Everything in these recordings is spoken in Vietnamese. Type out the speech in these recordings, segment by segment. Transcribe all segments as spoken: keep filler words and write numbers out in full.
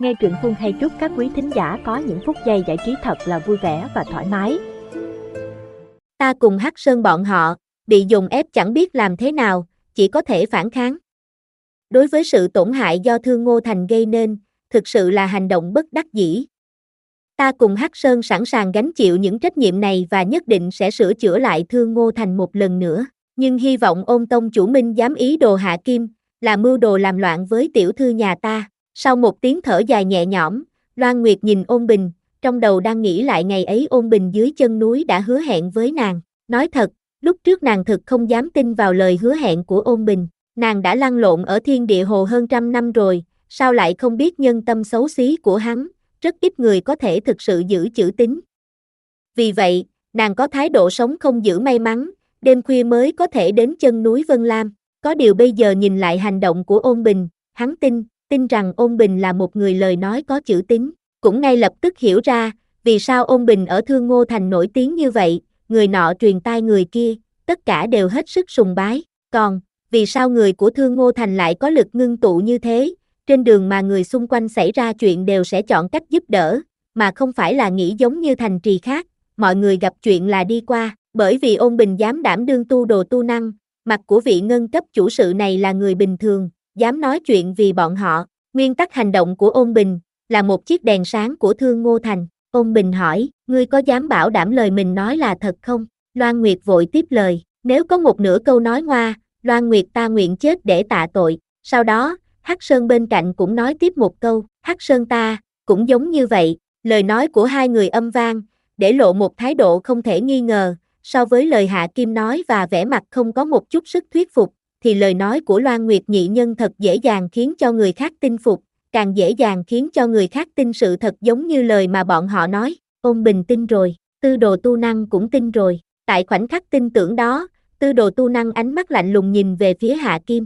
Nghe truyện Phương hay chúc các quý thính giả có những phút giây giải trí thật là vui vẻ và thoải mái. Ta cùng Hắc Sơn bọn họ, bị dồn ép chẳng biết làm thế nào, chỉ có thể phản kháng. Đối với sự tổn hại do Thương Ngô Thành gây nên, thực sự là hành động bất đắc dĩ. Ta cùng Hắc Sơn sẵn sàng gánh chịu những trách nhiệm này và nhất định sẽ sửa chữa lại Thương Ngô Thành một lần nữa. Nhưng hy vọng Ôn tông chủ Minh dám ý đồ hạ kim, là mưu đồ làm loạn với tiểu thư nhà ta. Sau một tiếng thở dài nhẹ nhõm, Loan Nguyệt nhìn Ôn Bình, trong đầu đang nghĩ lại ngày ấy Ôn Bình dưới chân núi đã hứa hẹn với nàng. Nói thật, lúc trước nàng thực không dám tin vào lời hứa hẹn của Ôn Bình. Nàng đã lăn lộn ở Thiên Địa Hồ hơn trăm năm rồi, sao lại không biết nhân tâm xấu xí của hắn, rất ít người có thể thực sự giữ chữ tín. Vì vậy, nàng có thái độ sống không giữ may mắn, đêm khuya mới có thể đến chân núi Vân Lam. Có điều bây giờ nhìn lại hành động của Ôn Bình, hắn tin, tin rằng Ôn Bình là một người lời nói có chữ tín, cũng ngay lập tức hiểu ra, vì sao Ôn Bình ở Thương Ngô Thành nổi tiếng như vậy, người nọ truyền tai người kia, tất cả đều hết sức sùng bái. Còn, vì sao người của Thương Ngô Thành lại có lực ngưng tụ như thế, trên đường mà người xung quanh xảy ra chuyện đều sẽ chọn cách giúp đỡ, mà không phải là nghĩ giống như thành trì khác, mọi người gặp chuyện là đi qua, bởi vì Ôn Bình dám đảm đương tu đồ tu năng, mặt của vị ngân cấp chủ sự này là người bình thường, dám nói chuyện vì bọn họ. Nguyên tắc hành động của Ôn Bình là một chiếc đèn sáng của Thương Ngô Thành. Ôn Bình hỏi, ngươi có dám bảo đảm lời mình nói là thật không? Loan Nguyệt vội tiếp lời, nếu có một nửa câu nói ngoa, Loan Nguyệt ta nguyện chết để tạ tội. Sau đó, Hắc Sơn bên cạnh cũng nói tiếp một câu, Hắc Sơn ta, cũng giống như vậy. Lời nói của hai người âm vang, để lộ một thái độ không thể nghi ngờ, so với lời Hạ Kim nói và vẻ mặt không có một chút sức thuyết phục, thì lời nói của Loan Nguyệt nhị nhân thật dễ dàng khiến cho người khác tin phục, càng dễ dàng khiến cho người khác tin sự thật giống như lời mà bọn họ nói. Ôn Bình tin rồi, Tư Đồ Tu Năng cũng tin rồi. Tại khoảnh khắc tin tưởng đó, Tư Đồ Tu Năng ánh mắt lạnh lùng nhìn về phía Hạ Kim.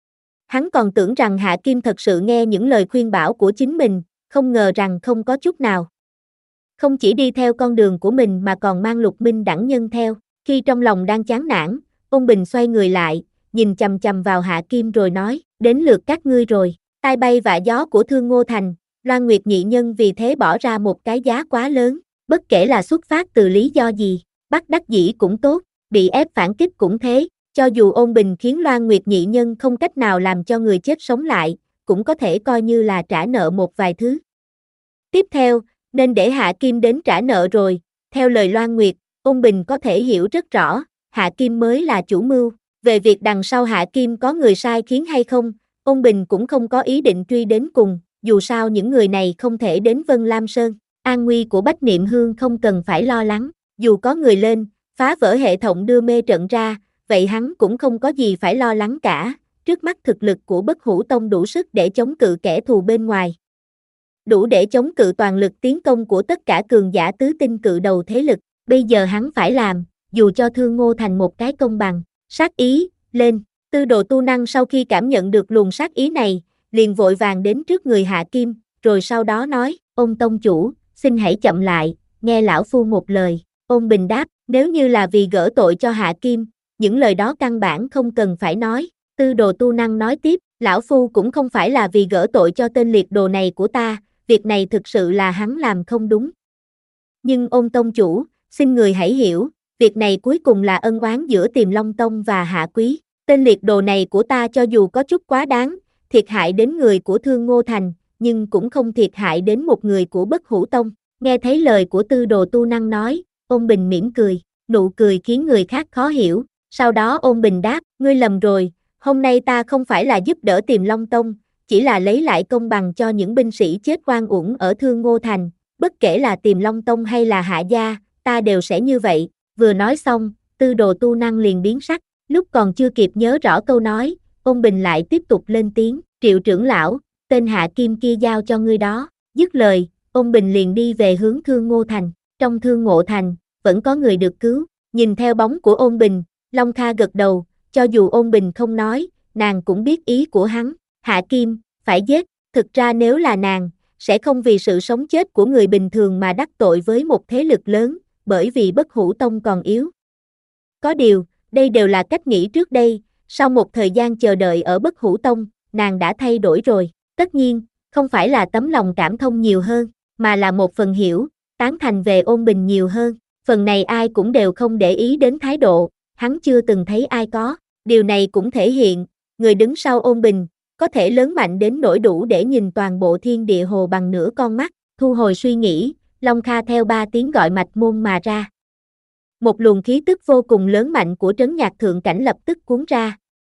Hắn còn tưởng rằng Hạ Kim thật sự nghe những lời khuyên bảo của chính mình, không ngờ rằng không có chút nào. Không chỉ đi theo con đường của mình mà còn mang Lục Minh đẳng nhân theo. Khi trong lòng đang chán nản, Ôn Bình xoay người lại, nhìn chằm chằm vào Hạ Kim rồi nói, đến lượt các ngươi rồi. Tai bay vạ gió của Thương Ngô Thành, Loan Nguyệt nhị nhân vì thế bỏ ra một cái giá quá lớn, bất kể là xuất phát từ lý do gì, bắt đắc dĩ cũng tốt, bị ép phản kích cũng thế, cho dù Ôn Bình khiến Loan Nguyệt nhị nhân không cách nào làm cho người chết sống lại, cũng có thể coi như là trả nợ một vài thứ. Tiếp theo, nên để Hạ Kim đến trả nợ rồi, theo lời Loan Nguyệt, Ôn Bình có thể hiểu rất rõ, Hạ Kim mới là chủ mưu. Về việc đằng sau Hạ Kim có người sai khiến hay không, Ôn Bình cũng không có ý định truy đến cùng, dù sao những người này không thể đến Vân Lam Sơn. An nguy của Bách Niệm Hương không cần phải lo lắng, dù có người lên, phá vỡ hệ thống đưa mê trận ra, vậy hắn cũng không có gì phải lo lắng cả, trước mắt thực lực của Bất Hủ Tông đủ sức để chống cự kẻ thù bên ngoài. Đủ để chống cự toàn lực tiến công của tất cả cường giả tứ tinh cự đầu thế lực, bây giờ hắn phải làm, dù cho Thương Ngô Thành một cái công bằng. Sát ý, lên, Tư Đồ Tu Năng sau khi cảm nhận được luồng sát ý này, liền vội vàng đến trước người Hạ Kim, rồi sau đó nói, Ôn tông chủ, xin hãy chậm lại, nghe lão phu một lời. Ôn Bình đáp, nếu như là vì gỡ tội cho Hạ Kim, những lời đó căn bản không cần phải nói. Tư Đồ Tu Năng nói tiếp, lão phu cũng không phải là vì gỡ tội cho tên liệt đồ này của ta, việc này thực sự là hắn làm không đúng. Nhưng Ôn tông chủ, xin người hãy hiểu, việc này cuối cùng là ân oán giữa Tiềm Long Tông và Hạ Quý. Tên liệt đồ này của ta cho dù có chút quá đáng, thiệt hại đến người của Thương Ngô Thành, nhưng cũng không thiệt hại đến một người của Bất Hủ Tông. Nghe thấy lời của Tư Đồ Tu Năng nói, Ôn Bình mỉm cười, nụ cười khiến người khác khó hiểu. Sau đó Ôn Bình đáp, ngươi lầm rồi, hôm nay ta không phải là giúp đỡ Tiềm Long Tông, chỉ là lấy lại công bằng cho những binh sĩ chết oan uổng ở Thương Ngô Thành, bất kể là Tiềm Long Tông hay là Hạ gia, ta đều sẽ như vậy. Vừa nói xong, Tư Đồ Tu Năng liền biến sắc, lúc còn chưa kịp nhớ rõ câu nói, Ôn Bình lại tiếp tục lên tiếng, Triệu trưởng lão, tên Hạ Kim kia giao cho ngươi đó. Dứt lời, Ôn Bình liền đi về hướng Thương Ngô Thành. Trong Thương Ngộ Thành, vẫn có người được cứu. Nhìn theo bóng của Ôn Bình, Long Kha gật đầu, cho dù Ôn Bình không nói, nàng cũng biết ý của hắn. Hạ Kim, phải giết, thực ra nếu là nàng, sẽ không vì sự sống chết của người bình thường mà đắc tội với một thế lực lớn, bởi vì Bất Hủ Tông còn yếu. Có điều, đây đều là cách nghĩ trước đây, sau một thời gian chờ đợi ở Bất Hủ Tông, nàng đã thay đổi rồi. Tất nhiên, Không phải là tấm lòng cảm thông nhiều hơn, mà là một phần hiểu, tán thành về ôn bình nhiều hơn. Phần này ai cũng đều không để ý đến thái độ, hắn chưa từng thấy ai có. Điều này cũng thể hiện, người đứng sau ôn bình, có thể lớn mạnh đến nỗi đủ để nhìn toàn bộ thiên địa hồ bằng nửa con mắt. Thu hồi suy nghĩ, Long Kha theo ba tiếng gọi mạch môn mà ra. Một luồng khí tức vô cùng lớn mạnh của trấn nhạc thượng cảnh lập tức cuốn ra.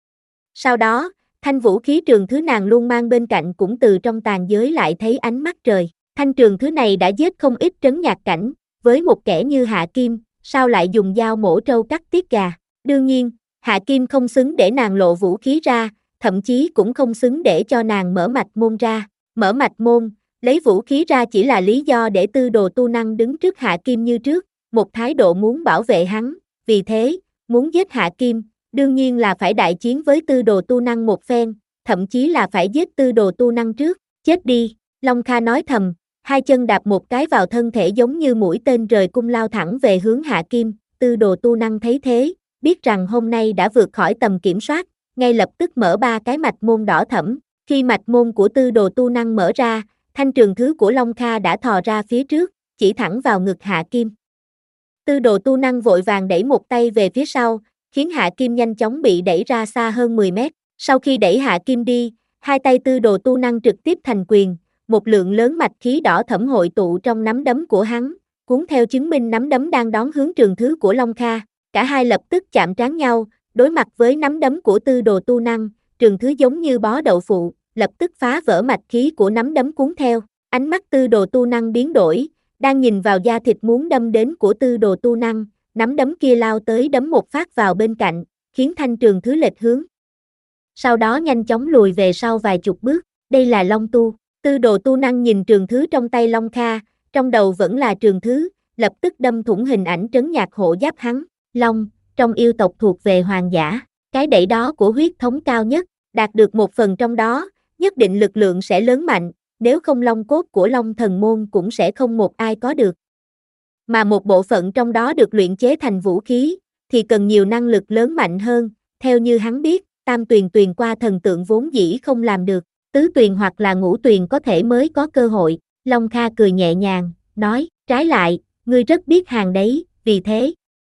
Sau đó, thanh vũ khí trường thứ nàng luôn mang bên cạnh cũng từ trong tàn giới lại thấy ánh mắt trời. Thanh trường thứ này đã giết không ít trấn nhạc cảnh, với một kẻ như Hạ Kim, sao lại dùng dao mổ trâu cắt tiết gà. Đương nhiên, Hạ Kim không xứng để nàng lộ vũ khí ra, thậm chí cũng không xứng để cho nàng mở mạch môn ra. Mở mạch môn, lấy vũ khí ra chỉ là lý do để Tư Đồ Tu Năng đứng trước Hạ Kim như trước, một thái độ muốn bảo vệ hắn, vì thế, muốn giết Hạ Kim, đương nhiên là phải đại chiến với Tư Đồ Tu Năng một phen, thậm chí là phải giết Tư Đồ Tu Năng trước. Chết đi, Long Kha nói thầm, hai chân đạp một cái vào thân thể giống như mũi tên rời cung lao thẳng về hướng Hạ Kim. Tư Đồ Tu Năng thấy thế, biết rằng hôm nay đã vượt khỏi tầm kiểm soát, ngay lập tức mở ba cái mạch môn đỏ thẫm. Khi mạch môn của Tư Đồ Tu Năng mở ra, thanh trường thứ của Long Kha đã thò ra phía trước, chỉ thẳng vào ngực Hạ Kim. Tư Đồ Tu Năng vội vàng đẩy một tay về phía sau, khiến Hạ Kim nhanh chóng bị đẩy ra xa hơn mười mét. Sau khi đẩy Hạ Kim đi, hai tay Tư Đồ Tu Năng trực tiếp thành quyền, một lượng lớn mạch khí đỏ thẫm hội tụ trong nắm đấm của hắn, cuốn theo chứng minh nắm đấm đang đón hướng trường thứ của Long Kha. Cả hai lập tức chạm trán nhau, đối mặt với nắm đấm của Tư Đồ Tu Năng, trường thứ giống như bó đậu phụ, lập tức phá vỡ mạch khí của nắm đấm cuốn theo. Ánh mắt Tư Đồ Tu Năng biến đổi, đang nhìn vào da thịt muốn đâm đến của Tư Đồ Tu Năng, nắm đấm kia lao tới đấm một phát vào bên cạnh, khiến thanh trường thứ lệch hướng. Sau đó nhanh chóng lùi về sau vài chục bước, đây là Long Tu. Tư Đồ Tu Năng nhìn trường thứ trong tay Long Kha, trong đầu vẫn là trường thứ, lập tức đâm thủng hình ảnh trấn nhạc hộ giáp hắn. Long, trong yêu tộc thuộc về hoàng giả, cái đẩy đó của huyết thống cao nhất, đạt được một phần trong đó, nhất định lực lượng sẽ lớn mạnh, nếu không long cốt của Long Thần Môn cũng sẽ không một ai có được. Mà một bộ phận trong đó được luyện chế thành vũ khí, thì cần nhiều năng lực lớn mạnh hơn, theo như hắn biết, tam tuyền tuyền qua thần tượng vốn dĩ không làm được, tứ tuyền hoặc là ngũ tuyền có thể mới có cơ hội. Long Kha cười nhẹ nhàng, nói, trái lại, ngươi rất biết hàng đấy, vì thế.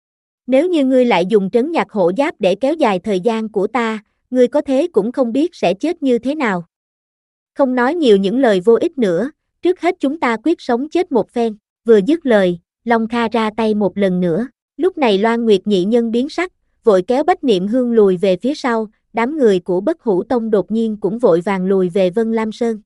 Nếu như ngươi lại dùng trấn nhạc hộ giáp để kéo dài thời gian của ta, ngươi có thế cũng không biết sẽ chết như thế nào. Không nói nhiều những lời vô ích nữa, trước hết chúng ta quyết sống chết một phen. Vừa dứt lời, Long Kha ra tay một lần nữa. Lúc này Loan Nguyệt nhị nhân biến sắc, vội kéo Bách Niệm Hương lùi về phía sau, đám người của Bất Hủ Tông đột nhiên cũng vội vàng lùi về Vân Lam Sơn.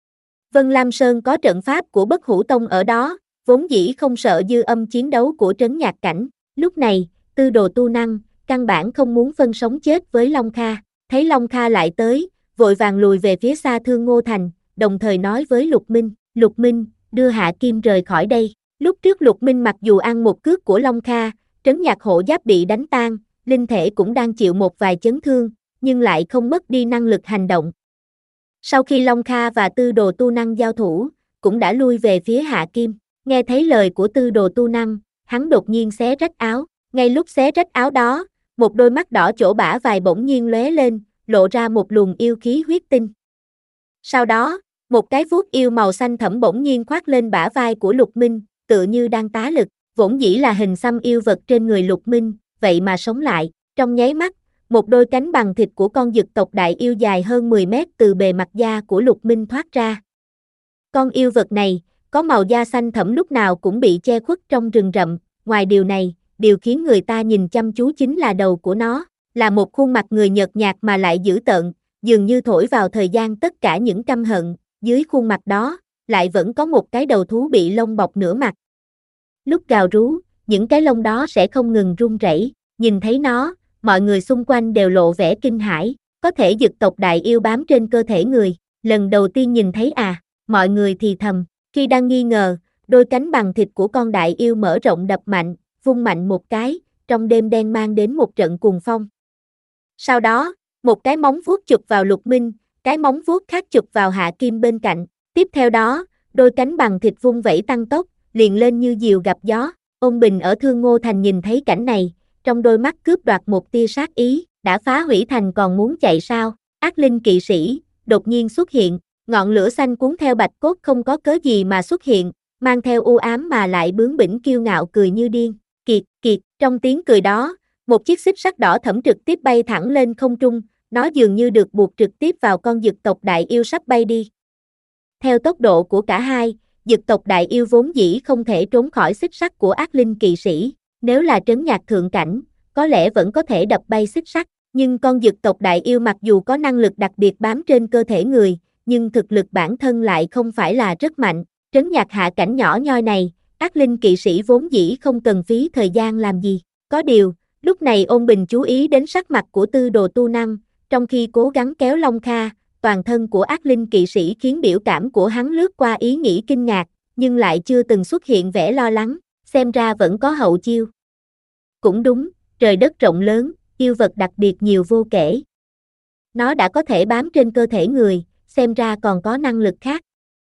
Vân Lam Sơn có trận pháp của Bất Hủ Tông ở đó, vốn dĩ không sợ dư âm chiến đấu của trấn nhạc cảnh. Lúc này, Tư Đồ Tu Năng, căn bản không muốn phân sống chết với Long Kha. Thấy Long Kha lại tới, vội vàng lùi về phía xa Thương Ngô Thành, đồng thời nói với Lục Minh, Lục Minh, đưa Hạ Kim rời khỏi đây. Lúc trước Lục Minh mặc dù ăn một cước của Long Kha, trấn nhạc hộ giáp bị đánh tan, linh thể cũng đang chịu một vài chấn thương, nhưng lại không mất đi năng lực hành động. Sau khi Long Kha và Tư Đồ Tu Năng giao thủ, cũng đã lui về phía Hạ Kim. Nghe thấy lời của Tư Đồ Tu Năng, hắn đột nhiên xé rách áo. Ngay lúc xé rách áo đó, một đôi mắt đỏ chỗ bả vai bỗng nhiên lóe lên, lộ ra một luồng yêu khí huyết tinh. Sau đó, một cái vuốt yêu màu xanh thẫm bỗng nhiên khoác lên bả vai của Lục Minh, tựa như đang tá lực. Vốn dĩ là hình xăm yêu vật trên người Lục Minh, vậy mà sống lại. Trong nháy mắt, một đôi cánh bằng thịt của con dực tộc đại yêu dài hơn mười mét từ bề mặt da của Lục Minh thoát ra. Con yêu vật này, có màu da xanh thẫm lúc nào cũng bị che khuất trong rừng rậm. Ngoài điều này, điều khiến người ta nhìn chăm chú chính là đầu của nó, là một khuôn mặt người nhợt nhạt mà lại dữ tợn, dường như thổi vào thời gian tất cả những căm hận, dưới khuôn mặt đó, lại vẫn có một cái đầu thú bị lông bọc nửa mặt. Lúc gào rú, những cái lông đó sẽ không ngừng run rẩy, nhìn thấy nó, mọi người xung quanh đều lộ vẻ kinh hãi, có thể dực tộc đại yêu bám trên cơ thể người, lần đầu tiên nhìn thấy à, mọi người thì thầm, khi đang nghi ngờ, đôi cánh bằng thịt của con đại yêu mở rộng đập mạnh, vung mạnh một cái, trong đêm đen mang đến một trận cuồng phong. Sau đó, một cái móng vuốt chụp vào Lục Minh, cái móng vuốt khác chụp vào Hạ Kim bên cạnh, tiếp theo đó, đôi cánh bằng thịt vung vẩy tăng tốc, liền lên như diều gặp gió. Ôn Bình ở Thương Ngô Thành nhìn thấy cảnh này, trong đôi mắt cướp đoạt một tia sát ý, đã phá hủy thành còn muốn chạy sao? Ác linh kỵ sĩ, đột nhiên xuất hiện, Ngọn lửa xanh cuốn theo bạch cốt không có cớ gì mà xuất hiện, mang theo u ám mà lại bướng bỉnh kiêu ngạo cười như điên. Kiệt, kiệt, trong tiếng cười đó, một chiếc xích sắt đỏ thẫm trực tiếp bay thẳng lên không trung, nó dường như được buộc trực tiếp vào con dực tộc đại yêu sắp bay đi. Theo tốc độ của cả hai, dực tộc đại yêu vốn dĩ không thể trốn khỏi xích sắt của ác linh kỵ sĩ, nếu là trấn nhạc thượng cảnh, có lẽ vẫn có thể đập bay xích sắt, nhưng con dực tộc đại yêu mặc dù có năng lực đặc biệt bám trên cơ thể người, nhưng thực lực bản thân lại không phải là rất mạnh. Trấn nhạc hạ cảnh nhỏ nhoi này, ác linh kỵ sĩ vốn dĩ không cần phí thời gian làm gì. Có điều, lúc này Ôn Bình chú ý đến sắc mặt của Tư Đồ Tu Năng, trong khi cố gắng kéo Long Kha, toàn thân của ác linh kỵ sĩ khiến biểu cảm của hắn lướt qua ý nghĩ kinh ngạc, nhưng lại chưa từng xuất hiện vẻ lo lắng, xem ra vẫn có hậu chiêu. Cũng đúng, trời đất rộng lớn, yêu vật đặc biệt nhiều vô kể. Nó đã có thể bám trên cơ thể người, xem ra còn có năng lực khác.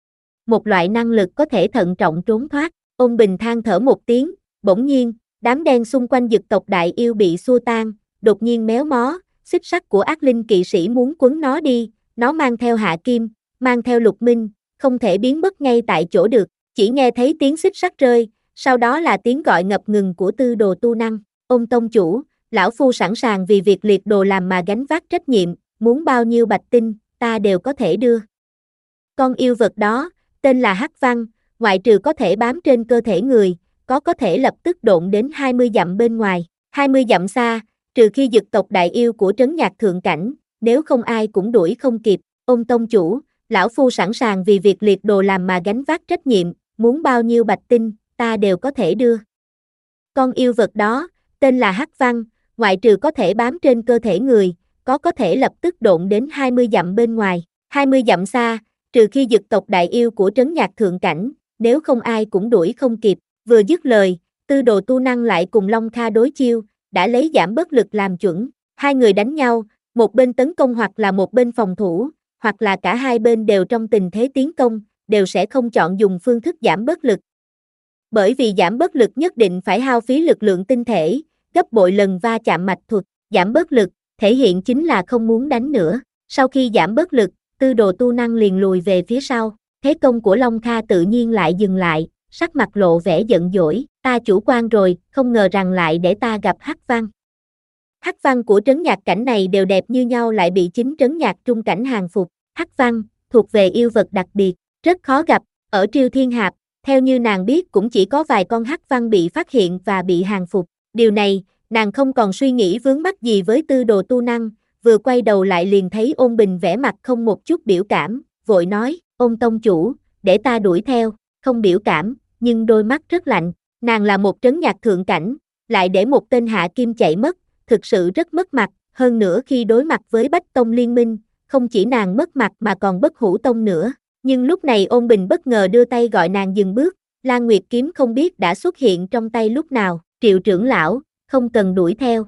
Một loại năng lực có thể thận trọng trốn thoát. Ôn Bình than thở một tiếng, bỗng nhiên, đám đen xung quanh dực tộc đại yêu bị xua tan, đột nhiên méo mó, xích sắt của ác linh kỵ sĩ muốn quấn nó đi, nó mang theo Hạ Kim, mang theo Lục Minh, không thể biến mất ngay tại chỗ được, chỉ nghe thấy tiếng xích sắt rơi, sau đó là tiếng gọi ngập ngừng của Tư Đồ Tu Năng. Ôn tông chủ, lão phu sẵn sàng vì việc liệt đồ làm mà gánh vác trách nhiệm, muốn bao nhiêu bạch tinh, ta đều có thể đưa. Con yêu vật đó, tên là Hắc Văn, ngoại trừ có thể bám trên cơ thể người, có có thể lập tức độn đến hai mươi dặm bên ngoài, hai mươi dặm xa, trừ khi dực tộc đại yêu của trấn nhạc thượng cảnh, nếu không ai cũng đuổi không kịp. Ôn tông chủ, lão phu sẵn sàng vì việc liệt đồ làm mà gánh vác trách nhiệm, muốn bao nhiêu bạch tinh, ta đều có thể đưa. Con yêu vật đó, tên là Hắc Văn, ngoại trừ có thể bám trên cơ thể người, có có thể lập tức độn đến hai mươi dặm bên ngoài, hai mươi dặm xa, trừ khi dực tộc đại yêu của trấn nhạc thượng cảnh, nếu không ai cũng đuổi không kịp. Vừa dứt lời, Tư Đồ Tu Năng lại cùng Long Kha đối chiêu, đã lấy giảm bất lực làm chuẩn, hai người đánh nhau, một bên tấn công hoặc là một bên phòng thủ, hoặc là cả hai bên đều trong tình thế tiến công, đều sẽ không chọn dùng phương thức giảm bất lực. Bởi vì giảm bất lực nhất định phải hao phí lực lượng tinh thể, gấp bội lần va chạm mạch thuật, giảm bất lực, thể hiện chính là không muốn đánh nữa. Sau khi giảm bất lực, Tư Đồ Tu Năng liền lùi về phía sau, thế công của Long Kha tự nhiên lại dừng lại, sắc mặt lộ vẻ giận dỗi, ta chủ quan rồi, không ngờ rằng lại để ta gặp Hắc Văn. Hắc Văn của trấn nhạc cảnh này đều đẹp như nhau lại bị chính trấn nhạc trung cảnh hàng phục. Hắc Văn, thuộc về yêu vật đặc biệt, rất khó gặp, ở Triêu Thiên Hạp, theo như nàng biết cũng chỉ có vài con Hắc Văn bị phát hiện và bị hàng phục. Điều này, nàng không còn suy nghĩ vướng mắc gì với Tư Đồ Tu Năng, vừa quay đầu lại liền thấy Ôn Bình vẻ mặt không một chút biểu cảm, vội nói, Ôn tông chủ, để ta đuổi theo, không biểu cảm, nhưng đôi mắt rất lạnh, nàng là một trấn nhạc thượng cảnh, lại để một tên Hạ Kim chạy mất, thực sự rất mất mặt, hơn nữa khi đối mặt với Bách Tông Liên Minh, không chỉ nàng mất mặt mà còn Bất Hủ Tông nữa. Nhưng lúc này Ôn Bình bất ngờ đưa tay gọi nàng dừng bước, Lan Nguyệt kiếm không biết đã xuất hiện trong tay lúc nào, Triệu trưởng lão, không cần đuổi theo.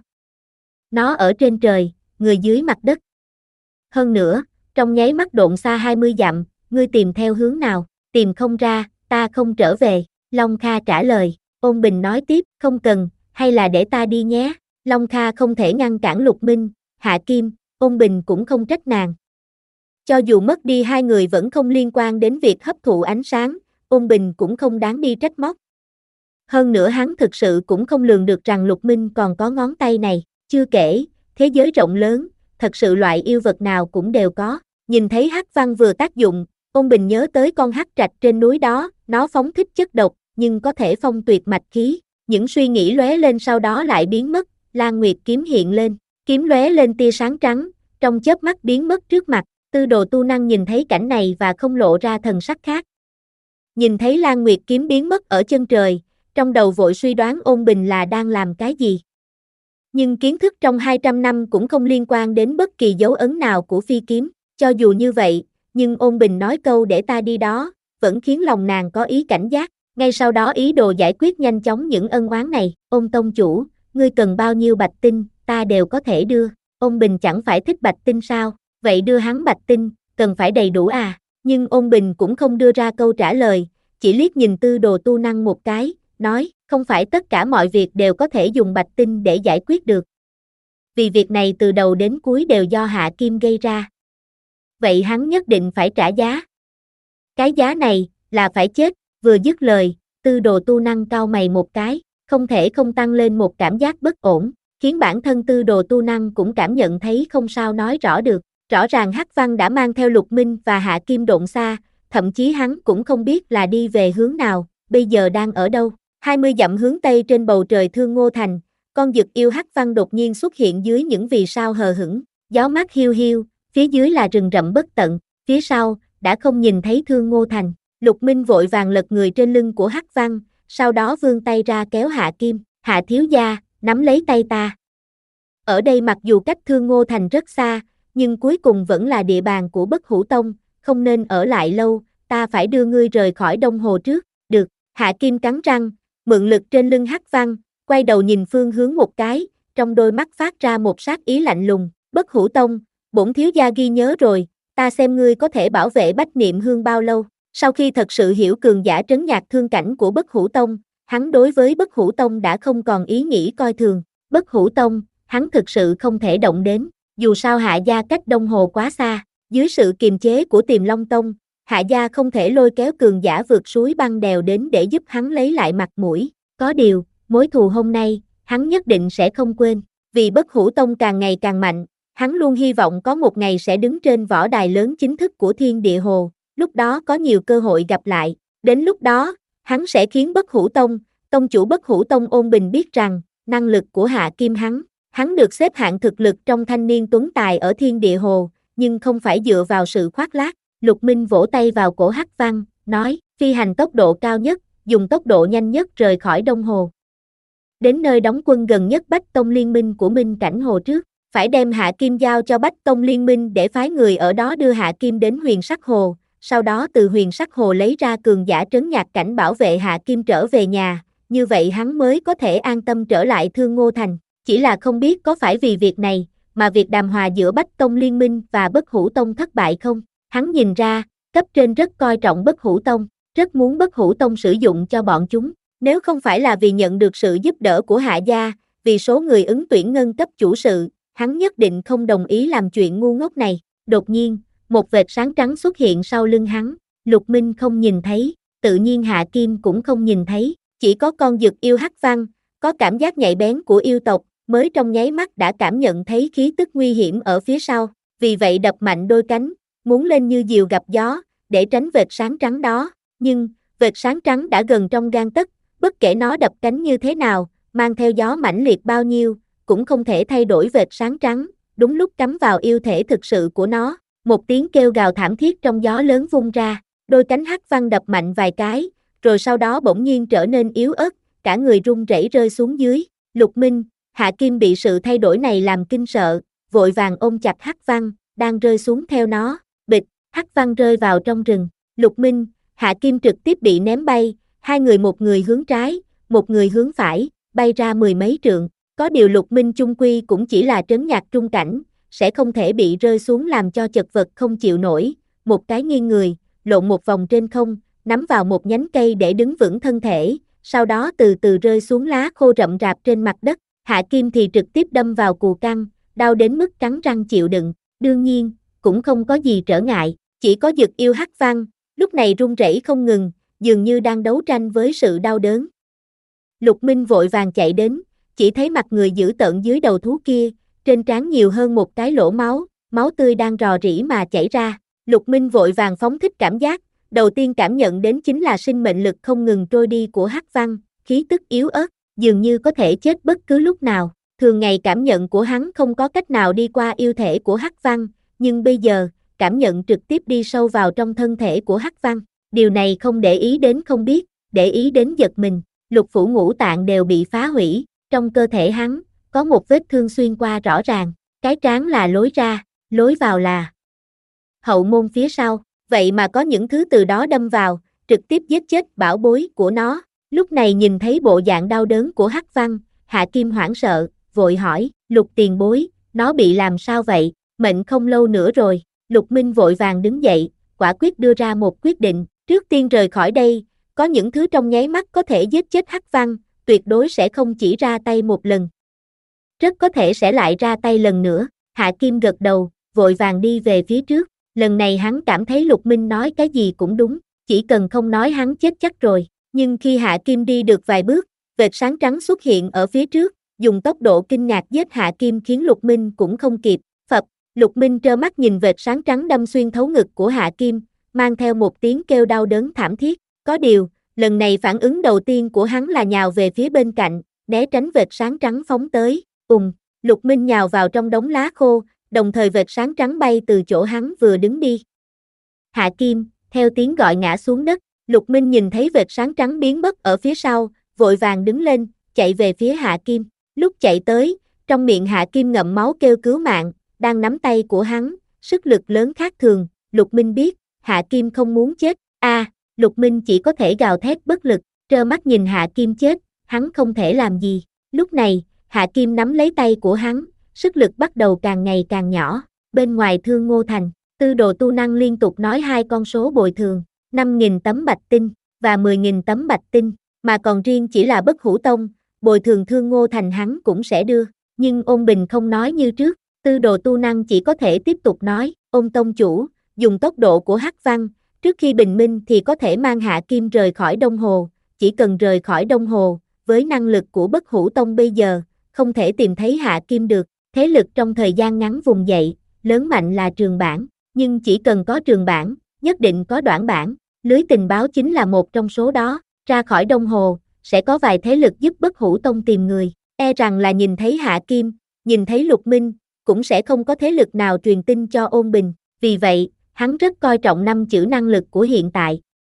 Nó ở trên trời, người dưới mặt đất. Hơn nữa, trong nháy mắt độn xa hai mươi dặm, ngươi tìm theo hướng nào, tìm không ra, ta không trở về, Long Kha trả lời. Ôn Bình nói tiếp, không cần, hay là để ta đi nhé. Long Kha không thể ngăn cản Lục Minh, Hạ Kim, Ôn Bình cũng không trách nàng. Cho dù mất đi hai người vẫn không liên quan đến việc hấp thụ ánh sáng, Ôn Bình cũng không đáng đi trách móc. Hơn nữa hắn thực sự cũng không lường được rằng Lục Minh còn có ngón tay này, chưa kể, thế giới rộng lớn, thật sự loại yêu vật nào cũng đều có. Nhìn thấy Hắc Văn vừa tác dụng, Ôn Bình nhớ tới con hắc trạch trên núi đó, nó phóng thích chất độc, nhưng có thể phong tuyệt mạch khí. Những suy nghĩ lóe lên sau đó lại biến mất, Lan Nguyệt kiếm hiện lên, kiếm lóe lên tia sáng trắng, trong chớp mắt biến mất trước mặt. Tư Đồ Tu Năng nhìn thấy cảnh này và không lộ ra thần sắc khác. Nhìn thấy Lan Nguyệt kiếm biến mất ở chân trời, trong đầu vội suy đoán Ôn Bình là đang làm cái gì. Nhưng kiến thức trong hai trăm năm cũng không liên quan đến bất kỳ dấu ấn nào của phi kiếm, cho dù như vậy, nhưng Ôn Bình nói câu để ta đi đó, vẫn khiến lòng nàng có ý cảnh giác, ngay sau đó ý đồ giải quyết nhanh chóng những ân oán này. Ôn tông chủ, ngươi cần bao nhiêu bạch tinh, ta đều có thể đưa. Ôn Bình chẳng phải thích bạch tinh sao, vậy đưa hắn bạch tinh, cần phải đầy đủ à, nhưng Ôn Bình cũng không đưa ra câu trả lời, chỉ liếc nhìn Tư Đồ Tu Năng một cái, nói, không phải tất cả mọi việc đều có thể dùng bạch tinh để giải quyết được. Vì việc này từ đầu đến cuối đều do Hạ Kim gây ra. vậy hắn nhất định phải trả giá. Cái giá này, là phải chết, vừa dứt lời, Tư Đồ Tu Năng cau mày một cái, không thể không tăng lên một cảm giác bất ổn, khiến bản thân Tư Đồ Tu Năng cũng cảm nhận thấy không sao nói rõ được, rõ ràng Hắc Văn đã mang theo Lục Minh và Hạ Kim Độn xa, thậm chí hắn cũng không biết là đi về hướng nào, bây giờ đang ở đâu. hai mươi dặm hướng tây trên bầu trời Thương Ngô Thành, con dực yêu Hắc Văn đột nhiên xuất hiện dưới những vì sao hờ hững, gió mát hiu hiu, phía dưới là rừng rậm bất tận, phía sau, đã không nhìn thấy Thương Ngô Thành. Lục Minh vội vàng lật người trên lưng của Hắc Văn, sau đó vươn tay ra kéo Hạ Kim, Hạ thiếu gia, nắm lấy tay ta. Ở đây mặc dù cách Thương Ngô Thành rất xa, nhưng cuối cùng vẫn là địa bàn của Bất Hủ Tông, không nên ở lại lâu, ta phải đưa ngươi rời khỏi Đông Hồ trước, được, Hạ Kim cắn răng, mượn lực trên lưng Hắc Văn, quay đầu nhìn phương hướng một cái, trong đôi mắt phát ra một sát ý lạnh lùng, Bất Hủ Tông, bổn thiếu gia ghi nhớ rồi, ta xem ngươi có thể bảo vệ Bách Niệm Hương bao lâu. Sau khi thật sự hiểu cường giả trấn nhạc thương cảnh của Bất Hủ Tông, hắn đối với Bất Hủ Tông đã không còn ý nghĩ coi thường, Bất Hủ Tông, hắn thực sự không thể động đến, dù sao Hạ gia cách Đông Hồ quá xa, dưới sự kiềm chế của Tiềm Long Tông, Hạ gia không thể lôi kéo cường giả vượt suối băng đèo đến để giúp hắn lấy lại mặt mũi, có điều, mối thù hôm nay, hắn nhất định sẽ không quên, vì Bất Hủ Tông càng ngày càng mạnh, hắn luôn hy vọng có một ngày sẽ đứng trên võ đài lớn chính thức của Thiên Địa Hồ, lúc đó có nhiều cơ hội gặp lại, đến lúc đó, hắn sẽ khiến Bất Hủ Tông, tông chủ Bất Hủ Tông Ôn Bình biết rằng, năng lực của Hạ Kim hắn, hắn được xếp hạng thực lực trong thanh niên tuấn tài ở Thiên Địa Hồ, nhưng không phải dựa vào sự khoác lác. Lục Minh vỗ tay vào cổ Hắc Văn, nói, phi hành tốc độ cao nhất, dùng tốc độ nhanh nhất rời khỏi Đông Hồ. Đến nơi đóng quân gần nhất Bách Tông Liên Minh của Minh Cảnh Hồ trước, phải đem Hạ Kim giao cho Bách Tông Liên Minh để phái người ở đó đưa Hạ Kim đến Huyền Sắc Hồ, sau đó từ Huyền Sắc Hồ lấy ra cường giả trấn nhạc cảnh bảo vệ Hạ Kim trở về nhà, như vậy hắn mới có thể an tâm trở lại Thương Ngô Thành. Chỉ là không biết có phải vì việc này, mà việc đàm hòa giữa Bách Tông Liên Minh và Bất Hủ Tông thất bại không? Hắn nhìn ra, cấp trên rất coi trọng Bất Hủ Tông, rất muốn Bất Hủ Tông sử dụng cho bọn chúng. Nếu không phải là vì nhận được sự giúp đỡ của Hạ gia, vì số người ứng tuyển ngân cấp chủ sự, hắn nhất định không đồng ý làm chuyện ngu ngốc này. Đột nhiên, một vệt sáng trắng xuất hiện sau lưng hắn, Lục Minh không nhìn thấy, tự nhiên Hạ Kim cũng không nhìn thấy, chỉ có con dực yêu Hắc Văn, có cảm giác nhạy bén của yêu tộc, mới trong nháy mắt đã cảm nhận thấy khí tức nguy hiểm ở phía sau, vì vậy đập mạnh đôi cánh, muốn lên như diều gặp gió, để tránh vệt sáng trắng đó, nhưng, vệt sáng trắng đã gần trong gang tấc, bất kể nó đập cánh như thế nào, mang theo gió mãnh liệt bao nhiêu, cũng không thể thay đổi vệt sáng trắng, đúng lúc cắm vào yêu thể thực sự của nó, một tiếng kêu gào thảm thiết trong gió lớn vung ra, đôi cánh Hắc Văn đập mạnh vài cái, rồi sau đó bỗng nhiên trở nên yếu ớt, cả người run rẩy rơi xuống dưới, Lục Minh, Hạ Kim bị sự thay đổi này làm kinh sợ, vội vàng ôm chặt Hắc Văn, đang rơi xuống theo nó, bịch, Hắc Văn rơi vào trong rừng, Lục Minh, Hạ Kim trực tiếp bị ném bay, hai người một người hướng trái, một người hướng phải, bay ra mười mấy trượng, có điều Lục Minh chung quy cũng chỉ là trấn nhạc trung cảnh, sẽ không thể bị rơi xuống làm cho chật vật không chịu nổi, một cái nghiêng người, lộn một vòng trên không, nắm vào một nhánh cây để đứng vững thân thể, sau đó từ từ rơi xuống lá khô rậm rạp trên mặt đất, Hạ Kim thì trực tiếp đâm vào cù căng, đau đến mức cắn răng chịu đựng, đương nhiên, cũng không có gì trở ngại, chỉ có dực yêu Hắc Văn, lúc này run rẩy không ngừng, dường như đang đấu tranh với sự đau đớn. Lục Minh vội vàng chạy đến, chỉ thấy mặt người dữ tợn dưới đầu thú kia, trên trán nhiều hơn một cái lỗ máu, máu tươi đang rò rỉ mà chảy ra. Lục Minh vội vàng phóng thích cảm giác, đầu tiên cảm nhận đến chính là sinh mệnh lực không ngừng trôi đi của Hắc Văn, khí tức yếu ớt, dường như có thể chết bất cứ lúc nào. Thường ngày cảm nhận của hắn không có cách nào đi qua yêu thể của Hắc Văn, nhưng bây giờ, cảm nhận trực tiếp đi sâu vào trong thân thể của Hắc Văn. Điều này không để ý đến không biết, để ý đến giật mình. Lục phủ ngũ tạng đều bị phá hủy, trong cơ thể hắn, có một vết thương xuyên qua rõ ràng, cái trán là lối ra, lối vào là hậu môn phía sau, vậy mà có những thứ từ đó đâm vào, trực tiếp giết chết bảo bối của nó. Lúc này nhìn thấy bộ dạng đau đớn của Hắc Văn, Hạ Kim hoảng sợ, vội hỏi, Lục tiền bối, nó bị làm sao vậy, mệnh không lâu nữa rồi. Lục Minh vội vàng đứng dậy, quả quyết đưa ra một quyết định, trước tiên rời khỏi đây, có những thứ trong nháy mắt có thể giết chết Hắc Văn, tuyệt đối sẽ không chỉ ra tay một lần. Rất có thể sẽ lại ra tay lần nữa, Hạ Kim gật đầu, vội vàng đi về phía trước, Lần này hắn cảm thấy Lục Minh nói cái gì cũng đúng, chỉ cần không nói hắn chết chắc rồi. Nhưng khi Hạ Kim đi được vài bước, vệt sáng trắng xuất hiện ở phía trước, dùng tốc độ kinh ngạc giết Hạ Kim khiến Lục Minh cũng không kịp. Phập, Lục Minh trơ mắt nhìn vệt sáng trắng đâm xuyên thấu ngực của Hạ Kim, mang theo một tiếng kêu đau đớn thảm thiết. Có điều, lần này phản ứng đầu tiên của hắn là nhào về phía bên cạnh, né tránh vệt sáng trắng phóng tới. Ùm, Lục Minh nhào vào trong đống lá khô, đồng thời vệt sáng trắng bay từ chỗ hắn vừa đứng đi. Hạ Kim, theo tiếng gọi ngã xuống đất, Lục Minh nhìn thấy vệt sáng trắng biến mất ở phía sau, vội vàng đứng lên, chạy về phía Hạ Kim. Lúc chạy tới, trong miệng Hạ Kim ngậm máu kêu cứu mạng, đang nắm tay của hắn, sức lực lớn khác thường. Lục Minh biết, Hạ Kim không muốn chết. A, à, Lục Minh chỉ có thể gào thét bất lực, trơ mắt nhìn Hạ Kim chết, hắn không thể làm gì. Lúc này, Hạ Kim nắm lấy tay của hắn, sức lực bắt đầu càng ngày càng nhỏ. Bên ngoài Thương Ngô Thành, Tư Đồ Tu Năng liên tục nói hai con số bồi thường, năm nghìn tấm bạch tinh, và mười nghìn tấm bạch tinh, mà còn riêng chỉ là Bất Hủ Tông, bồi thường Thương Ngô Thành hắn cũng sẽ đưa. Nhưng Ôn Bình không nói như trước, Tư Đồ Tu Năng chỉ có thể tiếp tục nói, Ôn Tông Chủ, dùng tốc độ của Hắc Văn, trước khi bình minh thì có thể mang Hạ Kim rời khỏi Đông Hồ, chỉ cần rời khỏi Đông Hồ, với năng lực của Bất Hủ Tông bây giờ, không thể tìm thấy Hạ Kim được. Thế lực trong thời gian ngắn vùng dậy, lớn mạnh là Trường Bản, nhưng chỉ cần có Trường Bản, nhất định có Đoản Bản, lưới tình báo chính là một trong số đó. Ra khỏi Đông Hồ, sẽ có vài thế lực giúp Bất Hủ Tông tìm người, e rằng là nhìn thấy Hạ Kim, nhìn thấy Lục Minh, cũng sẽ không có thế lực nào truyền tin cho Ôn Bình, vì vậy, hắn rất coi trọng năm chữ năng lực của hiện tại.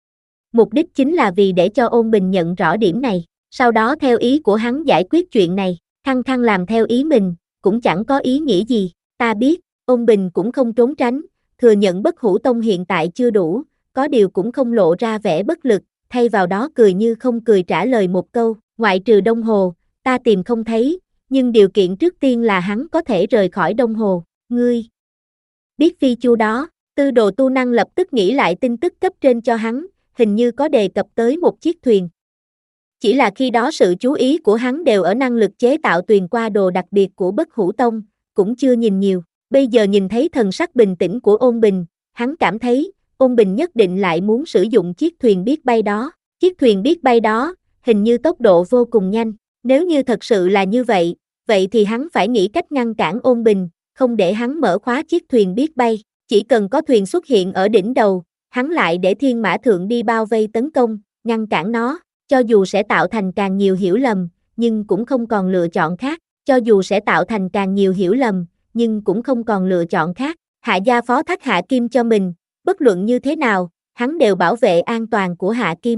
Mục đích chính là vì để cho Ôn Bình nhận rõ điểm này, sau đó theo ý của hắn giải quyết chuyện này. Khăng khăng làm theo ý mình, cũng chẳng có ý nghĩa gì. Ta biết, Ôn Bình cũng không trốn tránh, thừa nhận Bất Hủ Tông hiện tại chưa đủ, có điều cũng không lộ ra vẻ bất lực, thay vào đó cười như không cười trả lời một câu, ngoại trừ Đông Hồ, ta tìm không thấy, nhưng điều kiện trước tiên là hắn có thể rời khỏi Đông Hồ. Ngươi biết phi chu đó? Tư Đồ Tu Năng lập tức nghĩ lại tin tức cấp trên cho hắn, hình như có đề cập tới một chiếc thuyền. Chỉ là khi đó sự chú ý của hắn đều ở năng lực chế tạo tuyền qua đồ đặc biệt của Bất Hủ Tông, cũng chưa nhìn nhiều. Bây giờ nhìn thấy thần sắc bình tĩnh của Ôn Bình, hắn cảm thấy, Ôn Bình nhất định lại muốn sử dụng chiếc thuyền biết bay đó. Chiếc thuyền biết bay đó, hình như tốc độ vô cùng nhanh. Nếu như thật sự là như vậy, vậy thì hắn phải nghĩ cách ngăn cản Ôn Bình, không để hắn mở khóa chiếc thuyền biết bay. Chỉ cần có thuyền xuất hiện ở đỉnh đầu, hắn lại để Thiên Mã Thượng đi bao vây tấn công, ngăn cản nó. Cho dù sẽ tạo thành càng nhiều hiểu lầm, nhưng cũng không còn lựa chọn khác. Cho dù sẽ tạo thành càng nhiều hiểu lầm, nhưng cũng không còn lựa chọn khác. Hạ gia phó thác Hạ Kim cho mình, bất luận như thế nào, hắn đều bảo vệ an toàn của Hạ Kim.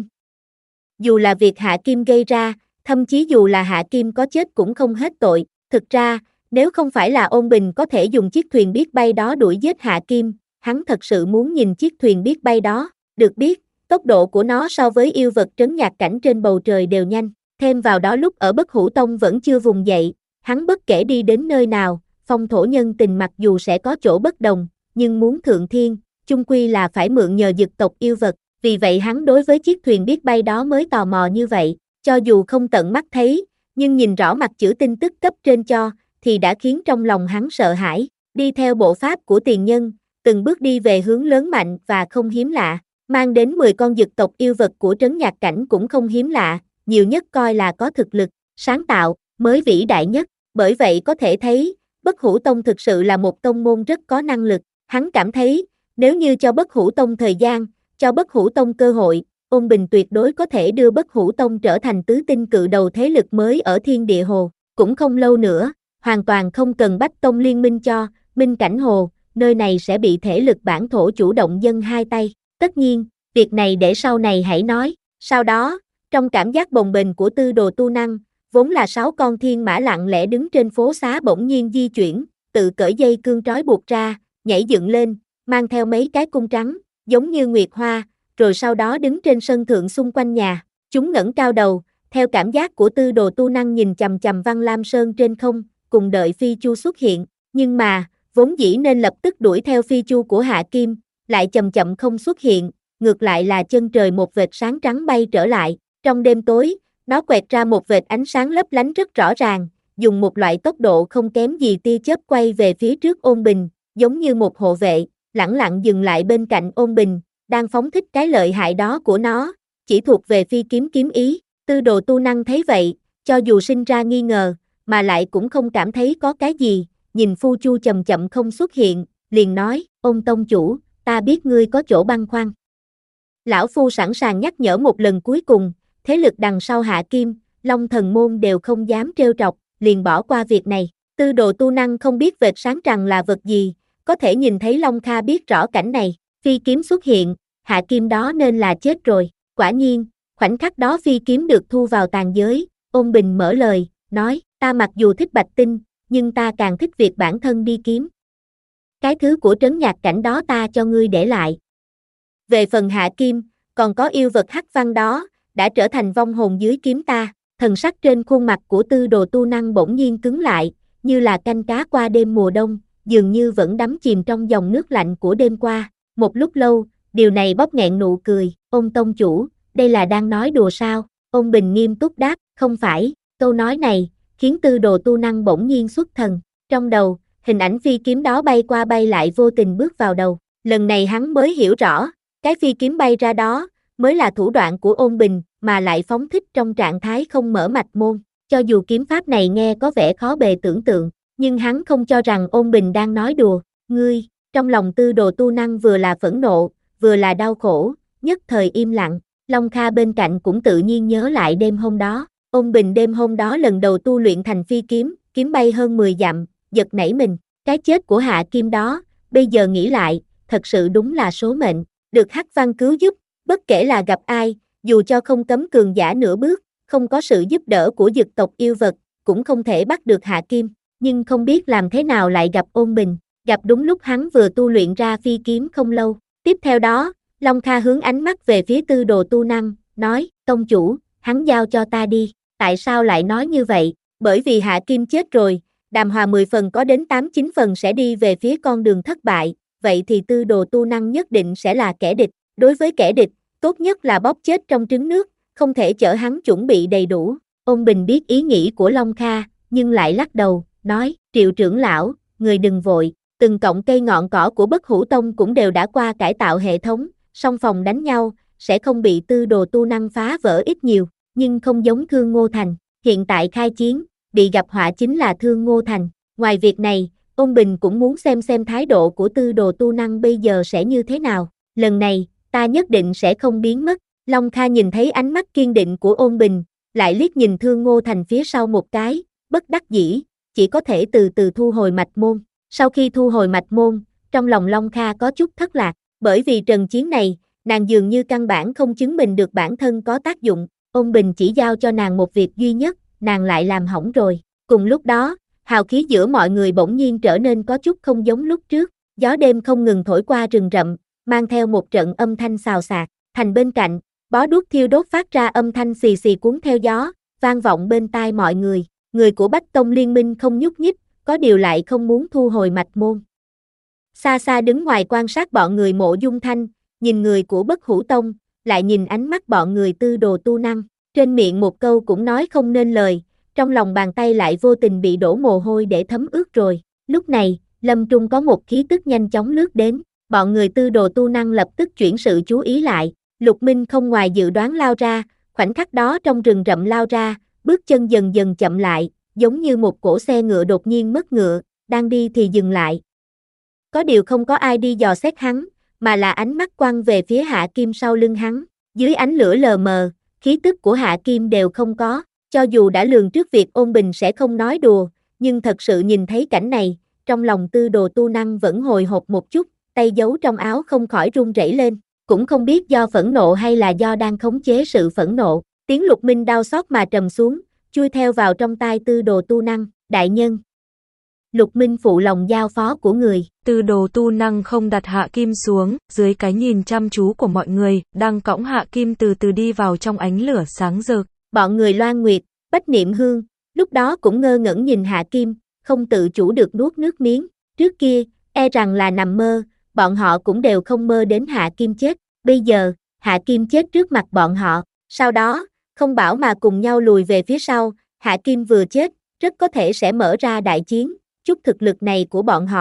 Dù là việc Hạ Kim gây ra, thậm chí dù là Hạ Kim có chết cũng không hết tội. Thực ra, nếu không phải là Ôn Bình có thể dùng chiếc thuyền biết bay đó đuổi giết Hạ Kim, hắn thật sự muốn nhìn chiếc thuyền biết bay đó. Được biết, tốc độ của nó so với yêu vật trấn nhạc cảnh trên bầu trời đều nhanh. Thêm vào đó lúc ở Bất Hủ Tông vẫn chưa vùng dậy, hắn bất kể đi đến nơi nào, phong thổ nhân tình mặc dù sẽ có chỗ bất đồng, nhưng muốn thượng thiên, chung quy là phải mượn nhờ dực tộc yêu vật. Vì vậy hắn đối với chiếc thuyền biết bay đó mới tò mò như vậy. Cho dù không tận mắt thấy, nhưng nhìn rõ mặt chữ tin tức cấp trên cho, thì đã khiến trong lòng hắn sợ hãi. Đi theo bộ pháp của tiền nhân, từng bước đi về hướng lớn mạnh và không hiếm lạ. Mang đến mười con dực tộc yêu vật của trấn nhạc cảnh cũng không hiếm lạ, nhiều nhất coi là có thực lực, sáng tạo, mới vĩ đại nhất. Bởi vậy có thể thấy, Bất Hủ Tông thực sự là một tông môn rất có năng lực. Hắn cảm thấy, nếu như cho Bất Hủ Tông thời gian, cho Bất Hủ Tông cơ hội, Ôn Bình tuyệt đối có thể đưa Bất Hủ Tông trở thành tứ tinh cự đầu thế lực mới ở Thiên Địa Hồ. Cũng không lâu nữa, hoàn toàn không cần Bách Tông liên minh cho, Minh Cảnh Hồ, nơi này sẽ bị thể lực bản thổ chủ động dâng hai tay. Tất nhiên, việc này để sau này hãy nói. Sau đó, trong cảm giác bồng bềnh của Tư Đồ Tu Năng, vốn là sáu con thiên mã lặng lẽ đứng trên phố xá bỗng nhiên di chuyển, tự cởi dây cương trói buộc ra, nhảy dựng lên, mang theo mấy cái cung trắng, giống như nguyệt hoa, rồi sau đó đứng trên sân thượng xung quanh nhà. Chúng ngẩng cao đầu, theo cảm giác của Tư Đồ Tu Năng nhìn chằm chằm Văn Lam Sơn trên không, cùng đợi phi chu xuất hiện. Nhưng mà, vốn dĩ nên lập tức đuổi theo phi chu của Hạ Kim, lại chậm chậm không xuất hiện, ngược lại là chân trời một vệt sáng trắng bay trở lại. Trong đêm tối, nó quẹt ra một vệt ánh sáng lấp lánh rất rõ ràng, dùng một loại tốc độ không kém gì tia chớp quay về phía trước Ôn Bình, giống như một hộ vệ, lẳng lặng dừng lại bên cạnh ôn bình, đang phóng thích cái lợi hại đó của nó, chỉ thuộc về phi kiếm kiếm ý. Tư đồ tu năng thấy vậy, cho dù sinh ra nghi ngờ, mà lại cũng không cảm thấy có cái gì, nhìn Phu Chu chậm chậm không xuất hiện, liền nói, ôn tông chủ, ta biết ngươi có chỗ băn khoăn. Lão Phu sẵn sàng nhắc nhở một lần cuối cùng, thế lực đằng sau Hạ Kim, Long Thần Môn đều không dám trêu trọc, liền bỏ qua việc này. Tư đồ tu năng không biết vệt sáng trăng là vật gì, có thể nhìn thấy Long Kha biết rõ cảnh này, phi kiếm xuất hiện, Hạ Kim đó nên là chết rồi. Quả nhiên, khoảnh khắc đó phi kiếm được thu vào tàn giới, ôn bình mở lời, nói, ta mặc dù thích bạch tinh, nhưng ta càng thích việc bản thân đi kiếm. Cái thứ của trấn nhạc cảnh đó ta cho ngươi để lại. Về phần Hạ Kim, còn có yêu vật hắc văn đó, đã trở thành vong hồn dưới kiếm ta. Thần sắc trên khuôn mặt của tư đồ tu năng bỗng nhiên cứng lại, như là canh cá qua đêm mùa đông, dường như vẫn đắm chìm trong dòng nước lạnh của đêm qua. Một lúc lâu, điều này bóp nghẹn nụ cười, ôn tông chủ, đây là đang nói đùa sao? Ôn bình nghiêm túc đáp, không phải. Câu nói này, khiến tư đồ tu năng bỗng nhiên xuất thần. Trong đầu, hình ảnh phi kiếm đó bay qua bay lại vô tình bước vào đầu. Lần này hắn mới hiểu rõ, cái phi kiếm bay ra đó, mới là thủ đoạn của ôn bình, mà lại phóng thích trong trạng thái không mở mạch môn. Cho dù kiếm pháp này nghe có vẻ khó bề tưởng tượng, nhưng hắn không cho rằng ôn bình đang nói đùa. Ngươi, trong lòng tư đồ tu năng vừa là phẫn nộ, vừa là đau khổ, nhất thời im lặng. Long Kha bên cạnh cũng tự nhiên nhớ lại đêm hôm đó. Ôn bình đêm hôm đó lần đầu tu luyện thành phi kiếm, kiếm bay hơn mười dặm, giật nảy mình. Cái chết của Hạ Kim đó, bây giờ nghĩ lại, thật sự đúng là số mệnh. Được Hắc Văn cứu giúp, bất kể là gặp ai, dù cho không cấm cường giả nửa bước, không có sự giúp đỡ của dực tộc yêu vật, cũng không thể bắt được Hạ Kim. Nhưng không biết làm thế nào lại gặp ôn bình, gặp đúng lúc hắn vừa tu luyện ra phi kiếm không lâu. Tiếp theo đó, Long Kha hướng ánh mắt về phía tư đồ tu năng, nói, tông chủ, hắn giao cho ta đi. Tại sao lại nói như vậy? Bởi vì Hạ Kim chết rồi, Đàm Hòa mười phần có đến tám chín phần sẽ đi về phía con đường thất bại, vậy thì tư đồ tu năng nhất định sẽ là kẻ địch. Đối với kẻ địch, tốt nhất là bóp chết trong trứng nước, không thể chở hắn chuẩn bị đầy đủ. Ôn bình biết ý nghĩ của Long Kha, nhưng lại lắc đầu, nói, Triệu trưởng lão, người đừng vội, từng cọng cây ngọn cỏ của Bất Hủ Tông cũng đều đã qua cải tạo hệ thống, song phòng đánh nhau, sẽ không bị tư đồ tu năng phá vỡ ít nhiều, nhưng không giống Thương Ngô Thành, hiện tại khai chiến, bị gặp họa chính là Thương Ngô Thành. Ngoài việc này, ôn bình cũng muốn xem xem thái độ của tư đồ tu năng bây giờ sẽ như thế nào. Lần này, ta nhất định sẽ không biến mất. Long Kha nhìn thấy ánh mắt kiên định của ôn bình, lại liếc nhìn Thương Ngô Thành phía sau một cái, bất đắc dĩ, chỉ có thể từ từ thu hồi mạch môn. Sau khi thu hồi mạch môn, trong lòng Long Kha có chút thất lạc, bởi vì trận chiến này, nàng dường như căn bản không chứng minh được bản thân có tác dụng. Ôn bình chỉ giao cho nàng một việc duy nhất, nàng lại làm hỏng rồi. Cùng lúc đó, hào khí giữa mọi người bỗng nhiên trở nên có chút không giống lúc trước. Gió đêm không ngừng thổi qua rừng rậm, mang theo một trận âm thanh xào xạc. Thành bên cạnh, bó đuốc thiêu đốt phát ra âm thanh xì xì cuốn theo gió, vang vọng bên tai mọi người. Người của Bách Tông Liên Minh không nhúc nhích, có điều lại không muốn thu hồi mạch môn. Xa xa đứng ngoài quan sát bọn người Mộ Dung Thanh, nhìn người của Bất Hủ Tông, lại nhìn ánh mắt bọn người tư đồ tu năng, trên miệng một câu cũng nói không nên lời, trong lòng bàn tay lại vô tình bị đổ mồ hôi để thấm ướt rồi. Lúc này, lâm trung có một khí tức nhanh chóng lướt đến, bọn người tư đồ tu năng lập tức chuyển sự chú ý lại. Lục Minh không ngoài dự đoán lao ra, khoảnh khắc đó trong rừng rậm lao ra, bước chân dần dần chậm lại, giống như một cỗ xe ngựa đột nhiên mất ngựa, đang đi thì dừng lại. Có điều không có ai đi dò xét hắn, mà là ánh mắt quăng về phía Hạ Kim sau lưng hắn. Dưới ánh lửa lờ mờ, khí tức của Hạ Kim đều không có, cho dù đã lường trước việc ôn bình sẽ không nói đùa, nhưng thật sự nhìn thấy cảnh này, trong lòng tư đồ tu năng vẫn hồi hộp một chút, tay giấu trong áo không khỏi run rẩy lên, cũng không biết do phẫn nộ hay là do đang khống chế sự phẫn nộ. Tiếng Lục Minh đau xót mà trầm xuống, chui theo vào trong tai tư đồ tu năng, đại nhân. Lục Minh phụ lòng giao phó của người. Tư đồ tu năng không đặt Hạ Kim xuống, dưới cái nhìn chăm chú của mọi người, đang cõng Hạ Kim từ từ đi vào trong ánh lửa sáng rực. Bọn người Loan Nguyệt, Bách Niệm Hương, lúc đó cũng ngơ ngẩn nhìn Hạ Kim, không tự chủ được nuốt nước miếng. Trước kia, e rằng là nằm mơ, bọn họ cũng đều không mơ đến Hạ Kim chết. Bây giờ, Hạ Kim chết trước mặt bọn họ. Sau đó, không bảo mà cùng nhau lùi về phía sau, Hạ Kim vừa chết, rất có thể sẽ mở ra đại chiến. Chút thực lực này của bọn họ,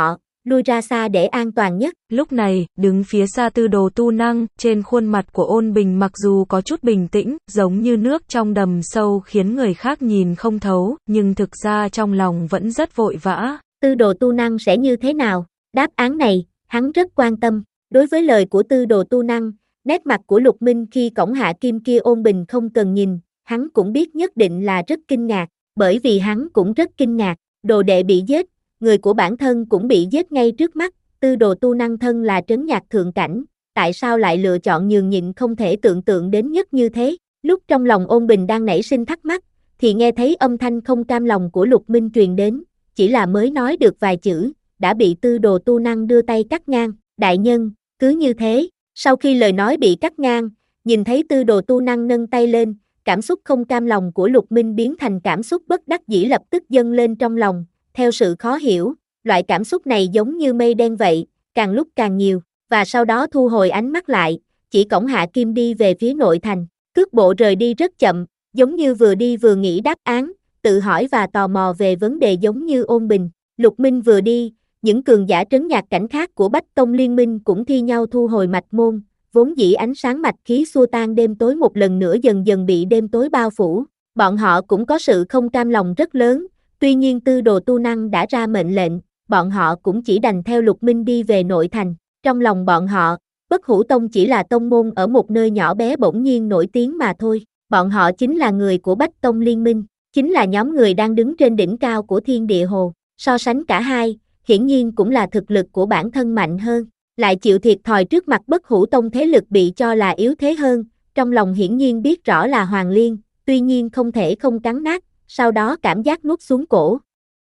lui ra xa để an toàn nhất. Lúc này, đứng phía xa Tư Đồ Tu Năng, trên khuôn mặt của Ôn Bình mặc dù có chút bình tĩnh, giống như nước trong đầm sâu khiến người khác nhìn không thấu, nhưng thực ra trong lòng vẫn rất vội vã. Tư Đồ Tu Năng sẽ như thế nào? Đáp án này, hắn rất quan tâm. Đối với lời của Tư Đồ Tu Năng, nét mặt của Lục Minh khi cõng hạ kim kia Ôn Bình không cần nhìn, hắn cũng biết nhất định là rất kinh ngạc, bởi vì hắn cũng rất kinh ngạc, đồ đệ bị giết, người của bản thân cũng bị giết ngay trước mắt, Tư Đồ Tu Năng thân là trấn nhạc thượng cảnh, tại sao lại lựa chọn nhường nhịn không thể tưởng tượng đến nhất như thế? Lúc trong lòng Ôn Bình đang nảy sinh thắc mắc, thì nghe thấy âm thanh không cam lòng của Lục Minh truyền đến, chỉ là mới nói được vài chữ, đã bị Tư Đồ Tu Năng đưa tay cắt ngang, đại nhân, cứ như thế. Sau khi lời nói bị cắt ngang, nhìn thấy Tư Đồ Tu Năng nâng tay lên, cảm xúc không cam lòng của Lục Minh biến thành cảm xúc bất đắc dĩ lập tức dâng lên trong lòng, theo sự khó hiểu, loại cảm xúc này giống như mây đen vậy, càng lúc càng nhiều, và sau đó thu hồi ánh mắt lại, chỉ cõng Hạ Kim đi về phía nội thành, cước bộ rời đi rất chậm, giống như vừa đi vừa nghĩ đáp án, tự hỏi và tò mò về vấn đề giống như Ôn Bình. Lục Minh vừa đi, những cường giả trấn nhạc cảnh khác của Bách Tông Liên Minh cũng thi nhau thu hồi mạch môn, vốn dĩ ánh sáng mạch khí xua tan đêm tối một lần nữa dần dần bị đêm tối bao phủ. Bọn họ cũng có sự không cam lòng rất lớn, tuy nhiên Tư Đồ Tu Năng đã ra mệnh lệnh, bọn họ cũng chỉ đành theo Lục Minh đi về nội thành. Trong lòng bọn họ, Bất Hủ Tông chỉ là tông môn ở một nơi nhỏ bé bỗng nhiên nổi tiếng mà thôi, bọn họ chính là người của Bách Tông Liên Minh, chính là nhóm người đang đứng trên đỉnh cao của Thiên Địa Hồ, so sánh cả hai, hiển nhiên cũng là thực lực của bản thân mạnh hơn, lại chịu thiệt thòi trước mặt Bất Hủ Tông thế lực bị cho là yếu thế hơn, trong lòng hiển nhiên biết rõ là Hoàng Liên, tuy nhiên không thể không cắn nát, sau đó cảm giác nuốt xuống cổ.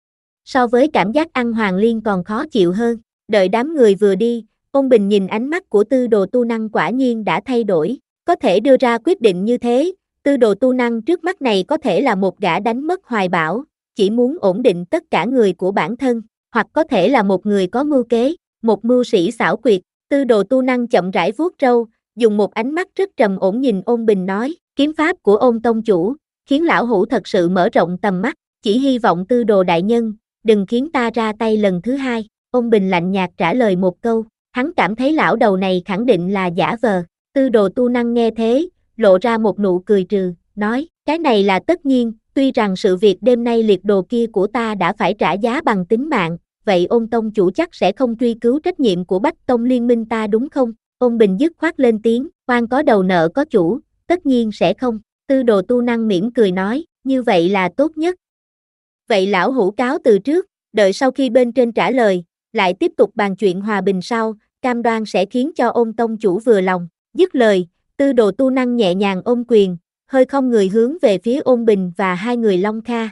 So với cảm giác ăn Hoàng Liên còn khó chịu hơn, đợi đám người vừa đi, Ôn Bình nhìn ánh mắt của Tư Đồ Tu Năng quả nhiên đã thay đổi, có thể đưa ra quyết định như thế, Tư Đồ Tu Năng trước mắt này có thể là một gã đánh mất hoài bão, chỉ muốn ổn định tất cả người của bản thân, hoặc có thể là một người có mưu kế, một mưu sĩ xảo quyệt. Tư Đồ Tu Năng chậm rãi vuốt râu, dùng một ánh mắt rất trầm ổn nhìn Ôn Bình nói, kiếm pháp của Ôn tông chủ, khiến lão hủ thật sự mở rộng tầm mắt, chỉ hy vọng Tư Đồ đại nhân, đừng khiến ta ra tay lần thứ hai. Ôn Bình lạnh nhạt trả lời một câu, hắn cảm thấy lão đầu này khẳng định là giả vờ. Tư Đồ Tu Năng nghe thế, lộ ra một nụ cười trừ, nói, cái này là tất nhiên, tuy rằng sự việc đêm nay liệt đồ kia của ta đã phải trả giá bằng tính mạng, vậy Ôn tông chủ chắc sẽ không truy cứu trách nhiệm của Bách Tông Liên Minh ta đúng không? Ôn Bình dứt khoát lên tiếng, oan có đầu nợ có chủ, tất nhiên sẽ không. Tư Đồ Tu Năng mỉm cười nói, như vậy là tốt nhất. Vậy lão hủ cáo từ trước, đợi sau khi bên trên trả lời, lại tiếp tục bàn chuyện hòa bình sau, cam đoan sẽ khiến cho Ôn tông chủ vừa lòng. Dứt lời, Tư Đồ Tu Năng nhẹ nhàng ôm quyền, hơi không người hướng về phía Ôn Bình và hai người Long Kha.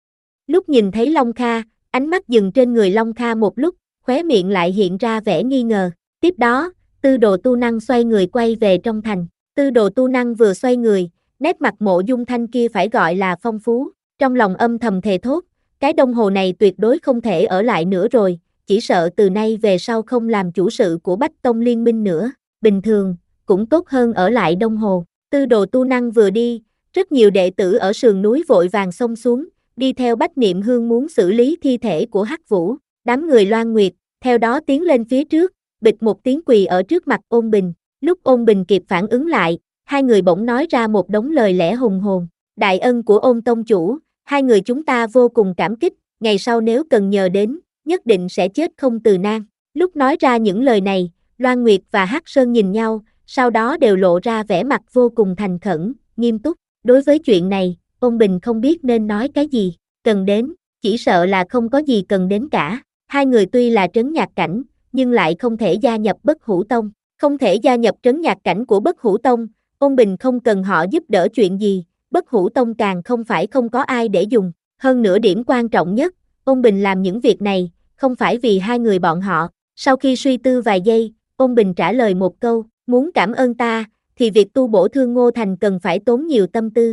Lúc nhìn thấy Long Kha, ánh mắt dừng trên người Long Kha một lúc, khóe miệng lại hiện ra vẻ nghi ngờ. Tiếp đó, Tư Đồ Tu Năng xoay người quay về trong thành. Tư Đồ Tu Năng vừa xoay người, nét mặt Mộ Dung Thanh kia phải gọi là phong phú, trong lòng âm thầm thề thốt, cái đồng hồ này tuyệt đối không thể ở lại nữa rồi, chỉ sợ từ nay về sau không làm chủ sự của Bách Tông Liên Minh nữa, bình thường, cũng tốt hơn ở lại Đông Hồ. Tư Đồ Tu Năng vừa đi, rất nhiều đệ tử ở sườn núi vội vàng xông xuống, đi theo Bách Niệm Hương muốn xử lý thi thể của Hắc Vũ, đám người Loan Nguyệt, theo đó tiến lên phía trước, bịch một tiếng quỳ ở trước mặt Ôn Bình, lúc Ôn Bình kịp phản ứng lại, hai người bỗng nói ra một đống lời lẽ hùng hồn, đại ân của Ôn tông chủ, hai người chúng ta vô cùng cảm kích, ngày sau nếu cần nhờ đến, nhất định sẽ chết không từ nan. Lúc nói ra những lời này, Loan Nguyệt và Hắc Sơn nhìn nhau, sau đó đều lộ ra vẻ mặt vô cùng thành khẩn, nghiêm túc. Đối với chuyện này, Ôn Bình không biết nên nói cái gì, cần đến, chỉ sợ là không có gì cần đến cả. Hai người tuy là trấn nhạc cảnh, nhưng lại không thể gia nhập Bất Hủ Tông, không thể gia nhập trấn nhạc cảnh của Bất Hủ Tông, Ôn Bình không cần họ giúp đỡ chuyện gì, Bất Hủ Tông càng không phải không có ai để dùng. Hơn nữa điểm quan trọng nhất, Ôn Bình làm những việc này, không phải vì hai người bọn họ. Sau khi suy tư vài giây, Ôn Bình trả lời một câu, muốn cảm ơn ta, thì việc tu bổ Thương Ngô Thành cần phải tốn nhiều tâm tư.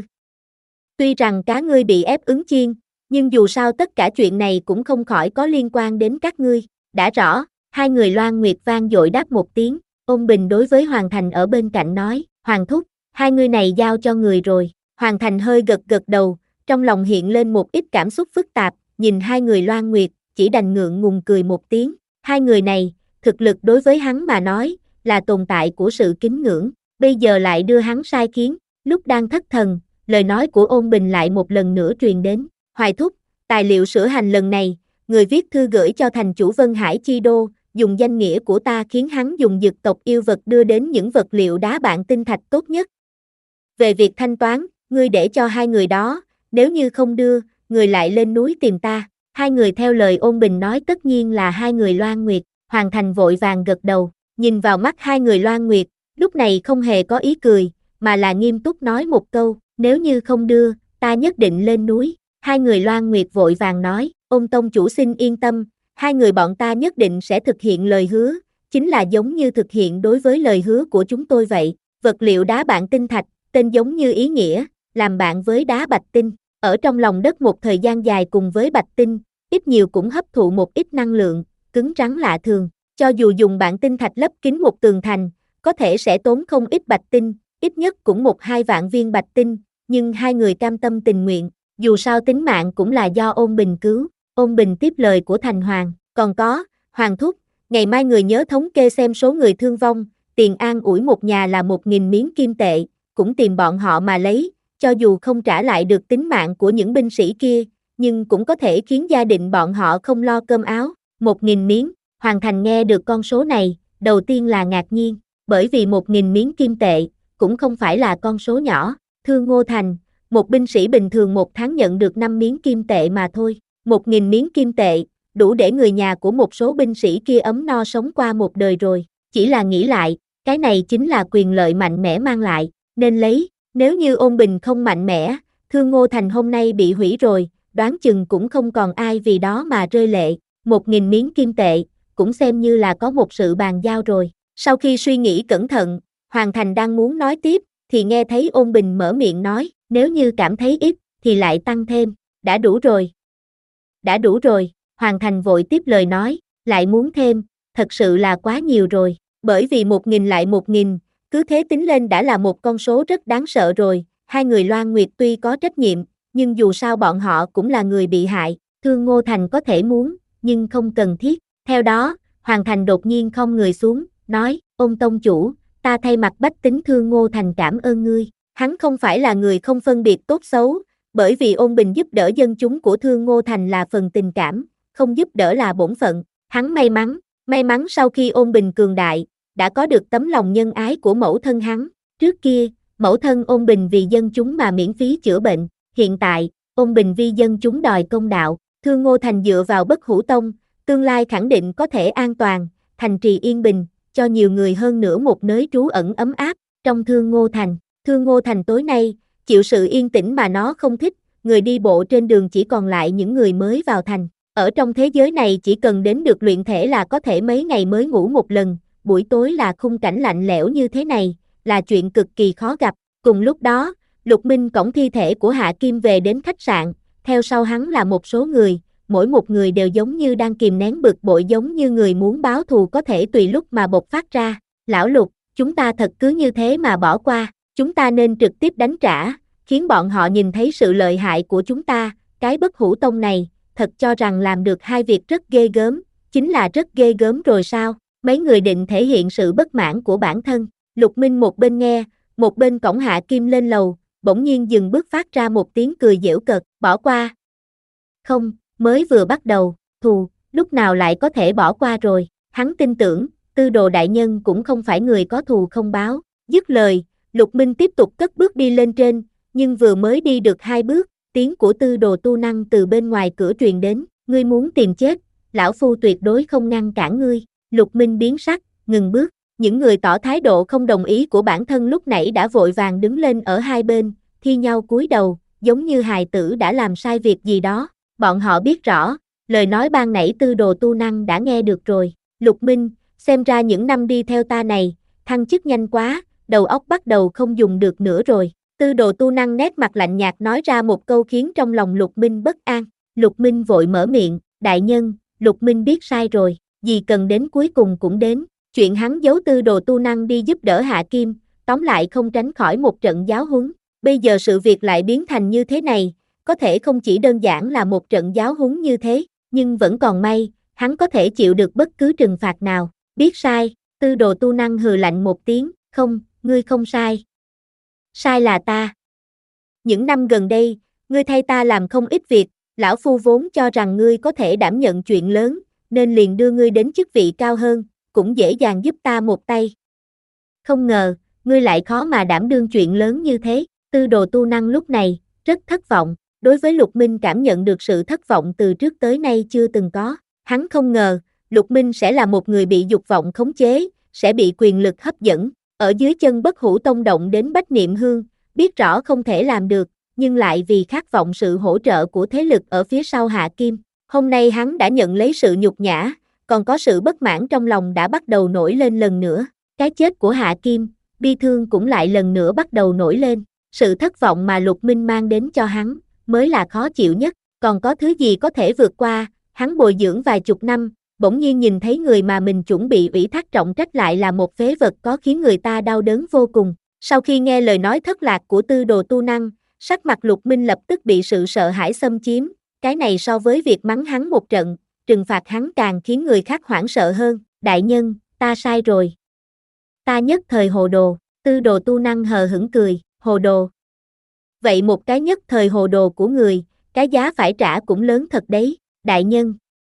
Tuy rằng cá ngươi bị ép ứng chiên, nhưng dù sao tất cả chuyện này cũng không khỏi có liên quan đến các ngươi. Đã rõ, hai người Loan Nguyệt vang dội đáp một tiếng, Ôn Bình đối với Hoàng Thành ở bên cạnh nói, Hoàng thúc, hai người này giao cho người rồi. Hoàng Thành hơi gật gật đầu, trong lòng hiện lên một ít cảm xúc phức tạp, nhìn hai người Loan Nguyệt, chỉ đành ngượng ngùng cười một tiếng. Hai người này, thực lực đối với hắn mà nói, là tồn tại của sự kính ngưỡng, bây giờ lại đưa hắn sai khiến, lúc đang thất thần, lời nói của Ôn Bình lại một lần nữa truyền đến, Hoài thúc, tài liệu sửa hành lần này, người viết thư gửi cho thành chủ Vân Hải Chi Đô, dùng danh nghĩa của ta khiến hắn dùng dực tộc yêu vật đưa đến những vật liệu đá bạn tinh thạch tốt nhất. Về việc thanh toán, ngươi để cho hai người đó, nếu như không đưa, người lại lên núi tìm ta. Hai người theo lời Ôn Bình nói tất nhiên là hai người Loan Nguyệt, Hoàng Thành vội vàng gật đầu, nhìn vào mắt hai người Loan Nguyệt, lúc này không hề có ý cười, mà là nghiêm túc nói một câu, nếu như không đưa, ta nhất định lên núi. Hai người Loan Nguyệt vội vàng nói, Ôn tông chủ xin yên tâm, hai người bọn ta nhất định sẽ thực hiện lời hứa, chính là giống như thực hiện đối với lời hứa của chúng tôi vậy. Vật liệu đá bạn tinh thạch, tên giống như ý nghĩa, làm bạn với đá bạch tinh, ở trong lòng đất một thời gian dài cùng với bạch tinh, ít nhiều cũng hấp thụ một ít năng lượng, cứng rắn lạ thường, cho dù dùng bạn tinh thạch lấp kín một tường thành, có thể sẽ tốn không ít bạch tinh, ít nhất cũng một hai vạn viên bạch tinh, nhưng hai người cam tâm tình nguyện, dù sao tính mạng cũng là do Ôn Bình cứu. Ôn Bình tiếp lời của Thành Hoàng, còn có, Hoàng thúc, ngày mai người nhớ thống kê xem số người thương vong, tiền an ủi một nhà là một nghìn miếng kim tệ, cũng tìm bọn họ mà lấy, cho dù không trả lại được tính mạng của những binh sĩ kia, nhưng cũng có thể khiến gia đình bọn họ không lo cơm áo. Một nghìn miếng, Hoàng Thành nghe được con số này, đầu tiên là ngạc nhiên, bởi vì một nghìn miếng kim tệ, cũng không phải là con số nhỏ. Thương Ngô Thành, một binh sĩ bình thường một tháng nhận được năm miếng kim tệ mà thôi. Một nghìn miếng kim tệ, đủ để người nhà của một số binh sĩ kia ấm no sống qua một đời rồi. Chỉ là nghĩ lại, cái này chính là quyền lợi mạnh mẽ mang lại, nên lấy. Nếu như Ôn Bình không mạnh mẽ, Thương Ngô Thành hôm nay bị hủy rồi, đoán chừng cũng không còn ai vì đó mà rơi lệ. Một nghìn miếng kim tệ, cũng xem như là có một sự bàn giao rồi. Sau khi suy nghĩ cẩn thận, Hoàng Thành đang muốn nói tiếp, thì nghe thấy Ôn Bình mở miệng nói, nếu như cảm thấy ít, thì lại tăng thêm, đã đủ rồi. Đã đủ rồi, Hoàng Thành vội tiếp lời nói, lại muốn thêm, thật sự là quá nhiều rồi, bởi vì một nghìn lại một nghìn, cứ thế tính lên đã là một con số rất đáng sợ rồi. Hai người Loan Nguyệt tuy có trách nhiệm, nhưng dù sao bọn họ cũng là người bị hại, Thương Ngô Thành có thể muốn, nhưng không cần thiết. Theo đó, Hoàng Thành đột nhiên khom người xuống, nói, Ôn tông chủ, ta thay mặt bách tính Thương Ngô Thành cảm ơn ngươi. Hắn không phải là người không phân biệt tốt xấu, bởi vì Ôn Bình giúp đỡ dân chúng của Thương Ngô Thành là phần tình cảm, không giúp đỡ là bổn phận. Hắn may mắn, may mắn sau khi Ôn Bình cường đại, đã có được tấm lòng nhân ái của mẫu thân hắn. Trước kia, mẫu thân Ôn Bình vì dân chúng mà miễn phí chữa bệnh, hiện tại, Ôn Bình vì dân chúng đòi công đạo. Thương Ngô Thành dựa vào Bất Hủ Tông, tương lai khẳng định có thể an toàn, thành trì yên bình, cho nhiều người hơn nữa một nơi trú ẩn ấm áp. Trong Thương Ngô Thành, Thương Ngô Thành tối nay, chịu sự yên tĩnh mà nó không thích, người đi bộ trên đường chỉ còn lại những người mới vào thành. Ở trong thế giới này chỉ cần đến được luyện thể là có thể mấy ngày mới ngủ một lần, buổi tối là khung cảnh lạnh lẽo như thế này, là chuyện cực kỳ khó gặp. Cùng lúc đó, Lục Minh cõng thi thể của Hạ Kim về đến khách sạn, theo sau hắn là một số người, mỗi một người đều giống như đang kìm nén bực bội, giống như người muốn báo thù có thể tùy lúc mà bộc phát ra. Lão Lục, chúng ta thật cứ như thế mà bỏ qua, chúng ta nên trực tiếp đánh trả, khiến bọn họ nhìn thấy sự lợi hại của chúng ta. Cái Bất Hủ Tông này, thật cho rằng làm được hai việc rất ghê gớm, chính là rất ghê gớm rồi sao? Mấy người định thể hiện sự bất mãn của bản thân. Lục Minh một bên nghe, một bên cõng Hạ Kim lên lầu, bỗng nhiên dừng bước phát ra một tiếng cười giễu cợt, bỏ qua. Không, mới vừa bắt đầu, thù, lúc nào lại có thể bỏ qua rồi, hắn tin tưởng, Tư Đồ đại nhân cũng không phải người có thù không báo. Dứt lời, Lục Minh tiếp tục cất bước đi lên trên, nhưng vừa mới đi được hai bước, tiếng của Tư Đồ Tu Năng từ bên ngoài cửa truyền đến, ngươi muốn tìm chết, lão phu tuyệt đối không ngăn cản ngươi. Lục Minh biến sắc, ngừng bước, những người tỏ thái độ không đồng ý của bản thân lúc nãy đã vội vàng đứng lên ở hai bên, thi nhau cúi đầu, giống như hài tử đã làm sai việc gì đó. Bọn họ biết rõ, lời nói ban nãy Tư Đồ Tu Năng đã nghe được rồi. Lục Minh, xem ra những năm đi theo ta này, thăng chức nhanh quá, đầu óc bắt đầu không dùng được nữa rồi. Tư Đồ Tu Năng nét mặt lạnh nhạt nói ra một câu khiến trong lòng Lục Minh bất an. Lục Minh vội mở miệng, đại nhân, Lục Minh biết sai rồi, gì cần đến cuối cùng cũng đến. Chuyện hắn giấu Tư Đồ Tu Năng đi giúp đỡ Hạ Kim, tóm lại không tránh khỏi một trận giáo huấn. Bây giờ sự việc lại biến thành như thế này, có thể không chỉ đơn giản là một trận giáo huấn như thế, nhưng vẫn còn may, hắn có thể chịu được bất cứ trừng phạt nào. Biết sai, Tư Đồ Tu Năng hừ lạnh một tiếng, không, ngươi không sai. Sai là ta. Những năm gần đây, ngươi thay ta làm không ít việc, lão phu vốn cho rằng ngươi có thể đảm nhận chuyện lớn, nên liền đưa ngươi đến chức vị cao hơn, cũng dễ dàng giúp ta một tay. Không ngờ, ngươi lại khó mà đảm đương chuyện lớn như thế. Tư Đồ Tu Năng lúc này, rất thất vọng, đối với Lục Minh cảm nhận được sự thất vọng từ trước tới nay chưa từng có. Hắn không ngờ, Lục Minh sẽ là một người bị dục vọng khống chế, sẽ bị quyền lực hấp dẫn, ở dưới chân Bất Hủ Tông động đến Bách Niệm Hương, biết rõ không thể làm được, nhưng lại vì khát vọng sự hỗ trợ của thế lực ở phía sau Hạ Kim. Hôm nay hắn đã nhận lấy sự nhục nhã, còn có sự bất mãn trong lòng đã bắt đầu nổi lên lần nữa. Cái chết của Hạ Kim, bi thương cũng lại lần nữa bắt đầu nổi lên. Sự thất vọng mà Lục Minh mang đến cho hắn, mới là khó chịu nhất. Còn có thứ gì có thể vượt qua, hắn bồi dưỡng vài chục năm, bỗng nhiên nhìn thấy người mà mình chuẩn bị ủy thác trọng trách lại là một phế vật, có khiến người ta đau đớn vô cùng. Sau khi nghe lời nói thất lạc của Tư Đồ Tu Năng, sắc mặt Lục Minh lập tức bị sự sợ hãi xâm chiếm, cái này so với việc mắng hắn một trận, trừng phạt hắn càng khiến người khác hoảng sợ hơn. Đại nhân, ta sai rồi. Ta nhất thời hồ đồ. Tư Đồ Tu Năng hờ hững cười, hồ đồ. Vậy một cái nhất thời hồ đồ của người, cái giá phải trả cũng lớn thật đấy. Đại nhân,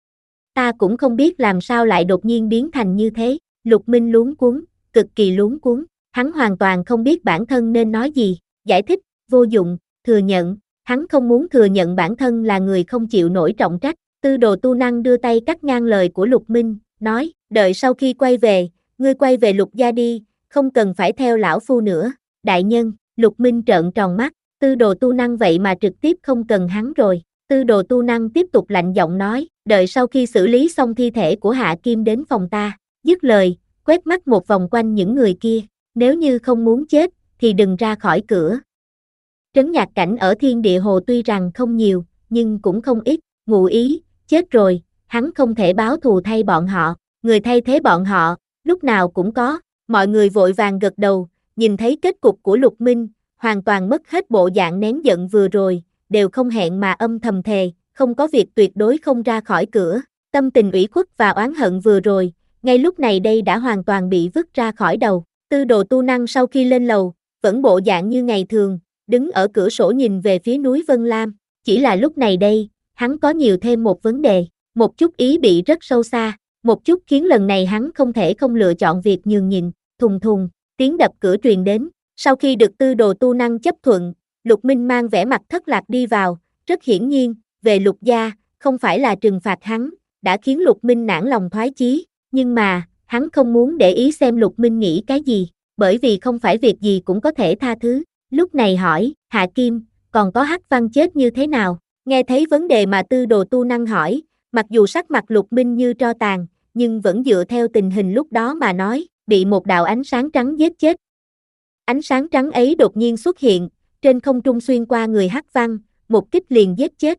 ta cũng không biết làm sao lại đột nhiên biến thành như thế. Lục Minh luống cuống, cực kỳ luống cuống. Hắn hoàn toàn không biết bản thân nên nói gì. Giải thích, vô dụng, thừa nhận. Hắn không muốn thừa nhận bản thân là người không chịu nổi trọng trách. Tư Đồ Tu Năng đưa tay cắt ngang lời của Lục Minh, nói, đợi sau khi quay về, ngươi quay về Lục gia đi, không cần phải theo lão phu nữa. Đại nhân, Lục Minh trợn tròn mắt, Tư Đồ Tu Năng vậy mà trực tiếp không cần hắn rồi. Tư Đồ Tu Năng tiếp tục lạnh giọng nói, đợi sau khi xử lý xong thi thể của Hạ Kim đến phòng ta. Dứt lời, quét mắt một vòng quanh những người kia, nếu như không muốn chết, thì đừng ra khỏi cửa. Trấn Nhạc Cảnh ở Thiên Địa Hồ tuy rằng không nhiều, nhưng cũng không ít. Ngụ ý, chết rồi, hắn không thể báo thù thay bọn họ, người thay thế bọn họ, lúc nào cũng có. Mọi người vội vàng gật đầu, nhìn thấy kết cục của Lục Minh, hoàn toàn mất hết bộ dạng nén giận vừa rồi, đều không hẹn mà âm thầm thề, không có việc tuyệt đối không ra khỏi cửa. Tâm tình ủy khuất và oán hận vừa rồi, ngay lúc này đây đã hoàn toàn bị vứt ra khỏi đầu. Tư Đồ Tu Năng sau khi lên lầu, vẫn bộ dạng như ngày thường, đứng ở cửa sổ nhìn về phía núi Vân Lam. Chỉ là lúc này đây, hắn có nhiều thêm một vấn đề, một chút ý bị rất sâu xa, một chút khiến lần này hắn không thể không lựa chọn việc nhường nhịn. Thùng thùng, tiếng đập cửa truyền đến. Sau khi được Tư Đồ Tu Năng chấp thuận, Lục Minh mang vẻ mặt thất lạc đi vào. Rất hiển nhiên, về Lục gia, không phải là trừng phạt hắn, đã khiến Lục Minh nản lòng thoái chí. Nhưng mà, hắn không muốn để ý xem Lục Minh nghĩ cái gì, bởi vì không phải việc gì cũng có thể tha thứ. Lúc này hỏi, Hạ Kim, còn có Hắc Văn chết như thế nào? Nghe thấy vấn đề mà Tư Đồ Tu Năng hỏi, mặc dù sắc mặt Lục Minh như tro tàn, nhưng vẫn dựa theo tình hình lúc đó mà nói, bị một đạo ánh sáng trắng giết chết. Ánh sáng trắng ấy đột nhiên xuất hiện, trên không trung xuyên qua người Hắc Văn, một kích liền giết chết.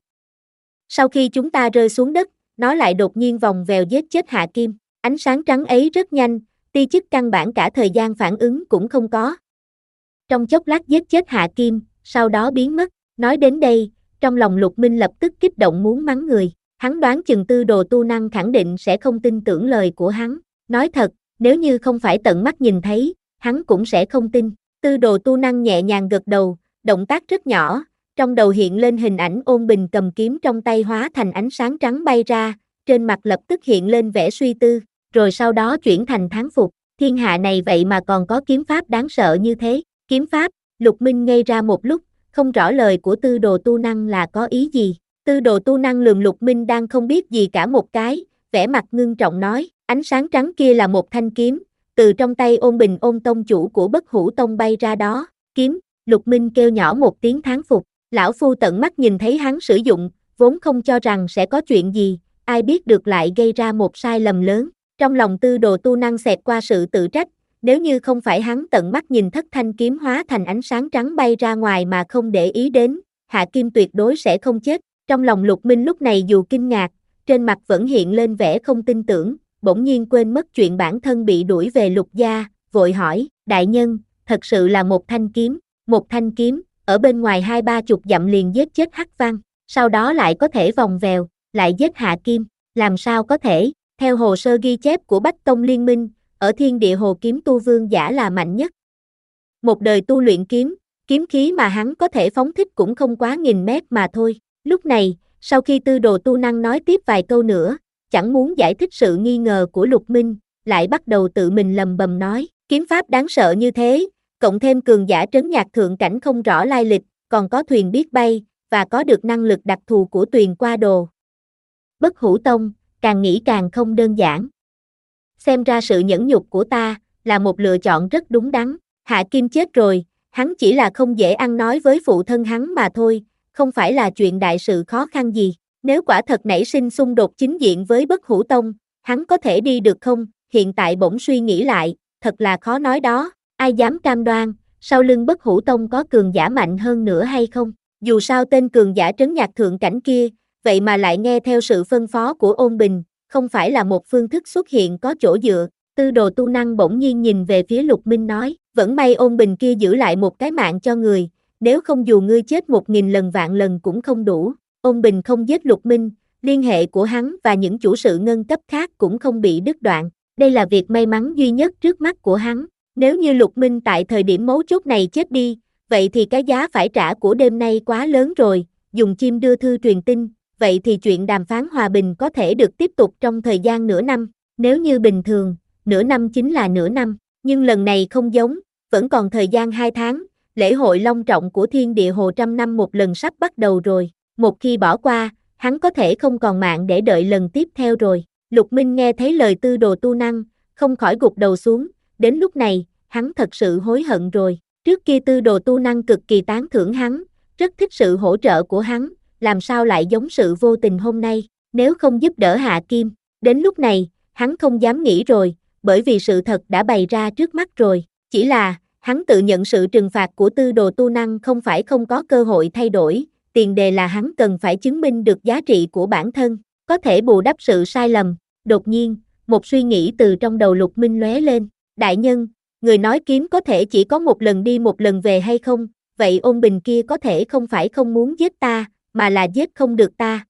Sau khi chúng ta rơi xuống đất, nó lại đột nhiên vòng vèo giết chết Hạ Kim. Ánh sáng trắng ấy rất nhanh, ti chức căn bản cả thời gian phản ứng cũng không có. Trong chốc lát giết chết Hạ Kim, sau đó biến mất. Nói đến đây, trong lòng Lục Minh lập tức kích động muốn mắng người. Hắn đoán chừng Tư Đồ Tu Năng khẳng định sẽ không tin tưởng lời của hắn. Nói thật, nếu như không phải tận mắt nhìn thấy, hắn cũng sẽ không tin. Tư Đồ Tu Năng nhẹ nhàng gật đầu, động tác rất nhỏ, trong đầu hiện lên hình ảnh Ôn Bình cầm kiếm trong tay hóa thành ánh sáng trắng bay ra, trên mặt lập tức hiện lên vẻ suy tư, rồi sau đó chuyển thành thán phục. Thiên hạ này vậy mà còn có kiếm pháp đáng sợ như thế. Kiếm pháp, Lục Minh ngây ra một lúc, không rõ lời của Tư Đồ Tu Năng là có ý gì. Tư Đồ Tu Năng lườm Lục Minh đang không biết gì cả một cái, vẻ mặt ngưng trọng nói, ánh sáng trắng kia là một thanh kiếm, từ trong tay Ôn Bình Ôn tông chủ của Bất Hủ Tông bay ra đó. Kiếm, Lục Minh kêu nhỏ một tiếng thán phục, lão phu tận mắt nhìn thấy hắn sử dụng, vốn không cho rằng sẽ có chuyện gì, ai biết được lại gây ra một sai lầm lớn. Trong lòng Tư Đồ Tu Năng xẹt qua sự tự trách, nếu như không phải hắn tận mắt nhìn thất thanh kiếm hóa thành ánh sáng trắng bay ra ngoài mà không để ý đến, Hạ Kim tuyệt đối sẽ không chết. Trong lòng Lục Minh lúc này dù kinh ngạc, trên mặt vẫn hiện lên vẻ không tin tưởng, bỗng nhiên quên mất chuyện bản thân bị đuổi về Lục gia, vội hỏi, đại nhân, thật sự là một thanh kiếm, một thanh kiếm, ở bên ngoài hai ba chục dặm liền giết chết Hắc Văn, sau đó lại có thể vòng vèo, lại giết Hạ Kim. Làm sao có thể, theo hồ sơ ghi chép của Bách Tông Liên minh, ở thiên địa hồ kiếm tu vương giả là mạnh nhất. Một đời tu luyện kiếm, kiếm khí mà hắn có thể phóng thích cũng không quá nghìn mét mà thôi. Lúc này, sau khi tư đồ tu năng nói tiếp vài câu nữa, chẳng muốn giải thích sự nghi ngờ của Lục Minh, lại bắt đầu tự mình lầm bầm nói, kiếm pháp đáng sợ như thế, cộng thêm cường giả trấn nhạc thượng cảnh không rõ lai lịch, còn có thuyền biết bay, và có được năng lực đặc thù của Tuyền Qua Đồ. Bất Hủ Tông, càng nghĩ càng không đơn giản. Xem ra sự nhẫn nhục của ta, là một lựa chọn rất đúng đắn. Hạ Kim chết rồi, hắn chỉ là không dễ ăn nói với phụ thân hắn mà thôi, không phải là chuyện đại sự khó khăn gì. Nếu quả thật nảy sinh xung đột chính diện với Bất Hủ Tông, hắn có thể đi được không? Hiện tại bỗng suy nghĩ lại, thật là khó nói đó. Ai dám cam đoan, sau lưng Bất Hủ Tông có cường giả mạnh hơn nữa hay không? Dù sao tên cường giả trấn nhạc thượng cảnh kia, vậy mà lại nghe theo sự phân phó của Ôn Bình, không phải là một phương thức xuất hiện có chỗ dựa. Tư đồ tu năng bỗng nhiên nhìn về phía Lục Minh nói, vẫn may Ôn Bình kia giữ lại một cái mạng cho người, nếu không dù ngươi chết một nghìn lần vạn lần cũng không đủ. Ôn Bình không giết Lục Minh, liên hệ của hắn và những chủ sự ngân cấp khác cũng không bị đứt đoạn. Đây là việc may mắn duy nhất trước mắt của hắn. Nếu như Lục Minh tại thời điểm mấu chốt này chết đi, vậy thì cái giá phải trả của đêm nay quá lớn rồi. Dùng chim đưa thư truyền tin, vậy thì chuyện đàm phán hòa bình có thể được tiếp tục trong thời gian nửa năm. Nếu như bình thường, nửa năm chính là nửa năm, nhưng lần này không giống, vẫn còn thời gian hai tháng, lễ hội long trọng của thiên địa hồ trăm năm một lần sắp bắt đầu rồi. Một khi bỏ qua, hắn có thể không còn mạng để đợi lần tiếp theo rồi. Lục Minh nghe thấy lời tư đồ tu năng, không khỏi gục đầu xuống, đến lúc này, hắn thật sự hối hận rồi. Trước kia tư đồ tu năng cực kỳ tán thưởng hắn, rất thích sự hỗ trợ của hắn, làm sao lại giống sự vô tình hôm nay, nếu không giúp đỡ Hạ Kim. Đến lúc này, hắn không dám nghĩ rồi, bởi vì sự thật đã bày ra trước mắt rồi. Chỉ là, hắn tự nhận sự trừng phạt của tư đồ tu năng không phải không có cơ hội thay đổi, tiền đề là hắn cần phải chứng minh được giá trị của bản thân, có thể bù đắp sự sai lầm. Đột nhiên, một suy nghĩ từ trong đầu Lục Minh lóe lên. Đại nhân, người nói kiếm có thể chỉ có một lần đi một lần về hay không? Vậy Ôn Bình kia có thể không phải không muốn giết ta, mà là giết không được ta.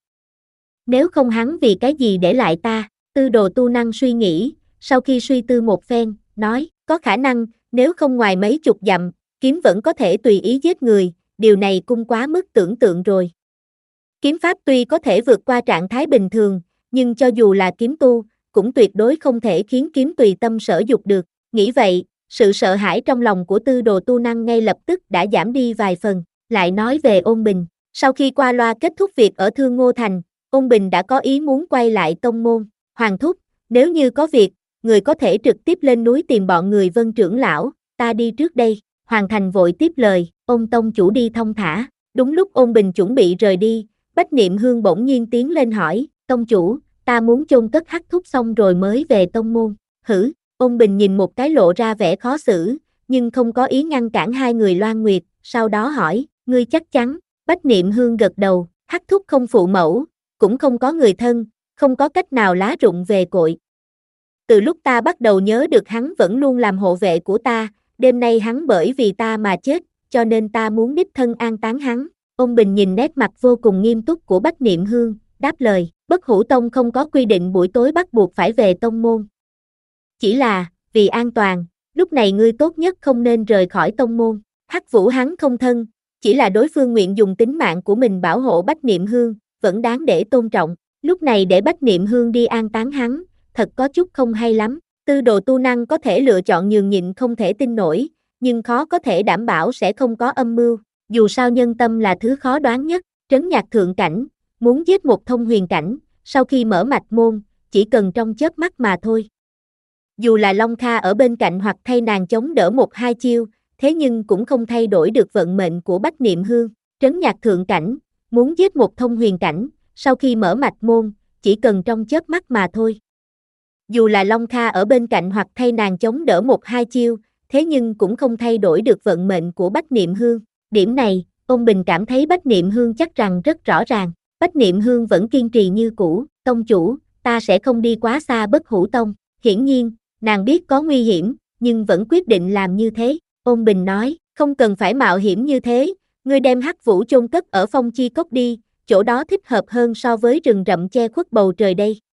Nếu không hắn vì cái gì để lại ta? Tư đồ tu năng suy nghĩ, sau khi suy tư một phen, nói, có khả năng, nếu không ngoài mấy chục dặm, kiếm vẫn có thể tùy ý giết người, điều này cũng quá mức tưởng tượng rồi. Kiếm pháp tuy có thể vượt qua trạng thái bình thường, nhưng cho dù là kiếm tu, cũng tuyệt đối không thể khiến kiếm tùy tâm sở dục được. Nghĩ vậy, sự sợ hãi trong lòng của tư đồ tu năng ngay lập tức đã giảm đi vài phần. Lại nói về Ôn Bình, sau khi qua loa kết thúc việc ở Thương Ngô Thành, Ôn Bình đã có ý muốn quay lại tông môn. Hoàng thúc, nếu như có việc, người có thể trực tiếp lên núi tìm bọn người Vân trưởng lão, ta đi trước đây. Hoàng Thành vội tiếp lời, Ôn tông chủ đi thong thả. Đúng lúc Ôn Bình chuẩn bị rời đi, Bách Niệm Hương bỗng nhiên tiến lên hỏi, tông chủ, ta muốn chôn cất Hắc thúc xong rồi mới về tông môn. Hử? Ôn Bình nhìn một cái lộ ra vẻ khó xử, nhưng không có ý ngăn cản hai người Loan Nguyệt, sau đó hỏi, ngươi chắc chắn? Bách Niệm Hương gật đầu, Hắc thúc không phụ mẫu, cũng không có người thân, không có cách nào lá rụng về cội. Từ lúc ta bắt đầu nhớ được hắn vẫn luôn làm hộ vệ của ta, đêm nay hắn bởi vì ta mà chết, cho nên ta muốn đích thân an táng hắn. Ôn Bình nhìn nét mặt vô cùng nghiêm túc của Bách Niệm Hương, đáp lời, Bất Hủ Tông không có quy định buổi tối bắt buộc phải về tông môn. Chỉ là, vì an toàn, lúc này ngươi tốt nhất không nên rời khỏi tông môn. Hắc Vũ hắn không thân, chỉ là đối phương nguyện dùng tính mạng của mình bảo hộ Bách Niệm Hương, vẫn đáng để tôn trọng. Lúc này để Bách Niệm Hương đi an táng hắn, thật có chút không hay lắm. Tư đồ tu năng có thể lựa chọn nhường nhịn không thể tin nổi, nhưng khó có thể đảm bảo sẽ không có âm mưu. Dù sao nhân tâm là thứ khó đoán nhất, trấn nhạc thượng cảnh, muốn giết một thông huyền cảnh, sau khi mở mạch môn, chỉ cần trong chớp mắt mà thôi. Dù là Long Kha ở bên cạnh hoặc thay nàng chống đỡ một hai chiêu, thế nhưng cũng không thay đổi được vận mệnh của Bách Niệm Hương. Trấn nhạc thượng cảnh, muốn giết một thông huyền cảnh, sau khi mở mạch môn, chỉ cần trong chớp mắt mà thôi. Dù là Long Kha ở bên cạnh hoặc thay nàng chống đỡ một hai chiêu, thế nhưng cũng không thay đổi được vận mệnh của Bách Niệm Hương. Điểm này, Ôn Bình cảm thấy Bách Niệm Hương chắc rằng rất rõ ràng. Bách Niệm Hương vẫn kiên trì như cũ, tông chủ, ta sẽ không đi quá xa Bất Hủ Tông. Hiển nhiên, nàng biết có nguy hiểm, nhưng vẫn quyết định làm như thế. Ôn Bình nói, không cần phải mạo hiểm như thế, ngươi đem Hắc Vũ chôn cất ở Phong Chi Cốc đi, chỗ đó thích hợp hơn so với rừng rậm che khuất bầu trời đây.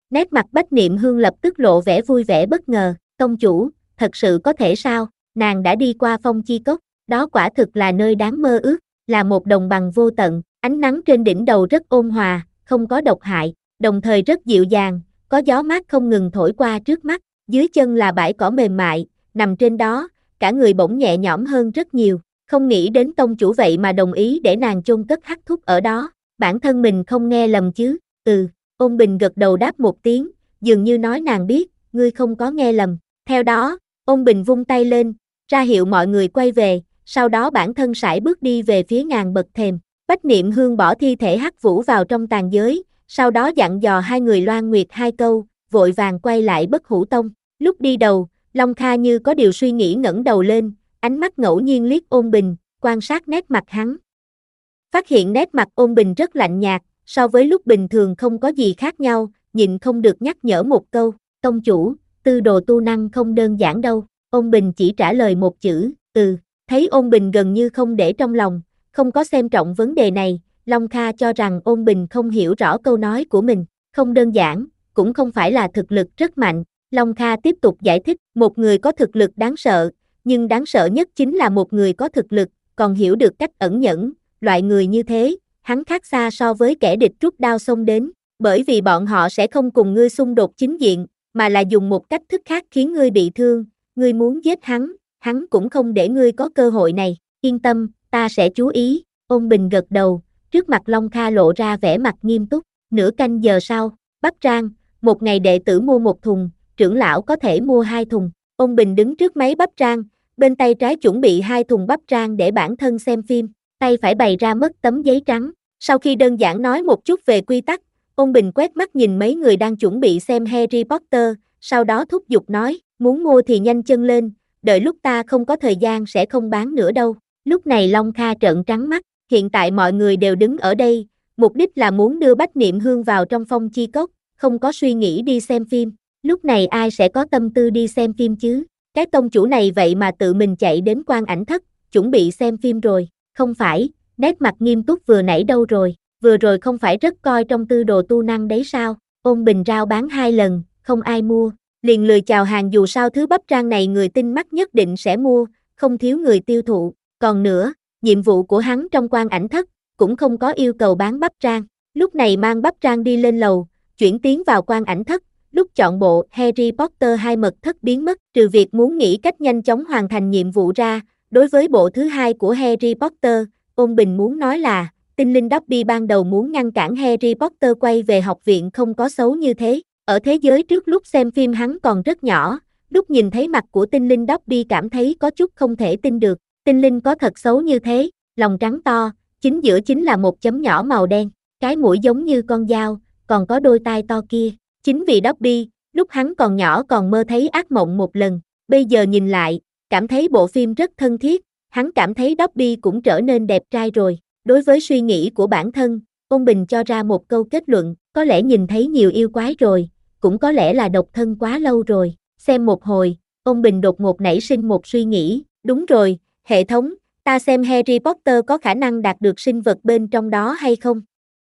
Nét mặt Bách Niệm Hương lập tức lộ vẻ vui vẻ bất ngờ, tông chủ, thật sự có thể sao, nàng đã đi qua Phong Chi Cốc, đó quả thực là nơi đáng mơ ước, là một đồng bằng vô tận, ánh nắng trên đỉnh đầu rất ôn hòa, không có độc hại, đồng thời rất dịu dàng, có gió mát không ngừng thổi qua trước mắt, dưới chân là bãi cỏ mềm mại, nằm trên đó, cả người bỗng nhẹ nhõm hơn rất nhiều, không nghĩ đến tông chủ vậy mà đồng ý để nàng chôn cất Hắc Thúc ở đó, bản thân mình không nghe lầm chứ, ừ, Ôn Bình gật đầu đáp một tiếng, dường như nói nàng biết, ngươi không có nghe lầm, theo đó, Ôn Bình vung tay lên, ra hiệu mọi người quay về, sau đó bản thân sải bước đi về phía ngàn bậc thềm, Bách Niệm Hương bỏ thi thể Hắc Vũ vào trong tàn giới, sau đó dặn dò hai người Loan Nguyệt hai câu, vội vàng quay lại Bất Hủ Tông, lúc đi đầu, Long Kha như có điều suy nghĩ ngẩng đầu lên, ánh mắt ngẫu nhiên liếc Ôn Bình, quan sát nét mặt hắn. Phát hiện nét mặt Ôn Bình rất lạnh nhạt, so với lúc bình thường không có gì khác nhau, nhịn không được nhắc nhở một câu, tông chủ, tư đồ tu năng không đơn giản đâu, Ôn Bình chỉ trả lời một chữ, ừ, thấy Ôn Bình gần như không để trong lòng, không có xem trọng vấn đề này, Long Kha cho rằng Ôn Bình không hiểu rõ câu nói của mình, không đơn giản, cũng không phải là thực lực rất mạnh, Long Kha tiếp tục giải thích, một người có thực lực đáng sợ, nhưng đáng sợ nhất chính là một người có thực lực, còn hiểu được cách ẩn nhẫn, loại người như thế, hắn khác xa so với kẻ địch rút đao xông đến, bởi vì bọn họ sẽ không cùng ngươi xung đột chính diện, mà là dùng một cách thức khác khiến ngươi bị thương, ngươi muốn giết hắn, hắn cũng không để ngươi có cơ hội này, yên tâm, ta sẽ chú ý, Ôn Bình gật đầu, trước mặt Long Kha lộ ra vẻ mặt nghiêm túc, nửa canh giờ sau, Bắp Rang, một ngày đệ tử mua một thùng, trưởng lão có thể mua hai thùng, Ôn Bình đứng trước máy bắp rang, bên tay trái chuẩn bị hai thùng bắp rang để bản thân xem phim, tay phải bày ra mất tấm giấy trắng, sau khi đơn giản nói một chút về quy tắc, Ôn Bình quét mắt nhìn mấy người đang chuẩn bị xem Harry Potter, sau đó thúc giục nói, muốn mua thì nhanh chân lên, đợi lúc ta không có thời gian sẽ không bán nữa đâu, lúc này Long Kha trợn trắng mắt, hiện tại mọi người đều đứng ở đây, mục đích là muốn đưa Bách Niệm Hương vào trong Phong Chi Cốc, không có suy nghĩ đi xem phim, lúc này ai sẽ có tâm tư đi xem phim chứ, cái tông chủ này vậy mà tự mình chạy đến Quan Ảnh Thất, chuẩn bị xem phim rồi, không phải, nét mặt nghiêm túc vừa nãy đâu rồi, vừa rồi không phải rất coi trong tư đồ tu năng đấy sao, Ôn Bình rao bán hai lần, không ai mua, liền lười chào hàng dù sao thứ bắp rang này người tinh mắt nhất định sẽ mua, không thiếu người tiêu thụ, còn nữa, nhiệm vụ của hắn trong Quan Ảnh Thất, cũng không có yêu cầu bán bắp rang, lúc này mang bắp rang đi lên lầu, chuyển tiến vào Quan Ảnh Thất, lúc chọn bộ Harry Potter hai mật thất biến mất, trừ việc muốn nghĩ cách nhanh chóng hoàn thành nhiệm vụ ra, đối với bộ thứ hai của Harry Potter, Ôn Bình muốn nói là, tinh linh Dobby ban đầu muốn ngăn cản Harry Potter quay về học viện không có xấu như thế, ở thế giới trước lúc xem phim hắn còn rất nhỏ, lúc nhìn thấy mặt của tinh linh Dobby cảm thấy có chút không thể tin được, tinh linh có thật xấu như thế, lòng trắng to, chính giữa chính là một chấm nhỏ màu đen, cái mũi giống như con dao, còn có đôi tai to kia. Chính vì Dobby, lúc hắn còn nhỏ còn mơ thấy ác mộng một lần, bây giờ nhìn lại, cảm thấy bộ phim rất thân thiết, hắn cảm thấy Dobby cũng trở nên đẹp trai rồi. Đối với suy nghĩ của bản thân, Ôn Bình cho ra một câu kết luận, có lẽ nhìn thấy nhiều yêu quái rồi, cũng có lẽ là độc thân quá lâu rồi. Xem một hồi, Ôn Bình đột ngột nảy sinh một suy nghĩ, đúng rồi, hệ thống, ta xem Harry Potter có khả năng đạt được sinh vật bên trong đó hay không?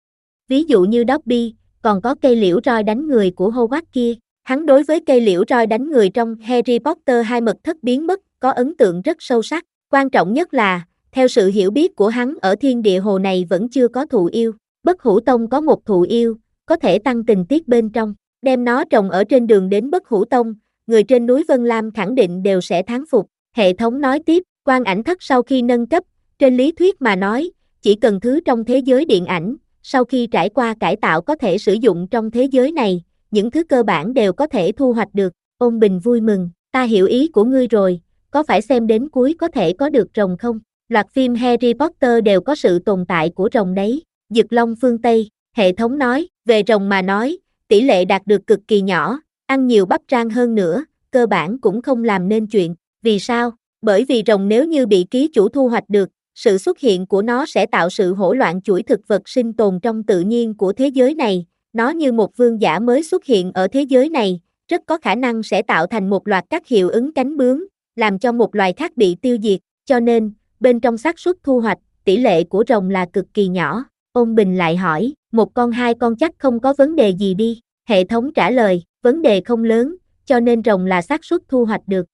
Ví dụ như Dobby, còn có cây liễu roi đánh người của Hogwarts kia, hắn đối với cây liễu roi đánh người trong Harry Potter hai mật thất biến mất, có ấn tượng rất sâu sắc, quan trọng nhất là, theo sự hiểu biết của hắn ở thiên địa hồ này vẫn chưa có thụ yêu, Bất Hủ Tông có một thụ yêu, có thể tăng tình tiết bên trong, đem nó trồng ở trên đường đến Bất Hủ Tông, người trên núi Vân Lam khẳng định đều sẽ thán phục, hệ thống nói tiếp, Quan Ảnh Thất sau khi nâng cấp, trên lý thuyết mà nói, chỉ cần thứ trong thế giới điện ảnh, sau khi trải qua cải tạo có thể sử dụng trong thế giới này, những thứ cơ bản đều có thể thu hoạch được, Ôn Bình vui mừng, ta hiểu ý của ngươi rồi, có phải xem đến cuối có thể có được rồng không? Loạt phim Harry Potter đều có sự tồn tại của rồng đấy, Dực Long phương Tây, hệ thống nói, về rồng mà nói, tỷ lệ đạt được cực kỳ nhỏ, ăn nhiều bắp rang hơn nữa, cơ bản cũng không làm nên chuyện, vì sao? Bởi vì rồng nếu như bị ký chủ thu hoạch được, sự xuất hiện của nó sẽ tạo sự hỗn loạn chuỗi thực vật sinh tồn trong tự nhiên của thế giới này, nó như một vương giả mới xuất hiện ở thế giới này, rất có khả năng sẽ tạo thành một loạt các hiệu ứng cánh bướm, làm cho một loài khác bị tiêu diệt, cho nên, bên trong xác suất thu hoạch, tỷ lệ của rồng là cực kỳ nhỏ. Ôn Bình lại hỏi, một con hai con chắc không có vấn đề gì đi, Hệ thống trả lời, vấn đề không lớn, cho nên rồng là xác suất thu hoạch được.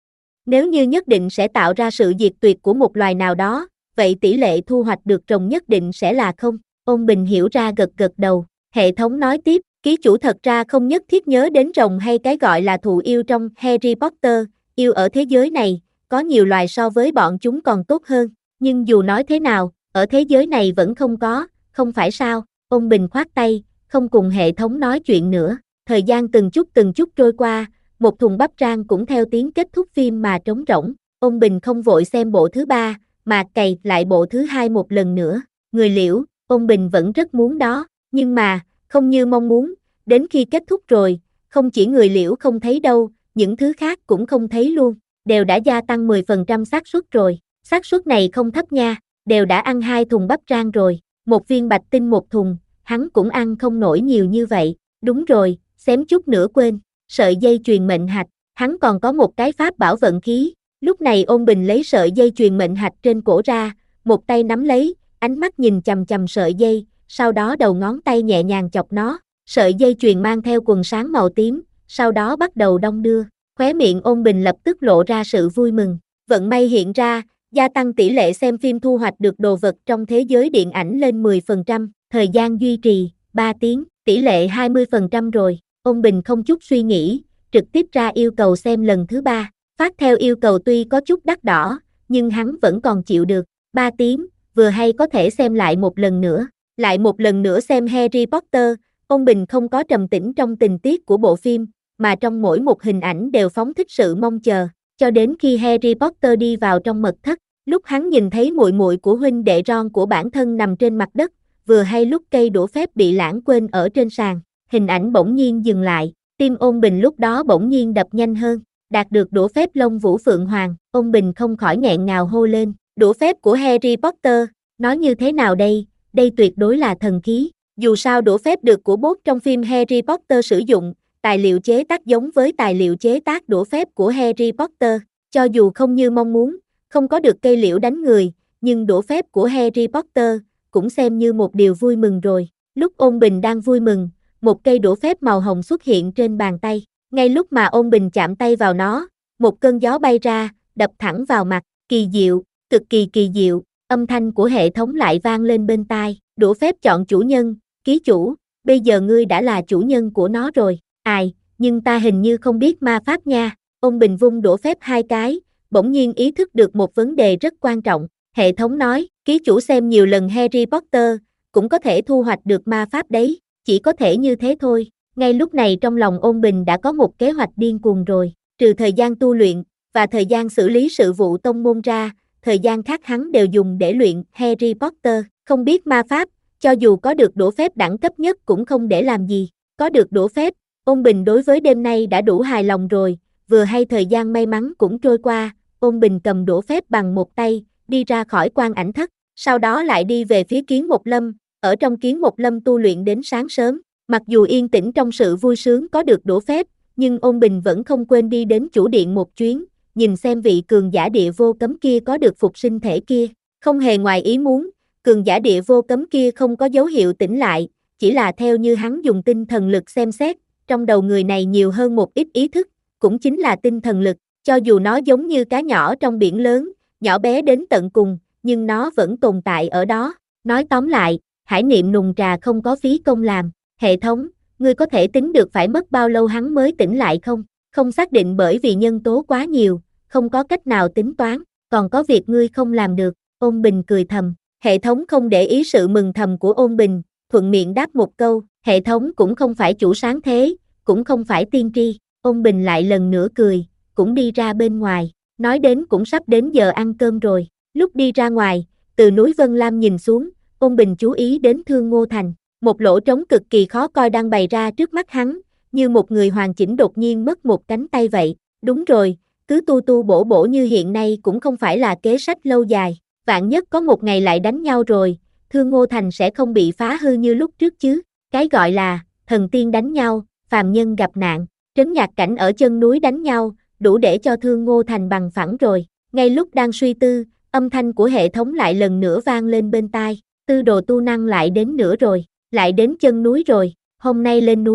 Nếu như nhất định sẽ tạo ra sự diệt tuyệt của một loài nào đó, vậy tỷ lệ thu hoạch được rồng nhất định sẽ là không. Ôn Bình hiểu ra gật gật đầu. Hệ thống nói tiếp, ký chủ thật ra không nhất thiết nhớ đến rồng hay cái gọi là thụ yêu trong Harry Potter, yêu ở thế giới này, có nhiều loài so với bọn chúng còn tốt hơn, nhưng dù nói thế nào, ở thế giới này vẫn không có, không phải sao? Ôn Bình khoát tay, không cùng hệ thống nói chuyện nữa. Thời gian từng chút từng chút trôi qua, một thùng bắp rang cũng theo tiếng kết thúc phim mà trống rỗng. Ôn Bình không vội xem bộ thứ ba, mà cày lại bộ thứ hai một lần nữa. Người Liễu, Ôn Bình vẫn rất muốn đó, nhưng mà, không như mong muốn, đến khi kết thúc rồi, không chỉ Người Liễu không thấy đâu, những thứ khác cũng không thấy luôn, đều đã gia tăng mười phần trăm xác suất rồi. Xác suất này không thấp nha, đều đã ăn hai thùng bắp rang rồi, một viên bạch tinh một thùng, hắn cũng ăn không nổi nhiều như vậy. Đúng rồi, xém chút nữa quên, sợi dây chuyền mệnh hạch, hắn còn có một cái pháp bảo vận khí. Lúc này Ôn Bình lấy sợi dây chuyền mệnh hạch trên cổ ra, một tay nắm lấy, ánh mắt nhìn chằm chằm sợi dây, sau đó đầu ngón tay nhẹ nhàng chọc nó. Sợi dây chuyền mang theo quần sáng màu tím, sau đó bắt đầu đong đưa. Khóe miệng Ôn Bình lập tức lộ ra sự vui mừng. Vận may hiện ra, gia tăng tỷ lệ xem phim thu hoạch được đồ vật trong thế giới điện ảnh lên mười phần trăm, thời gian duy trì, ba tiếng, tỷ lệ hai mươi phần trăm rồi. Ôn Bình không chút suy nghĩ, trực tiếp ra yêu cầu xem lần thứ ba. Phát theo yêu cầu tuy có chút đắt đỏ, nhưng hắn vẫn còn chịu được. ba tiếng, vừa hay có thể xem lại một lần nữa. Lại một lần nữa xem Harry Potter, Ôn Bình không có trầm tĩnh trong tình tiết của bộ phim, mà trong mỗi một hình ảnh đều phóng thích sự mong chờ, cho đến khi Harry Potter đi vào trong mật thất, lúc hắn nhìn thấy muội muội của huynh đệ Ron của bản thân nằm trên mặt đất, vừa hay lúc cây đũa phép bị lãng quên ở trên sàn, hình ảnh bỗng nhiên dừng lại, tim Ôn Bình lúc đó bỗng nhiên đập nhanh hơn, đạt được đũa phép Lông Vũ Phượng Hoàng, Ôn Bình không khỏi nghẹn ngào hô lên, đũa phép của Harry Potter, nói như thế nào đây, đây tuyệt đối là thần khí, dù sao đũa phép được của bốt trong phim Harry Potter sử dụng, tài liệu chế tác giống với tài liệu chế tác đũa phép của Harry Potter, cho dù không như mong muốn, không có được cây liễu đánh người, nhưng đũa phép của Harry Potter cũng xem như một điều vui mừng rồi. Lúc Ôn Bình đang vui mừng, một cây đũa phép màu hồng xuất hiện trên bàn tay. Ngay lúc mà Ôn Bình chạm tay vào nó, một cơn gió bay ra, đập thẳng vào mặt, kỳ diệu, cực kỳ kỳ diệu, âm thanh của hệ thống lại vang lên bên tai, đũa phép chọn chủ nhân, ký chủ, bây giờ ngươi đã là chủ nhân của nó rồi, ai, nhưng ta hình như không biết ma pháp nha. Ôn Bình vung đũa phép hai cái, bỗng nhiên ý thức được một vấn đề rất quan trọng, hệ thống nói, ký chủ xem nhiều lần Harry Potter, cũng có thể thu hoạch được ma pháp đấy, chỉ có thể như thế thôi. Ngay lúc này trong lòng Ôn Bình đã có một kế hoạch điên cuồng rồi, trừ thời gian tu luyện, và thời gian xử lý sự vụ tông môn ra, thời gian khác hắn đều dùng để luyện Harry Potter, không biết ma pháp, cho dù có được đũa phép đẳng cấp nhất cũng không để làm gì, có được đũa phép, Ôn Bình đối với đêm nay đã đủ hài lòng rồi, vừa hay thời gian may mắn cũng trôi qua, Ôn Bình cầm đũa phép bằng một tay, đi ra khỏi Quan Ảnh Thất, sau đó lại đi về phía Kiến Một Lâm, ở trong Kiến Một Lâm tu luyện đến sáng sớm. Mặc dù yên tĩnh trong sự vui sướng có được đũa phép, nhưng Ôn Bình vẫn không quên đi đến chủ điện một chuyến, nhìn xem vị cường giả địa vô cấm kia có được phục sinh thể kia. Không hề ngoài ý muốn, cường giả địa vô cấm kia không có dấu hiệu tỉnh lại, chỉ là theo như hắn dùng tinh thần lực xem xét, trong đầu người này nhiều hơn một ít ý thức, cũng chính là tinh thần lực, cho dù nó giống như cá nhỏ trong biển lớn, nhỏ bé đến tận cùng, nhưng nó vẫn tồn tại ở đó. Nói tóm lại, Hải Niệm nùng trà không có phí công làm. Hệ thống, ngươi có thể tính được phải mất bao lâu hắn mới tỉnh lại không? Không xác định bởi vì nhân tố quá nhiều, không có cách nào tính toán, còn có việc ngươi không làm được. Ôn Bình cười thầm, hệ thống không để ý sự mừng thầm của Ôn Bình, thuận miệng đáp một câu, hệ thống cũng không phải chủ sáng thế, cũng không phải tiên tri. Ôn Bình lại lần nữa cười, cũng đi ra bên ngoài, nói đến cũng sắp đến giờ ăn cơm rồi. Lúc đi ra ngoài, từ núi Vân Lam nhìn xuống, Ôn Bình chú ý đến Thương Ngô Thành. Một lỗ trống cực kỳ khó coi đang bày ra trước mắt hắn, như một người hoàn chỉnh đột nhiên mất một cánh tay vậy. Đúng rồi, cứ tu tu bổ bổ như hiện nay cũng không phải là kế sách lâu dài. Vạn nhất có một ngày lại đánh nhau rồi, Thương Ngô Thành sẽ không bị phá hư như lúc trước chứ. Cái gọi là, thần tiên đánh nhau, phàm nhân gặp nạn, trấn nhạc cảnh ở chân núi đánh nhau, đủ để cho Thương Ngô Thành bằng phẳng rồi. Ngay lúc đang suy tư, âm thanh của hệ thống lại lần nữa vang lên bên tai. Tư đồ tu năng lại đến nữa rồi. Lại đến chân núi rồi, hôm nay lên núi,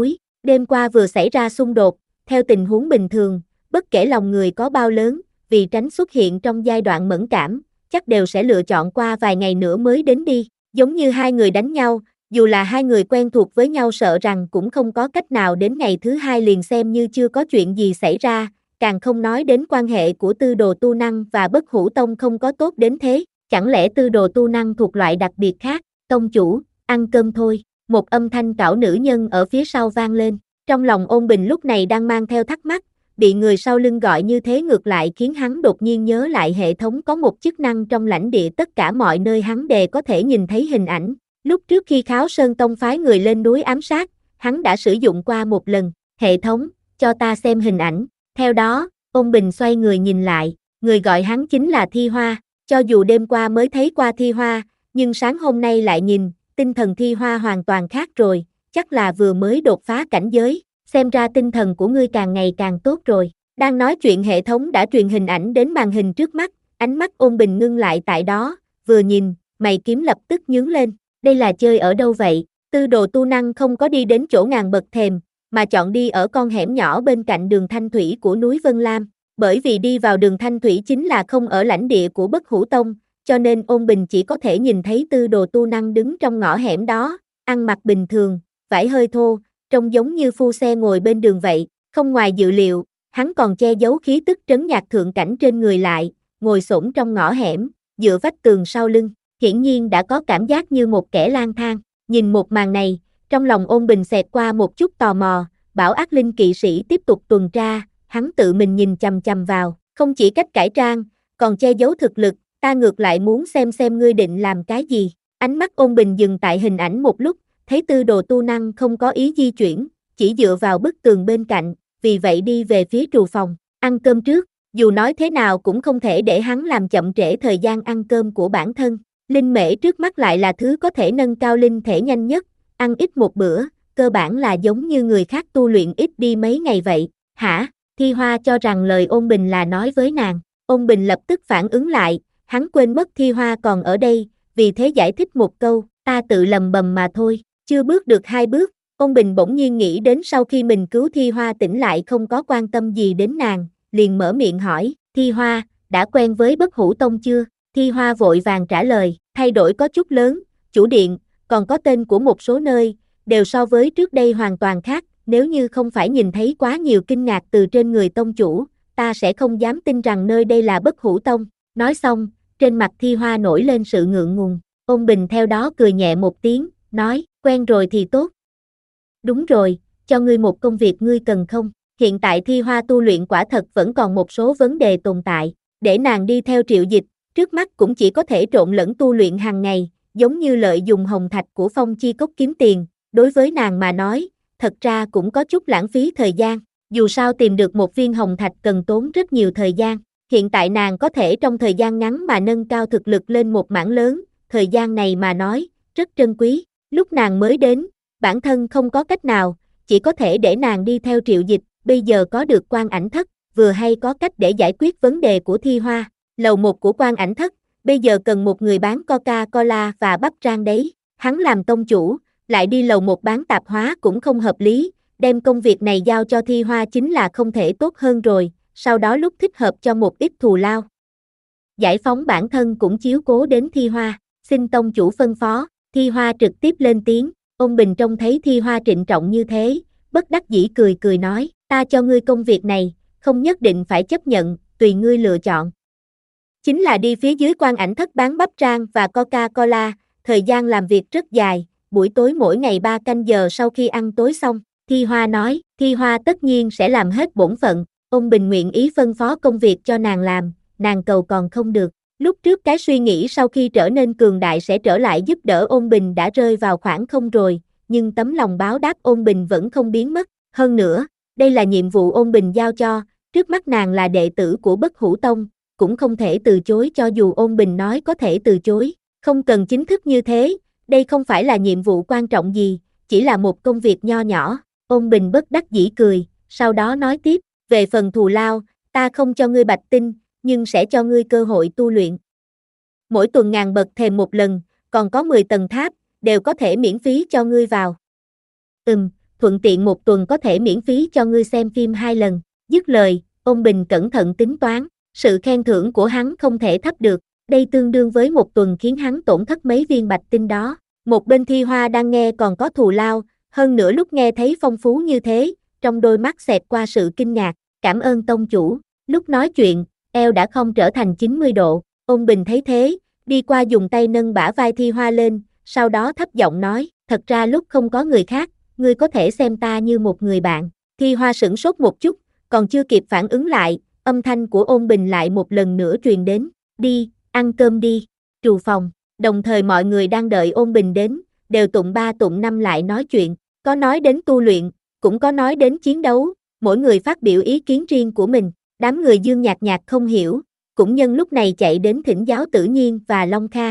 Đêm qua vừa xảy ra xung đột, theo tình huống bình thường, bất kể lòng người có bao lớn, vì tránh xuất hiện trong giai đoạn mẫn cảm, chắc đều sẽ lựa chọn qua vài ngày nữa mới đến đi, giống như hai người đánh nhau, dù là hai người quen thuộc với nhau sợ rằng cũng không có cách nào đến ngày thứ hai liền xem như chưa có chuyện gì xảy ra, càng không nói đến quan hệ của Tư Đồ Tu Năng và Bất Hủ Tông không có tốt đến thế, chẳng lẽ Tư Đồ Tu Năng thuộc loại đặc biệt khác, tông chủ, ăn cơm thôi, một âm thanh cảo nữ nhân ở phía sau vang lên, trong lòng Ôn Bình lúc này đang mang theo thắc mắc, bị người sau lưng gọi như thế ngược lại khiến hắn đột nhiên nhớ lại hệ thống có một chức năng trong lãnh địa tất cả mọi nơi hắn đều có thể nhìn thấy hình ảnh, lúc trước khi Kháo Sơn Tông phái người lên núi ám sát, hắn đã sử dụng qua một lần, hệ thống, cho ta xem hình ảnh, theo đó, Ôn Bình xoay người nhìn lại, người gọi hắn chính là Thi Hoa, cho dù đêm qua mới thấy qua Thi Hoa, nhưng sáng hôm nay lại nhìn, tinh thần Thi Hoa hoàn toàn khác rồi, chắc là vừa mới đột phá cảnh giới, xem ra tinh thần của ngươi càng ngày càng tốt rồi. Đang nói chuyện hệ thống đã truyền hình ảnh đến màn hình trước mắt, ánh mắt Ôn Bình ngưng lại tại đó, vừa nhìn, mày kiếm lập tức nhướng lên, đây là chơi ở đâu vậy? Tư Đồ Tu Năng không có đi đến chỗ ngàn bậc thềm, mà chọn đi ở con hẻm nhỏ bên cạnh đường Thanh Thủy của núi Vân Lam, bởi vì đi vào đường Thanh Thủy chính là không ở lãnh địa của Bất Hủ Tông, cho nên Ôn Bình chỉ có thể nhìn thấy Tư Đồ Tu Năng đứng trong ngõ hẻm đó, ăn mặc bình thường, vải hơi thô, trông giống như phu xe ngồi bên đường vậy, không ngoài dự liệu, hắn còn che giấu khí tức trấn nhạc thượng cảnh trên người lại, ngồi xổm trong ngõ hẻm, dựa vách tường sau lưng, hiển nhiên đã có cảm giác như một kẻ lang thang, nhìn một màn này, trong lòng Ôn Bình xẹt qua một chút tò mò, bảo ác linh kỵ sĩ tiếp tục tuần tra, hắn tự mình nhìn chằm chằm vào, không chỉ cách cải trang, còn che giấu thực lực, ta ngược lại muốn xem xem ngươi định làm cái gì, ánh mắt Ôn Bình dừng tại hình ảnh một lúc, thấy Tư Đồ Tu Năng không có ý di chuyển, chỉ dựa vào bức tường bên cạnh, vì vậy đi về phía trù phòng, ăn cơm trước, dù nói thế nào cũng không thể để hắn làm chậm trễ thời gian ăn cơm của bản thân, linh mễ trước mắt lại là thứ có thể nâng cao linh thể nhanh nhất, ăn ít một bữa, cơ bản là giống như người khác tu luyện ít đi mấy ngày vậy, hả? Thi Hoa cho rằng lời Ôn Bình là nói với nàng, Ôn Bình lập tức phản ứng lại, hắn quên mất Thi Hoa còn ở đây, vì thế giải thích một câu, ta tự lầm bầm mà thôi, chưa bước được hai bước, Ôn Bình bỗng nhiên nghĩ đến sau khi mình cứu Thi Hoa tỉnh lại không có quan tâm gì đến nàng, liền mở miệng hỏi, Thi Hoa, đã quen với Bất Hủ Tông chưa? Thi Hoa vội vàng trả lời, thay đổi có chút lớn, chủ điện, còn có tên của một số nơi, đều so với trước đây hoàn toàn khác, nếu như không phải nhìn thấy quá nhiều kinh ngạc từ trên người tông chủ, ta sẽ không dám tin rằng nơi đây là Bất Hủ Tông. Nói xong, trên mặt Thi Hoa nổi lên sự ngượng ngùng, Ôn Bình theo đó cười nhẹ một tiếng, nói, quen rồi thì tốt. Đúng rồi, cho ngươi một công việc ngươi cần không? Hiện tại Thi Hoa tu luyện quả thật vẫn còn một số vấn đề tồn tại, để nàng đi theo Triệu Dịch, trước mắt cũng chỉ có thể trộn lẫn tu luyện hàng ngày, giống như lợi dụng hồng thạch của Phong Chi Cốc kiếm tiền, đối với nàng mà nói, thật ra cũng có chút lãng phí thời gian, dù sao tìm được một viên hồng thạch cần tốn rất nhiều thời gian, hiện tại nàng có thể trong thời gian ngắn mà nâng cao thực lực lên một mảng lớn, thời gian này mà nói, rất trân quý, lúc nàng mới đến, bản thân không có cách nào, chỉ có thể để nàng đi theo Triệu Dịch, bây giờ có được Quan Ảnh Thất, vừa hay có cách để giải quyết vấn đề của Thi Hoa, lầu một của Quan Ảnh Thất, bây giờ cần một người bán Coca-Cola và bắp rang đấy, hắn làm tông chủ, lại đi lầu một bán tạp hóa cũng không hợp lý, đem công việc này giao cho Thi Hoa chính là không thể tốt hơn rồi, sau đó lúc thích hợp cho một ít thù lao. Giải phóng bản thân cũng chiếu cố đến Thi Hoa, xin tông chủ phân phó, Thi Hoa trực tiếp lên tiếng, Ôn Bình trông thấy Thi Hoa trịnh trọng như thế, bất đắc dĩ cười cười nói, ta cho ngươi công việc này, không nhất định phải chấp nhận, tùy ngươi lựa chọn. Chính là đi phía dưới Quan Ảnh Thất bán bắp rang và Coca-Cola, thời gian làm việc rất dài, buổi tối mỗi ngày ba canh giờ sau khi ăn tối xong, Thi Hoa nói, Thi Hoa tất nhiên sẽ làm hết bổn phận, Ôn Bình nguyện ý phân phó công việc cho nàng làm, nàng cầu còn không được. Lúc trước cái suy nghĩ sau khi trở nên cường đại sẽ trở lại giúp đỡ Ôn Bình đã rơi vào khoảng không rồi, nhưng tấm lòng báo đáp Ôn Bình vẫn không biến mất, hơn nữa, đây là nhiệm vụ Ôn Bình giao cho, trước mắt nàng là đệ tử của Bất Hủ Tông, cũng không thể từ chối cho dù Ôn Bình nói có thể từ chối, không cần chính thức như thế, đây không phải là nhiệm vụ quan trọng gì, chỉ là một công việc nho nhỏ, Ôn Bình bất đắc dĩ cười, sau đó nói tiếp, về phần thù lao, ta không cho ngươi bạch tinh, nhưng sẽ cho ngươi cơ hội tu luyện. Mỗi tuần ngàn bậc thềm một lần, còn có mười tầng tháp, đều có thể miễn phí cho ngươi vào. Ừm, thuận tiện một tuần có thể miễn phí cho ngươi xem phim hai lần. Dứt lời, Ôn Bình cẩn thận tính toán, sự khen thưởng của hắn không thể thấp được, đây tương đương với một tuần khiến hắn tổn thất mấy viên bạch tinh đó. Một bên Thi Hoa đang nghe còn có thù lao, hơn nữa lúc nghe thấy phong phú như thế, trong đôi mắt xẹt qua sự kinh ngạc, cảm ơn tông chủ. Lúc nói chuyện, eo đã không trở thành chín mươi độ, Ôn Bình thấy thế, đi qua dùng tay nâng bả vai Thi Hoa lên, sau đó thấp giọng nói, thật ra lúc không có người khác, ngươi có thể xem ta như một người bạn. Thi Hoa sửng sốt một chút, còn chưa kịp phản ứng lại, âm thanh của Ôn Bình lại một lần nữa truyền đến, đi, ăn cơm đi, trù phòng. Đồng thời mọi người đang đợi Ôn Bình đến, đều tụng ba tụng năm lại nói chuyện, có nói đến tu luyện, cũng có nói đến chiến đấu, mỗi người phát biểu ý kiến riêng của mình, đám người Dương Nhạc Nhạc không hiểu, cũng nhân lúc này chạy đến thỉnh giáo Tử Nhiên và Long Kha.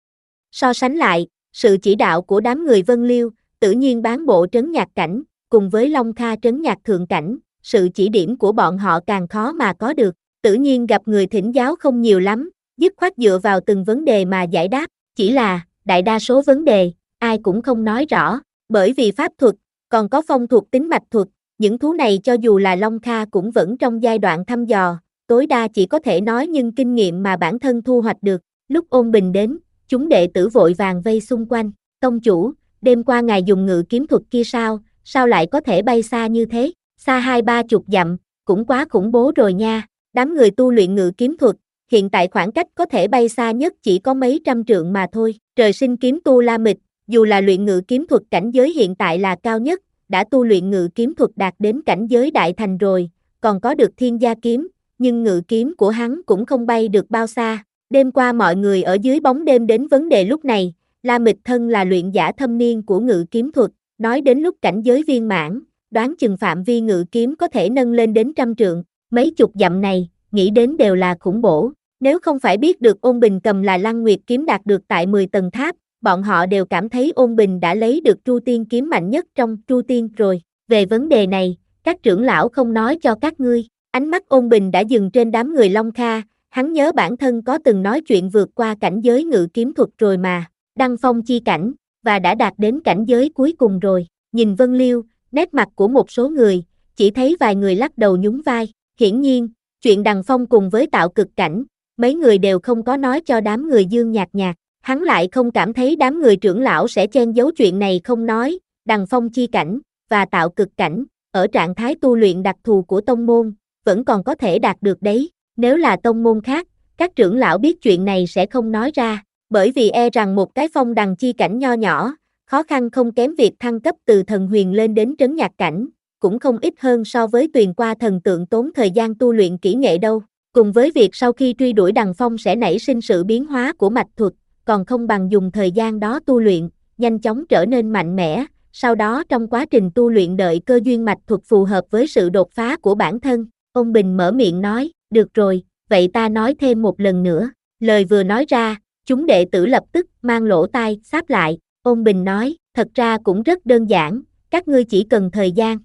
So sánh lại, sự chỉ đạo của đám người Vân Liêu, Tử Nhiên bán bộ trấn nhạc cảnh, cùng với Long Kha trấn nhạc thượng cảnh, sự chỉ điểm của bọn họ càng khó mà có được. Tử Nhiên gặp người thỉnh giáo không nhiều lắm, dứt khoát dựa vào từng vấn đề mà giải đáp, chỉ là, đại đa số vấn đề, ai cũng không nói rõ, bởi vì pháp thuật, còn có phong thuộc tính mạch thuật, những thứ này cho dù là Long Kha cũng vẫn trong giai đoạn thăm dò, tối đa chỉ có thể nói nhưng kinh nghiệm mà bản thân thu hoạch được. Lúc Ôn Bình đến, chúng đệ tử vội vàng vây xung quanh, tông chủ, đêm qua ngài dùng ngự kiếm thuật kia sao, sao lại có thể bay xa như thế, xa hai ba chục dặm, cũng quá khủng bố rồi nha. Đám người tu luyện ngự kiếm thuật, hiện tại khoảng cách có thể bay xa nhất chỉ có mấy trăm trượng mà thôi. Trời sinh kiếm tu La Mịch, dù là luyện ngự kiếm thuật cảnh giới hiện tại là cao nhất, đã tu luyện ngự kiếm thuật đạt đến cảnh giới đại thành rồi, còn có được thiên gia kiếm, nhưng ngự kiếm của hắn cũng không bay được bao xa. Đêm qua mọi người ở dưới bóng đêm đến vấn đề lúc này, La Mịch thân là luyện giả thâm niên của ngự kiếm thuật, nói đến lúc cảnh giới viên mãn, đoán chừng phạm vi ngự kiếm có thể nâng lên đến trăm trượng, mấy chục dặm này, nghĩ đến đều là khủng bổ. Nếu không phải biết được Ôn Bình cầm là Lăng Nguyệt kiếm đạt được tại mười tầng tháp, bọn họ đều cảm thấy Ôn Bình đã lấy được Tru Tiên kiếm mạnh nhất trong Tru Tiên rồi. Về vấn đề này, các trưởng lão không nói cho các ngươi. Ánh mắt Ôn Bình đã dừng trên đám người Long Kha, hắn nhớ bản thân có từng nói chuyện vượt qua cảnh giới ngự kiếm thuật rồi mà, đăng phong chi cảnh, và đã đạt đến cảnh giới cuối cùng rồi. Nhìn Vân Liêu, nét mặt của một số người, chỉ thấy vài người lắc đầu nhún vai. Hiển nhiên, chuyện đằng phong cùng với tạo cực cảnh, mấy người đều không có nói cho đám người Dương Nhạc Nhạc. Hắn lại không cảm thấy đám người trưởng lão sẽ chen giấu chuyện này không nói. Đằng phong chi cảnh và tạo cực cảnh, ở trạng thái tu luyện đặc thù của tông môn, vẫn còn có thể đạt được đấy. Nếu là tông môn khác, các trưởng lão biết chuyện này sẽ không nói ra, bởi vì e rằng một cái phong đằng chi cảnh nho nhỏ, khó khăn không kém việc thăng cấp từ thần huyền lên đến trấn nhạc cảnh, cũng không ít hơn so với tuyền qua thần tượng tốn thời gian tu luyện kỹ nghệ đâu. Cùng với việc sau khi truy đuổi đằng phong sẽ nảy sinh sự biến hóa của mạch thuật, còn không bằng dùng thời gian đó tu luyện, nhanh chóng trở nên mạnh mẽ, sau đó trong quá trình tu luyện đợi cơ duyên mạch thuật phù hợp với sự đột phá của bản thân. Ôn Bình mở miệng nói, được rồi, vậy ta nói thêm một lần nữa. Lời vừa nói ra, chúng đệ tử lập tức mang lỗ tai, sáp lại. Ôn Bình nói, thật ra cũng rất đơn giản, các ngươi chỉ cần thời gian.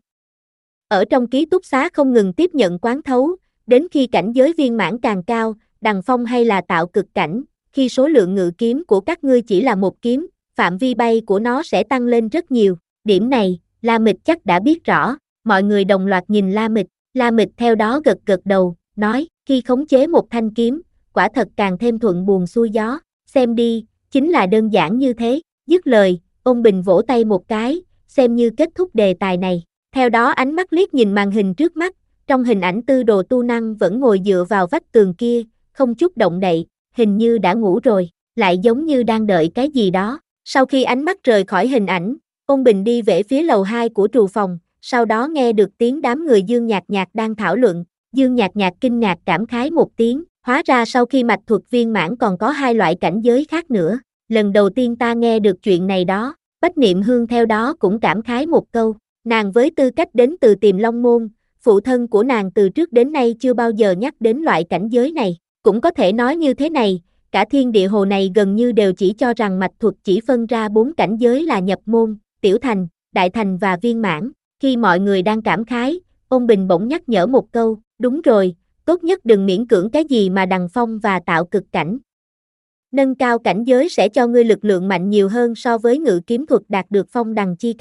Ở trong ký túc xá không ngừng tiếp nhận quán thấu, đến khi cảnh giới viên mãn càng cao, đằng phong hay là tạo cực cảnh, khi số lượng ngự kiếm của các ngươi chỉ là một kiếm, phạm vi bay của nó sẽ tăng lên rất nhiều. Điểm này, La Mịch chắc đã biết rõ, mọi người đồng loạt nhìn La Mịch, La Mịch theo đó gật gật đầu, nói, khi khống chế một thanh kiếm, quả thật càng thêm thuận buồm xuôi gió, xem đi, chính là đơn giản như thế. Dứt lời, Ôn Bình vỗ tay một cái, xem như kết thúc đề tài này. Theo đó ánh mắt liếc nhìn màn hình trước mắt, trong hình ảnh Tư Đồ Tu Năng vẫn ngồi dựa vào vách tường kia, không chút động đậy, hình như đã ngủ rồi, lại giống như đang đợi cái gì đó. Sau khi ánh mắt rời khỏi hình ảnh, Ôn Bình đi về phía lầu hai của trù phòng, sau đó nghe được tiếng đám người Dương Nhạc Nhạc đang thảo luận. Dương Nhạc Nhạc kinh ngạc cảm khái một tiếng, hóa ra sau khi mạch thuật viên mãn còn có hai loại cảnh giới khác nữa. Lần đầu tiên ta nghe được chuyện này đó. Bách Niệm Hương theo đó cũng cảm khái một câu, nàng với tư cách đến từ Tiềm Long Môn, phụ thân của nàng từ trước đến nay chưa bao giờ nhắc đến loại cảnh giới này. Cũng có thể nói như thế này, cả thiên địa hồ này gần như đều chỉ cho rằng mạch thuật chỉ phân ra bốn cảnh giới là nhập môn, tiểu thành, đại thành và viên mãn. Khi mọi người đang cảm khái, Ôn Bình bỗng nhắc nhở một câu, đúng rồi, tốt nhất đừng miễn cưỡng cái gì mà đằng phong và tạo cực cảnh. Nâng cao cảnh giới sẽ cho ngươi lực lượng mạnh nhiều hơn so với ngự kiếm thuật đạt được phong đằng chi cảnh.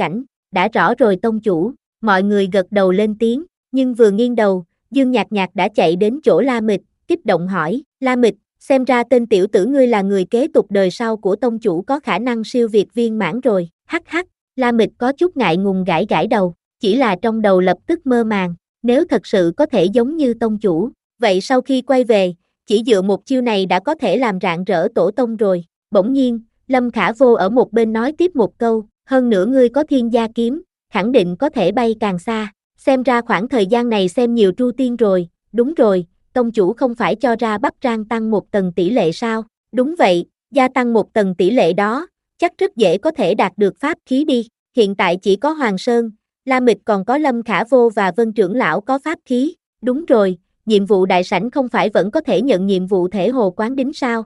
đã rõ rồi tông chủ, mọi người gật đầu lên tiếng, nhưng vừa nghiêng đầu, Dương Nhạc Nhạc đã chạy đến chỗ La Mịch, kích động hỏi, La Mịch, xem ra tên tiểu tử ngươi là người kế tục đời sau của tông chủ có khả năng siêu việt viên mãn rồi, hắc hắc, La Mịch có chút ngại ngùng gãi gãi đầu, chỉ là trong đầu lập tức mơ màng, nếu thật sự có thể giống như tông chủ, vậy sau khi quay về, chỉ dựa một chiêu này đã có thể làm rạng rỡ tổ tông rồi, bỗng nhiên, Lâm Khả Vô ở một bên nói tiếp một câu, hơn nữa ngươi có thiên gia kiếm, khẳng định có thể bay càng xa, xem ra khoảng thời gian này xem nhiều Tru Tiên rồi, đúng rồi, tông chủ không phải cho ra bắp rang tăng một tầng tỷ lệ sao, đúng vậy, gia tăng một tầng tỷ lệ đó, chắc rất dễ có thể đạt được pháp khí đi, hiện tại chỉ có Hoàng Sơn, La Mịch còn có Lâm Khả Vô và Vân trưởng lão có pháp khí, đúng rồi, nhiệm vụ đại sảnh không phải vẫn có thể nhận nhiệm vụ thể hồ quán đính sao?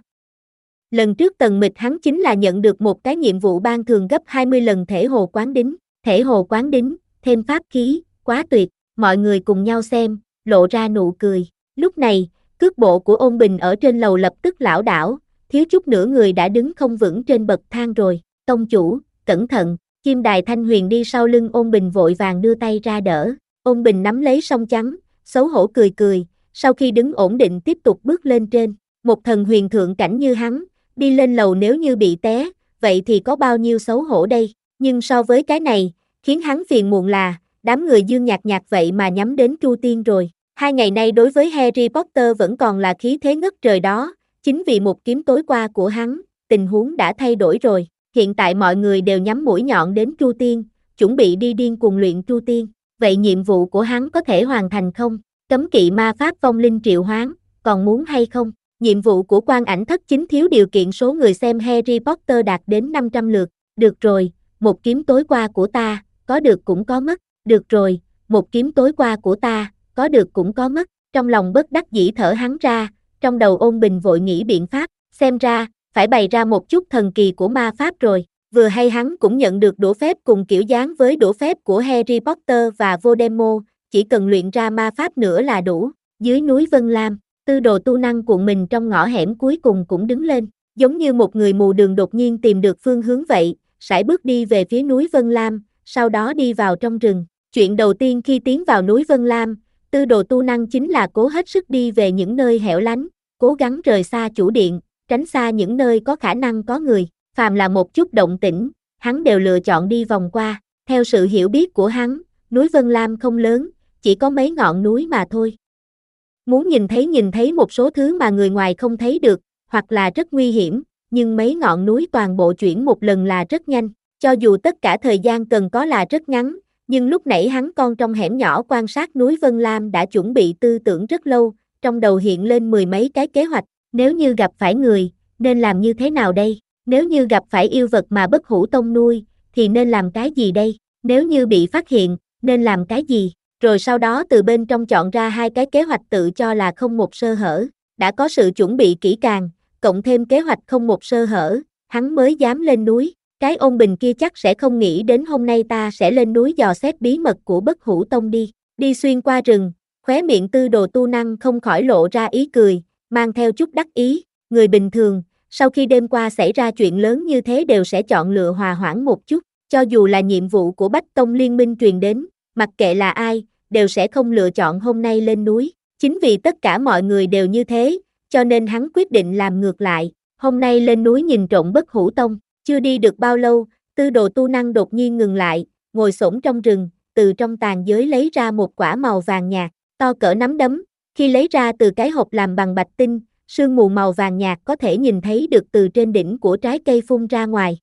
Lần trước Tần Mịch hắn chính là nhận được một cái nhiệm vụ ban thường gấp hai mươi lần thể hồ quán đính, thể hồ quán đính, thêm pháp khí, quá tuyệt, mọi người cùng nhau xem, lộ ra nụ cười. Lúc này, cước bộ của Ôn Bình ở trên lầu lập tức lảo đảo, thiếu chút nữa người đã đứng không vững trên bậc thang rồi, tông chủ, cẩn thận, Kim Đài Thanh Huyền đi sau lưng Ôn Bình vội vàng đưa tay ra đỡ, Ôn Bình nắm lấy song chắn, xấu hổ cười cười, sau khi đứng ổn định tiếp tục bước lên trên, một thần huyền thượng cảnh như hắn, đi lên lầu nếu như bị té, vậy thì có bao nhiêu xấu hổ đây, nhưng so với cái này, khiến hắn phiền muộn là, đám người Dương Nhạc Nhạc vậy mà nhắm đến Tru Tiên rồi, hai ngày nay đối với Harry Potter vẫn còn là khí thế ngất trời đó, chính vì một kiếm tối qua của hắn, tình huống đã thay đổi rồi, hiện tại mọi người đều nhắm mũi nhọn đến Tru Tiên, chuẩn bị đi điên cuồng luyện Tru Tiên, vậy nhiệm vụ của hắn có thể hoàn thành không? Cấm kỵ ma pháp vong linh triệu hoán, còn muốn hay không? Nhiệm vụ của Quan Ảnh Thất chính thiếu điều kiện số người xem Harry Potter đạt đến năm trăm lượt, được rồi, một kiếm tối qua của ta, có được cũng có mất, được rồi, một kiếm tối qua của ta, có được cũng có mất, trong lòng bất đắc dĩ thở hắn ra, trong đầu Ôn Bình vội nghĩ biện pháp, xem ra, phải bày ra một chút thần kỳ của ma pháp rồi, vừa hay hắn cũng nhận được đũa phép cùng kiểu dáng với đũa phép của Harry Potter và Voldemort, chỉ cần luyện ra ma pháp nữa là đủ, dưới núi Vân Lam, Tư Đồ Tu Năng cuộn mình trong ngõ hẻm cuối cùng cũng đứng lên, giống như một người mù đường đột nhiên tìm được phương hướng vậy, sải bước đi về phía núi Vân Lam, sau đó đi vào trong rừng, chuyện đầu tiên khi tiến vào núi Vân Lam, Tư Đồ Tu Năng chính là cố hết sức đi về những nơi hẻo lánh, cố gắng rời xa chủ điện, tránh xa những nơi có khả năng có người, phàm là một chút động tĩnh, hắn đều lựa chọn đi vòng qua, theo sự hiểu biết của hắn, núi Vân Lam không lớn, chỉ có mấy ngọn núi mà thôi. Muốn nhìn thấy nhìn thấy một số thứ mà người ngoài không thấy được, hoặc là rất nguy hiểm, nhưng mấy ngọn núi toàn bộ chuyển một lần là rất nhanh, cho dù tất cả thời gian cần có là rất ngắn, nhưng lúc nãy hắn con trong hẻm nhỏ quan sát núi Vân Lam đã chuẩn bị tư tưởng rất lâu, trong đầu hiện lên mười mấy cái kế hoạch, nếu như gặp phải người, nên làm như thế nào đây? Nếu như gặp phải yêu vật mà Bất Hủ Tông nuôi, thì nên làm cái gì đây? Nếu như bị phát hiện, nên làm cái gì? Rồi sau đó từ bên trong chọn ra hai cái kế hoạch tự cho là không một sơ hở, đã có sự chuẩn bị kỹ càng, cộng thêm kế hoạch không một sơ hở, hắn mới dám lên núi, cái Ôn Bình kia chắc sẽ không nghĩ đến hôm nay ta sẽ lên núi dò xét bí mật của Bất Hủ Tông đi, đi xuyên qua rừng, khóe miệng Tư Đồ Tu Năng không khỏi lộ ra ý cười, mang theo chút đắc ý, người bình thường, sau khi đêm qua xảy ra chuyện lớn như thế đều sẽ chọn lựa hòa hoãn một chút, cho dù là nhiệm vụ của Bách Tông Liên Minh truyền đến, mặc kệ là ai, đều sẽ không lựa chọn hôm nay lên núi, chính vì tất cả mọi người đều như thế, cho nên hắn quyết định làm ngược lại, hôm nay lên núi nhìn trộm Bất Hủ Tông, chưa đi được bao lâu, Tư Đồ Tu Năng đột nhiên ngừng lại, ngồi xổm trong rừng, từ trong tàn giới lấy ra một quả màu vàng nhạt, to cỡ nắm đấm, khi lấy ra từ cái hộp làm bằng bạch tinh, sương mù màu vàng nhạt có thể nhìn thấy được từ trên đỉnh của trái cây phun ra ngoài.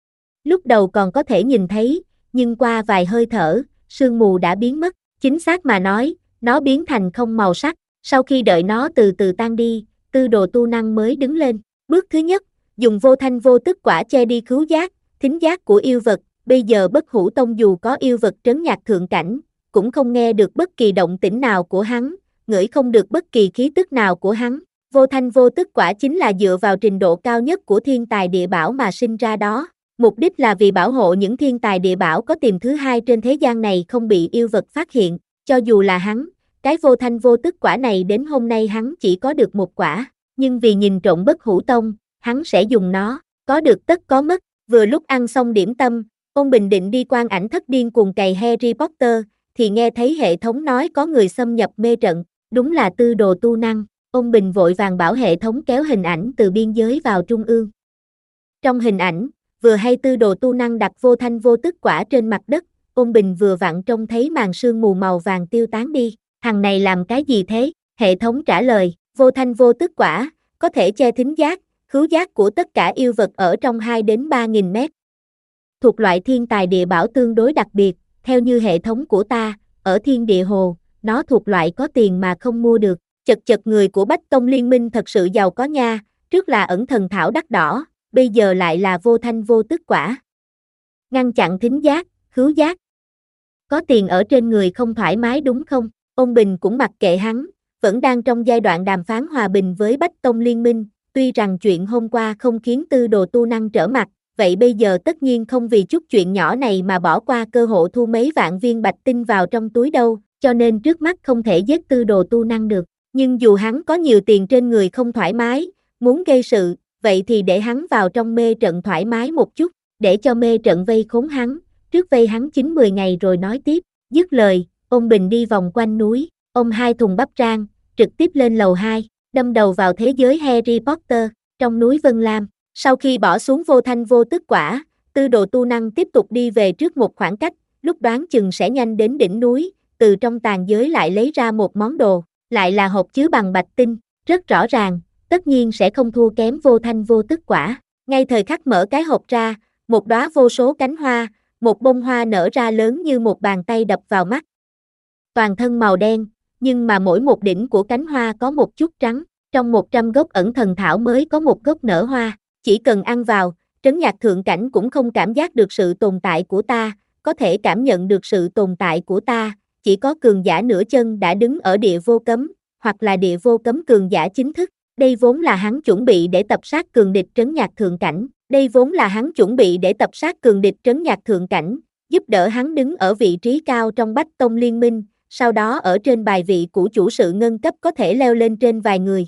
Lúc đầu còn có thể nhìn thấy, nhưng qua vài hơi thở, sương mù đã biến mất, chính xác mà nói, nó biến thành không màu sắc, sau khi đợi nó từ từ tan đi, Tư Đồ Tu Năng mới đứng lên, bước thứ nhất, dùng vô thanh vô tức quả che đi khứu giác, thính giác của yêu vật, bây giờ Bất Hủ Tông dù có yêu vật trấn nhạc thượng cảnh, cũng không nghe được bất kỳ động tĩnh nào của hắn, ngửi không được bất kỳ khí tức nào của hắn. Vô thanh vô tức quả chính là dựa vào trình độ cao nhất của thiên tài địa bảo mà sinh ra đó, mục đích là vì bảo hộ những thiên tài địa bảo có tiềm thứ hai trên thế gian này không bị yêu vật phát hiện, cho dù là hắn, cái vô thanh vô tức quả này đến hôm nay hắn chỉ có được một quả, nhưng vì nhìn trộm Bất Hủ Tông, hắn sẽ dùng nó, có được tất có mất, vừa lúc ăn xong điểm tâm, Ôn Bình định đi quan ảnh thất điên cuồng cày Harry Potter, thì nghe thấy hệ thống nói có người xâm nhập mê trận, đúng là tư đồ tu năng. Ôn Bình vội vàng bảo hệ thống kéo hình ảnh từ biên giới vào trung ương. Trong hình ảnh, vừa hay tư đồ tu năng đặt vô thanh vô tức quả trên mặt đất, Ôn Bình vừa vặn trông thấy màn sương mù màu vàng tiêu tán đi. Thằng này làm cái gì thế? Hệ thống trả lời, vô thanh vô tức quả, có thể che thính giác, khứu giác của tất cả yêu vật ở trong hai đến ba nghìn mét. Thuộc loại thiên tài địa bảo tương đối đặc biệt, theo như hệ thống của ta, ở thiên địa hồ, nó thuộc loại có tiền mà không mua được. Chật chật người của Bách Tông Liên Minh thật sự giàu có nha, trước là ẩn thần thảo đắt đỏ, bây giờ lại là vô thanh vô tức quả. Ngăn chặn thính giác, khứu giác. Có tiền ở trên người không thoải mái đúng không? Ôn Bình cũng mặc kệ hắn, vẫn đang trong giai đoạn đàm phán hòa bình với Bách Tông Liên Minh, tuy rằng chuyện hôm qua không khiến tư đồ tu năng trở mặt, vậy bây giờ tất nhiên không vì chút chuyện nhỏ này mà bỏ qua cơ hội thu mấy vạn viên bạch tinh vào trong túi đâu, cho nên trước mắt không thể giết tư đồ tu năng được. Nhưng dù hắn có nhiều tiền trên người không thoải mái, muốn gây sự, vậy thì để hắn vào trong mê trận thoải mái một chút, để cho mê trận vây khốn hắn, trước vây hắn chín mười ngày rồi nói tiếp. Dứt lời, Ôn Bình đi vòng quanh núi, ôm hai thùng bắp rang, trực tiếp lên lầu hai, đâm đầu vào thế giới Harry Potter, trong núi Vân Lam. Sau khi bỏ xuống vô thanh vô tức quả, tư đồ tu năng tiếp tục đi về trước một khoảng cách, lúc đoán chừng sẽ nhanh đến đỉnh núi, từ trong tàn giới lại lấy ra một món đồ, lại là hộp chứa bằng bạch tinh, rất rõ ràng, tất nhiên sẽ không thua kém vô thanh vô tức quả. Ngay thời khắc mở cái hộp ra, một đóa vô số cánh hoa, một bông hoa nở ra lớn như một bàn tay đập vào mắt. Toàn thân màu đen, nhưng mà mỗi một đỉnh của cánh hoa có một chút trắng, trong một trăm gốc ẩn thần thảo mới có một gốc nở hoa, chỉ cần ăn vào, trấn nhạc thượng cảnh cũng không cảm giác được sự tồn tại của ta, có thể cảm nhận được sự tồn tại của ta, chỉ có cường giả nửa chân đã đứng ở địa vô cấm, hoặc là địa vô cấm cường giả chính thức. Đây vốn là hắn chuẩn bị để tập sát cường địch trấn nhạc thượng cảnh, đây vốn là hắn chuẩn bị để tập sát cường địch trấn nhạc thượng cảnh, giúp đỡ hắn đứng ở vị trí cao trong Bách Tông Liên Minh, sau đó ở trên bài vị của chủ sự ngân cấp có thể leo lên trên vài người.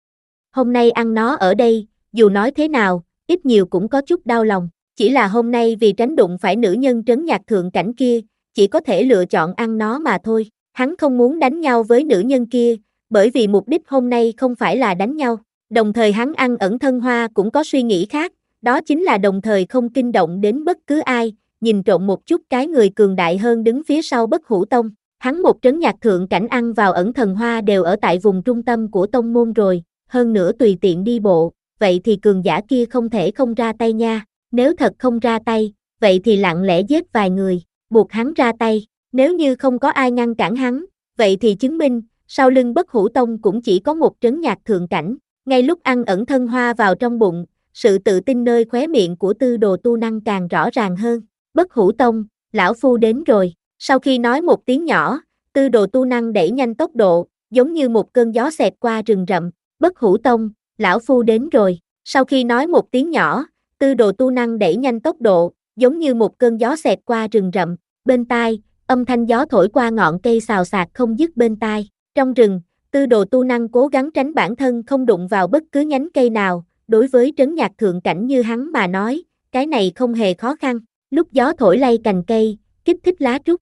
Hôm nay ăn nó ở đây, dù nói thế nào, ít nhiều cũng có chút đau lòng, chỉ là hôm nay vì tránh đụng phải nữ nhân trấn nhạc thượng cảnh kia, chỉ có thể lựa chọn ăn nó mà thôi. Hắn không muốn đánh nhau với nữ nhân kia, bởi vì mục đích hôm nay không phải là đánh nhau. Đồng thời hắn ăn ẩn thân hoa cũng có suy nghĩ khác, đó chính là đồng thời không kinh động đến bất cứ ai, nhìn trộm một chút cái người cường đại hơn đứng phía sau Bất Hủ Tông. Hắn một trấn nhạc thượng cảnh ăn vào ẩn thần hoa đều ở tại vùng trung tâm của tông môn rồi, hơn nữa tùy tiện đi bộ, vậy thì cường giả kia không thể không ra tay nha. Nếu thật không ra tay, vậy thì lặng lẽ giết vài người, buộc hắn ra tay. Nếu như không có ai ngăn cản hắn, vậy thì chứng minh, sau lưng Bất Hủ Tông cũng chỉ có một trấn nhạc thượng cảnh. Ngay lúc ăn ẩn thân hoa vào trong bụng, sự tự tin nơi khóe miệng của tư đồ tu năng càng rõ ràng hơn. Bất Hủ Tông, lão phu đến rồi. Sau khi nói một tiếng nhỏ, tư đồ tu năng đẩy nhanh tốc độ, giống như một cơn gió xẹt qua rừng rậm. Bất Hủ Tông, lão phu đến rồi. Sau khi nói một tiếng nhỏ, tư đồ tu năng đẩy nhanh tốc độ, giống như một cơn gió xẹt qua rừng rậm. Bên tai, âm thanh gió thổi qua ngọn cây xào xạc không dứt bên tai. Trong rừng, tư đồ tu năng cố gắng tránh bản thân không đụng vào bất cứ nhánh cây nào, đối với trấn nhạc thượng cảnh như hắn mà nói, cái này không hề khó khăn. Lúc gió thổi lay cành cây, kích thích lá trúc.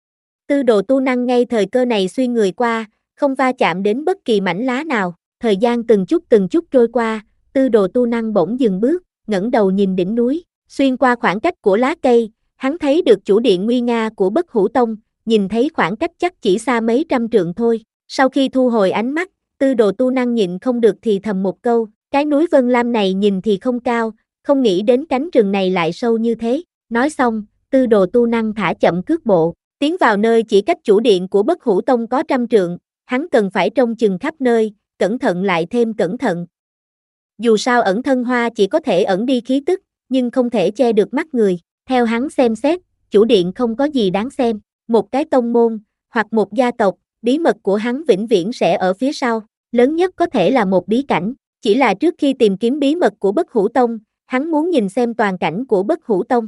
Tư đồ tu năng ngay thời cơ này xuyên người qua, không va chạm đến bất kỳ mảnh lá nào. Thời gian từng chút từng chút trôi qua, tư đồ tu năng bỗng dừng bước, ngẩng đầu nhìn đỉnh núi, xuyên qua khoảng cách của lá cây, hắn thấy được chủ điện nguy nga của Bất Hủ Tông, nhìn thấy khoảng cách chắc chỉ xa mấy trăm trượng thôi. Sau khi thu hồi ánh mắt, tư đồ tu năng nhịn không được thì thầm một câu, cái núi Vân Lam này nhìn thì không cao, không nghĩ đến cánh rừng này lại sâu như thế. Nói xong, tư đồ tu năng thả chậm cước bộ, tiến vào nơi chỉ cách chủ điện của Bất Hủ Tông có trăm trượng, hắn cần phải trông chừng khắp nơi, cẩn thận lại thêm cẩn thận. Dù sao ẩn thân hoa chỉ có thể ẩn đi khí tức, nhưng không thể che được mắt người. Theo hắn xem xét, chủ điện không có gì đáng xem, một cái tông môn, hoặc một gia tộc, bí mật của hắn vĩnh viễn sẽ ở phía sau, lớn nhất có thể là một bí cảnh. Chỉ là trước khi tìm kiếm bí mật của Bất Hủ Tông, hắn muốn nhìn xem toàn cảnh của Bất Hủ Tông.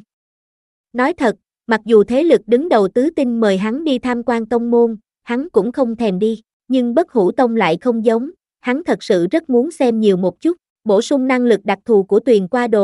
Nói thật, mặc dù thế lực đứng đầu tứ tinh mời hắn đi tham quan tông môn, hắn cũng không thèm đi, nhưng Bất Hủ Tông lại không giống, hắn thật sự rất muốn xem nhiều một chút, bổ sung năng lực đặc thù của Tuyền Qua Đồ,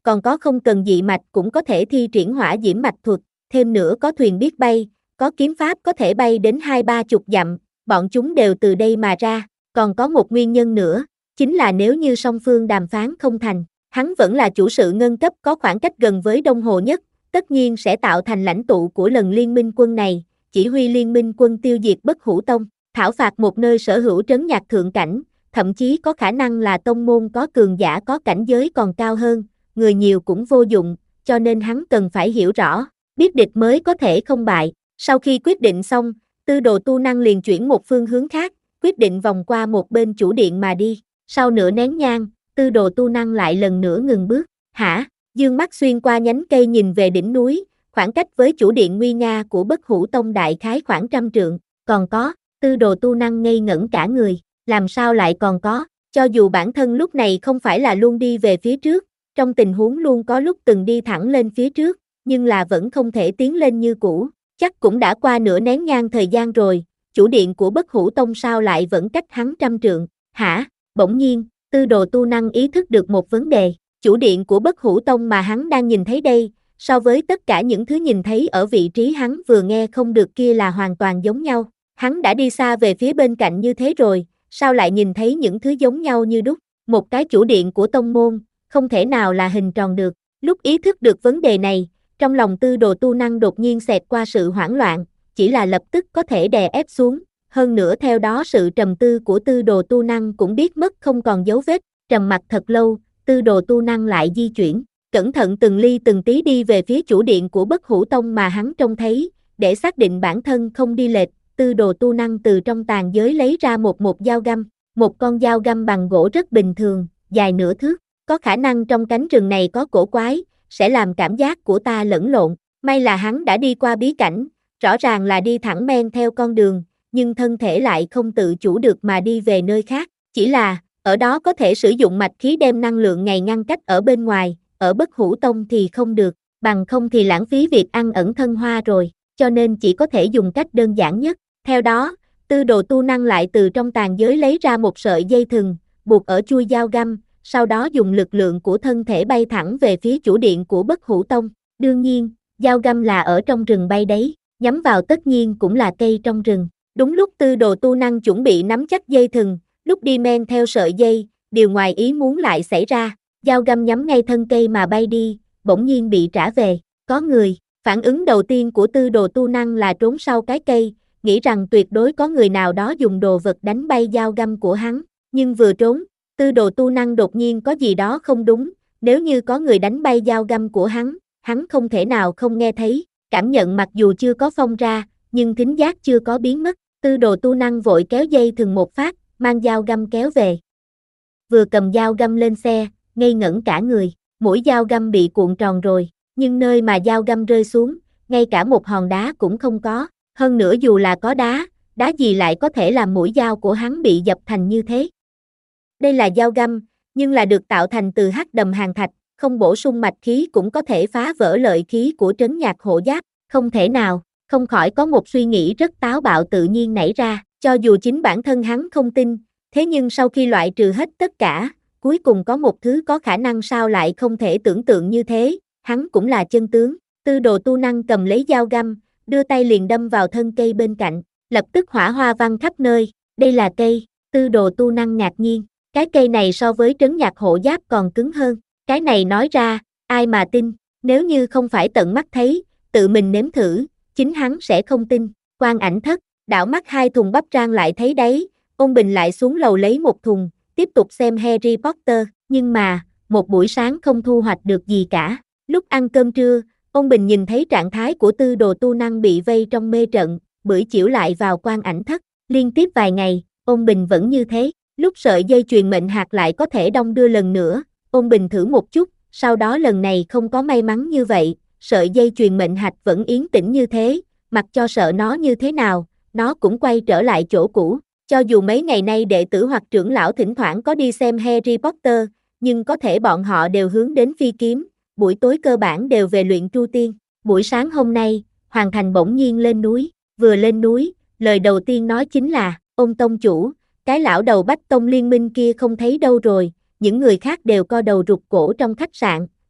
còn có không cần dị mạch cũng có thể thi triển hỏa diễm mạch thuật, thêm nữa có thuyền biết bay, có kiếm pháp có thể bay đến hai ba chục dặm, bọn chúng đều từ đây mà ra, còn có một nguyên nhân nữa, chính là nếu như song phương đàm phán không thành, hắn vẫn là chủ sự ngân cấp có khoảng cách gần với Đông Hồ nhất, tất nhiên sẽ tạo thành lãnh tụ của lần liên minh quân này, chỉ huy liên minh quân tiêu diệt Bất Hủ Tông, thảo phạt một nơi sở hữu trấn nhạc thượng cảnh, thậm chí có khả năng là tông môn có cường giả có cảnh giới còn cao hơn, người nhiều cũng vô dụng, cho nên hắn cần phải hiểu rõ, biết địch mới có thể không bại. Sau khi quyết định xong, Tư Đồ Tu Năng liền chuyển một phương hướng khác, quyết định vòng qua một bên chủ điện mà đi. Sau nửa nén nhang, Tư Đồ Tu Năng lại lần nữa ngừng bước. Hả? Dương mắt xuyên qua nhánh cây nhìn về đỉnh núi, khoảng cách với chủ điện nguy nga của Bất Hủ Tông đại khái khoảng trăm trượng. Còn có, Tư Đồ Tu Năng ngây ngẩn cả người, làm sao lại còn có, cho dù bản thân lúc này không phải là luôn đi về phía trước, trong tình huống luôn có lúc từng đi thẳng lên phía trước, nhưng là vẫn không thể tiến lên như cũ. Chắc cũng đã qua nửa nén nhang thời gian rồi, chủ điện của Bất Hủ Tông sao lại vẫn cách hắn trăm trượng, hả? Bỗng nhiên, Tư Đồ Tu Năng ý thức được một vấn đề, chủ điện của Bất Hủ Tông mà hắn đang nhìn thấy đây, so với tất cả những thứ nhìn thấy ở vị trí hắn vừa nghe không được kia là hoàn toàn giống nhau. Hắn đã đi xa về phía bên cạnh như thế rồi, sao lại nhìn thấy những thứ giống nhau như đúc, một cái chủ điện của tông môn, không thể nào là hình tròn được. Lúc ý thức được vấn đề này, trong lòng Tư Đồ Tu Năng đột nhiên xẹt qua sự hoảng loạn, chỉ là lập tức có thể đè ép xuống, hơn nữa theo đó sự trầm tư của Tư Đồ Tu Năng cũng biết mất không còn dấu vết, trầm mặc thật lâu, Tư Đồ Tu Năng lại di chuyển, cẩn thận từng ly từng tí đi về phía chủ điện của Bất Hủ Tông mà hắn trông thấy, để xác định bản thân không đi lệch, Tư Đồ Tu Năng từ trong tàn giới lấy ra một một dao găm, một con dao găm bằng gỗ rất bình thường, dài nửa thước, có khả năng trong cánh rừng này có cổ quái, sẽ làm cảm giác của ta lẫn lộn, may là hắn đã đi qua bí cảnh, rõ ràng là đi thẳng men theo con đường, nhưng thân thể lại không tự chủ được mà đi về nơi khác, chỉ là, ở đó có thể sử dụng mạch khí đem năng lượng ngày ngăn cách ở bên ngoài, ở Bất Hủ Tông thì không được, bằng không thì lãng phí việc ăn ẩn thân hoa rồi, cho nên chỉ có thể dùng cách đơn giản nhất. Theo đó, Tư Đồ Tu Năng lại từ trong tàn giới lấy ra một sợi dây thừng, buộc ở chuôi dao găm, sau đó dùng lực lượng của thân thể bay thẳng về phía chủ điện của Bất Hủ Tông. Đương nhiên, dao găm là ở trong rừng bay đấy, nhắm vào tất nhiên cũng là cây trong rừng. Đúng lúc Tư Đồ Tu Năng chuẩn bị nắm chắc dây thừng, lúc đi men theo sợi dây, điều ngoài ý muốn lại xảy ra, dao găm nhắm ngay thân cây mà bay đi, bỗng nhiên bị trả về, có người. Phản ứng đầu tiên của Tư Đồ Tu Năng là trốn sau cái cây, nghĩ rằng tuyệt đối có người nào đó dùng đồ vật đánh bay dao găm của hắn, nhưng vừa trốn, Tư Đồ Tu Năng đột nhiên có gì đó không đúng, nếu như có người đánh bay dao găm của hắn, hắn không thể nào không nghe thấy, cảm nhận mặc dù chưa có phong ra, nhưng thính giác chưa có biến mất, Tư Đồ Tu Năng vội kéo dây thừng một phát, mang dao găm kéo về. Vừa cầm dao găm lên xe, ngây ngẩn cả người, mũi dao găm bị cuộn tròn rồi, nhưng nơi mà dao găm rơi xuống, ngay cả một hòn đá cũng không có, hơn nữa dù là có đá, đá gì lại có thể làm mũi dao của hắn bị dập thành như thế. Đây là dao găm, nhưng là được tạo thành từ hắc đầm hàn thạch, không bổ sung mạch khí cũng có thể phá vỡ lợi khí của trấn nhạc hộ giáp, không thể nào, không khỏi có một suy nghĩ rất táo bạo tự nhiên nảy ra, cho dù chính bản thân hắn không tin, thế nhưng sau khi loại trừ hết tất cả, cuối cùng có một thứ có khả năng sao lại không thể tưởng tượng như thế, hắn cũng là chân tướng. Tư Đồ Tu Năng cầm lấy dao găm, đưa tay liền đâm vào thân cây bên cạnh, lập tức hỏa hoa văng khắp nơi, đây là cây, Tư Đồ Tu Năng ngạc nhiên, cái cây này so với trấn nhạc hộ giáp còn cứng hơn, cái này nói ra, ai mà tin, nếu như không phải tận mắt thấy, tự mình nếm thử, chính hắn sẽ không tin. Quan Ảnh Thất, đảo mắt hai thùng bắp rang lại thấy đấy, Ôn Bình lại xuống lầu lấy một thùng, tiếp tục xem Harry Potter, nhưng mà, một buổi sáng không thu hoạch được gì cả. Lúc ăn cơm trưa, Ôn Bình nhìn thấy trạng thái của Tư Đồ Tu Năng bị vây trong mê trận, bưởi chĩu lại vào Quan Ảnh Thất, liên tiếp vài ngày, Ôn Bình vẫn như thế, lúc sợi dây chuyền mệnh hạt lại có thể đong đưa lần nữa, Ôn Bình thử một chút, sau đó lần này không có may mắn như vậy, sợi dây chuyền mệnh hạch vẫn yên tĩnh như thế, mặc cho sợ nó như thế nào, nó cũng quay trở lại chỗ cũ. Cho dù mấy ngày nay đệ tử hoặc trưởng lão thỉnh thoảng có đi xem Harry Potter, nhưng có thể bọn họ đều hướng đến phi kiếm, buổi tối cơ bản đều về luyện tru tiên. Buổi sáng hôm nay, Hoàng Thành bỗng nhiên lên núi, vừa lên núi, lời đầu tiên nói chính là, Ôn tông chủ, cái lão đầu Bách Tông liên minh kia không thấy đâu rồi, những người khác đều co đầu rụt cổ trong khách sạn,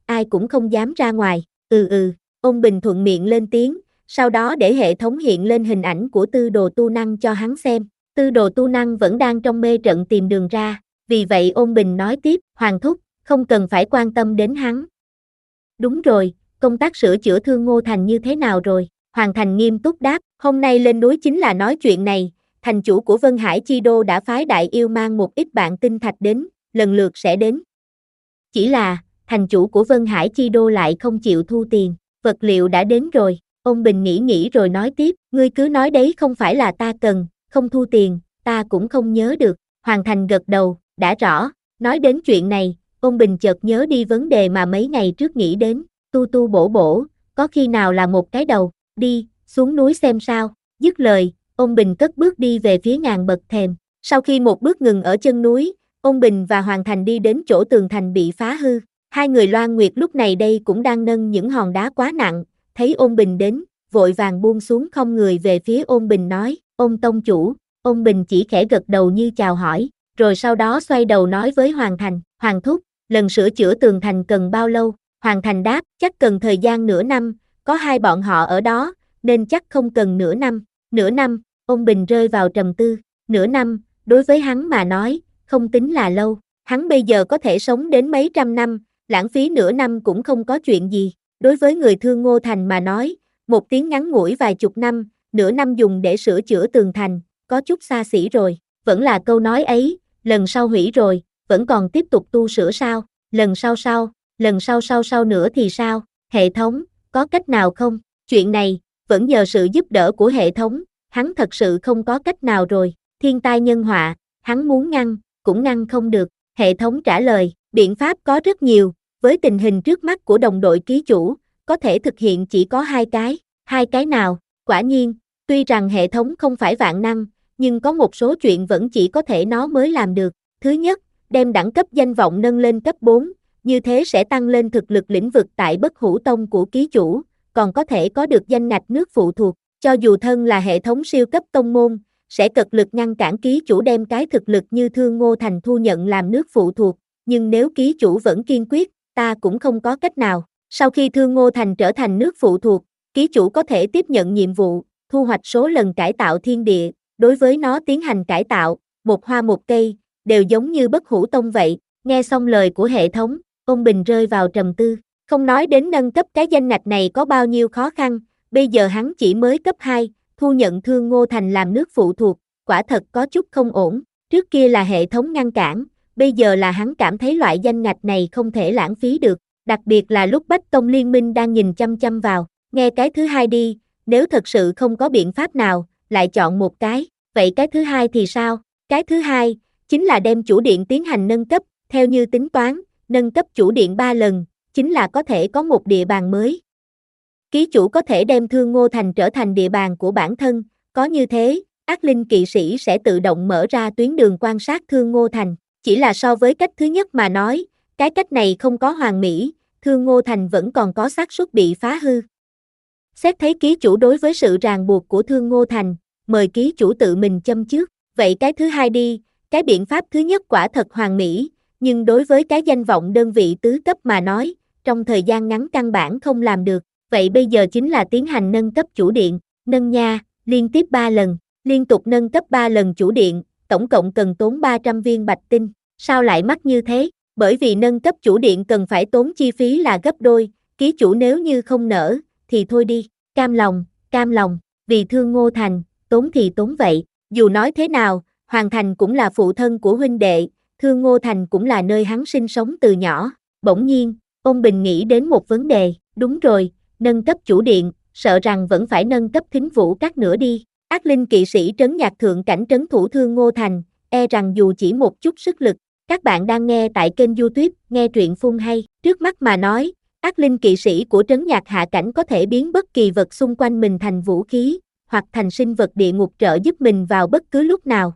ai cũng không dám ra ngoài. Ừ ừ, Ôn Bình thuận miệng lên tiếng, sau đó để hệ thống hiện lên hình ảnh của tư đồ tu năng cho hắn xem. Tư đồ tu năng vẫn đang trong mê trận tìm đường ra, vì vậy Ôn Bình nói tiếp, Hoàng thúc, không cần phải quan tâm đến hắn. Đúng rồi, công tác sửa chữa Thương Ngô Thành như thế nào rồi? Hoàng Thành nghiêm túc đáp, hôm nay lên núi chính là nói chuyện này, thành chủ của Vân Hải Chi Đô đã phái đại yêu mang một ít bạn tinh thạch đến, lần lượt sẽ đến. Chỉ là, thành chủ của Vân Hải Chi Đô lại không chịu thu tiền, vật liệu đã đến rồi. Ôn Bình nghĩ nghĩ rồi nói tiếp, ngươi cứ nói đấy không phải là ta cần, không thu tiền, ta cũng không nhớ được. Hoàng Thành gật đầu, đã rõ, nói đến chuyện này, Ôn Bình chợt nhớ đi vấn đề mà mấy ngày trước nghĩ đến, tu tu bổ bổ, có khi nào là một cái đầu, đi, xuống núi xem sao. Dứt lời, Ôn Bình cất bước đi về phía ngàn bậc thềm. Sau khi một bước ngừng ở chân núi, Ôn Bình và Hoàng Thành đi đến chỗ tường thành bị phá hư. Hai người Loan Nguyệt lúc này đây cũng đang nâng những hòn đá quá nặng, thấy Ôn Bình đến, vội vàng buông xuống không người về phía Ôn Bình nói, Ôn tông chủ. Ôn Bình chỉ khẽ gật đầu như chào hỏi, rồi sau đó xoay đầu nói với Hoàng Thành, Hoàng thúc, lần sửa chữa tường thành cần bao lâu? Hoàng Thành đáp, chắc cần thời gian nửa năm, có hai bọn họ ở đó, nên chắc không cần nửa năm. Nửa năm, Ôn Bình rơi vào trầm tư, nửa năm, đối với hắn mà nói, không tính là lâu, hắn bây giờ có thể sống đến mấy trăm năm, lãng phí nửa năm cũng không có chuyện gì. Đối với người Thương Ngô Thành mà nói, một tiếng ngắn ngủi vài chục năm, nửa năm dùng để sửa chữa tường thành, có chút xa xỉ rồi. Vẫn là câu nói ấy, lần sau hủy rồi, vẫn còn tiếp tục tu sửa sao? Lần sau sau, lần sau sau sau nữa thì sao? Hệ thống, có cách nào không? Chuyện này, vẫn nhờ sự giúp đỡ của hệ thống, hắn thật sự không có cách nào rồi. Thiên tai nhân họa, hắn muốn ngăn, cũng ngăn không được. Hệ thống trả lời, biện pháp có rất nhiều, với tình hình trước mắt của đồng đội ký chủ, có thể thực hiện chỉ có hai cái. Hai cái nào? Quả nhiên, tuy rằng hệ thống không phải vạn năng, nhưng có một số chuyện vẫn chỉ có thể nó mới làm được. Thứ nhất, đem đẳng cấp danh vọng nâng lên cấp bốn, như thế sẽ tăng lên thực lực lĩnh vực tại Bất Hủ Tông của ký chủ, còn có thể có được danh ngạch nước phụ thuộc. Cho dù thân là hệ thống siêu cấp tông môn, sẽ cực lực ngăn cản ký chủ đem cái thực lực như Thương Ngô Thành thu nhận làm nước phụ thuộc, nhưng nếu ký chủ vẫn kiên quyết, ta cũng không có cách nào. Sau khi Thương Ngô Thành trở thành nước phụ thuộc, ký chủ có thể tiếp nhận nhiệm vụ, thu hoạch số lần cải tạo thiên địa, đối với nó tiến hành cải tạo, một hoa một cây, đều giống như Bất Hủ Tông vậy. Nghe xong lời của hệ thống, Ôn Bình rơi vào trầm tư, không nói đến nâng cấp cái danh ngạch này có bao nhiêu khó khăn, bây giờ hắn chỉ mới cấp hai, thu nhận Thương Ngô Thành làm nước phụ thuộc, quả thật có chút không ổn. Trước kia là hệ thống ngăn cản, bây giờ là hắn cảm thấy loại danh ngạch này không thể lãng phí được, đặc biệt là lúc Bách Tông Liên minh đang nhìn chăm chăm vào. Nghe cái thứ hai đi, nếu thật sự không có biện pháp nào, lại chọn một cái, vậy cái thứ hai thì sao? Cái thứ hai, chính là đem chủ điện tiến hành nâng cấp, theo như tính toán, nâng cấp chủ điện ba lần, chính là có thể có một địa bàn mới. Ký chủ có thể đem Thương Ngô Thành trở thành địa bàn của bản thân, có như thế, ác linh kỵ sĩ sẽ tự động mở ra tuyến đường quan sát Thương Ngô Thành. Chỉ là so với cách thứ nhất mà nói, cái cách này không có hoàn mỹ, Thương Ngô Thành vẫn còn có xác suất bị phá hư. Xét thấy ký chủ đối với sự ràng buộc của Thương Ngô Thành, mời ký chủ tự mình châm trước. Vậy cái thứ hai đi, cái biện pháp thứ nhất quả thật hoàn mỹ, nhưng đối với cái danh vọng đơn vị tứ cấp mà nói, trong thời gian ngắn căn bản không làm được. Vậy bây giờ chính là tiến hành nâng cấp chủ điện, nâng nha, liên tiếp ba lần, liên tục nâng cấp ba lần chủ điện, tổng cộng cần tốn ba trăm viên bạch tinh. Sao lại mắc như thế? Bởi vì nâng cấp chủ điện cần phải tốn chi phí là gấp đôi, ký chủ nếu như không nỡ, thì thôi đi, cam lòng, cam lòng, vì Thương Ngô Thành, tốn thì tốn vậy. Dù nói thế nào, Hoàng Thành cũng là phụ thân của huynh đệ, Thương Ngô Thành cũng là nơi hắn sinh sống từ nhỏ. Bỗng nhiên, Ôn Bình nghĩ đến một vấn đề, đúng rồi, nâng cấp chủ điện, sợ rằng vẫn phải nâng cấp Thính Vũ Các nữa đi. Ác linh kỵ sĩ trấn nhạc thượng cảnh trấn thủ Thương Ngô Thành, e rằng dù chỉ một chút sức lực. Các bạn đang nghe tại kênh YouTube, nghe truyện phun hay. Trước mắt mà nói, ác linh kỵ sĩ của trấn nhạc hạ cảnh có thể biến bất kỳ vật xung quanh mình thành vũ khí, hoặc thành sinh vật địa ngục trợ giúp mình vào bất cứ lúc nào.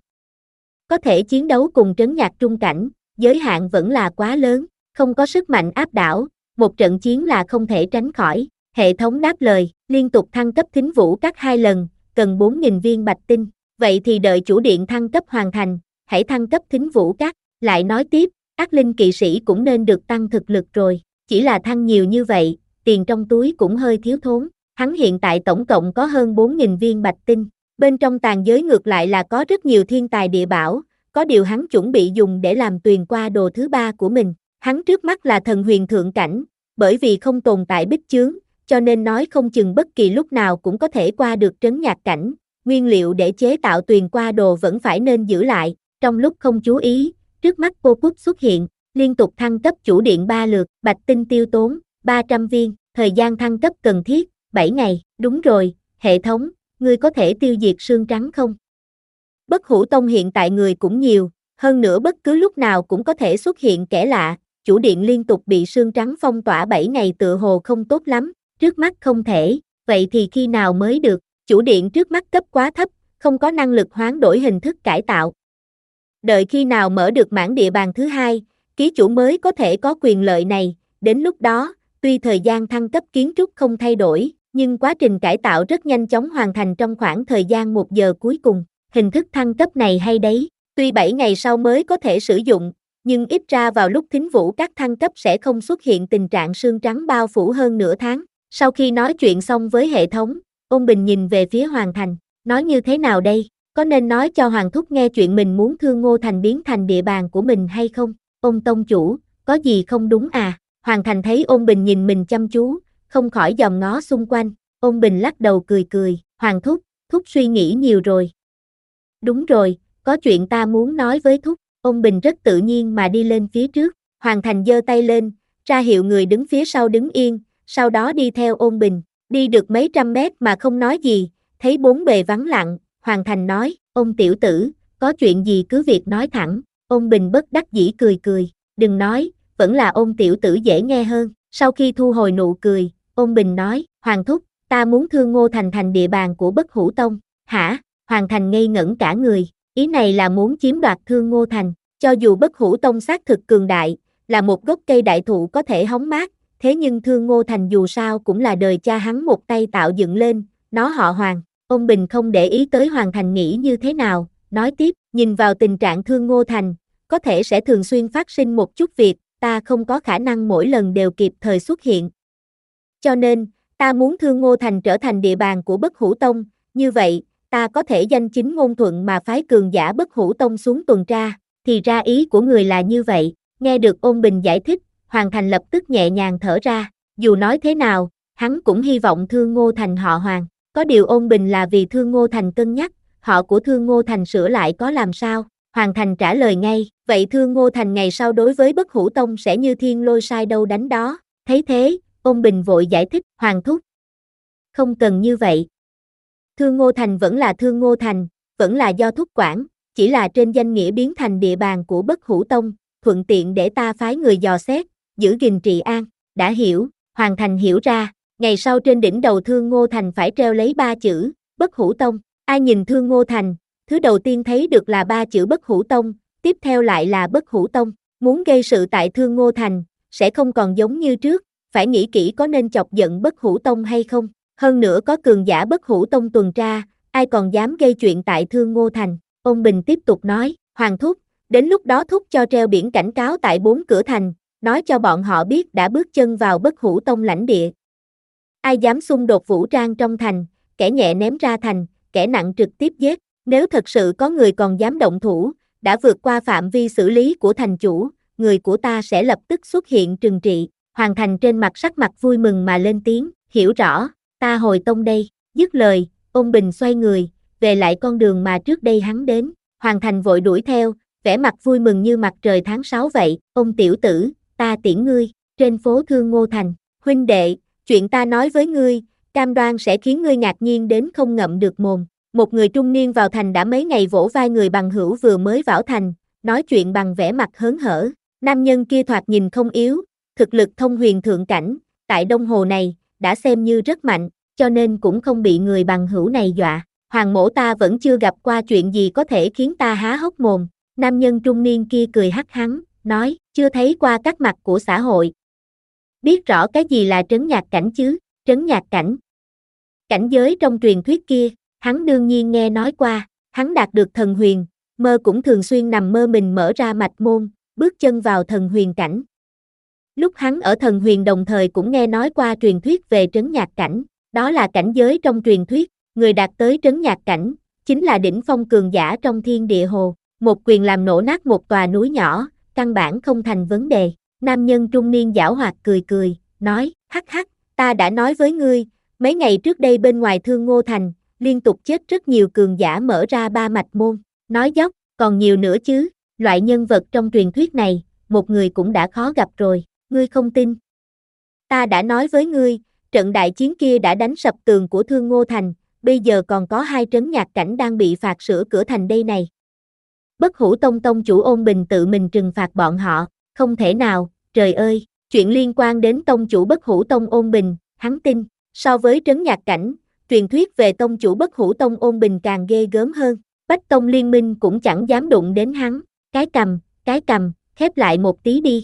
Có thể chiến đấu cùng trấn nhạc trung cảnh, giới hạn vẫn là quá lớn, không có sức mạnh áp đảo, một trận chiến là không thể tránh khỏi. Hệ thống đáp lời, liên tục thăng cấp Thính Vũ Các hai lần, cần bốn nghìn viên bạch tinh. Vậy thì đợi chủ điện thăng cấp hoàn thành, hãy thăng cấp Thính Vũ Các. Lại nói tiếp, ác linh kỵ sĩ cũng nên được tăng thực lực rồi. chỉ là thăng nhiều như vậy, tiền trong túi cũng hơi thiếu thốn. Hắn hiện tại tổng cộng có hơn bốn nghìn viên bạch tinh, bên trong tàn giới ngược lại là có rất nhiều thiên tài địa bảo, có điều hắn chuẩn bị dùng để làm tuyền qua đồ thứ ba của mình. Hắn trước mắt là thần huyền thượng cảnh, bởi vì không tồn tại bích chướng, cho nên nói không chừng bất kỳ lúc nào cũng có thể qua được trấn nhạc cảnh. Nguyên liệu để chế tạo tuyền qua đồ vẫn phải nên giữ lại. Trong lúc không chú ý, trước mắt pop-up xuất hiện, liên tục thăng cấp chủ điện ba lượt, bạch tinh tiêu tốn ba trăm viên, thời gian thăng cấp cần thiết bảy ngày. Đúng rồi, hệ thống, ngươi có thể tiêu diệt sương trắng không? Bất Hủ Tông hiện tại người cũng nhiều, hơn nữa bất cứ lúc nào cũng có thể xuất hiện kẻ lạ, chủ điện liên tục bị sương trắng phong tỏa bảy ngày tựa hồ không tốt lắm, trước mắt không thể, vậy thì khi nào mới được? Chủ điện trước mắt cấp quá thấp, không có năng lực hoán đổi hình thức cải tạo. Đợi khi nào mở được mảng địa bàn thứ hai, ký chủ mới có thể có quyền lợi này, đến lúc đó, tuy thời gian thăng cấp kiến trúc không thay đổi, nhưng quá trình cải tạo rất nhanh chóng hoàn thành trong khoảng thời gian một giờ cuối cùng. Hình thức thăng cấp này hay đấy, tuy bảy ngày sau mới có thể sử dụng, nhưng ít ra vào lúc thính vũ các thăng cấp sẽ không xuất hiện tình trạng sương trắng bao phủ hơn nửa tháng. Sau khi nói chuyện xong với hệ thống, Ôn Bình nhìn về phía Hoàng Thành, nói như thế nào đây, có nên nói cho Hoàng Thúc nghe chuyện mình muốn Thương Ngô Thành biến thành địa bàn của mình hay không? Ôn tông chủ, có gì không đúng à? Hoàng Thành thấy Ôn Bình nhìn mình chăm chú, không khỏi dòm ngó xung quanh. Ôn Bình lắc đầu cười cười, Hoàng Thúc, Thúc suy nghĩ nhiều rồi. Đúng rồi, có chuyện ta muốn nói với Thúc. Ôn Bình rất tự nhiên mà đi lên phía trước. Hoàng Thành giơ tay lên, ra hiệu người đứng phía sau đứng yên, sau đó đi theo Ôn Bình. Đi được mấy trăm mét mà không nói gì, thấy bốn bề vắng lặng, Hoàng Thành nói, Ôn tiểu tử, có chuyện gì cứ việc nói thẳng. Ôn Bình bất đắc dĩ cười cười, đừng nói, vẫn là Ôn tiểu tử dễ nghe hơn. Sau khi thu hồi nụ cười, Ôn Bình nói, Hoàng Thúc, ta muốn Thương Ngô Thành thành địa bàn của Bất Hủ Tông. Hả? Hoàng Thành ngây ngẩn cả người, ý này là muốn chiếm đoạt Thương Ngô Thành. Cho dù Bất Hủ Tông xác thực cường đại, là một gốc cây đại thụ có thể hóng mát, thế nhưng Thương Ngô Thành dù sao cũng là đời cha hắn một tay tạo dựng lên, nó họ Hoàng. Ôn Bình không để ý tới Hoàng Thành nghĩ như thế nào, nói tiếp, nhìn vào tình trạng Thương Ngô Thành, có thể sẽ thường xuyên phát sinh một chút việc, ta không có khả năng mỗi lần đều kịp thời xuất hiện. Cho nên, ta muốn Thương Ngô Thành trở thành địa bàn của Bất Hủ Tông, như vậy, ta có thể danh chính ngôn thuận mà phái cường giả Bất Hủ Tông xuống tuần tra, thì ra ý của người là như vậy. Nghe được Ôn Bình giải thích, Hoàng Thành lập tức nhẹ nhàng thở ra, dù nói thế nào, hắn cũng hy vọng Thương Ngô Thành họ Hoàng, có điều Ôn Bình là vì Thương Ngô Thành cân nhắc, họ của Thương Ngô Thành sửa lại có làm sao? Hoàng Thành trả lời ngay, vậy Thương Ngô Thành ngày sau đối với Bất Hủ Tông sẽ như thiên lôi sai đâu đánh đó. Thấy thế, Ôn Bình vội giải thích, Hoàng thúc, không cần như vậy. Thương Ngô Thành vẫn là Thương Ngô Thành, vẫn là do thúc quản, chỉ là trên danh nghĩa biến thành địa bàn của Bất Hủ Tông, thuận tiện để ta phái người dò xét, giữ gìn trị an. Đã hiểu. Hoàng Thành hiểu ra, ngày sau trên đỉnh đầu Thương Ngô Thành phải treo lấy ba chữ, Bất Hủ Tông. Ai nhìn Thương Ngô Thành, thứ đầu tiên thấy được là ba chữ Bất Hủ Tông, tiếp theo lại là Bất Hủ Tông. Muốn gây sự tại Thương Ngô Thành, sẽ không còn giống như trước, phải nghĩ kỹ có nên chọc giận Bất Hủ Tông hay không. Hơn nữa có cường giả Bất Hủ Tông tuần tra, ai còn dám gây chuyện tại Thương Ngô Thành. Ôn Bình tiếp tục nói, Hoàng thúc, đến lúc đó thúc cho treo biển cảnh cáo tại bốn cửa thành, nói cho bọn họ biết đã bước chân vào Bất Hủ Tông lãnh địa. Ai dám xung đột vũ trang trong thành, kẻ nhẹ ném ra thành, kẻ nặng trực tiếp giết. Nếu thật sự có người còn dám động thủ, đã vượt qua phạm vi xử lý của thành chủ, người của ta sẽ lập tức xuất hiện trừng trị. Hoàng Thành trên mặt sắc mặt vui mừng mà lên tiếng, hiểu rõ, ta hồi tông đây. Dứt lời, Ôn Bình xoay người, về lại con đường mà trước đây hắn đến. Hoàng Thành vội đuổi theo, vẻ mặt vui mừng như mặt trời tháng sáu vậy. Ôn tiểu tử, ta tiễn ngươi. Trên phố Thương Ngô Thành, huynh đệ, chuyện ta nói với ngươi, cam đoan sẽ khiến ngươi ngạc nhiên đến không ngậm được mồm. Một người trung niên vào thành đã mấy ngày vỗ vai người bằng hữu vừa mới vào thành, nói chuyện bằng vẻ mặt hớn hở. Nam nhân kia thoạt nhìn không yếu, thực lực thông huyền thượng cảnh, tại Đông Hồ này, đã xem như rất mạnh, cho nên cũng không bị người bằng hữu này dọa. Hoàng mỗ ta vẫn chưa gặp qua chuyện gì có thể khiến ta há hốc mồm. Nam nhân trung niên kia cười hắc hắn, nói, chưa thấy qua các mặt của xã hội. Biết rõ cái gì là trấn nhạc cảnh chứ, trấn nhạc cảnh. Cảnh giới trong truyền thuyết kia, hắn đương nhiên nghe nói qua, hắn đạt được thần huyền, mơ cũng thường xuyên nằm mơ mình mở ra mạch môn, bước chân vào thần huyền cảnh. Lúc hắn ở Thần Huyền đồng thời cũng nghe nói qua truyền thuyết về trấn nhạc cảnh, đó là cảnh giới trong truyền thuyết, người đạt tới trấn nhạc cảnh, chính là đỉnh phong cường giả trong thiên địa hồ, một quyền làm nổ nát một tòa núi nhỏ, căn bản không thành vấn đề. Nam nhân trung niên giảo hoạt cười cười, nói, hắc hắc, ta đã nói với ngươi, mấy ngày trước đây bên ngoài Thương Ngô Thành, liên tục chết rất nhiều cường giả mở ra ba mạch môn, nói dốc, còn nhiều nữa chứ, loại nhân vật trong truyền thuyết này, một người cũng đã khó gặp rồi, ngươi không tin. Ta đã nói với ngươi, trận đại chiến kia đã đánh sập tường của Thương Ngô Thành, bây giờ còn có hai trấn nhạc cảnh đang bị phạt sửa cửa thành đây này. Bất Hủ Tông tông chủ Ôn Bình tự mình trừng phạt bọn họ, không thể nào, trời ơi, chuyện liên quan đến tông chủ Bất Hủ Tông Ôn Bình, hắn tin, so với trấn nhạc cảnh, truyền thuyết về tông chủ Bất Hủ Tông Ôn Bình càng ghê gớm hơn, Bách Tông liên minh cũng chẳng dám đụng đến hắn, cái cầm, cái cầm, khép lại một tí đi.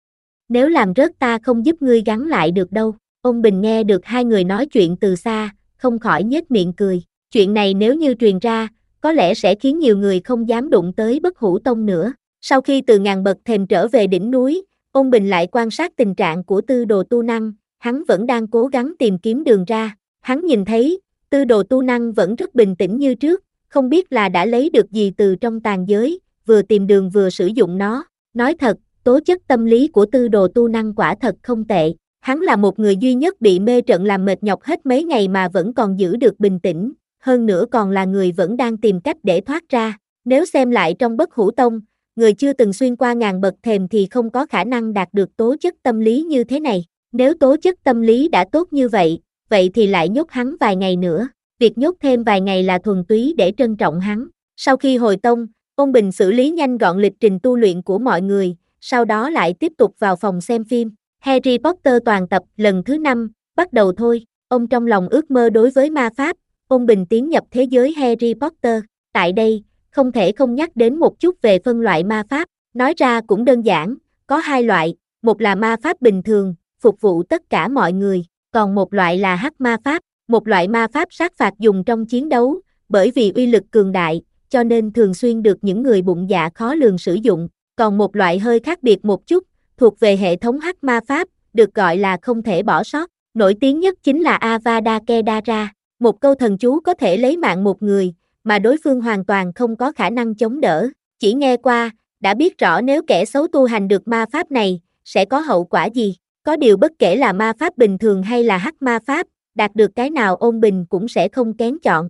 Nếu làm rớt ta không giúp ngươi gắn lại được đâu. Ôn Bình nghe được hai người nói chuyện từ xa, không khỏi nhếch miệng cười, chuyện này nếu như truyền ra, có lẽ sẽ khiến nhiều người không dám đụng tới Bất Hủ Tông nữa. Sau khi từ ngàn bậc thềm trở về đỉnh núi, Ôn Bình lại quan sát tình trạng của Tư Đồ Tu Năng, hắn vẫn đang cố gắng tìm kiếm đường ra. Hắn nhìn thấy, Tư Đồ Tu Năng vẫn rất bình tĩnh như trước, không biết là đã lấy được gì từ trong tàn giới, vừa tìm đường vừa sử dụng nó. Nói thật, tố chất tâm lý của Tư Đồ Tu Năng quả thật không tệ. Hắn là một người duy nhất bị mê trận làm mệt nhọc hết mấy ngày mà vẫn còn giữ được bình tĩnh, hơn nữa còn là người vẫn đang tìm cách để thoát ra. Nếu xem lại trong Bất Hủ Tông, người chưa từng xuyên qua ngàn bậc thềm thì không có khả năng đạt được tố chất tâm lý như thế này. Nếu tố chất tâm lý đã tốt như vậy, vậy thì lại nhốt hắn vài ngày nữa. Việc nhốt thêm vài ngày là thuần túy để trân trọng hắn. Sau khi hồi tông, Ôn Bình xử lý nhanh gọn lịch trình tu luyện của mọi người, sau đó lại tiếp tục vào phòng xem phim. Harry Potter toàn tập lần thứ năm, bắt đầu thôi. Ông trong lòng ước mơ đối với ma pháp, Ôn Bình tiến nhập thế giới Harry Potter. Tại đây, không thể không nhắc đến một chút về phân loại ma pháp. Nói ra cũng đơn giản, có hai loại, một là ma pháp bình thường, phục vụ tất cả mọi người, còn một loại là hắc ma pháp, một loại ma pháp sát phạt dùng trong chiến đấu, bởi vì uy lực cường đại, cho nên thường xuyên được những người bụng dạ khó lường sử dụng. Còn một loại hơi khác biệt một chút, thuộc về hệ thống hắc ma pháp, được gọi là không thể bỏ sót. Nổi tiếng nhất chính là Avada Kedavra, một câu thần chú có thể lấy mạng một người, mà đối phương hoàn toàn không có khả năng chống đỡ. Chỉ nghe qua, đã biết rõ nếu kẻ xấu tu hành được ma pháp này, sẽ có hậu quả gì. Có điều bất kể là ma pháp bình thường hay là hắc ma pháp, đạt được cái nào Ôn Bình cũng sẽ không kén chọn.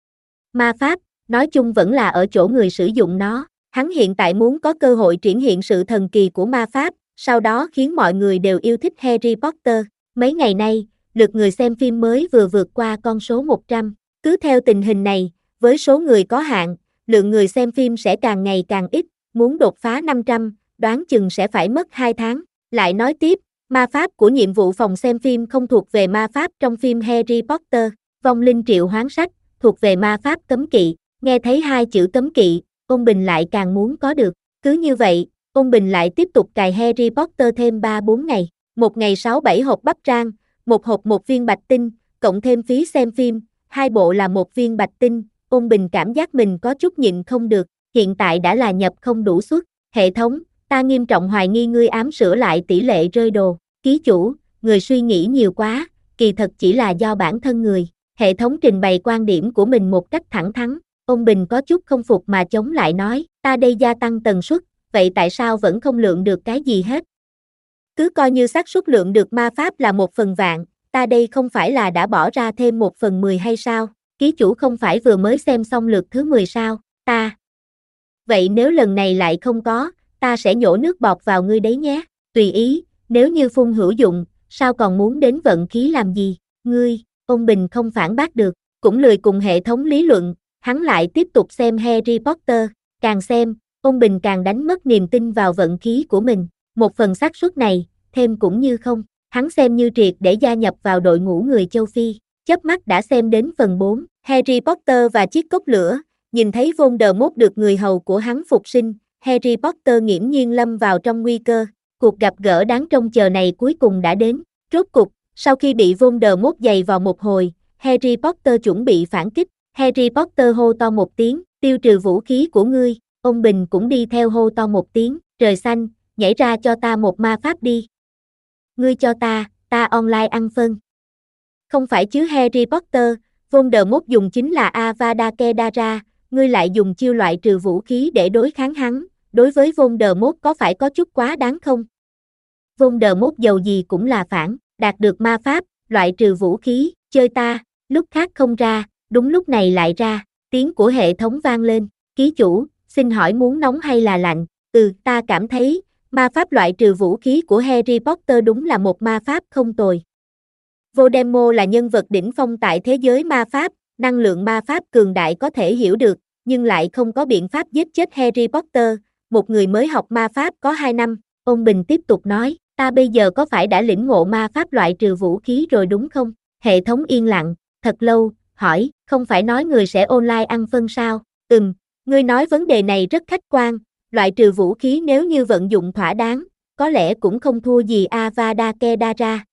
Ma pháp, nói chung vẫn là ở chỗ người sử dụng nó. Hắn hiện tại muốn có cơ hội triển hiện sự thần kỳ của ma pháp, sau đó khiến mọi người đều yêu thích Harry Potter. Mấy ngày nay, lượt người xem phim mới vừa vượt qua con số một trăm. Cứ theo tình hình này, với số người có hạn, lượng người xem phim sẽ càng ngày càng ít, muốn đột phá năm trăm, đoán chừng sẽ phải mất hai tháng. Lại nói tiếp, ma pháp của nhiệm vụ phòng xem phim không thuộc về ma pháp trong phim Harry Potter. Vong linh triệu hoán sách, thuộc về ma pháp cấm kỵ. Nghe thấy hai chữ cấm kỵ, Ôn Bình lại càng muốn có được. Cứ như vậy, Ôn Bình lại tiếp tục cài Harry Potter thêm ba bốn ngày. Một ngày sáu bảy hộp bắp rang, một hộp một viên bạch tinh, cộng thêm phí xem phim, hai bộ là một viên bạch tinh. Ôn Bình cảm giác mình có chút nhịn không được, hiện tại đã là nhập không đủ suất. Hệ thống, ta nghiêm trọng hoài nghi ngươi ám sửa lại tỷ lệ rơi đồ. Ký chủ, người suy nghĩ nhiều quá, kỳ thật chỉ là do bản thân người. Hệ thống trình bày quan điểm của mình một cách thẳng thắn. Ôn Bình có chút không phục mà chống lại nói, ta đây gia tăng tần suất, vậy tại sao vẫn không lượng được cái gì hết? Cứ coi như xác suất lượng được ma pháp là một phần vạn, ta đây không phải là đã bỏ ra thêm một phần mười hay sao? Ký chủ không phải vừa mới xem xong lượt thứ mười sao? Ta. Vậy nếu lần này lại không có, ta sẽ nhổ nước bọt vào ngươi đấy nhé. Tùy ý, nếu như phun hữu dụng, sao còn muốn đến vận khí làm gì? Ngươi, Ôn Bình không phản bác được, cũng lười cùng hệ thống lý luận. Hắn lại tiếp tục xem Harry Potter, càng xem, Ôn Bình càng đánh mất niềm tin vào vận khí của mình. Một phần xác suất này, thêm cũng như không, hắn xem như triệt để gia nhập vào đội ngũ người châu Phi. Chớp mắt đã xem đến phần bốn, Harry Potter và chiếc cốc lửa, nhìn thấy Voldemort được người hầu của hắn phục sinh, Harry Potter nghiễm nhiên lâm vào trong nguy cơ. Cuộc gặp gỡ đáng trông chờ này cuối cùng đã đến. Rốt cục, sau khi bị Voldemort giày vào một hồi, Harry Potter chuẩn bị phản kích. Harry Potter hô to một tiếng, tiêu trừ vũ khí của ngươi. Ôn Bình cũng đi theo hô to một tiếng, trời xanh, nhảy ra cho ta một ma pháp đi. Ngươi cho ta, ta online ăn phân. Không phải chứ Harry Potter, Voldemort dùng chính là Avada Kedavra, ngươi lại dùng chiêu loại trừ vũ khí để đối kháng hắn, đối với Voldemort có phải có chút quá đáng không? Voldemort dầu gì cũng là phản, đạt được ma pháp, loại trừ vũ khí, chơi ta, lúc khác không ra, đúng lúc này lại ra, tiếng của hệ thống vang lên, ký chủ, xin hỏi muốn nóng hay là lạnh, ừ, ta cảm thấy, ma pháp loại trừ vũ khí của Harry Potter đúng là một ma pháp không tồi. Voldemort là nhân vật đỉnh phong tại thế giới ma pháp, năng lượng ma pháp cường đại có thể hiểu được, nhưng lại không có biện pháp giết chết Harry Potter, một người mới học ma pháp có hai năm, ông Bình tiếp tục nói, ta bây giờ có phải đã lĩnh ngộ ma pháp loại trừ vũ khí rồi đúng không? Hệ thống yên lặng, thật lâu, hỏi, không phải nói người sẽ online ăn phân sao? Ừm, ngươi nói vấn đề này rất khách quan, loại trừ vũ khí nếu như vận dụng thỏa đáng, có lẽ cũng không thua gì Avada Kedavra.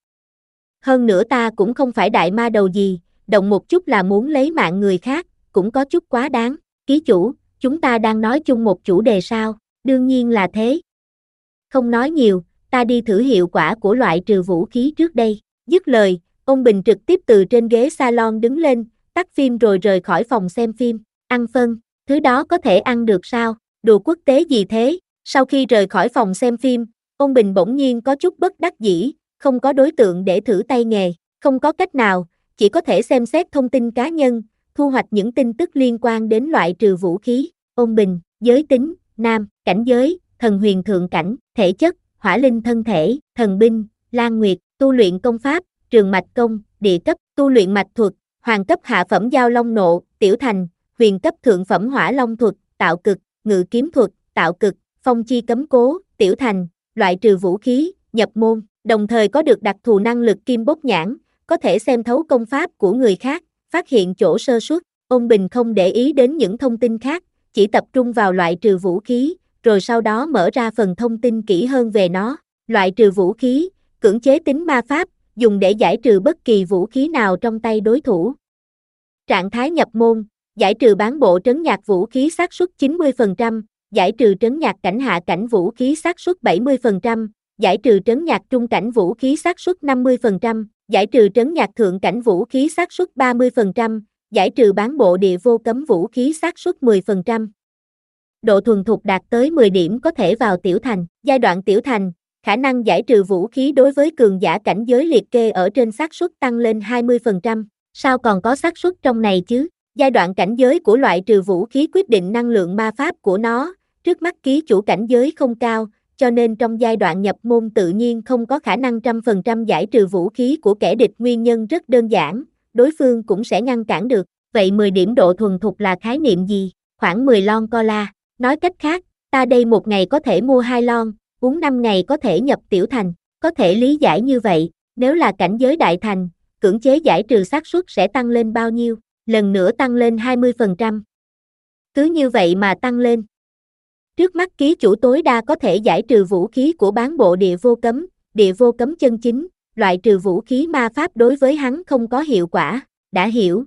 Hơn nữa ta cũng không phải đại ma đầu gì, động một chút là muốn lấy mạng người khác, cũng có chút quá đáng. Ký chủ, chúng ta đang nói chung một chủ đề sao? Đương nhiên là thế. Không nói nhiều, ta đi thử hiệu quả của loại trừ vũ khí trước đây. Dứt lời, ông Bình trực tiếp từ trên ghế salon đứng lên, tắt phim rồi rời khỏi phòng xem phim. Ăn phân, thứ đó có thể ăn được sao? Đùa quốc tế gì thế? Sau khi rời khỏi phòng xem phim, ông Bình bỗng nhiên có chút bất đắc dĩ, không có đối tượng để thử tay nghề, không có cách nào, chỉ có thể xem xét thông tin cá nhân, thu hoạch những tin tức liên quan đến loại trừ vũ khí. Ông Bình, giới tính, nam, cảnh giới, thần huyền thượng cảnh, thể chất, hỏa linh thân thể, thần binh, Lan Nguyệt, tu luyện công pháp, trường mạch công, địa cấp, tu luyện mạch thuật, hoàng cấp hạ phẩm giao long nộ, tiểu thành, huyền cấp thượng phẩm hỏa long thuật, tạo cực, ngự kiếm thuật, tạo cực, phong chi cấm cố, tiểu thành, loại trừ vũ khí, nhập môn, đồng thời có được đặc thù năng lực kim bốc nhãn, có thể xem thấu công pháp của người khác, phát hiện chỗ sơ suất. Ông Bình không để ý đến những thông tin khác, chỉ tập trung vào loại trừ vũ khí, rồi sau đó mở ra phần thông tin kỹ hơn về nó. Loại trừ vũ khí, cưỡng chế tính ma pháp, dùng để giải trừ bất kỳ vũ khí nào trong tay đối thủ. Trạng thái nhập môn, giải trừ bán bộ trấn nhạc vũ khí xác suất chín mươi phần trăm, giải trừ trấn nhạc cảnh hạ cảnh vũ khí xác suất bảy mươi phần trăm, giải trừ trấn nhạc trung cảnh vũ khí xác suất năm mươi phần trăm, giải trừ trấn nhạc thượng cảnh vũ khí xác suất ba mươi phần trăm, giải trừ bán bộ địa vô cấm vũ khí xác suất mười phần trăm. Độ thuần thục đạt tới mười điểm có thể vào tiểu thành. Giai đoạn tiểu thành, khả năng giải trừ vũ khí đối với cường giả cảnh giới liệt kê ở trên xác suất tăng lên hai mươi phần trăm. Sao còn có xác suất trong này chứ? Giai đoạn cảnh giới của loại trừ vũ khí quyết định năng lượng ma pháp của nó, trước mắt ký chủ cảnh giới không cao, cho nên trong giai đoạn nhập môn tự nhiên không có khả năng trăm phần trăm giải trừ vũ khí của kẻ địch, nguyên nhân rất đơn giản, đối phương cũng sẽ ngăn cản được. Vậy mười điểm độ thuần thục là khái niệm gì? Khoảng mười lon cola. Nói cách khác, ta đây một ngày có thể mua hai lon, uống năm ngày có thể nhập tiểu thành. Có thể lý giải như vậy, nếu là cảnh giới đại thành, cưỡng chế giải trừ xác suất sẽ tăng lên bao nhiêu? Lần nữa tăng lên hai mươi phần trăm. Cứ như vậy mà tăng lên. Trước mắt ký chủ tối đa có thể giải trừ vũ khí của bán bộ địa vô cấm, địa vô cấm chân chính, loại trừ vũ khí ma pháp đối với hắn không có hiệu quả, đã hiểu.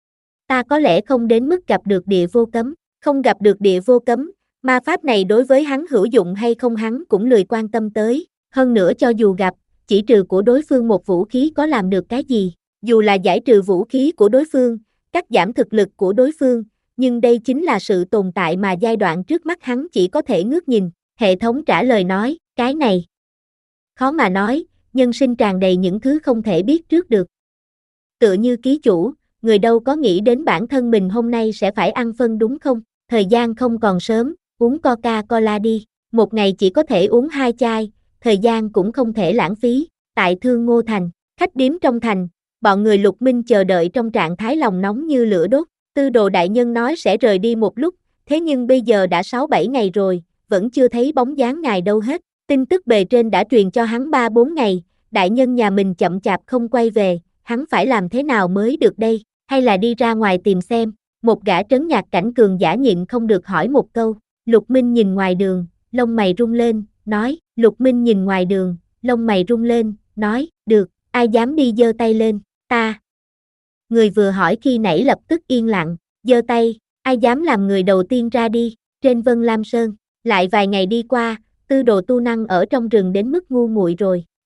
Ta có lẽ không đến mức gặp được địa vô cấm, không gặp được địa vô cấm, ma pháp này đối với hắn hữu dụng hay không hắn cũng lười quan tâm tới, hơn nữa cho dù gặp, chỉ trừ của đối phương một vũ khí có làm được cái gì, dù là giải trừ vũ khí của đối phương, cắt giảm thực lực của đối phương, nhưng đây chính là sự tồn tại mà giai đoạn trước mắt hắn chỉ có thể ngước nhìn. Hệ thống trả lời nói, cái này khó mà nói, nhân sinh tràn đầy những thứ không thể biết trước được. Tựa như ký chủ, người đâu có nghĩ đến bản thân mình hôm nay sẽ phải ăn phân đúng không? Thời gian không còn sớm, uống Coca-Cola đi, một ngày chỉ có thể uống hai chai, thời gian cũng không thể lãng phí. Tại Thương Ngô Thành, khách điếm trong thành, bọn người Lục Minh chờ đợi trong trạng thái lòng nóng như lửa đốt. Tư đồ đại nhân nói sẽ rời đi một lúc, thế nhưng bây giờ đã sáu bảy ngày rồi, vẫn chưa thấy bóng dáng ngài đâu hết. Tin tức bề trên đã truyền cho hắn ba bốn ngày, đại nhân nhà mình chậm chạp không quay về, hắn phải làm thế nào mới được đây, hay là đi ra ngoài tìm xem. Một gã trấn nhạc cảnh cường giả nhịn không được hỏi một câu. Lục Minh nhìn ngoài đường, lông mày rung lên, nói, Lục Minh nhìn ngoài đường, lông mày rung lên, nói, được, ai dám đi giơ tay lên, ta. Người vừa hỏi khi nãy lập tức yên lặng, giơ tay, ai dám làm người đầu tiên ra đi, trên Vân Lam Sơn. Lại vài ngày đi qua, tư đồ tu năng ở trong rừng đến mức ngu muội rồi,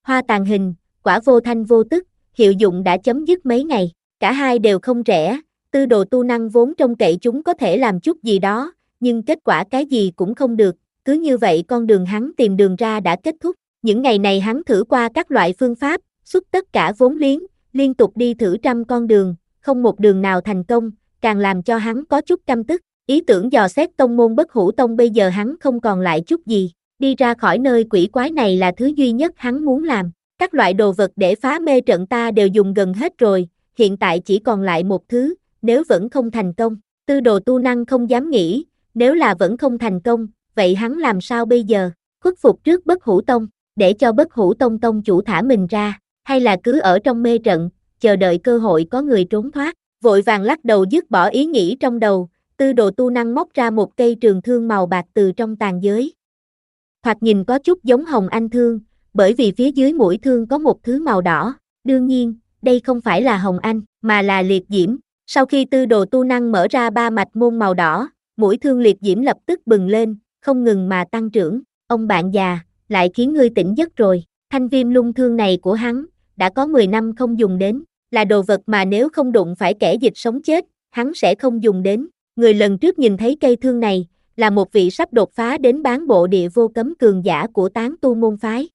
hoa tàn hình, quả vô thanh vô tức, hiệu dụng đã chấm dứt mấy ngày. Cả hai đều không rẻ, tư đồ tu năng vốn trông cậy chúng có thể làm chút gì đó, nhưng kết quả cái gì cũng không được, cứ như vậy con đường hắn tìm đường ra đã kết thúc. Những ngày này hắn thử qua các loại phương pháp, xuất tất cả vốn liếng, liên tục đi thử trăm con đường, không một đường nào thành công, càng làm cho hắn có chút căm tức. Ý tưởng dò xét tông môn Bất Hủ Tông bây giờ hắn không còn lại chút gì, đi ra khỏi nơi quỷ quái này là thứ duy nhất hắn muốn làm. Các loại đồ vật để phá mê trận ta đều dùng gần hết rồi, hiện tại chỉ còn lại một thứ, nếu vẫn không thành công, tư đồ tu năng không dám nghĩ, nếu là vẫn không thành công, vậy hắn làm sao bây giờ? Khuất phục trước Bất Hủ Tông, để cho Bất Hủ Tông tông chủ thả mình ra, hay là cứ ở trong mê trận, chờ đợi cơ hội có người trốn thoát? Vội vàng lắc đầu dứt bỏ ý nghĩ trong đầu, tư đồ tu năng móc ra một cây trường thương màu bạc từ trong tàn giới. Thoạt nhìn có chút giống hồng anh thương, bởi vì phía dưới mũi thương có một thứ màu đỏ, đương nhiên, đây không phải là hồng anh, mà là liệt diễm. Sau khi tư đồ tu năng mở ra ba mạch môn màu đỏ, mũi thương liệt diễm lập tức bừng lên, không ngừng mà tăng trưởng. Ông bạn già, lại khiến ngươi tỉnh giấc rồi. Thanh viêm lung thương này của hắn, đã có mười năm không dùng đến, là đồ vật mà nếu không đụng phải kẻ dịch sống chết, hắn sẽ không dùng đến. Người lần trước nhìn thấy cây thương này, là một vị sắp đột phá đến bán bộ địa vô cấm cường giả của tán tu môn phái.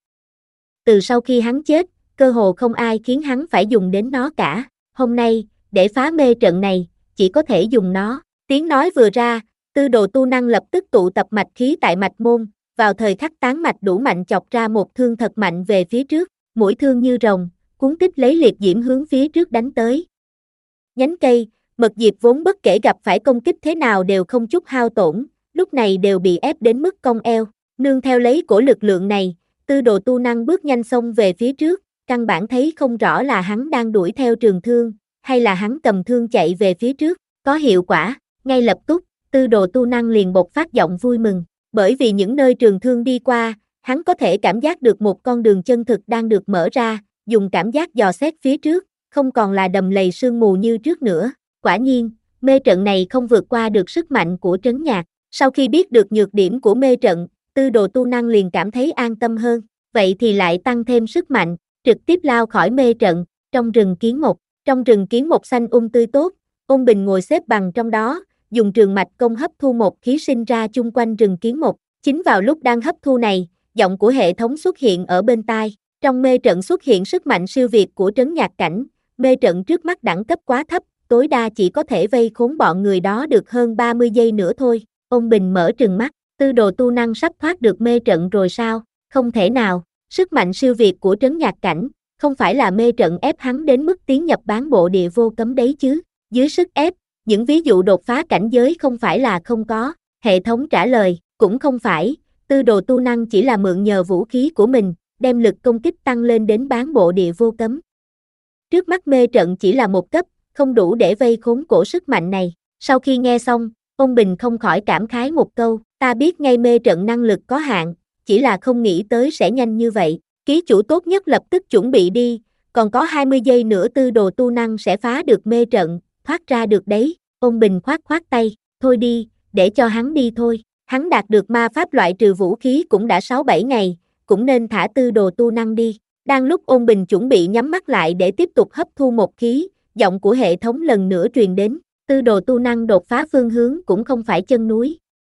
Từ sau khi hắn chết, cơ hồ không ai khiến hắn phải dùng đến nó cả. Hôm nay, để phá mê trận này, chỉ có thể dùng nó. Tiếng nói vừa ra, tư đồ tu năng lập tức tụ tập mạch khí tại mạch môn, vào thời khắc tán mạch đủ mạnh chọc ra một thương thật mạnh về phía trước, mũi thương như rồng, cuốn tích lấy liệt diễm hướng phía trước đánh tới. Nhánh cây, mật diệp vốn bất kể gặp phải công kích thế nào đều không chút hao tổn, lúc này đều bị ép đến mức cong eo, nương theo lấy cổ lực lượng này, tư đồ tu năng bước nhanh xông về phía trước, căn bản thấy không rõ là hắn đang đuổi theo trường thương, hay là hắn cầm thương chạy về phía trước, có hiệu quả, ngay lập tức, tư đồ tu năng liền bộc phát giọng vui mừng, bởi vì những nơi trường thương đi qua, hắn có thể cảm giác được một con đường chân thực đang được mở ra, dùng cảm giác dò xét phía trước, không còn là đầm lầy sương mù như trước nữa. Quả nhiên, mê trận này không vượt qua được sức mạnh của trấn nhạc. Sau khi biết được nhược điểm của mê trận, tư đồ tu năng liền cảm thấy an tâm hơn. Vậy thì lại tăng thêm sức mạnh, trực tiếp lao khỏi mê trận, trong rừng kiến mộc. Trong rừng kiến mộc xanh um tươi tốt, Ôn Bình ngồi xếp bằng trong đó, dùng trường mạch công hấp thu một khí sinh ra chung quanh rừng kiến mộc. Chính vào lúc đang hấp thu này, giọng của hệ thống xuất hiện ở bên tai. Trong mê trận xuất hiện sức mạnh siêu việt của trấn nhạc cảnh, mê trận trước mắt đẳng cấp quá thấp, tối đa chỉ có thể vây khốn bọn người đó được hơn ba mươi giây nữa thôi. Ôn Bình mở trừng mắt, tư đồ tu năng sắp thoát được mê trận rồi sao? Không thể nào, sức mạnh siêu việt của trấn nhạc cảnh, không phải là mê trận ép hắn đến mức tiến nhập bán bộ địa vô cấm đấy chứ? Dưới sức ép, những ví dụ đột phá cảnh giới không phải là không có. Hệ thống trả lời, cũng không phải, tư đồ tu năng chỉ là mượn nhờ vũ khí của mình, đem lực công kích tăng lên đến bán bộ địa vô cấm. Trước mắt mê trận chỉ là một cấp, không đủ để vây khốn cổ sức mạnh này. Sau khi nghe xong, Ôn Bình không khỏi cảm khái một câu, ta biết ngay mê trận năng lực có hạn, chỉ là không nghĩ tới sẽ nhanh như vậy. Ký chủ tốt nhất lập tức chuẩn bị đi, còn có hai mươi giây nữa tư đồ tu năng sẽ phá được mê trận, thoát ra được đấy. Ôn Bình khoát khoát tay, thôi đi, để cho hắn đi thôi. Hắn đạt được ma pháp loại trừ vũ khí cũng đã sáu bảy ngày, cũng nên thả tư đồ tu năng đi. Đang lúc Ôn Bình chuẩn bị nhắm mắt lại để tiếp tục hấp thu một khí, giọng của hệ thống lần nữa truyền đến, tư đồ tu năng đột phá phương hướng cũng không phải chân núi,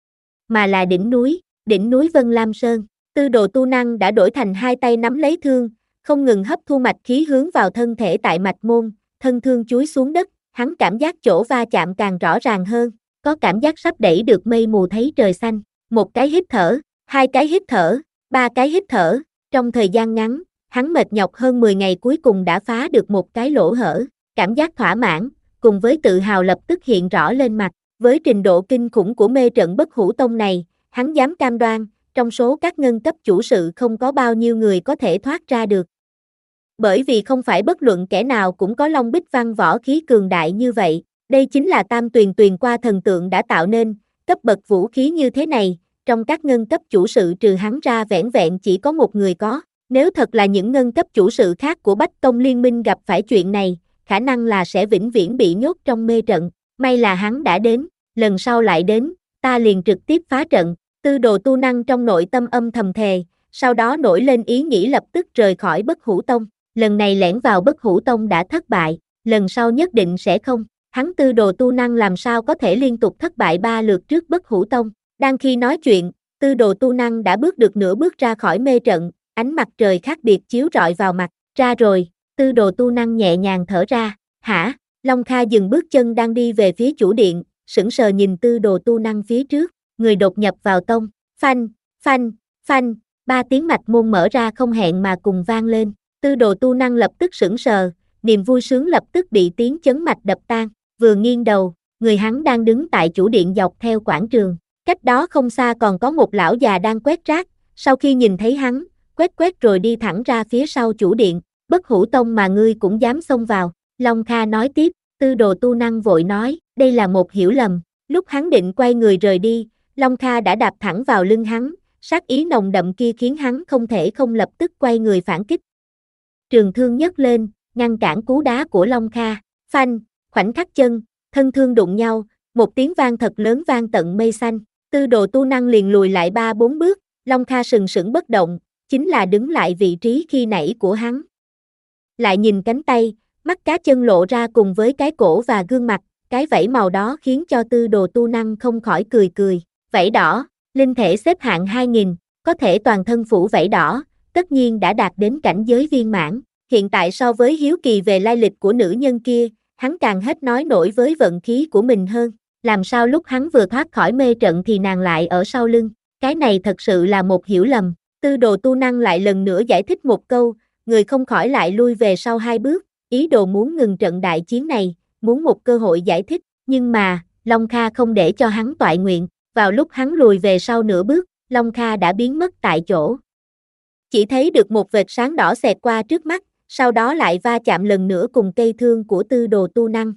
mà là đỉnh núi, đỉnh núi Vân Lam Sơn. Tư đồ tu năng đã đổi thành hai tay nắm lấy thương, không ngừng hấp thu mạch khí hướng vào thân thể tại mạch môn, thân thương chúi xuống đất, hắn cảm giác chỗ va chạm càng rõ ràng hơn, có cảm giác sắp đẩy được mây mù thấy trời xanh. Một cái hít thở, hai cái hít thở, ba cái hít thở, trong thời gian ngắn, hắn mệt nhọc hơn mười ngày cuối cùng đã phá được một cái lỗ hở, cảm giác thỏa mãn, cùng với tự hào lập tức hiện rõ lên mặt. Với trình độ kinh khủng của mê trận Bất Hủ Tông này, hắn dám cam đoan, trong số các ngân cấp chủ sự không có bao nhiêu người có thể thoát ra được. Bởi vì không phải bất luận kẻ nào cũng có Long Bích Văn võ khí cường đại như vậy, đây chính là Tam Tuyền Tuyền qua thần tượng đã tạo nên, cấp bậc vũ khí như thế này, trong các ngân cấp chủ sự trừ hắn ra vẻn vẹn chỉ có một người có. Nếu thật là những ngân cấp chủ sự khác của Bách Tông Liên minh gặp phải chuyện này, khả năng là sẽ vĩnh viễn bị nhốt trong mê trận. May là hắn đã đến, lần sau lại đến, ta liền trực tiếp phá trận. Tư đồ tu năng trong nội tâm âm thầm thề, sau đó nổi lên ý nghĩ lập tức rời khỏi Bất Hủ Tông. Lần này lẻn vào Bất Hủ Tông đã thất bại, lần sau nhất định sẽ không. Hắn Tư Đồ Tu Năng làm sao có thể liên tục thất bại ba lượt trước Bất Hủ Tông. Đang khi nói chuyện, Tư Đồ Tu Năng đã bước được nửa bước ra khỏi mê trận, ánh mặt trời khác biệt chiếu rọi vào mặt. Ra rồi, Tư Đồ Tu Năng nhẹ nhàng thở ra. Hả? Long Kha dừng bước chân đang đi về phía chủ điện, sững sờ nhìn Tư Đồ Tu Năng phía trước. Người đột nhập vào tông. Phanh, phanh, phanh, ba tiếng mạch môn mở ra không hẹn mà cùng vang lên. Tư Đồ Tu Năng lập tức sững sờ, niềm vui sướng lập tức bị tiếng chấn mạch đập tan. Vừa nghiêng đầu, người hắn đang đứng tại chủ điện dọc theo quảng trường. Cách đó không xa còn có một lão già đang quét rác, sau khi nhìn thấy hắn, quét quét rồi đi thẳng ra phía sau chủ điện. Bất Hủ Tông mà ngươi cũng dám xông vào. Long Kha nói tiếp. Tư Đồ Tu Năng vội nói, đây là một hiểu lầm. Lúc hắn định quay người rời đi, Long Kha đã đạp thẳng vào lưng hắn, sát ý nồng đậm kia khiến hắn không thể không lập tức quay người phản kích. Trường thương nhấc lên, ngăn cản cú đá của Long Kha. Phanh, khoảnh khắc chân, thân thương đụng nhau, một tiếng vang thật lớn vang tận mây xanh. Tư Đồ Tu Năng liền lùi lại ba bốn bước, Long Kha sừng sững bất động, chính là đứng lại vị trí khi nãy của hắn. Lại nhìn cánh tay, mắt cá chân lộ ra cùng với cái cổ và gương mặt, cái vảy màu đó khiến cho Tư Đồ Tu Năng không khỏi cười cười. Vảy đỏ, linh thể xếp hạng hai nghìn, có thể toàn thân phủ vảy đỏ, tất nhiên đã đạt đến cảnh giới viên mãn. Hiện tại so với hiếu kỳ về lai lịch của nữ nhân kia, hắn càng hết nói nổi với vận khí của mình hơn. Làm sao lúc hắn vừa thoát khỏi mê trận thì nàng lại ở sau lưng, cái này thật sự là một hiểu lầm. Tư Đồ Tu Năng lại lần nữa giải thích một câu, người không khỏi lại lui về sau hai bước, ý đồ muốn ngừng trận đại chiến này, muốn một cơ hội giải thích, nhưng mà, Long Kha không để cho hắn toại nguyện. Vào lúc hắn lùi về sau nửa bước, Long Kha đã biến mất tại chỗ. Chỉ thấy được một vệt sáng đỏ xẹt qua trước mắt, sau đó lại va chạm lần nữa cùng cây thương của Tư Đồ Tu Năng.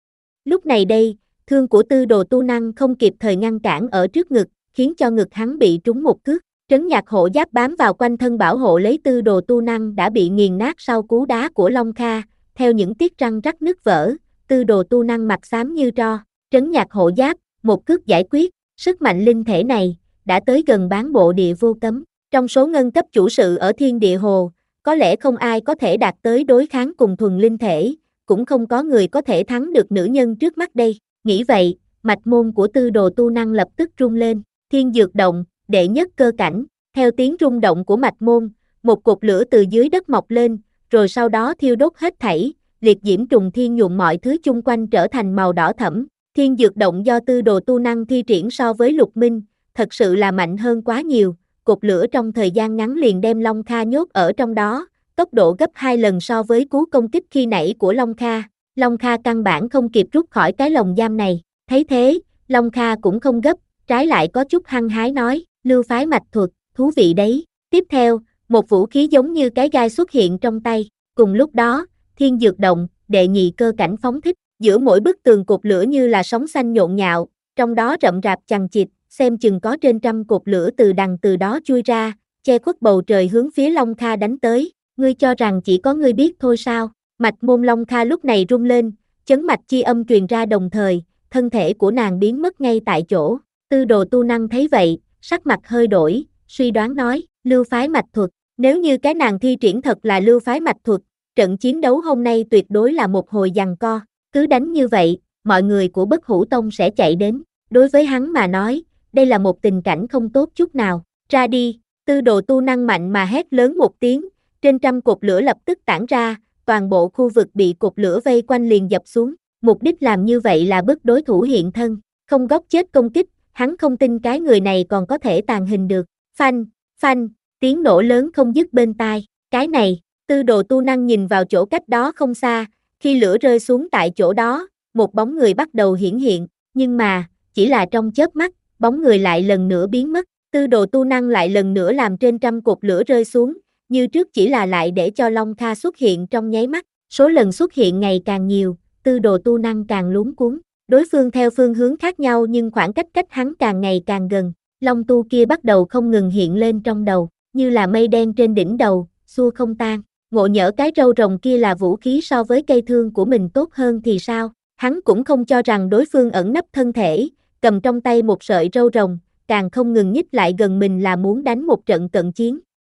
Lúc này đây, thương của Tư Đồ Tu Năng không kịp thời ngăn cản ở trước ngực, khiến cho ngực hắn bị trúng một cước. Trấn Nhạc hộ giáp bám vào quanh thân bảo hộ lấy Tư Đồ Tu Năng đã bị nghiền nát sau cú đá của Long Kha, theo những tiết răng rắc nứt vỡ, Tư Đồ Tu Năng mặt xám như tro. Trấn Nhạc hộ giáp, một cước giải quyết. Sức mạnh linh thể này, đã tới gần bán bộ địa vô cấm. Trong số ngân cấp chủ sự ở Thiên Địa Hồ, có lẽ không ai có thể đạt tới đối kháng cùng thuần linh thể, cũng không có người có thể thắng được nữ nhân trước mắt đây. Nghĩ vậy, mạch môn của Tư Đồ Tu Năng lập tức rung lên. Thiên Dược Động, đệ nhất cơ cảnh. Theo tiếng rung động của mạch môn, một cột lửa từ dưới đất mọc lên, rồi sau đó thiêu đốt hết thảy, liệt diễm trùng thiên nhuộm mọi thứ chung quanh trở thành màu đỏ thẫm. Thiên Dược Động do Tư Đồ Tu Năng thi triển so với Lục Minh, thật sự là mạnh hơn quá nhiều, cột lửa trong thời gian ngắn liền đem Long Kha nhốt ở trong đó, tốc độ gấp hai lần so với cú công kích khi nãy của Long Kha. Long Kha căn bản không kịp rút khỏi cái lồng giam này, thấy thế, Long Kha cũng không gấp, trái lại có chút hăng hái nói, lưu phái mạch thuật, thú vị đấy. Tiếp theo, một vũ khí giống như cái gai xuất hiện trong tay, cùng lúc đó, Thiên Dược Động, đệ nhị cơ cảnh phóng thích. Giữa mỗi bức tường cột lửa như là sóng xanh nhộn nhạo, trong đó rậm rạp chằng chịt, xem chừng có trên trăm cột lửa từ đằng từ đó chui ra, che khuất bầu trời hướng phía Long Kha đánh tới. Ngươi cho rằng chỉ có ngươi biết thôi sao? Mạch môn Long Kha lúc này rung lên, chấn mạch chi âm truyền ra đồng thời, thân thể của nàng biến mất ngay tại chỗ. Tư Đồ Tu Năng thấy vậy, sắc mặt hơi đổi, suy đoán nói, lưu phái mạch thuật. Nếu như cái nàng thi triển thật là lưu phái mạch thuật, trận chiến đấu hôm nay tuyệt đối là một hồi giằng co. Cứ đánh như vậy, mọi người của Bất Hủ Tông sẽ chạy đến. Đối với hắn mà nói, đây là một tình cảnh không tốt chút nào. Ra đi, Tư Đồ Tu Năng mạnh mà hét lớn một tiếng, trên trăm cột lửa lập tức tản ra, toàn bộ khu vực bị cột lửa vây quanh liền dập xuống. Mục đích làm như vậy là bức đối thủ hiện thân, không góc chết công kích, hắn không tin cái người này còn có thể tàn hình được. Phanh, phanh, tiếng nổ lớn không dứt bên tai. Cái này, Tư Đồ Tu Năng nhìn vào chỗ cách đó không xa, khi lửa rơi xuống tại chỗ đó, một bóng người bắt đầu hiển hiện, nhưng mà, chỉ là trong chớp mắt, bóng người lại lần nữa biến mất. Tư Đồ Tu Năng lại lần nữa làm trên trăm cột lửa rơi xuống, như trước chỉ là lại để cho Long Kha xuất hiện trong nháy mắt. Số lần xuất hiện ngày càng nhiều, Tư Đồ Tu Năng càng luống cuống. Đối phương theo phương hướng khác nhau nhưng khoảng cách cách hắn càng ngày càng gần. Long tu kia bắt đầu không ngừng hiện lên trong đầu, như là mây đen trên đỉnh đầu, xua không tan. Ngộ nhỡ cái râu rồng kia là vũ khí so với cây thương của mình tốt hơn thì sao? Hắn cũng không cho rằng đối phương ẩn nấp thân thể, cầm trong tay một sợi râu rồng, càng không ngừng nhích lại gần mình là muốn đánh một trận cận chiến.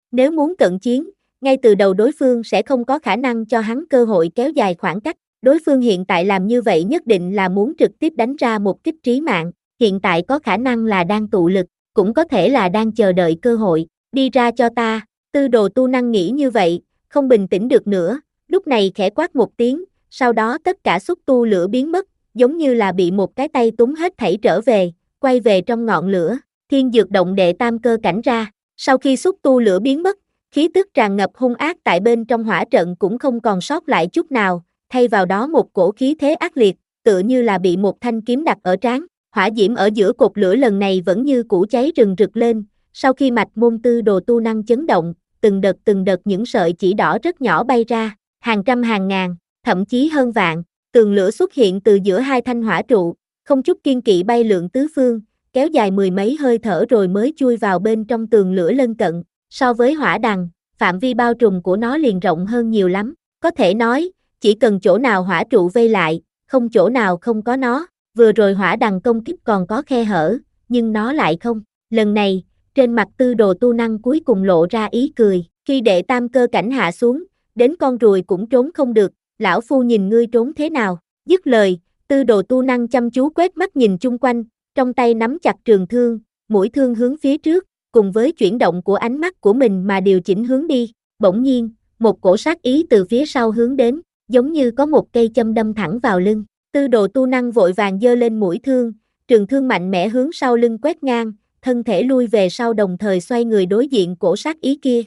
Nếu muốn cận chiến, ngay từ đầu đối phương sẽ không có khả năng cho hắn cơ hội kéo dài khoảng cách. Đối phương hiện tại làm như vậy nhất định là muốn trực tiếp đánh ra một kích trí mạng, hiện tại có khả năng là đang tụ lực, cũng có thể là đang chờ đợi cơ hội. Đi ra cho ta, Tư Đồ Tu Năng nghĩ như vậy, không bình tĩnh được nữa, lúc này khẽ quát một tiếng, sau đó tất cả xúc tu lửa biến mất, giống như là bị một cái tay túm hết thảy trở về, quay về trong ngọn lửa. Thiên Dược Động đệ tam cơ cảnh ra, sau khi xúc tu lửa biến mất, khí tức tràn ngập hung ác tại bên trong hỏa trận cũng không còn sót lại chút nào, thay vào đó một cổ khí thế ác liệt, tựa như là bị một thanh kiếm đặt ở trán. Hỏa diễm ở giữa cột lửa lần này vẫn như cũ cháy rừng rực lên, sau khi mạch môn Tư Đồ Tu Năng chấn động, từng đợt từng đợt những sợi chỉ đỏ rất nhỏ bay ra, hàng trăm hàng ngàn, thậm chí hơn vạn, tường lửa xuất hiện từ giữa hai thanh hỏa trụ, không chút kiên kỵ bay lượn tứ phương, kéo dài mười mấy hơi thở rồi mới chui vào bên trong tường lửa lân cận. So với hỏa đằng, phạm vi bao trùm của nó liền rộng hơn nhiều lắm, có thể nói, chỉ cần chỗ nào hỏa trụ vây lại, không chỗ nào không có nó. Vừa rồi hỏa đằng công kích còn có khe hở, nhưng nó lại không. Lần này, trên mặt Tư Đồ Tu Năng cuối cùng lộ ra ý cười, khi đệ tam cơ cảnh hạ xuống, đến con ruồi cũng trốn không được, lão phu nhìn ngươi trốn thế nào. Dứt lời, Tư Đồ Tu Năng chăm chú quét mắt nhìn chung quanh, trong tay nắm chặt trường thương, mũi thương hướng phía trước, cùng với chuyển động của ánh mắt của mình mà điều chỉnh hướng đi. Bỗng nhiên, một cổ sát ý từ phía sau hướng đến, giống như có một cây châm đâm thẳng vào lưng. Tư Đồ Tu Năng vội vàng giơ lên mũi thương, trường thương mạnh mẽ hướng sau lưng quét ngang, thân thể lui về sau đồng thời xoay người đối diện cổ sát ý kia.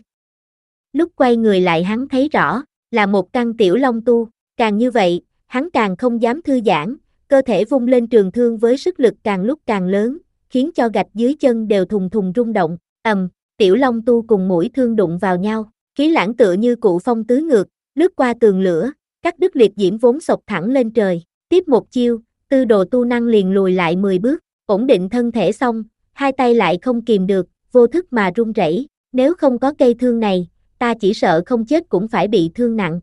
Lúc quay người lại hắn thấy rõ, là một căn tiểu long tu, càng như vậy, hắn càng không dám thư giãn, cơ thể vung lên trường thương với sức lực càng lúc càng lớn, khiến cho gạch dưới chân đều thùng thùng rung động. Ầm, tiểu long tu cùng mũi thương đụng vào nhau, khí lãng tựa như cụ phong tứ ngược, lướt qua tường lửa, cắt đứt liệt diễm vốn sộc thẳng lên trời. Tiếp một chiêu, Tư Đồ Tu Năng liền lùi lại mười bước, ổn định thân thể xong, hai tay lại không kìm được, vô thức mà run rẩy. Nếu không có cây thương này, ta chỉ sợ không chết cũng phải bị thương nặng.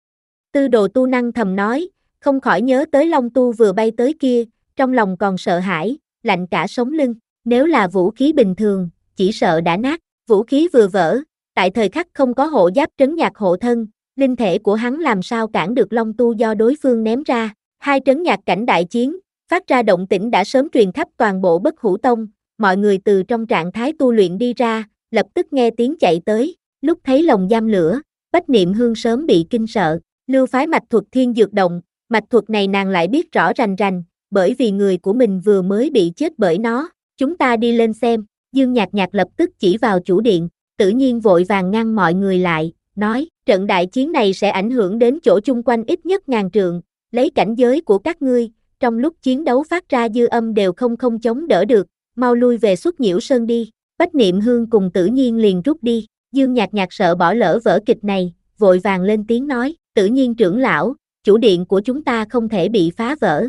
Tư Đồ Tu Năng thầm nói, không khỏi nhớ tới long tu vừa bay tới kia, trong lòng còn sợ hãi, lạnh cả sống lưng. Nếu là vũ khí bình thường, chỉ sợ đã nát. Vũ khí vừa vỡ, tại thời khắc không có hộ giáp trấn nhạc hộ thân, linh thể của hắn làm sao cản được long tu do đối phương ném ra. Hai trấn nhạc cảnh đại chiến, phát ra động tĩnh đã sớm truyền khắp toàn bộ Bất Hủ Tông, mọi người từ trong trạng thái tu luyện đi ra, lập tức nghe tiếng chạy tới, lúc thấy lồng giam lửa, Bách Niệm Hương sớm bị kinh sợ, lưu phái mạch thuật Thiên Dược Động, mạch thuật này nàng lại biết rõ rành rành, bởi vì người của mình vừa mới bị chết bởi nó, chúng ta đi lên xem. Dương Nhạc Nhạc lập tức chỉ vào chủ điện, Tử Nhiên vội vàng ngăn mọi người lại, nói, trận đại chiến này sẽ ảnh hưởng đến chỗ chung quanh ít nhất ngàn trượng. Lấy cảnh giới của các ngươi, trong lúc chiến đấu phát ra dư âm đều không không chống đỡ được, mau lui về Xuất Nhiễu Sơn đi. Bách Niệm Hương cùng Tử Nhiên liền rút đi, Dương Nhạc Nhạc sợ bỏ lỡ vở kịch này, vội vàng lên tiếng nói, Tử Nhiên trưởng lão, chủ điện của chúng ta không thể bị phá vỡ.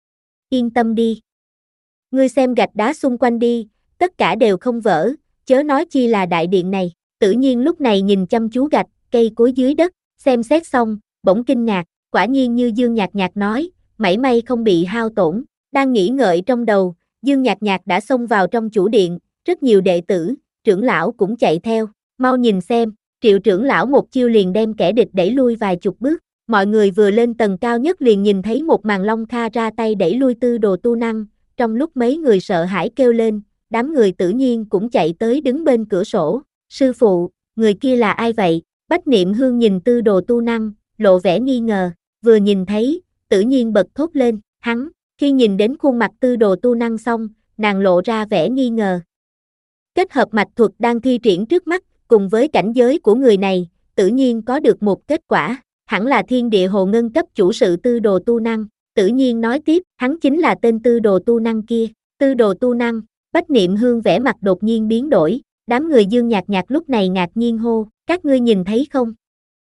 Yên tâm đi. Ngươi xem gạch đá xung quanh đi, tất cả đều không vỡ, chớ nói chi là đại điện này. Tử Nhiên lúc này nhìn chăm chú gạch, cây cối dưới đất, xem xét xong, bỗng kinh ngạc. Quả nhiên như Dương Nhạc Nhạc nói, mảy may không bị hao tổn. Đang nghĩ ngợi trong đầu, Dương Nhạc Nhạc đã xông vào trong chủ điện, rất nhiều đệ tử, trưởng lão cũng chạy theo. Mau nhìn xem, Triệu trưởng lão một chiêu liền đem kẻ địch đẩy lui vài chục bước. Mọi người vừa lên tầng cao nhất liền nhìn thấy một màn long kha ra tay đẩy lui Tư Đồ Tu Năng. Trong lúc mấy người sợ hãi kêu lên, đám người Tử Nhiên cũng chạy tới đứng bên cửa sổ. Sư phụ, người kia là ai vậy? Bách Niệm Hương nhìn Tư Đồ Tu Năng, lộ vẻ nghi ngờ. Vừa nhìn thấy, Tử Nhiên bật thốt lên, hắn. Khi nhìn đến khuôn mặt Tư Đồ Tu Năng xong, nàng lộ ra vẻ nghi ngờ. Kết hợp mạch thuật đang thi triển trước mắt, cùng với cảnh giới của người này, Tử Nhiên có được một kết quả, hẳn là Thiên Địa Hồ Ngân cấp chủ sự Tư Đồ Tu Năng. Tử Nhiên nói tiếp, hắn chính là tên Tư Đồ Tu Năng kia. Tư Đồ Tu Năng. Bách Niệm Hương vẻ mặt đột nhiên biến đổi, đám người Dương Nhạc Nhạc lúc này ngạc nhiên hô, các ngươi nhìn thấy không?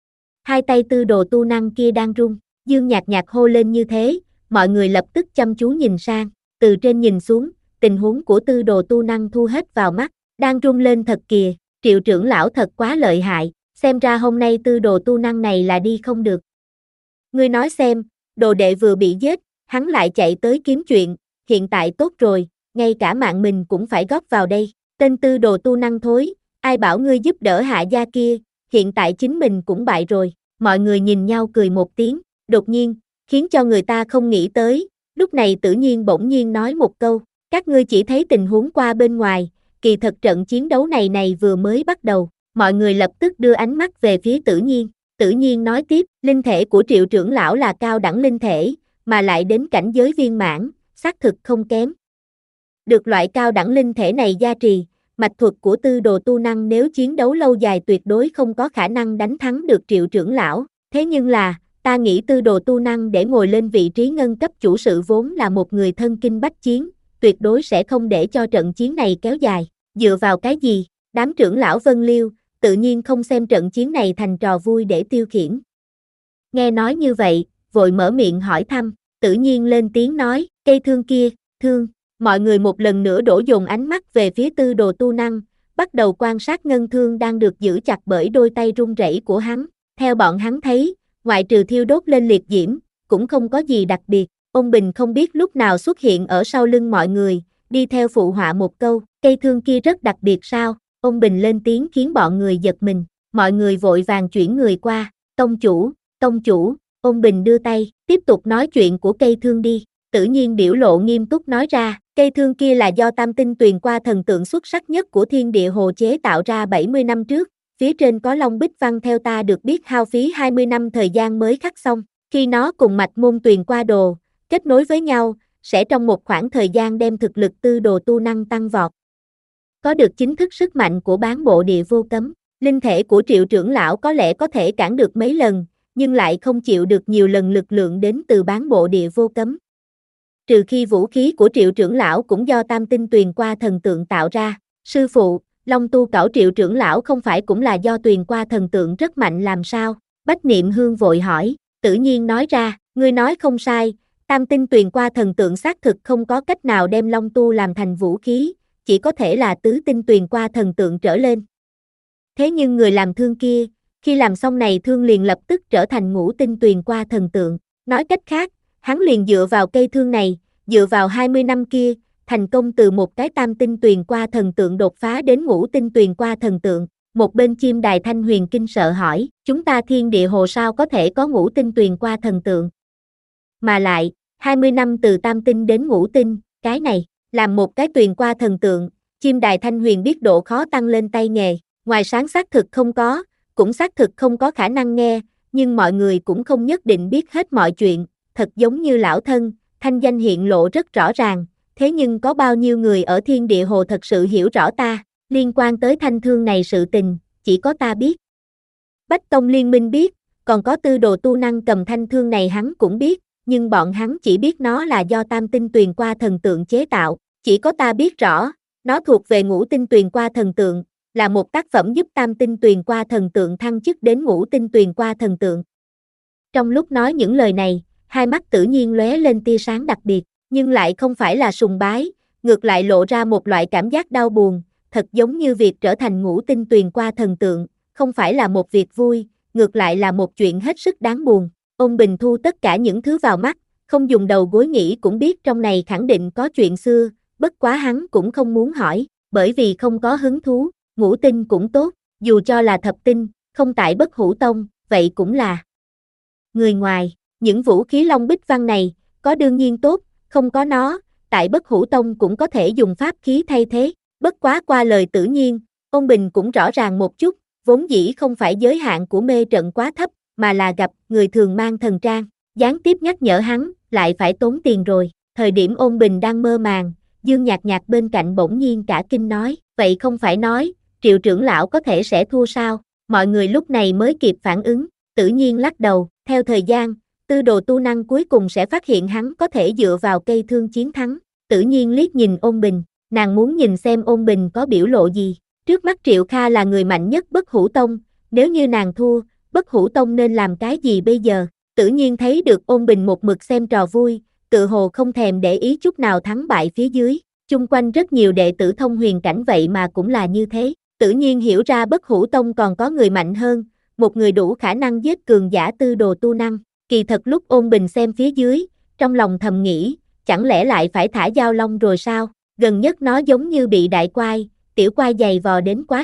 Hai tay Tư Đồ Tu Năng kia đang run. Dương Nhạc Nhạc hô lên như thế, mọi người lập tức chăm chú nhìn sang, từ trên nhìn xuống, tình huống của Tư Đồ Tu Năng thu hết vào mắt, đang run lên thật kìa. Triệu trưởng lão thật quá lợi hại, xem ra hôm nay Tư Đồ Tu Năng này là đi không được. Ngươi nói xem, đồ đệ vừa bị giết, hắn lại chạy tới kiếm chuyện, hiện tại tốt rồi, ngay cả mạng mình cũng phải góp vào đây. Tên Tư Đồ Tu Năng thối, ai bảo ngươi giúp đỡ hạ gia kia, hiện tại chính mình cũng bại rồi, mọi người nhìn nhau cười một tiếng, đột nhiên, khiến cho người ta không nghĩ tới, lúc này Tử Nhiên bỗng nhiên nói một câu, các ngươi chỉ thấy tình huống qua bên ngoài, kỳ thật trận chiến đấu này này vừa mới bắt đầu, mọi người lập tức đưa ánh mắt về phía Tử Nhiên, Tử Nhiên nói tiếp, linh thể của Triệu trưởng lão là cao đẳng linh thể, mà lại đến cảnh giới viên mãn, xác thực không kém. Được loại cao đẳng linh thể này gia trì, mạch thuật của tư đồ tu năng nếu chiến đấu lâu dài tuyệt đối không có khả năng đánh thắng được Triệu trưởng lão, thế nhưng là, ta nghĩ tư đồ tu năng để ngồi lên vị trí ngân cấp chủ sự vốn là một người thân kinh bách chiến, tuyệt đối sẽ không để cho trận chiến này kéo dài, dựa vào cái gì, đám trưởng lão Vân Liêu, tự nhiên không xem trận chiến này thành trò vui để tiêu khiển. Nghe nói như vậy, vội mở miệng hỏi thăm, Tử Nhiên lên tiếng nói, cây thương kia, thương, mọi người một lần nữa đổ dồn ánh mắt về phía tư đồ tu năng, bắt đầu quan sát ngân thương đang được giữ chặt bởi đôi tay run rẩy của hắn, theo bọn hắn thấy, ngoại trừ thiêu đốt lên liệt diễm, cũng không có gì đặc biệt, ông Bình không biết lúc nào xuất hiện ở sau lưng mọi người, đi theo phụ họa một câu, cây thương kia rất đặc biệt sao, ông Bình lên tiếng khiến bọn người giật mình, mọi người vội vàng chuyển người qua, tông chủ, tông chủ, ông Bình đưa tay, tiếp tục nói chuyện của cây thương đi, Tử Nhiên biểu lộ nghiêm túc nói ra, cây thương kia là do tam tinh tuyền qua thần tượng xuất sắc nhất của thiên địa hồ chế tạo ra bảy mươi năm trước, phía trên có long bích văn theo ta được biết hao phí hai mươi năm thời gian mới khắc xong, khi nó cùng mạch môn tuyền qua đồ, kết nối với nhau, sẽ trong một khoảng thời gian đem thực lực tư đồ tu năng tăng vọt. Có được chính thức sức mạnh của bán bộ địa vô cấm, linh thể của Triệu trưởng lão có lẽ có thể cản được mấy lần, nhưng lại không chịu được nhiều lần lực lượng đến từ bán bộ địa vô cấm. Trừ khi vũ khí của Triệu trưởng lão cũng do tam tinh tuyền qua thần tượng tạo ra, sư phụ, Long tu cẩu Triệu trưởng lão không phải cũng là do tuyền qua thần tượng rất mạnh làm sao, Bách Niệm Hương vội hỏi, Tử Nhiên nói ra, ngươi nói không sai, tam tinh tuyền qua thần tượng xác thực không có cách nào đem long tu làm thành vũ khí, chỉ có thể là tứ tinh tuyền qua thần tượng trở lên. Thế nhưng người làm thương kia, khi làm xong này thương liền lập tức trở thành ngũ tinh tuyền qua thần tượng, nói cách khác, hắn liền dựa vào cây thương này, dựa vào hai mươi năm kia, thành công từ một cái tam tinh tuyền qua thần tượng đột phá đến ngũ tinh tuyền qua thần tượng. Một bên chim đài Thanh Huyền kinh sợ hỏi, chúng ta thiên địa hồ sao có thể có ngũ tinh tuyền qua thần tượng? Mà lại, hai mươi năm từ tam tinh đến ngũ tinh, cái này, làm một cái tuyền qua thần tượng, chim đài Thanh Huyền biết độ khó tăng lên tay nghề, ngoài sáng xác thực không có, cũng xác thực không có khả năng nghe, nhưng mọi người cũng không nhất định biết hết mọi chuyện, thật giống như lão thân, thanh danh hiện lộ rất rõ ràng, thế nhưng có bao nhiêu người ở thiên địa hồ thật sự hiểu rõ ta, liên quan tới thanh thương này sự tình, chỉ có ta biết. Bách Tông Liên Minh biết, còn có tư đồ tu năng cầm thanh thương này hắn cũng biết, nhưng bọn hắn chỉ biết nó là do tam tinh tuyền qua thần tượng chế tạo, chỉ có ta biết rõ, nó thuộc về ngũ tinh tuyền qua thần tượng, là một tác phẩm giúp tam tinh tuyền qua thần tượng thăng chức đến ngũ tinh tuyền qua thần tượng. Trong lúc nói những lời này, hai mắt Tử Nhiên lóe lên tia sáng đặc biệt, nhưng lại không phải là sùng bái, ngược lại lộ ra một loại cảm giác đau buồn, thật giống như việc trở thành ngũ tinh tuyền qua thần tượng, không phải là một việc vui, ngược lại là một chuyện hết sức đáng buồn. Ôn Bình thu tất cả những thứ vào mắt, không dùng đầu gối nghĩ cũng biết trong này khẳng định có chuyện xưa, bất quá hắn cũng không muốn hỏi, bởi vì không có hứng thú, ngũ tinh cũng tốt, dù cho là thập tinh, không tại Bất Hủ Tông, vậy cũng là người ngoài, những vũ khí long bích văn này, có đương nhiên tốt, không có nó, tại Bất Hủ Tông cũng có thể dùng pháp khí thay thế, bất quá qua lời Tử Nhiên, Ôn Bình cũng rõ ràng một chút, vốn dĩ không phải giới hạn của mê trận quá thấp, mà là gặp người thường mang thần trang, gián tiếp nhắc nhở hắn, lại phải tốn tiền rồi, thời điểm Ôn Bình đang mơ màng, Dương Nhạc Nhạc bên cạnh bỗng nhiên cả kinh nói, vậy không phải nói, Triệu trưởng lão có thể sẽ thua sao, mọi người lúc này mới kịp phản ứng, Tử Nhiên lắc đầu, theo thời gian, tư đồ tu năng cuối cùng sẽ phát hiện hắn có thể dựa vào cây thương chiến thắng, Tử Nhiên liếc nhìn Ôn Bình, nàng muốn nhìn xem Ôn Bình có biểu lộ gì, trước mắt Triệu Kha là người mạnh nhất Bất Hủ Tông, nếu như nàng thua, Bất Hủ Tông nên làm cái gì bây giờ, Tử Nhiên thấy được Ôn Bình một mực xem trò vui, tự hồ không thèm để ý chút nào thắng bại phía dưới, chung quanh rất nhiều đệ tử thông huyền cảnh vậy mà cũng là như thế, Tử Nhiên hiểu ra Bất Hủ Tông còn có người mạnh hơn, một người đủ khả năng giết cường giả tư đồ tu năng, kỳ thật lúc Ôn Bình xem phía dưới, trong lòng thầm nghĩ, chẳng lẽ lại phải thả Giao Long rồi sao, gần nhất nó giống như bị đại quai, tiểu quai giày vò đến quá sức,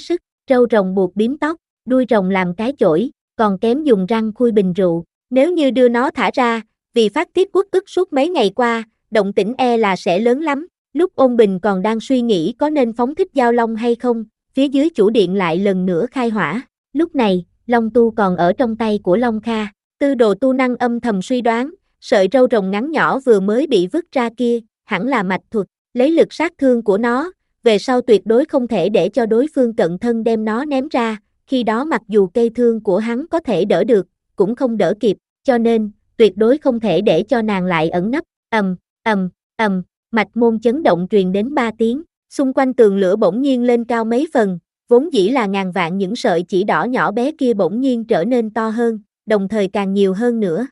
râu rồng buộc bím tóc, đuôi rồng làm cái chổi, còn kém dùng răng khui bình rượu. Nếu như đưa nó thả ra, vì phát tiết uất ức suốt mấy ngày qua, động tĩnh e là sẽ lớn lắm. Lúc Ôn Bình còn đang suy nghĩ có nên phóng thích Giao Long hay không, phía dưới chủ điện lại lần nữa khai hỏa. Lúc này, Long Tu còn ở trong tay của Long Kha. Tư Đồ Tu Năng âm thầm suy đoán, sợi râu rồng ngắn nhỏ vừa mới bị vứt ra kia, hẳn là mạch thuật, lấy lực sát thương của nó, về sau tuyệt đối không thể để cho đối phương cận thân đem nó ném ra, khi đó mặc dù cây thương của hắn có thể đỡ được, cũng không đỡ kịp, cho nên, tuyệt đối không thể để cho nàng lại ẩn nấp. Ầm, ầm, ầm, mạch môn chấn động truyền đến ba tiếng, xung quanh tường lửa bỗng nhiên lên cao mấy phần, vốn dĩ là ngàn vạn những sợi chỉ đỏ nhỏ bé kia bỗng nhiên trở nên to hơn, đồng thời càng nhiều hơn nữa.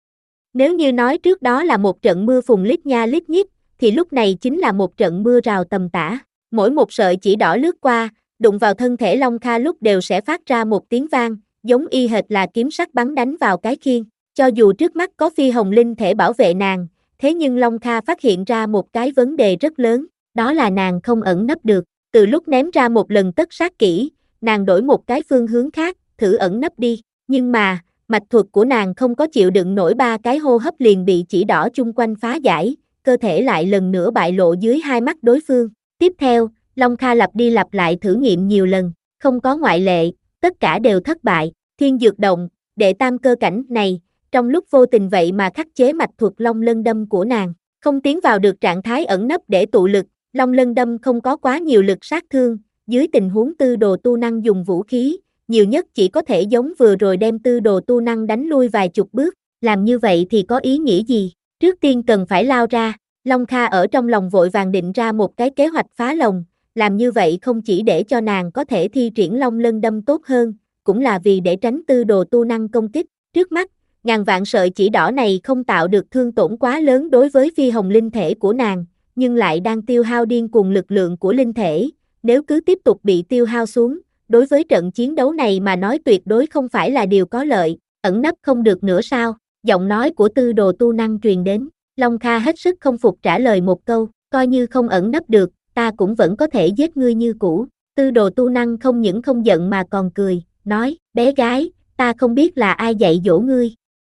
Nếu như nói trước đó là một trận mưa phùn lít nha lít nhít, thì lúc này chính là một trận mưa rào tầm tã. Mỗi một sợi chỉ đỏ lướt qua, đụng vào thân thể Long Kha lúc đều sẽ phát ra một tiếng vang, giống y hệt là kiếm sắc bắn đánh vào cái khiên. Cho dù trước mắt có phi hồng linh thể bảo vệ nàng, thế nhưng Long Kha phát hiện ra một cái vấn đề rất lớn, đó là nàng không ẩn nấp được. Từ lúc ném ra một lần tất sát kỹ, nàng đổi một cái phương hướng khác, thử ẩn nấp đi. Nhưng mà, mạch thuật của nàng không có chịu đựng nổi ba cái hô hấp liền bị chỉ đỏ chung quanh phá giải, cơ thể lại lần nữa bại lộ dưới hai mắt đối phương. Tiếp theo, Long Kha lặp đi lặp lại thử nghiệm nhiều lần, không có ngoại lệ, tất cả đều thất bại. Thiên Dược Động, đệ tam cơ cảnh này, trong lúc vô tình vậy mà khắc chế mạch thuật Long Lân Đâm của nàng, không tiến vào được trạng thái ẩn nấp để tụ lực. Long Lân Đâm không có quá nhiều lực sát thương, dưới tình huống Tư Đồ Tu Năng dùng vũ khí, nhiều nhất chỉ có thể giống vừa rồi đem Tư Đồ Tu Năng đánh lui vài chục bước, làm như vậy thì có ý nghĩa gì? Trước tiên cần phải lao ra, Long Kha ở trong lòng vội vàng định ra một cái kế hoạch phá lồng, làm như vậy không chỉ để cho nàng có thể thi triển Long Lân Đâm tốt hơn, cũng là vì để tránh Tư Đồ Tu Năng công kích. Trước mắt, ngàn vạn sợi chỉ đỏ này không tạo được thương tổn quá lớn đối với phi hồng linh thể của nàng, nhưng lại đang tiêu hao điên cuồng lực lượng của linh thể, nếu cứ tiếp tục bị tiêu hao xuống, đối với trận chiến đấu này mà nói tuyệt đối không phải là điều có lợi. Ẩn nấp không được nữa sao? Giọng nói của Tư Đồ Tu Năng truyền đến. Long Kha hết sức không phục trả lời một câu, coi như không ẩn nấp được, ta cũng vẫn có thể giết ngươi như cũ. Tư Đồ Tu Năng không những không giận mà còn cười, nói, bé gái, ta không biết là ai dạy dỗ ngươi.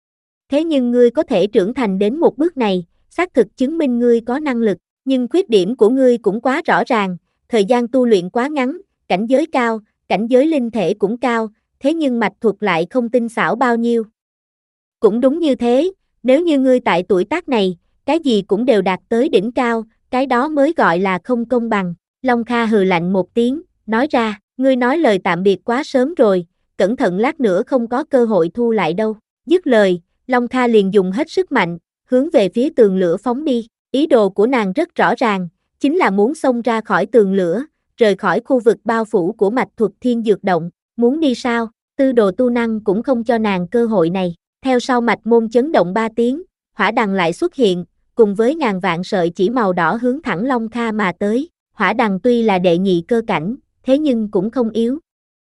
Thế nhưng ngươi có thể trưởng thành đến một bước này, xác thực chứng minh ngươi có năng lực, nhưng khuyết điểm của ngươi cũng quá rõ ràng, thời gian tu luyện quá ngắn, cảnh giới cao, cảnh giới linh thể cũng cao, thế nhưng mạch thuật lại không tinh xảo bao nhiêu. Cũng đúng như thế, nếu như ngươi tại tuổi tác này, cái gì cũng đều đạt tới đỉnh cao, cái đó mới gọi là không công bằng. Long Kha hừ lạnh một tiếng, nói ra, ngươi nói lời tạm biệt quá sớm rồi, cẩn thận lát nữa không có cơ hội thu lại đâu. Dứt lời, Long Kha liền dùng hết sức mạnh, hướng về phía tường lửa phóng đi. Ý đồ của nàng rất rõ ràng, chính là muốn xông ra khỏi tường lửa, rời khỏi khu vực bao phủ của mạch thuật Thiên Dược Động. Muốn đi sao? Tư Đồ Tu Năng cũng không cho nàng cơ hội này. Theo sau mạch môn chấn động ba tiếng, hỏa đằng lại xuất hiện, cùng với ngàn vạn sợi chỉ màu đỏ hướng thẳng Long Kha mà tới. Hỏa đằng tuy là đệ nhị cơ cảnh, thế nhưng cũng không yếu.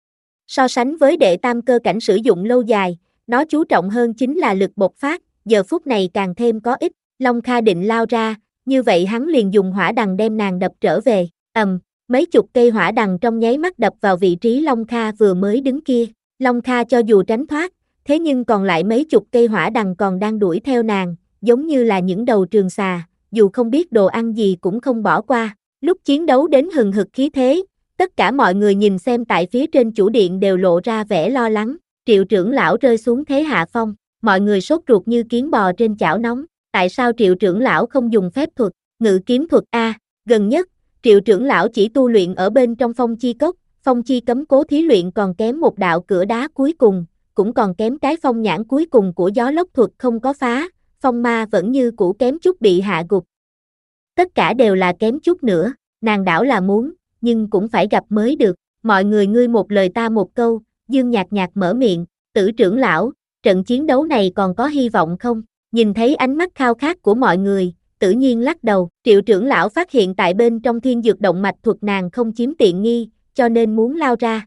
So sánh với đệ tam cơ cảnh sử dụng lâu dài, nó chú trọng hơn chính là lực bộc phát, giờ phút này càng thêm có ích. Long Kha định lao ra, như vậy hắn liền dùng hỏa đằng đem nàng đập trở về. Ầm, um, mấy chục cây hỏa đằng trong nháy mắt đập vào vị trí Long Kha vừa mới đứng kia. Long Kha cho dù tránh thoát, thế nhưng còn lại mấy chục cây hỏa đằng còn đang đuổi theo nàng, giống như là những đầu trường xà, dù không biết đồ ăn gì cũng không bỏ qua. Lúc chiến đấu đến hừng hực khí thế, tất cả mọi người nhìn xem tại phía trên chủ điện đều lộ ra vẻ lo lắng. Triệu trưởng lão rơi xuống thế hạ phong, mọi người sốt ruột như kiến bò trên chảo nóng. Tại sao Triệu trưởng lão không dùng phép thuật, ngự kiếm thuật a? Gần nhất, Triệu trưởng lão chỉ tu luyện ở bên trong phong chi cốc, phong chi cấm cố thí luyện còn kém một đạo cửa đá cuối cùng, cũng còn kém cái phong nhãn cuối cùng của gió lốc thuật không có phá, phong ma vẫn như cũ kém chút bị hạ gục. Tất cả đều là kém chút nữa, nàng đảo là muốn, nhưng cũng phải gặp mới được. Mọi người ngươi một lời ta một câu, Dương nhạt nhạt mở miệng, Tử trưởng lão, trận chiến đấu này còn có hy vọng không? Nhìn thấy ánh mắt khao khát của mọi người, Tử Nhiên lắc đầu. Triệu trưởng lão phát hiện tại bên trong Thiên Dược Động mạch thuật nàng không chiếm tiện nghi, cho nên muốn lao ra.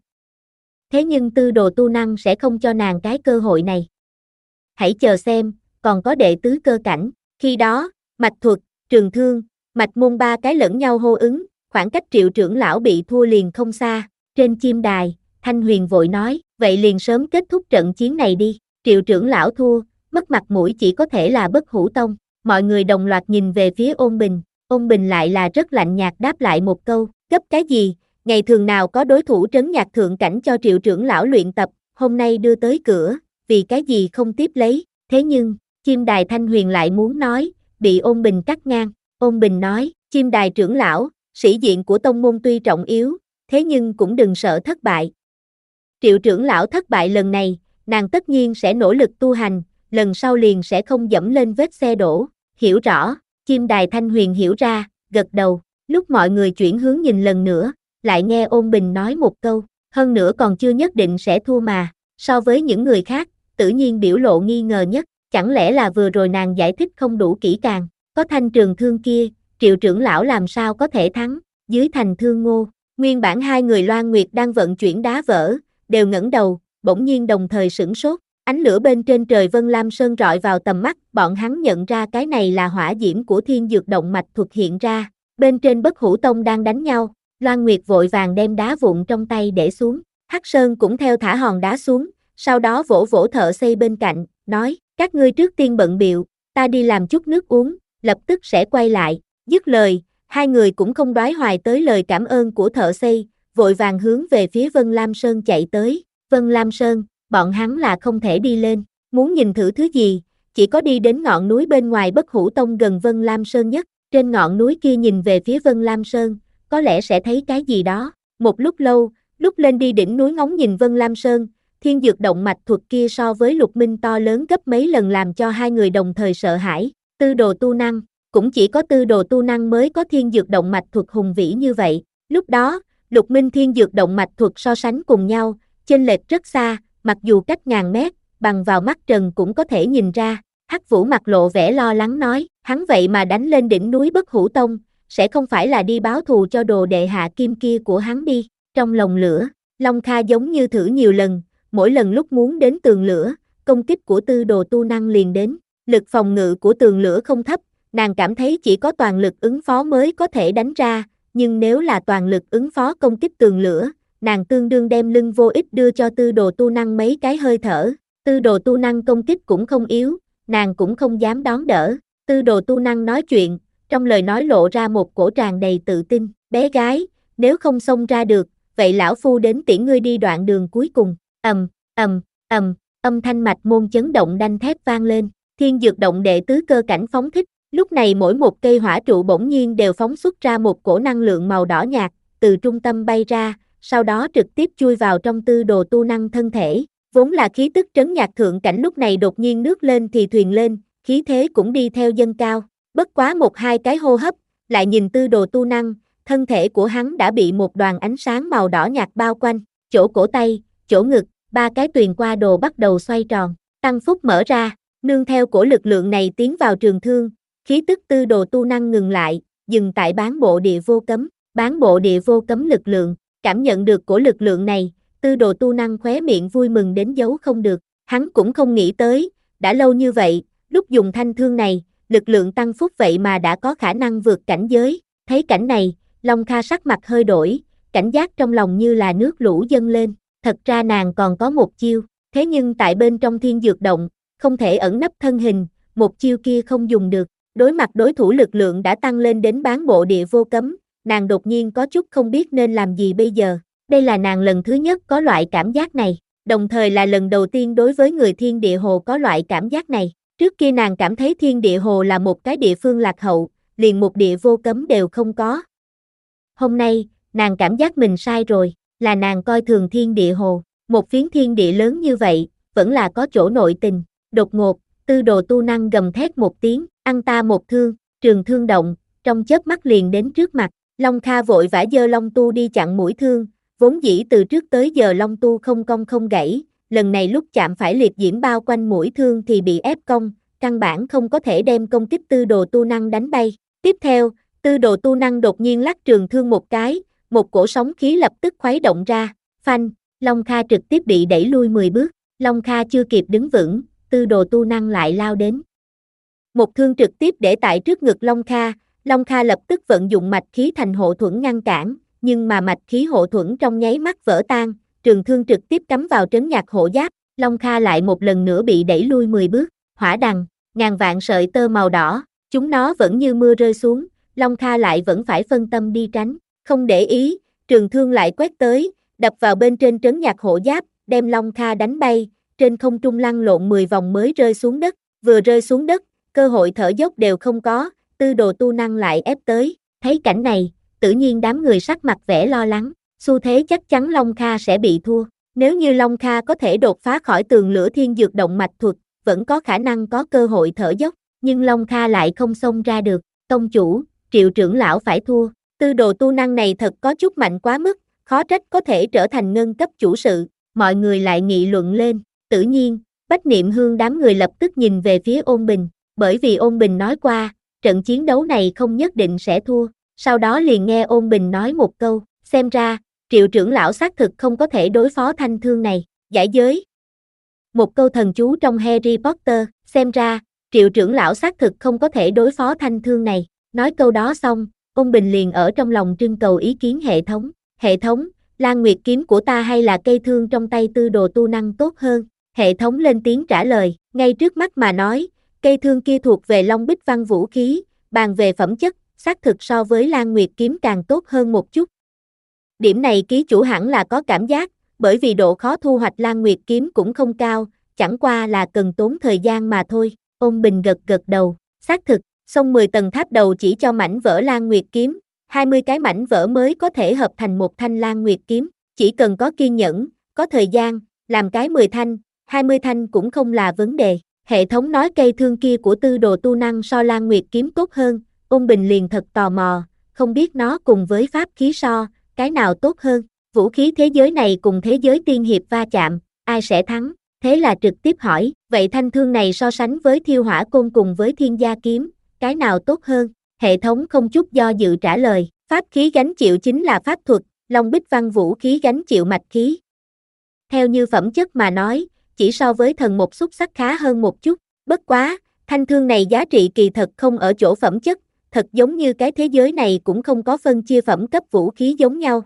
Thế nhưng Tư Đồ Tu Năng sẽ không cho nàng cái cơ hội này. Hãy chờ xem, còn có đệ tứ cơ cảnh, khi đó, mạch thuật, trường thương, mạch môn ba cái lẫn nhau hô ứng, khoảng cách Triệu trưởng lão bị thua liền không xa. Trên chim đài, Thanh Huyền vội nói, vậy liền sớm kết thúc trận chiến này đi. Triệu trưởng lão thua, mất mặt mũi chỉ có thể là Bất Hủ Tông. Mọi người đồng loạt nhìn về phía Ôn Bình. Ôn Bình lại là rất lạnh nhạt đáp lại một câu, gấp cái gì, ngày thường nào có đối thủ trấn nhạc thượng cảnh cho Triệu trưởng lão luyện tập, hôm nay đưa tới cửa, vì cái gì không tiếp lấy. Thế nhưng, Chim Đài Thanh Huyền lại muốn nói, bị Ôn Bình cắt ngang. Ôn Bình nói, Chim Đài trưởng lão, sĩ diện của tông môn tuy trọng yếu, thế nhưng cũng đừng sợ thất bại. Triệu trưởng lão thất bại lần này, nàng tất nhiên sẽ nỗ lực tu hành, lần sau liền sẽ không dẫm lên vết xe đổ. Hiểu rõ, Chim Đài Thanh Huyền hiểu ra, gật đầu. Lúc mọi người chuyển hướng nhìn lần nữa, lại nghe Ôn Bình nói một câu, hơn nữa còn chưa nhất định sẽ thua mà. So với những người khác, tự nhiên biểu lộ nghi ngờ nhất, chẳng lẽ là vừa rồi nàng giải thích không đủ kỹ càng, có thanh trường thương kia, Triệu trưởng lão làm sao có thể thắng, dưới thành thương ngô. Nguyên bản hai người Loan Nguyệt đang vận chuyển đá vỡ, đều ngẩng đầu, bỗng nhiên đồng thời sửng sốt, ánh lửa bên trên trời Vân Lam Sơn rọi vào tầm mắt, bọn hắn nhận ra cái này là hỏa diễm của Thiên Dược Động Mạch thuật hiện ra, bên trên Bất Hủ Tông đang đánh nhau, Loan Nguyệt vội vàng đem đá vụn trong tay để xuống, Hắc Sơn cũng theo thả hòn đá xuống, sau đó vỗ vỗ thợ xây bên cạnh, nói, các ngươi trước tiên bận biệu, ta đi làm chút nước uống, lập tức sẽ quay lại. Dứt lời, hai người cũng không đoái hoài tới lời cảm ơn của thợ xây, vội vàng hướng về phía Vân Lam Sơn chạy tới. Vân Lam Sơn, bọn hắn là không thể đi lên, muốn nhìn thử thứ gì, chỉ có đi đến ngọn núi bên ngoài Bất Hủ Tông gần Vân Lam Sơn nhất, trên ngọn núi kia nhìn về phía Vân Lam Sơn, có lẽ sẽ thấy cái gì đó. Một lúc lâu, lúc lên đi đỉnh núi ngóng nhìn Vân Lam Sơn, Thiên Dược Động Mạch thuật kia so với Lục Minh to lớn gấp mấy lần làm cho hai người đồng thời sợ hãi. Tư đồ tu năng, cũng chỉ có tư đồ tu năng mới có Thiên Dược Động Mạch thuật hùng vĩ như vậy. Lúc đó, Lục Minh Thiên Dược Động Mạch thuật so sánh cùng nhau, chênh lệch rất xa, mặc dù cách ngàn mét, bằng vào mắt trần cũng có thể nhìn ra. Hắc Vũ mặt lộ vẻ lo lắng nói, hắn vậy mà đánh lên đỉnh núi Bất Hủ Tông, sẽ không phải là đi báo thù cho đồ đệ hạ kim kia của hắn đi. Trong lòng lửa, Long Kha giống như thử nhiều lần, mỗi lần lúc muốn đến tường lửa, công kích của tư đồ tu năng liền đến. Lực phòng ngự của tường lửa không thấp, nàng cảm thấy chỉ có toàn lực ứng phó mới có thể đánh ra, nhưng nếu là toàn lực ứng phó công kích tường lửa, nàng tương đương đem lưng vô ích đưa cho tư đồ tu năng mấy cái hơi thở. Tư đồ tu năng công kích cũng không yếu, nàng cũng không dám đón đỡ. Tư đồ tu năng nói chuyện, trong lời nói lộ ra một cổ tràn đầy tự tin. Bé gái, nếu không xông ra được, vậy lão phu đến tiễn ngươi đi đoạn đường cuối cùng. Ầm, ầm, ầm, âm thanh mạch môn chấn động đanh thép vang lên. Thiên Dược Động đệ tứ cơ cảnh phóng thích. Lúc này mỗi một cây hỏa trụ bỗng nhiên đều phóng xuất ra một cổ năng lượng màu đỏ nhạt, từ trung tâm bay ra, sau đó trực tiếp chui vào trong tư đồ tu năng thân thể. Vốn là khí tức trấn nhạc thượng cảnh lúc này đột nhiên nước lên thì thuyền lên, khí thế cũng đi theo dâng cao. Bất quá một hai cái hô hấp, lại nhìn tư đồ tu năng, thân thể của hắn đã bị một đoàn ánh sáng màu đỏ nhạt bao quanh, chỗ cổ tay, chỗ ngực, ba cái tuyền qua đồ bắt đầu xoay tròn, tăng phúc mở ra, nương theo cổ lực lượng này tiến vào trường thương, khí tức tư đồ tu năng ngừng lại, dừng tại bán bộ địa vô cấm, bán bộ địa vô cấm lực lượng, cảm nhận được cổ lực lượng này, tư đồ tu năng khóe miệng vui mừng đến giấu không được, hắn cũng không nghĩ tới, đã lâu như vậy, lúc dùng thanh thương này, lực lượng tăng phúc vậy mà đã có khả năng vượt cảnh giới. Thấy cảnh này, Long Kha sắc mặt hơi đổi, cảnh giác trong lòng như là nước lũ dâng lên, thật ra nàng còn có một chiêu, thế nhưng tại bên trong Thiên Dược Động, không thể ẩn nấp thân hình, một chiêu kia không dùng được. Đối mặt đối thủ lực lượng đã tăng lên đến bán bộ địa vô cấm, nàng đột nhiên có chút không biết nên làm gì bây giờ. Đây là nàng lần thứ nhất có loại cảm giác này, đồng thời là lần đầu tiên đối với người Thiên Địa Hồ có loại cảm giác này. Trước kia nàng cảm thấy Thiên Địa Hồ là một cái địa phương lạc hậu, liền một địa vô cấm đều không có. Hôm nay, nàng cảm giác mình sai rồi, là nàng coi thường Thiên Địa Hồ, một phiến thiên địa lớn như vậy, vẫn là có chỗ nội tình. Đột ngột, tư đồ tu năng gầm thét một tiếng, ăn ta một thương, trường thương động, trong chớp mắt liền đến trước mặt. Long Kha vội vã giơ long tu đi chặn mũi thương, vốn dĩ từ trước tới giờ long tu không cong không gãy, lần này lúc chạm phải liệt diễm bao quanh mũi thương thì bị ép cong, căn bản không có thể đem công kích tư đồ tu năng đánh bay. Tiếp theo, tư đồ tu năng đột nhiên lắc trường thương một cái, một cổ sóng khí lập tức khuấy động ra, phanh, Long Kha trực tiếp bị đẩy lui mười bước, Long Kha chưa kịp đứng vững, tư đồ tu năng lại lao đến. Một thương trực tiếp để tại trước ngực Long Kha, Long Kha lập tức vận dụng mạch khí thành hộ thuẫn ngăn cản, nhưng mà mạch khí hộ thuẫn trong nháy mắt vỡ tan, trường thương trực tiếp cắm vào trấn nhạc hộ giáp, Long Kha lại một lần nữa bị đẩy lui mười bước, hỏa đằng, ngàn vạn sợi tơ màu đỏ, chúng nó vẫn như mưa rơi xuống, Long Kha lại vẫn phải phân tâm đi tránh, không để ý, trường thương lại quét tới, đập vào bên trên trấn nhạc hộ giáp, đem Long Kha đánh bay, trên không trung lăn lộn mười vòng mới rơi xuống đất, vừa rơi xuống đất, cơ hội thở dốc đều không có, tư đồ tu năng lại ép tới, thấy cảnh này, tự nhiên đám người sắc mặt vẻ lo lắng, xu thế chắc chắn Long Kha sẽ bị thua, nếu như Long Kha có thể đột phá khỏi tường lửa thiên dược động mạch thuật, vẫn có khả năng có cơ hội thở dốc, nhưng Long Kha lại không xông ra được, tông chủ, Triệu trưởng lão phải thua, tư đồ tu năng này thật có chút mạnh quá mức, khó trách có thể trở thành ngân cấp chủ sự, mọi người lại nghị luận lên, tự nhiên, Bách Niệm Hương đám người lập tức nhìn về phía Ôn Bình, bởi vì Ôn Bình nói qua, trận chiến đấu này không nhất định sẽ thua, sau đó liền nghe Ôn Bình nói một câu, xem ra, Triệu trưởng lão xác thực không có thể đối phó thanh thương này, giải giới. Một câu thần chú trong Harry Potter, xem ra, Triệu trưởng lão xác thực không có thể đối phó thanh thương này, nói câu đó xong, Ôn Bình liền ở trong lòng trưng cầu ý kiến hệ thống, hệ thống, Lan Nguyệt kiếm của ta hay là cây thương trong tay tư đồ tu năng tốt hơn, hệ thống lên tiếng trả lời, ngay trước mắt mà nói, cây thương kia thuộc về Long Bích Văn vũ khí, bàn về phẩm chất, xác thực so với Lan Nguyệt kiếm càng tốt hơn một chút. Điểm này ký chủ hẳn là có cảm giác, bởi vì độ khó thu hoạch Lan Nguyệt kiếm cũng không cao, chẳng qua là cần tốn thời gian mà thôi, Ôn Bình gật gật đầu, xác thực, xong mười tầng tháp đầu chỉ cho mảnh vỡ Lan Nguyệt kiếm, hai mươi cái mảnh vỡ mới có thể hợp thành một thanh Lan Nguyệt kiếm, chỉ cần có kiên nhẫn, có thời gian, làm cái mười thanh, hai mươi thanh cũng không là vấn đề. Hệ thống nói cây thương kia của tư đồ tu năng so Lan Nguyệt kiếm tốt hơn, Ôn Bình liền thật tò mò, không biết nó cùng với pháp khí so, cái nào tốt hơn, vũ khí thế giới này cùng thế giới tiên hiệp va chạm, ai sẽ thắng, thế là trực tiếp hỏi, vậy thanh thương này so sánh với thiêu hỏa côn cùng với thiên gia kiếm, cái nào tốt hơn, hệ thống không chút do dự trả lời, pháp khí gánh chịu chính là pháp thuật, Long Bích Văn vũ khí gánh chịu mạch khí. Theo như phẩm chất mà nói, chỉ so với thần một xúc sắc khá hơn một chút, bất quá, thanh thương này giá trị kỳ thật không ở chỗ phẩm chất, thật giống như cái thế giới này cũng không có phân chia phẩm cấp vũ khí giống nhau.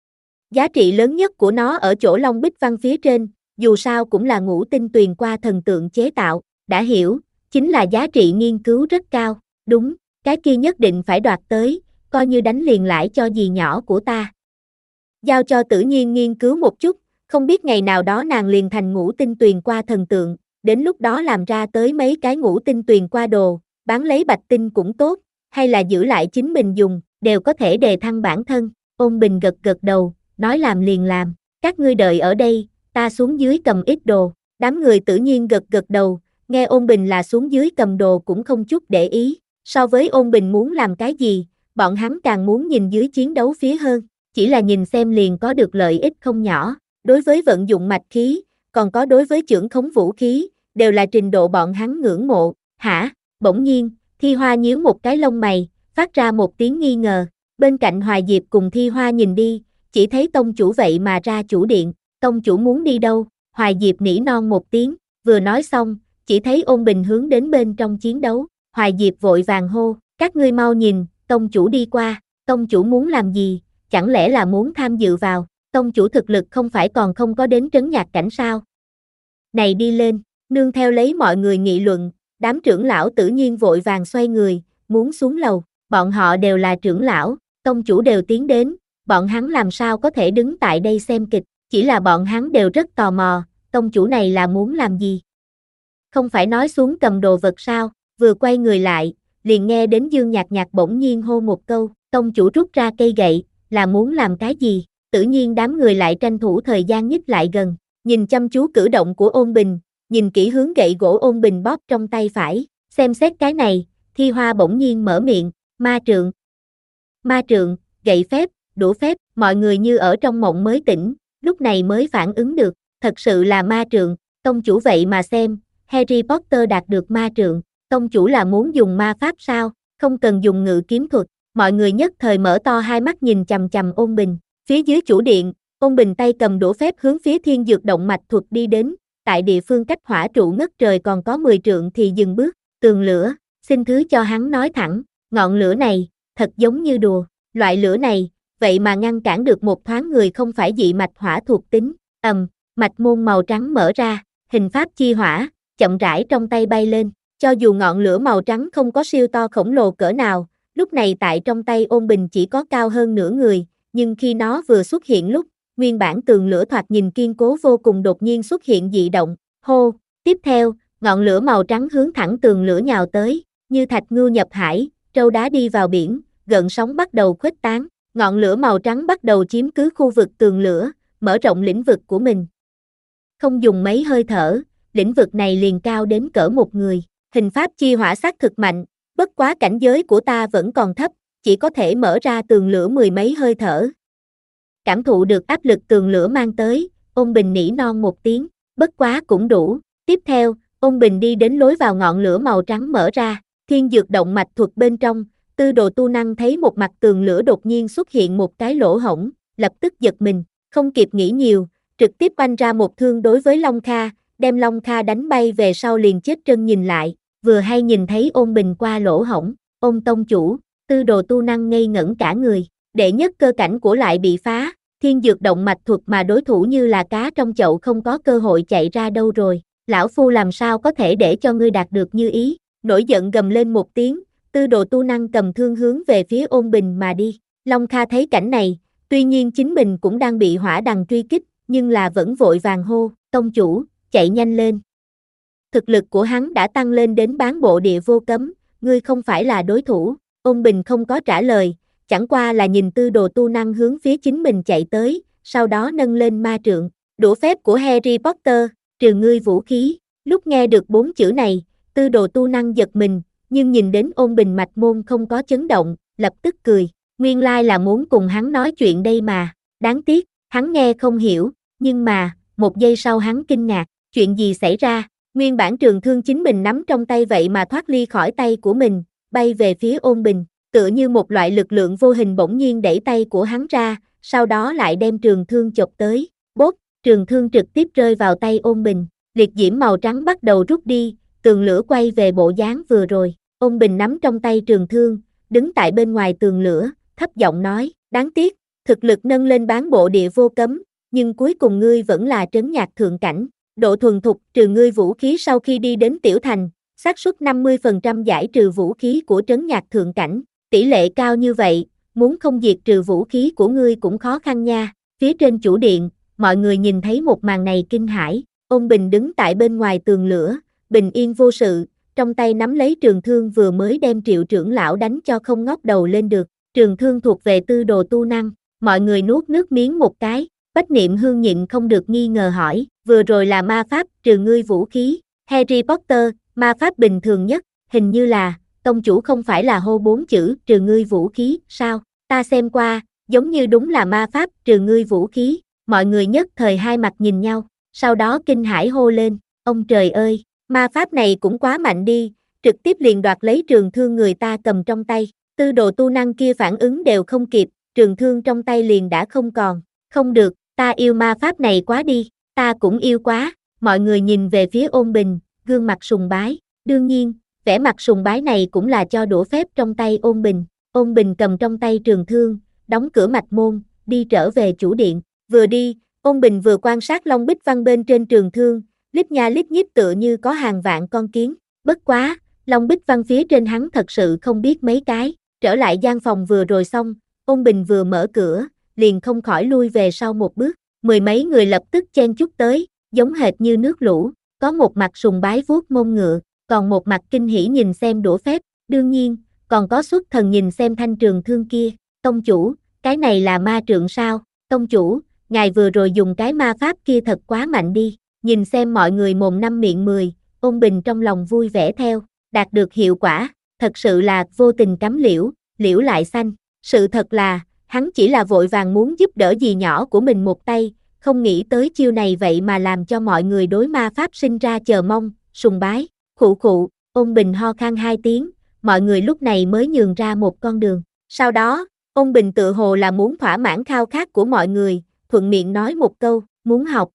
Giá trị lớn nhất của nó ở chỗ Long Bích Văn phía trên, dù sao cũng là ngũ tinh tuyền qua thần tượng chế tạo, đã hiểu, chính là giá trị nghiên cứu rất cao, đúng, cái kia nhất định phải đoạt tới, coi như đánh liền lãi cho dì nhỏ của ta. Giao cho Tử Nhiên nghiên cứu một chút, không biết ngày nào đó nàng liền thành ngũ tinh tuyền qua thần tượng, đến lúc đó làm ra tới mấy cái ngũ tinh tuyền qua đồ, bán lấy bạch tinh cũng tốt, hay là giữ lại chính mình dùng, đều có thể đề thăng bản thân. Ôn Bình gật gật đầu, nói làm liền làm, các ngươi đợi ở đây, ta xuống dưới cầm ít đồ, đám người Tự Nhiên gật gật đầu, nghe Ôn Bình là xuống dưới cầm đồ cũng không chút để ý, so với Ôn Bình muốn làm cái gì, bọn hắn càng muốn nhìn dưới chiến đấu phía hơn, chỉ là nhìn xem liền có được lợi ích không nhỏ, đối với vận dụng mạch khí, còn có đối với chưởng khống vũ khí, đều là trình độ bọn hắn ngưỡng mộ, hả, bỗng nhiên, Thi Hoa nhíu một cái lông mày, phát ra một tiếng nghi ngờ, bên cạnh Hoài Diệp cùng Thi Hoa nhìn đi, chỉ thấy tông chủ vậy mà ra chủ điện, tông chủ muốn đi đâu, Hoài Diệp nỉ non một tiếng, vừa nói xong, chỉ thấy Ôn Bình hướng đến bên trong chiến đấu, Hoài Diệp vội vàng hô, các ngươi mau nhìn, tông chủ đi qua, tông chủ muốn làm gì, chẳng lẽ là muốn tham dự vào, tông chủ thực lực không phải còn không có đến trấn nhạc cảnh sao? Này đi lên, nương theo lấy mọi người nghị luận, đám trưởng lão Tự Nhiên vội vàng xoay người, muốn xuống lầu, bọn họ đều là trưởng lão, tông chủ đều tiến đến, bọn hắn làm sao có thể đứng tại đây xem kịch, chỉ là bọn hắn đều rất tò mò, tông chủ này là muốn làm gì? Không phải nói xuống cầm đồ vật sao, vừa quay người lại, liền nghe đến Dương Nhạc Nhạc bỗng nhiên hô một câu, tông chủ rút ra cây gậy, là muốn làm cái gì? Tự Nhiên đám người lại tranh thủ thời gian nhích lại gần, nhìn chăm chú cử động của Ôn Bình, nhìn kỹ hướng gậy gỗ Ôn Bình bóp trong tay phải, xem xét cái này, Thi Hoa bỗng nhiên mở miệng, ma trượng. Ma trượng, gậy phép, đũa phép, mọi người như ở trong mộng mới tỉnh, lúc này mới phản ứng được, thật sự là ma trượng, tông chủ vậy mà xem, Harry Potter đạt được ma trượng, tông chủ là muốn dùng ma pháp sao, không cần dùng ngự kiếm thuật, mọi người nhất thời mở to hai mắt nhìn chằm chằm Ôn Bình, phía dưới chủ điện, Ôn Bình tay cầm đũa phép hướng phía thiên dược động mạch thuật đi đến, tại địa phương cách hỏa trụ ngất trời còn có mười trượng thì dừng bước, tường lửa, xin thứ cho hắn nói thẳng, ngọn lửa này, thật giống như đùa, loại lửa này, vậy mà ngăn cản được một thoáng người không phải dị mạch hỏa thuộc tính, ầm, mạch môn màu trắng mở ra, hình pháp chi hỏa, chậm rãi trong tay bay lên, cho dù ngọn lửa màu trắng không có siêu to khổng lồ cỡ nào, lúc này tại trong tay ôn bình chỉ có cao hơn nửa người, nhưng khi nó vừa xuất hiện lúc, nguyên bản tường lửa thoạt nhìn kiên cố vô cùng đột nhiên xuất hiện dị động, hô, tiếp theo, ngọn lửa màu trắng hướng thẳng tường lửa nhào tới, như thạch ngưu nhập hải, trâu đá đi vào biển, gợn sóng bắt đầu khuếch tán, ngọn lửa màu trắng bắt đầu chiếm cứ khu vực tường lửa, mở rộng lĩnh vực của mình. Không dùng mấy hơi thở, lĩnh vực này liền cao đến cỡ một người, hình pháp chi hỏa xác thực mạnh, bất quá cảnh giới của ta vẫn còn thấp, chỉ có thể mở ra tường lửa mười mấy hơi thở. Cảm thụ được áp lực tường lửa mang tới, ôn bình nỉ non một tiếng, bất quá cũng đủ. Tiếp theo, ôn bình đi đến lối vào ngọn lửa màu trắng mở ra, thiên dược động mạch thuật bên trong, tư đồ tu năng thấy một mặt tường lửa đột nhiên xuất hiện một cái lỗ hổng, lập tức giật mình, không kịp nghĩ nhiều, trực tiếp oanh ra một thương đối với Long Kha, đem Long Kha đánh bay về sau liền chết chân nhìn lại, vừa hay nhìn thấy ôn bình qua lỗ hổng, ôn tông chủ, tư đồ tu năng ngây ngẩn cả người, đệ nhất cơ cảnh của lại bị phá, thiên dược động mạch thuật mà đối thủ như là cá trong chậu không có cơ hội chạy ra đâu rồi, lão phu làm sao có thể để cho ngươi đạt được như ý, nổi giận gầm lên một tiếng, tư đồ tu năng cầm thương hướng về phía ôn bình mà đi, Long Kha thấy cảnh này, tuy nhiên chính mình cũng đang bị hỏa đằng truy kích, nhưng là vẫn vội vàng hô, tông chủ, chạy nhanh lên. Thực lực của hắn đã tăng lên đến bán bộ địa vô cấm, ngươi không phải là đối thủ, ôn bình không có trả lời, chẳng qua là nhìn tư đồ tu năng hướng phía chính mình chạy tới, sau đó nâng lên ma trượng, đũa phép của Harry Potter, trừ ngươi vũ khí, lúc nghe được bốn chữ này, tư đồ tu năng giật mình, nhưng nhìn đến ôn bình mạch môn không có chấn động, lập tức cười, nguyên lai là muốn cùng hắn nói chuyện đây mà, đáng tiếc, hắn nghe không hiểu, nhưng mà, một giây sau hắn kinh ngạc, chuyện gì xảy ra, nguyên bản trường thương chính mình nắm trong tay vậy mà thoát ly khỏi tay của mình, bay về phía ôn bình, tựa như một loại lực lượng vô hình bỗng nhiên đẩy tay của hắn ra, sau đó lại đem trường thương chộp tới, bốp, trường thương trực tiếp rơi vào tay ôn bình, liệt diễm màu trắng bắt đầu rút đi, tường lửa quay về bộ dáng vừa rồi, ôn bình nắm trong tay trường thương, đứng tại bên ngoài tường lửa, thấp giọng nói, đáng tiếc, thực lực nâng lên bán bộ địa vô cấm, nhưng cuối cùng ngươi vẫn là trấn nhạc thượng cảnh, độ thuần thục trừ ngươi vũ khí sau khi đi đến tiểu thành, xác suất năm mươi phần trăm giải trừ vũ khí của trấn nhạc thượng cảnh, tỷ lệ cao như vậy, muốn không diệt trừ vũ khí của ngươi cũng khó khăn nha, phía trên chủ điện, mọi người nhìn thấy một màn này kinh hãi, ôn bình đứng tại bên ngoài tường lửa, bình yên vô sự, trong tay nắm lấy trường thương vừa mới đem triệu trưởng lão đánh cho không ngóc đầu lên được, trường thương thuộc về tư đồ tu năng, mọi người nuốt nước miếng một cái, Bách Niệm Hương nhịn không được nghi ngờ hỏi, vừa rồi là ma pháp trừ ngươi vũ khí, Harry Potter, ma pháp bình thường nhất, hình như là, tông chủ không phải là hô bốn chữ trừ ngươi vũ khí, sao, ta xem qua, giống như đúng là ma pháp trừ ngươi vũ khí, mọi người nhất thời hai mặt nhìn nhau, sau đó kinh hãi hô lên, ông trời ơi, ma pháp này cũng quá mạnh đi, trực tiếp liền đoạt lấy trường thương người ta cầm trong tay, tư đồ tu năng kia phản ứng đều không kịp, trường thương trong tay liền đã không còn, không được, ta yêu ma pháp này quá đi, ta cũng yêu quá, mọi người nhìn về phía ôn bình, gương mặt sùng bái, đương nhiên, vẻ mặt sùng bái này cũng là cho đũa phép trong tay ôn bình, ôn bình cầm trong tay trường thương, đóng cửa mạch môn, đi trở về chủ điện, vừa đi, ôn bình vừa quan sát long bích văn bên trên trường thương, lít nha lít nhít tựa như có hàng vạn con kiến, bất quá, long bích văn phía trên hắn thật sự không biết mấy cái, trở lại gian phòng vừa rồi xong, ôn bình vừa mở cửa, liền không khỏi lui về sau một bước, mười mấy người lập tức chen chúc tới, giống hệt như nước lũ, có một mặt sùng bái vuốt mông ngựa, còn một mặt kinh hỉ nhìn xem đũa phép, đương nhiên, còn có xuất thần nhìn xem thanh trường thương kia, tông chủ, cái này là ma trượng sao, tông chủ, ngài vừa rồi dùng cái ma pháp kia thật quá mạnh đi, nhìn xem mọi người mồm năm miệng mười, ôn bình trong lòng vui vẻ theo, đạt được hiệu quả, thật sự là vô tình cắm liễu, liễu lại xanh, sự thật là, hắn chỉ là vội vàng muốn giúp đỡ dì nhỏ của mình một tay, không nghĩ tới chiêu này vậy mà làm cho mọi người đối ma pháp sinh ra chờ mong, sùng bái, khụ khụ, ôn bình ho khan hai tiếng, mọi người lúc này mới nhường ra một con đường, sau đó, ôn bình tự hồ là muốn thỏa mãn khao khát của mọi người, thuận miệng nói một câu, muốn học.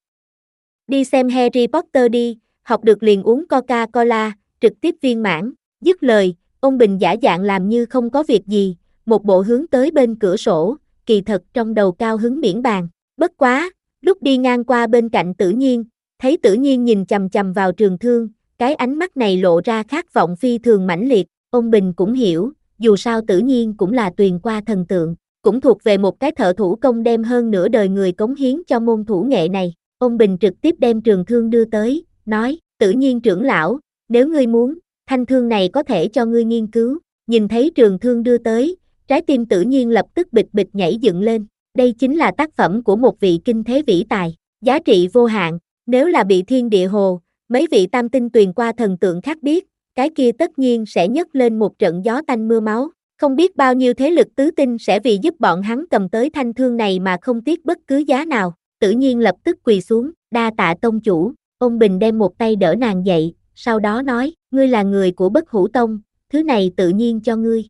Đi xem Harry Potter đi, học được liền uống Coca-Cola, trực tiếp viên mãn, dứt lời, ôn bình giả dạng làm như không có việc gì, một bộ hướng tới bên cửa sổ, kỳ thật trong đầu cao hứng miễn bàn, bất quá, Lúc đi ngang qua bên cạnh Tử Nhiên, thấy Tử Nhiên nhìn chằm chằm vào Trường Thương, cái ánh mắt này lộ ra khát vọng phi thường mãnh liệt, Ôn Bình cũng hiểu, dù sao Tử Nhiên cũng là Tuyền qua thần tượng, cũng thuộc về một cái thợ thủ công đem hơn nửa đời người cống hiến cho môn thủ nghệ này. Ôn Bình trực tiếp đem Trường Thương đưa tới, nói, Tử Nhiên trưởng lão, nếu ngươi muốn, thanh thương này có thể cho ngươi nghiên cứu. Nhìn thấy Trường Thương đưa tới, trái tim Tử Nhiên lập tức bịch bịch nhảy dựng lên, đây chính là tác phẩm của một vị kinh thế vĩ tài, giá trị vô hạn, nếu là bị thiên địa hồ, mấy vị tam tinh Tuyền qua thần tượng khác biết, cái kia tất nhiên sẽ nhấc lên một trận gió tanh mưa máu, không biết bao nhiêu thế lực tứ tinh sẽ vì giúp bọn hắn cầm tới thanh thương này mà không tiếc bất cứ giá nào. Tử Nhiên lập tức quỳ xuống, đa tạ tông chủ. Ôn Bình đem một tay đỡ nàng dậy, sau đó nói, ngươi là người của Bất Hủ Tông, thứ này tự nhiên cho ngươi.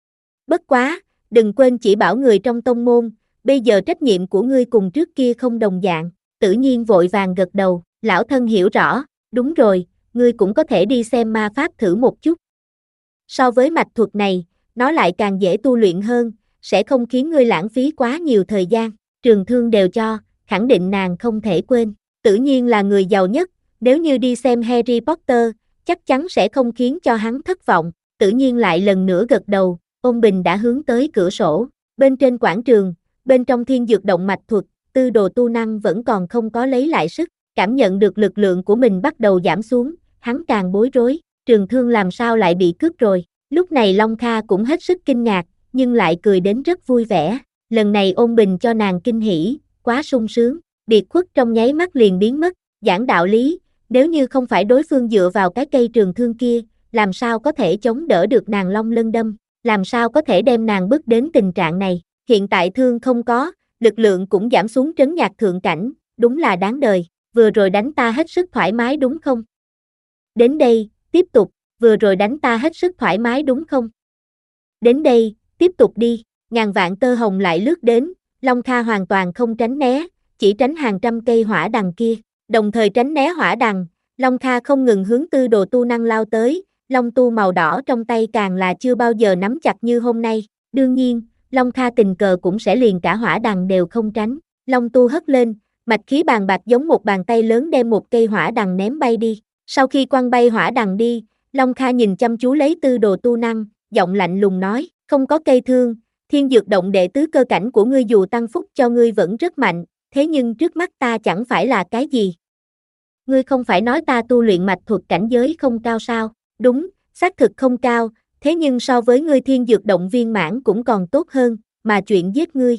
Bất quá, đừng quên chỉ bảo người trong tông môn, bây giờ trách nhiệm của ngươi cùng trước kia không đồng dạng. Tử Nhiên vội vàng gật đầu, lão thân hiểu rõ, đúng rồi, ngươi cũng có thể đi xem ma pháp thử một chút. So với mạch thuật này, nó lại càng dễ tu luyện hơn, sẽ không khiến ngươi lãng phí quá nhiều thời gian. Trường Thương đều cho, khẳng định nàng không thể quên. Tử Nhiên là người giàu nhất, nếu như đi xem Harry Potter, chắc chắn sẽ không khiến cho hắn thất vọng. Tử Nhiên lại lần nữa gật đầu, Ôn Bình đã hướng tới cửa sổ. Bên trên quảng trường, bên trong thiên dược động mạch thuật, tư đồ tu năng vẫn còn không có lấy lại sức, cảm nhận được lực lượng của mình bắt đầu giảm xuống, hắn càng bối rối, Trường Thương làm sao lại bị cướp rồi. Lúc này Long Kha cũng hết sức kinh ngạc, nhưng lại cười đến rất vui vẻ, lần này Ôn Bình cho nàng kinh hỉ, quá sung sướng, biệt khuất trong nháy mắt liền biến mất, giảng đạo lý, nếu như không phải đối phương dựa vào cái cây trường thương kia, làm sao có thể chống đỡ được nàng long lân đâm, làm sao có thể đem nàng bước đến tình trạng này, hiện tại thương không có, lực lượng cũng giảm xuống trấn nhạc thượng cảnh, đúng là đáng đời, vừa rồi đánh ta hết sức thoải mái đúng không? Đến đây, tiếp tục, vừa rồi đánh ta hết sức thoải mái đúng không? Đến đây, tiếp tục đi, ngàn vạn tơ hồng lại lướt đến, Long Kha hoàn toàn không tránh né, chỉ tránh hàng trăm cây hỏa đằng kia, đồng thời tránh né hỏa đằng, Long Kha không ngừng hướng tư đồ tu năng lao tới, long tu màu đỏ trong tay càng là chưa bao giờ nắm chặt như hôm nay, đương nhiên, Long Kha tình cờ cũng sẽ liền cả hỏa đằng đều không tránh, long tu hất lên, mạch khí bàn bạc giống một bàn tay lớn đem một cây hỏa đằng ném bay đi, sau khi quăng bay hỏa đằng đi, Long Kha nhìn chăm chú lấy tư đồ tu năng, giọng lạnh lùng nói, không có cây thương, thiên dược động đệ tứ cơ cảnh của ngươi dù tăng phúc cho ngươi vẫn rất mạnh, thế nhưng trước mắt ta chẳng phải là cái gì. Ngươi không phải nói ta tu luyện mạch thuật cảnh giới không cao sao, đúng, xác thực không cao, thế nhưng so với ngươi thiên dược động viên mãn cũng còn tốt hơn, mà chuyện giết ngươi.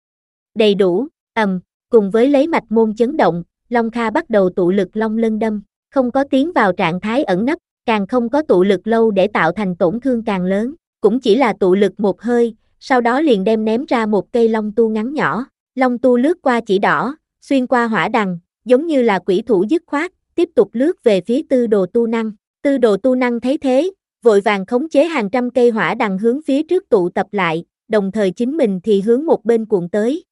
Đầy đủ, ầm, cùng với lấy mạch môn chấn động, Long Kha bắt đầu tụ lực long lân đâm, không có tiến vào trạng thái ẩn nấp, càng không có tụ lực lâu để tạo thành tổn thương càng lớn, cũng chỉ là tụ lực một hơi, sau đó liền đem ném ra một cây long tu ngắn nhỏ, long tu lướt qua chỉ đỏ, xuyên qua hỏa đằng, giống như là quỷ thủ dứt khoát, tiếp tục lướt về phía tư đồ tu năng, tư đồ tu năng thấy thế, vội vàng khống chế hàng trăm cây hỏa đằng hướng phía trước tụ tập lại, đồng thời chính mình thì hướng một bên cuộn tới.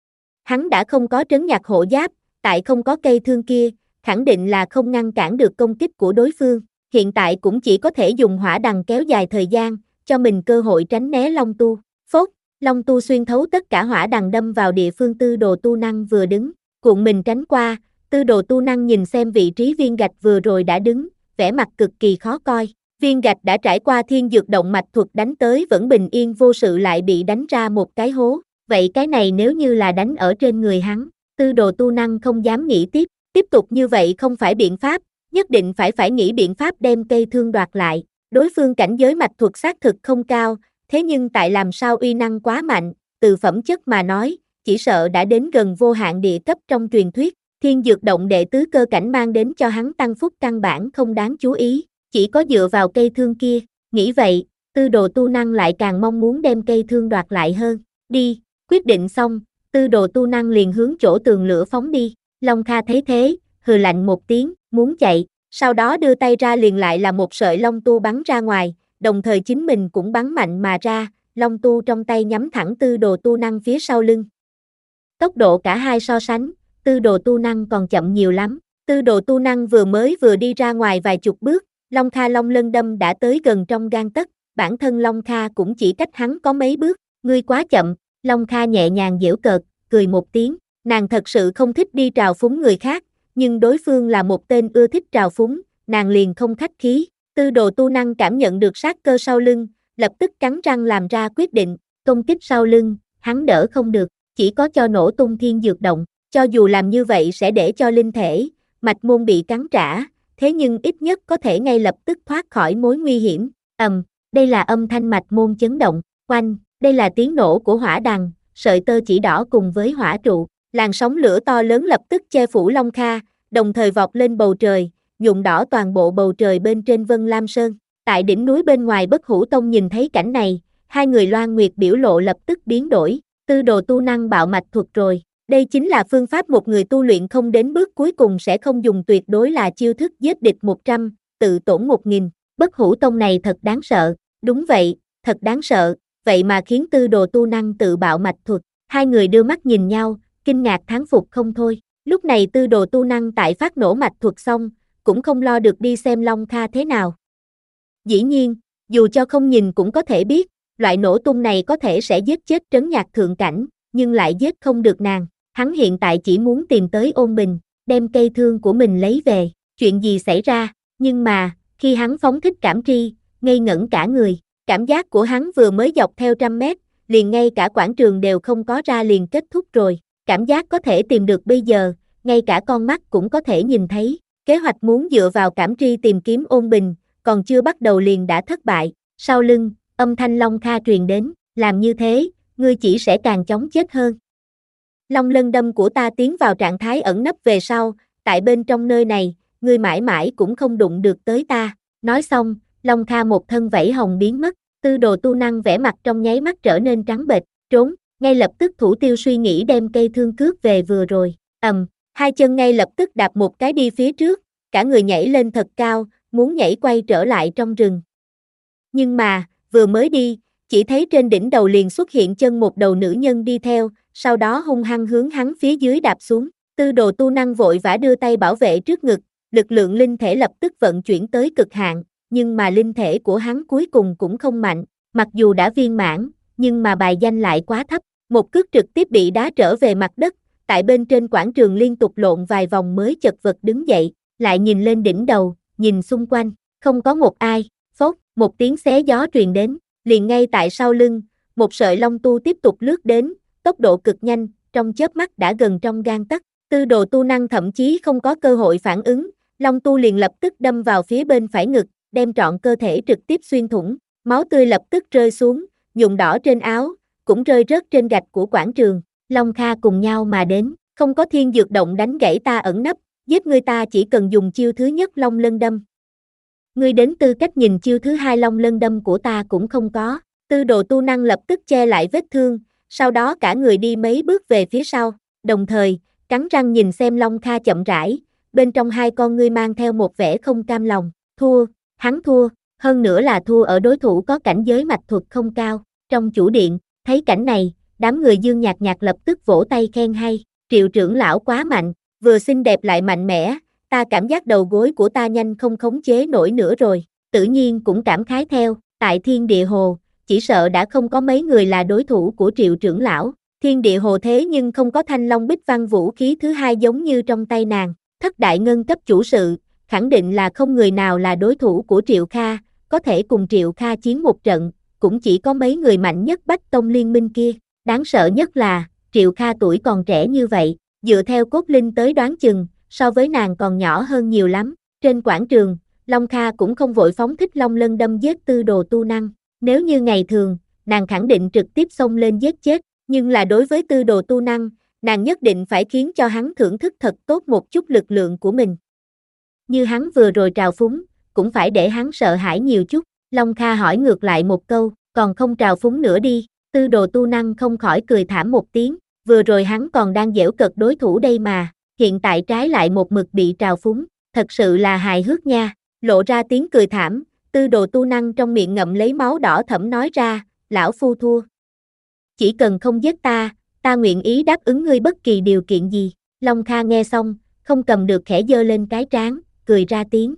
Hắn đã không có trấn nhạc hộ giáp, tại không có cây thương kia, khẳng định là không ngăn cản được công kích của đối phương, hiện tại cũng chỉ có thể dùng hỏa đằng kéo dài thời gian, cho mình cơ hội tránh né long tu. Phốt, long tu xuyên thấu tất cả hỏa đằng đâm vào địa phương tư đồ tu năng vừa đứng, cuộn mình tránh qua, tư đồ tu năng nhìn xem vị trí viên gạch vừa rồi đã đứng, vẻ mặt cực kỳ khó coi, viên gạch đã trải qua thiên dược động mạch thuật đánh tới vẫn bình yên vô sự lại bị đánh ra một cái hố, vậy cái này nếu như là đánh ở trên người hắn, tư đồ tu năng không dám nghĩ tiếp, tiếp tục như vậy không phải biện pháp, nhất định phải phải nghĩ biện pháp đem cây thương đoạt lại, đối phương cảnh giới mạch thuật xác thực không cao, thế nhưng tại làm sao uy năng quá mạnh, từ phẩm chất mà nói, chỉ sợ đã đến gần vô hạn địa cấp trong truyền thuyết, thiên dược động đệ tứ cơ cảnh mang đến cho hắn tăng phúc căn bản không đáng chú ý, chỉ có dựa vào cây thương kia, nghĩ vậy, tư đồ tu năng lại càng mong muốn đem cây thương đoạt lại hơn, đi, quyết định xong, tư đồ tu năng liền hướng chỗ tường lửa phóng đi, Long Kha thấy thế, hừ lạnh một tiếng, muốn chạy, sau đó đưa tay ra liền lại là một sợi long tu bắn ra ngoài, đồng thời chính mình cũng bắn mạnh mà ra, long tu trong tay nhắm thẳng tư đồ tu năng phía sau lưng. Tốc độ cả hai so sánh, tư đồ tu năng còn chậm nhiều lắm, tư đồ tu năng vừa mới vừa đi ra ngoài vài chục bước, Long Kha long lân đâm đã tới gần trong gang tấc, bản thân Long Kha cũng chỉ cách hắn có mấy bước, ngươi quá chậm, Long Kha nhẹ nhàng giễu cợt, cười một tiếng, Nàng thật sự không thích đi trào phúng người khác, nhưng đối phương là một tên ưa thích trào phúng, nàng liền không khách khí. Tư đồ tu năng cảm nhận được sát cơ sau lưng, lập tức cắn răng làm ra quyết định, công kích sau lưng, hắn đỡ không được, chỉ có cho nổ tung thiên dược động, cho dù làm như vậy sẽ để cho linh thể, mạch môn bị cắn trả, thế nhưng ít nhất có thể ngay lập tức thoát khỏi mối nguy hiểm. Ầm, đây là âm thanh mạch môn chấn động, oanh, đây là tiếng nổ của hỏa đằng, sợi tơ chỉ đỏ cùng với hỏa trụ, làn sóng lửa to lớn lập tức che phủ Long Kha, đồng thời vọt lên bầu trời, nhuộm đỏ toàn bộ bầu trời bên trên Vân Lam Sơn. Tại đỉnh núi bên ngoài Bất Hủ Tông nhìn thấy cảnh này, hai người Loan Nguyệt biểu lộ lập tức biến đổi, tư đồ tu năng bạo mạch thuật rồi. Đây chính là phương pháp một người tu luyện không đến bước cuối cùng sẽ không dùng, tuyệt đối là chiêu thức giết địch một trăm, tự tổn một nghìn. Bất Hủ Tông này thật đáng sợ, đúng vậy, thật đáng sợ, vậy mà khiến tư đồ tu năng tự bạo mạch thuật. Hai người đưa mắt nhìn nhau, kinh ngạc thán phục không thôi. Lúc này tư đồ tu năng tại phát nổ mạch thuật xong, cũng không lo được đi xem Long Kha thế nào. Dĩ nhiên, dù cho không nhìn cũng có thể biết, loại nổ tung này có thể sẽ giết chết Trấn Nhạc thượng cảnh, nhưng lại giết không được nàng. Hắn hiện tại chỉ muốn tìm tới Ôn Bình, đem cây thương của mình lấy về, chuyện gì xảy ra, nhưng mà, khi hắn phóng thích cảm tri, ngây ngẩn cả người, cảm giác của hắn vừa mới dọc theo trăm mét, liền ngay cả quảng trường đều không có ra liền kết thúc rồi, cảm giác có thể tìm được bây giờ, ngay cả con mắt cũng có thể nhìn thấy, kế hoạch muốn dựa vào cảm tri tìm kiếm Ôn Bình, còn chưa bắt đầu liền đã thất bại, sau lưng, âm thanh Long Kha truyền đến, làm như thế, ngươi chỉ sẽ càng chóng chết hơn. Long lân đâm của ta tiến vào trạng thái ẩn nấp về sau, tại bên trong nơi này, ngươi mãi mãi cũng không đụng được tới ta. Nói xong, Long Kha một thân vảy hồng biến mất, tư đồ tu năng vẻ mặt trong nháy mắt trở nên trắng bệch, trốn, ngay lập tức thủ tiêu suy nghĩ đem cây thương cướp về vừa rồi. Ầm, hai chân ngay lập tức đạp một cái đi phía trước, cả người nhảy lên thật cao, muốn nhảy quay trở lại trong rừng. Nhưng mà, vừa mới đi, chỉ thấy trên đỉnh đầu liền xuất hiện chân một đầu nữ nhân đi theo, sau đó hung hăng hướng hắn phía dưới đạp xuống. Tư đồ tu năng vội vã đưa tay bảo vệ trước ngực, lực lượng linh thể lập tức vận chuyển tới cực hạn, nhưng mà linh thể của hắn cuối cùng cũng không mạnh, mặc dù đã viên mãn, nhưng mà bài danh lại quá thấp, một cước trực tiếp bị đá trở về mặt đất, tại bên trên quảng trường liên tục lộn vài vòng mới chật vật đứng dậy, lại nhìn lên đỉnh đầu, nhìn xung quanh, không có một ai, phốc, một tiếng xé gió truyền đến, liền ngay tại sau lưng, một sợi long tu tiếp tục lướt đến, tốc độ cực nhanh, trong chớp mắt đã gần trong gang tấc. Tư đồ tu năng thậm chí không có cơ hội phản ứng, long tu liền lập tức đâm vào phía bên phải ngực, đem trọn cơ thể trực tiếp xuyên thủng, máu tươi lập tức rơi xuống, nhuộm đỏ trên áo, cũng rơi rớt trên gạch của quảng trường. Long Kha cùng nhau mà đến, không có thiên dược động đánh gãy ta ẩn nấp, giết ngươi ta chỉ cần dùng chiêu thứ nhất long lân đâm. Ngươi đến tư cách nhìn chiêu thứ hai long lân đâm của ta cũng không có. Tư đồ tu năng lập tức che lại vết thương, sau đó cả người đi mấy bước về phía sau, đồng thời, cắn răng nhìn xem Long Kha chậm rãi, bên trong hai con ngươi mang theo một vẻ không cam lòng, thua, hắn thua, hơn nữa là thua ở đối thủ có cảnh giới mạch thuật không cao. Trong chủ điện, thấy cảnh này, đám người Dương Nhạc Nhạc lập tức vỗ tay khen hay, Triệu trưởng lão quá mạnh, vừa xinh đẹp lại mạnh mẽ, ta cảm giác đầu gối của ta nhanh không khống chế nổi nữa rồi, tự nhiên cũng cảm khái theo, tại Thiên Địa Hồ, chỉ sợ đã không có mấy người là đối thủ của Triệu trưởng lão. Thiên Địa Hồ thế nhưng không có Thanh Long Bích Văn vũ khí thứ hai giống như trong tay nàng, thất đại ngân cấp chủ sự, khẳng định là không người nào là đối thủ của Triệu Kha, có thể cùng Triệu Kha chiến một trận, cũng chỉ có mấy người mạnh nhất Bách Tông liên minh kia. Đáng sợ nhất là, Triệu Kha tuổi còn trẻ như vậy, dựa theo cốt linh tới đoán chừng, so với nàng còn nhỏ hơn nhiều lắm. Trên quảng trường, Long Kha cũng không vội phóng thích long lân đâm giết tư đồ tu năng, nếu như ngày thường, nàng khẳng định trực tiếp xông lên giết chết, nhưng là đối với tư đồ tu năng, nàng nhất định phải khiến cho hắn thưởng thức thật tốt một chút lực lượng của mình. Như hắn vừa rồi trào phúng, cũng phải để hắn sợ hãi nhiều chút. Long Kha hỏi ngược lại một câu, còn không trào phúng nữa đi. Tư đồ tu năng không khỏi cười thảm một tiếng, vừa rồi hắn còn đang giễu cợt đối thủ đây mà, hiện tại trái lại một mực bị trào phúng, thật sự là hài hước nha. Lộ ra tiếng cười thảm, tư đồ tu năng trong miệng ngậm lấy máu đỏ thẫm nói ra, lão phu thua. Chỉ cần không giết ta, ta nguyện ý đáp ứng ngươi bất kỳ điều kiện gì. Long Kha nghe xong, không cầm được khẽ giơ lên cái trán, cười ra tiếng.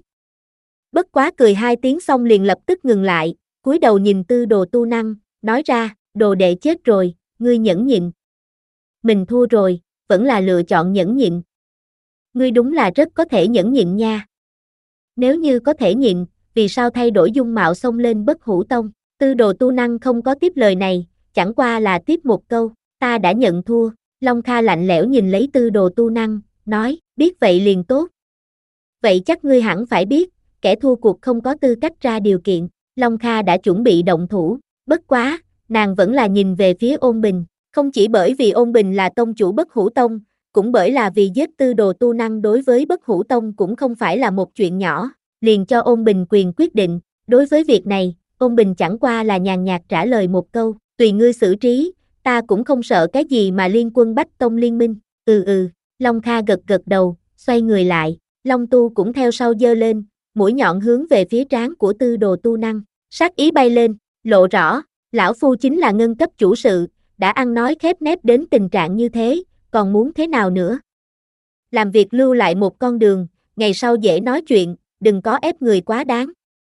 Bất quá cười hai tiếng xong liền lập tức ngừng lại, cúi đầu nhìn tư đồ tu năng, nói ra, đồ đệ chết rồi, ngươi nhẫn nhịn. Mình thua rồi, vẫn là lựa chọn nhẫn nhịn. Ngươi đúng là rất có thể nhẫn nhịn nha. Nếu như có thể nhịn, vì sao thay đổi dung mạo xông lên Bất Hủ Tông? Tư Đồ Tu Năng không có tiếp lời này, chẳng qua là tiếp một câu, ta đã nhận thua. Long Kha lạnh lẽo nhìn lấy Tư Đồ Tu Năng, nói, biết vậy liền tốt. Vậy chắc ngươi hẳn phải biết, kẻ thua cuộc không có tư cách ra điều kiện. Long Kha đã chuẩn bị động thủ, bất quá, nàng vẫn là nhìn về phía Ôn Bình, không chỉ bởi vì Ôn Bình là tông chủ Bất Hủ Tông, cũng bởi là vì giết Tư Đồ Tu Năng đối với Bất Hủ Tông cũng không phải là một chuyện nhỏ, liền cho Ôn Bình quyền quyết định. Đối với việc này, Ôn Bình chẳng qua là nhàn nhạt trả lời một câu, tùy ngươi xử trí, ta cũng không sợ cái gì mà liên quân Bách Tông liên minh. Ừ ừ, Long Kha gật gật đầu, xoay người lại, Long Tu cũng theo sau giơ lên, mũi nhọn hướng về phía trán của Tư Đồ Tu Năng, sát ý bay lên, lộ rõ, lão phu chính là ngân cấp chủ sự, đã ăn nói khép nép đến tình trạng như thế, còn muốn thế nào nữa? Làm việc lưu lại một con đường, ngày sau dễ nói chuyện, đừng có ép người quá đáng.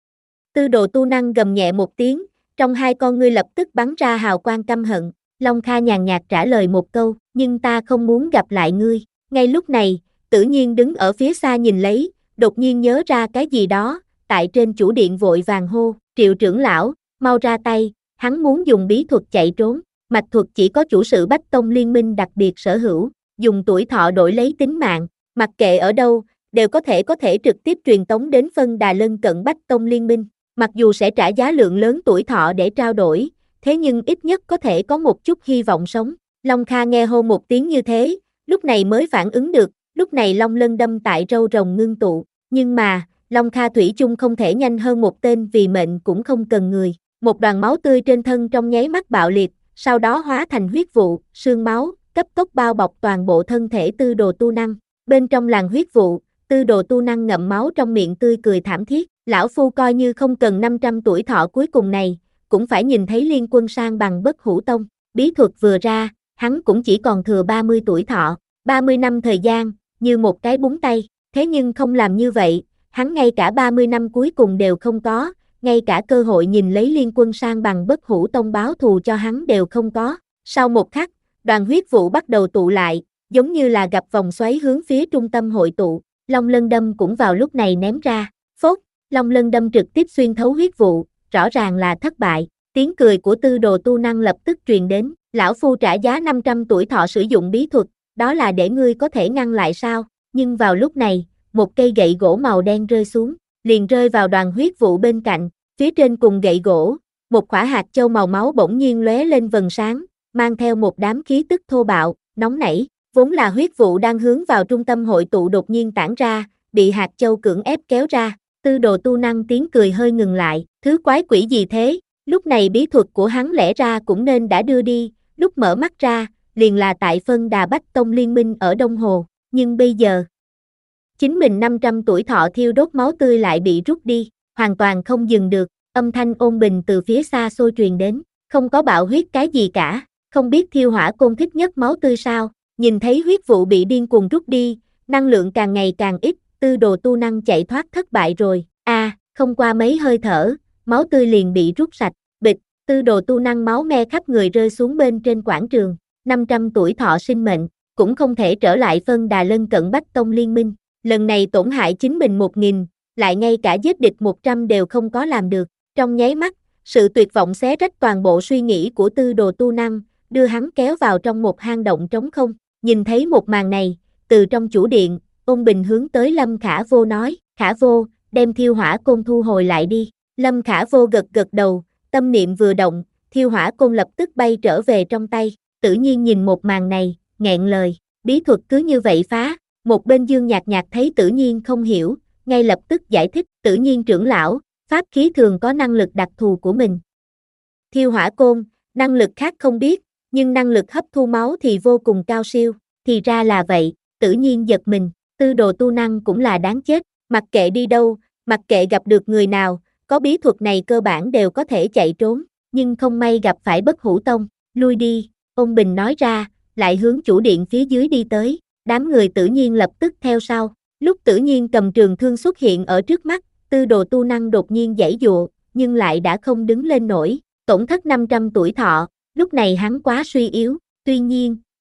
Tư Đồ Tu Năng gầm nhẹ một tiếng, trong hai con ngươi lập tức bắn ra hào quang căm hận. Long Kha nhàn nhạt trả lời một câu, nhưng ta không muốn gặp lại ngươi. Ngay lúc này, Tử Nhiên đứng ở phía xa nhìn lấy, đột nhiên nhớ ra cái gì đó, tại trên chủ điện vội vàng hô, Triệu trưởng lão, mau ra tay, hắn muốn dùng bí thuật chạy trốn. Mạch thuật chỉ có chủ sự Bách Tông liên minh đặc biệt sở hữu, dùng tuổi thọ đổi lấy tính mạng, mặc kệ ở đâu, đều có thể có thể trực tiếp truyền tống đến phân đà lân cận Bách Tông liên minh. Mặc dù sẽ trả giá lượng lớn tuổi thọ để trao đổi, thế nhưng ít nhất có thể có một chút hy vọng sống. Long Kha nghe hô một tiếng như thế, lúc này mới phản ứng được, lúc này Long Lân đâm tại râu rồng ngưng tụ, nhưng mà, Long Kha thủy chung không thể nhanh hơn một tên vì mệnh cũng không cần người. Một đoàn máu tươi trên thân trong nháy mắt bạo liệt, sau đó hóa thành huyết vụ, sương máu, cấp tốc bao bọc toàn bộ thân thể Tư Đồ Tu Năng. Bên trong làn huyết vụ, Tư Đồ Tu Năng ngậm máu trong miệng tươi cười thảm thiết, lão phu coi như không cần năm trăm tuổi thọ cuối cùng này, cũng phải nhìn thấy liên quân sang bằng Bất Hủ Tông. Bí thuật vừa ra, hắn cũng chỉ còn thừa ba mươi tuổi thọ, ba mươi năm thời gian, như một cái búng tay, thế nhưng không làm như vậy, hắn ngay cả ba mươi năm cuối cùng đều không có, ngay cả cơ hội nhìn lấy liên quân sang bằng Bất Hủ Tông báo thù cho hắn đều không có. Sau một khắc, đoàn huyết vụ bắt đầu tụ lại, giống như là gặp vòng xoáy hướng phía trung tâm hội tụ, Long Lân đâm cũng vào lúc này ném ra, phốt, Long Lân đâm trực tiếp xuyên thấu huyết vụ, rõ ràng là thất bại. Tiếng cười của Tư Đồ Tu Năng lập tức truyền đến, lão phu trả giá năm trăm tuổi thọ sử dụng bí thuật, đó là để ngươi có thể ngăn lại sao? Nhưng vào lúc này, một cây gậy gỗ màu đen rơi xuống, liền rơi vào đoàn huyết vụ bên cạnh, phía trên cùng gậy gỗ, một quả hạt châu màu máu bỗng nhiên lóe lên vầng sáng, mang theo một đám khí tức thô bạo, nóng nảy, vốn là huyết vụ đang hướng vào trung tâm hội tụ đột nhiên tản ra, bị hạt châu cưỡng ép kéo ra. Tư Đồ Tu Năng tiếng cười hơi ngừng lại, thứ quái quỷ gì thế? Lúc này bí thuật của hắn lẽ ra cũng nên đã đưa đi, lúc mở mắt ra, liền là tại phân đà Bách Tông liên minh ở Đông Hồ, nhưng bây giờ, chính mình năm trăm tuổi thọ thiêu đốt máu tươi lại bị rút đi, hoàn toàn không dừng được, âm thanh ôn bình từ phía xa xôi truyền đến, không có bạo huyết cái gì cả, không biết thiêu hỏa côn thích nhất máu tươi sao? Nhìn thấy huyết vụ bị điên cuồng rút đi, năng lượng càng ngày càng ít, Tư Đồ Tu Năng chạy thoát thất bại rồi, a à, không qua mấy hơi thở, máu tươi liền bị rút sạch, bịch, Tư Đồ Tu Năng máu me khắp người rơi xuống bên trên quảng trường, năm trăm tuổi thọ sinh mệnh, cũng không thể trở lại phân đà lân cận Bách Tông liên minh, lần này tổn hại chính mình một nghìn, lại ngay cả giết địch một trăm đều không có làm được, trong nháy mắt, sự tuyệt vọng xé rách toàn bộ suy nghĩ của Tư Đồ Tu Năng, đưa hắn kéo vào trong một hang động trống không, nhìn thấy một màn này, từ trong chủ điện, Ôn Bình hướng tới Lâm Khả Vô nói, Khả Vô, đem thiêu hỏa côn thu hồi lại đi. Lâm Khả Vô gật gật đầu, tâm niệm vừa động, thiêu hỏa côn lập tức bay trở về trong tay. Tự nhiên nhìn một màn này, nghẹn lời, bí thuật cứ như vậy phá. Một bên Dương Nhạc Nhạc thấy Tự Nhiên không hiểu, ngay lập tức giải thích, Tự Nhiên trưởng lão, pháp khí thường có năng lực đặc thù của mình. Thiêu hỏa côn, năng lực khác không biết, nhưng năng lực hấp thu máu thì vô cùng cao siêu, thì ra là vậy. Tự Nhiên giật mình, Tư Đồ Tu Năng cũng là đáng chết, mặc kệ đi đâu, mặc kệ gặp được người nào, có bí thuật này cơ bản đều có thể chạy trốn, nhưng không may gặp phải Bất Hủ Tông, lui đi, Ôn Bình nói ra, lại hướng chủ điện phía dưới đi tới, đám người Tự Nhiên lập tức theo sau, lúc Tự Nhiên cầm trường thương xuất hiện ở trước mắt, Tư Đồ Tu Năng đột nhiên giãy giụa, nhưng lại đã không đứng lên nổi, tổn thất năm trăm tuổi thọ, lúc này hắn quá suy yếu, tuy nhiên,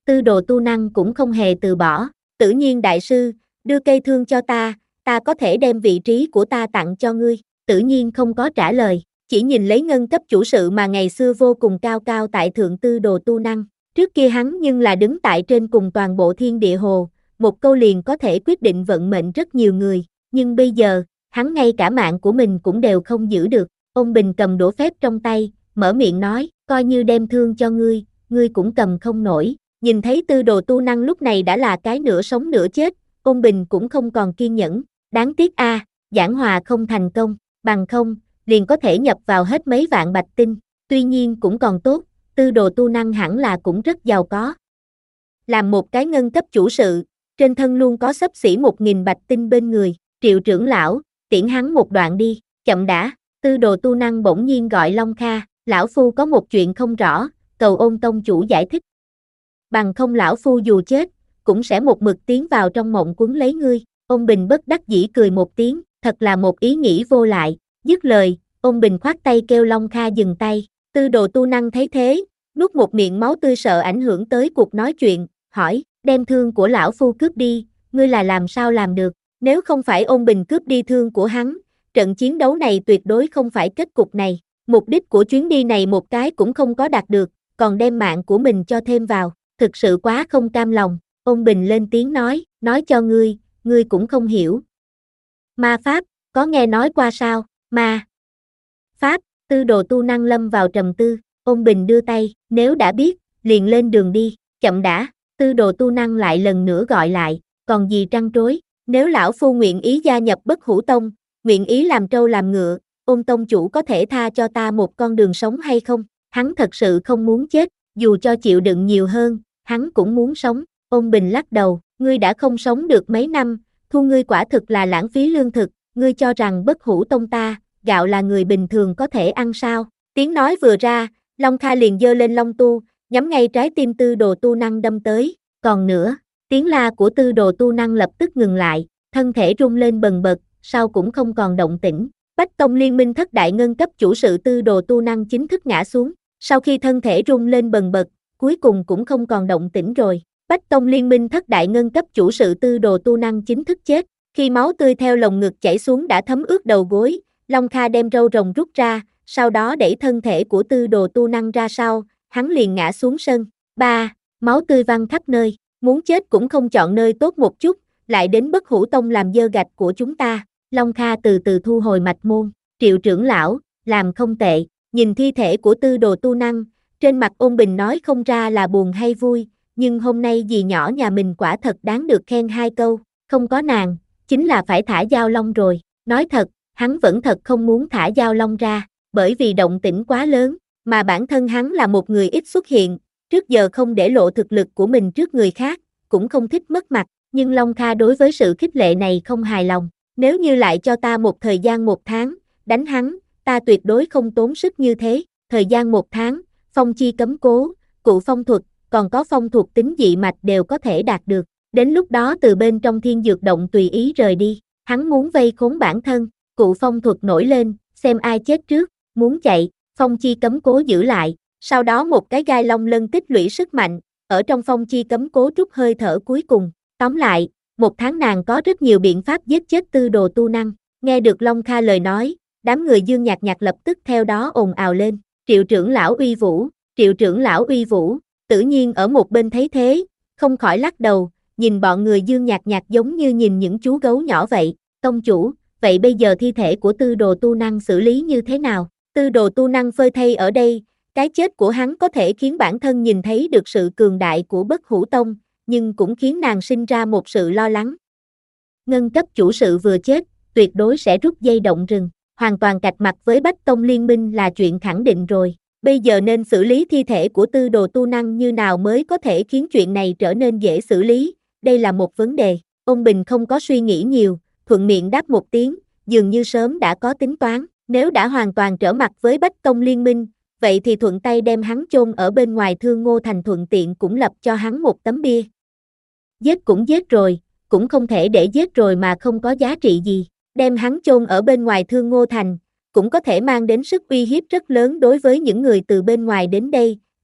Tư Đồ Tu Năng cũng không hề từ bỏ. Tử Nhiên đại sư, đưa cây thương cho ta, ta có thể đem vị trí của ta tặng cho ngươi. Tử Nhiên không có trả lời, chỉ nhìn lấy ngân cấp chủ sự mà ngày xưa vô cùng cao cao tại thượng Tư Đồ Tu Năng. Trước kia hắn nhưng là đứng tại trên cùng toàn bộ thiên địa hồ, một câu liền có thể quyết định vận mệnh rất nhiều người, nhưng bây giờ, hắn ngay cả mạng của mình cũng đều không giữ được. Ôn Bình cầm đũa phép trong tay, mở miệng nói, coi như đem thương cho ngươi, ngươi cũng cầm không nổi. Nhìn thấy Tư Đồ Tu Năng lúc này đã là cái nửa sống nửa chết, Ôn Bình cũng không còn kiên nhẫn, đáng tiếc a, à, giảng hòa không thành công, bằng không, liền có thể nhập vào hết mấy vạn bạch tinh, tuy nhiên cũng còn tốt, Tư Đồ Tu Năng hẳn là cũng rất giàu có. Làm một cái ngân cấp chủ sự, trên thân luôn có xấp xỉ một nghìn bạch tinh bên người, Triệu trưởng lão, tiễn hắn một đoạn đi, chậm đã, Tư Đồ Tu Năng bỗng nhiên gọi Long Kha, lão phu có một chuyện không rõ, cầu Ôn tông chủ giải thích. Bằng không lão phu dù chết, cũng sẽ một mực tiến vào trong mộng quấn lấy ngươi. Ôn Bình bất đắc dĩ cười một tiếng, thật là một ý nghĩ vô lại. Dứt lời, Ôn Bình khoát tay kêu Long Kha dừng tay. Tư Đồ Tu Năng thấy thế, nuốt một miệng máu tươi sợ ảnh hưởng tới cuộc nói chuyện, hỏi, đem thương của lão phu cướp đi, ngươi là làm sao làm được? Nếu không phải Ôn Bình cướp đi thương của hắn, trận chiến đấu này tuyệt đối không phải kết cục này. Mục đích của chuyến đi này một cái cũng không có đạt được, còn đem mạng của mình cho thêm vào, thực sự quá không cam lòng. Ôn Bình lên tiếng nói, nói cho ngươi, ngươi cũng không hiểu. Ma Pháp, có nghe nói qua sao? Ma Pháp, Tư Đồ Tu Năng lâm vào trầm tư, Ôn Bình đưa tay, nếu đã biết, liền lên đường đi, chậm đã, Tư Đồ Tu Năng lại lần nữa gọi lại, còn gì trăn trối, nếu lão phu nguyện ý gia nhập Bất Hủ Tông, nguyện ý làm trâu làm ngựa, Ôn tông chủ có thể tha cho ta một con đường sống hay không? Hắn thật sự không muốn chết, dù cho chịu đựng nhiều hơn, hắn cũng muốn sống. Ôn Bình lắc đầu, ngươi đã không sống được mấy năm, thu ngươi quả thực là lãng phí lương thực, ngươi cho rằng Bất Hủ Tông ta, gạo là người bình thường có thể ăn sao? Tiếng nói vừa ra, Long Kha liền giơ lên long tu, nhắm ngay trái tim Tư Đồ Tu Năng đâm tới, còn nữa, tiếng la của Tư Đồ Tu Năng lập tức ngừng lại, thân thể rung lên bần bật, sau cũng không còn động tĩnh. Bách Tông Liên Minh thất đại ngân cấp chủ sự Tư Đồ Tu Năng chính thức ngã xuống, sau khi thân thể rung lên bần bật, cuối cùng cũng không còn động tĩnh rồi. Bách Tông Liên Minh thất đại ngân cấp chủ sự Tư Đồ Tu Năng chính thức chết, khi máu tươi theo lồng ngực chảy xuống đã thấm ướt đầu gối, Long Kha đem râu rồng rút ra, sau đó đẩy thân thể của Tư Đồ Tu Năng ra sau, hắn liền ngã xuống sân. Ba, máu tươi văng khắp nơi, muốn chết cũng không chọn nơi tốt một chút, lại đến Bất Hủ Tông làm dơ gạch của chúng ta. Long Kha từ từ thu hồi mạch môn, Triệu trưởng lão, làm không tệ, nhìn thi thể của Tư Đồ Tu Năng, trên mặt Ôn Bình nói không ra là buồn hay vui, nhưng hôm nay dì nhỏ nhà mình quả thật đáng được khen hai câu, không có nàng, chính là phải thả Giao Long rồi. Nói thật, hắn vẫn thật không muốn thả Giao Long ra, bởi vì động tĩnh quá lớn, mà bản thân hắn là một người ít xuất hiện, trước giờ không để lộ thực lực của mình trước người khác, cũng không thích mất mặt, nhưng Long Kha đối với sự khích lệ này không hài lòng. Nếu như lại cho ta một thời gian một tháng, đánh hắn, ta tuyệt đối không tốn sức như thế. Thời gian một tháng, phong chi cấm cố, cụ phong thuật, còn có phong thuộc tính dị mạch đều có thể đạt được. Đến lúc đó từ bên trong thiên dược động tùy ý rời đi. Hắn muốn vây khốn bản thân, cụ phong thuật nổi lên, xem ai chết trước, muốn chạy, phong chi cấm cố giữ lại. Sau đó một cái gai long lân tích lũy sức mạnh, ở trong phong chi cấm cố trút hơi thở cuối cùng. Tóm lại, một tháng nàng có rất nhiều biện pháp giết chết Tư Đồ Tu Năng. Nghe được Long Kha lời nói, đám người Dương Nhạc Nhạc lập tức theo đó ồn ào lên. Triệu trưởng lão uy vũ, Triệu trưởng lão uy vũ, Tử Nhiên ở một bên thấy thế, không khỏi lắc đầu, nhìn bọn người Dương Nhạc Nhạc giống như nhìn những chú gấu nhỏ vậy. Tông chủ, vậy bây giờ thi thể của Tư Đồ Tu Năng xử lý như thế nào? Tư Đồ Tu Năng phơi thây ở đây, cái chết của hắn có thể khiến bản thân nhìn thấy được sự cường đại của Bất Hủ Tông, nhưng cũng khiến nàng sinh ra một sự lo lắng. Ngân cấp chủ sự vừa chết, tuyệt đối sẽ rút dây động rừng, hoàn toàn cạch mặt với Bách Tông Liên Minh là chuyện khẳng định rồi. Bây giờ nên xử lý thi thể của Tư Đồ Tu Năng như nào mới có thể khiến chuyện này trở nên dễ xử lý, đây là một vấn đề. Ôn Bình không có suy nghĩ nhiều, thuận miệng đáp một tiếng, dường như sớm đã có tính toán, nếu đã hoàn toàn trở mặt với Bách Tông Liên Minh, vậy thì thuận tay đem hắn chôn ở bên ngoài Thương Ngô Thành, thuận tiện cũng lập cho hắn một tấm bia. Giết cũng giết rồi, cũng không thể để giết rồi mà không có giá trị gì, đem hắn chôn ở bên ngoài Thương Ngô Thành, cũng có thể mang đến sức uy hiếp rất lớn đối với những người từ bên ngoài đến đây,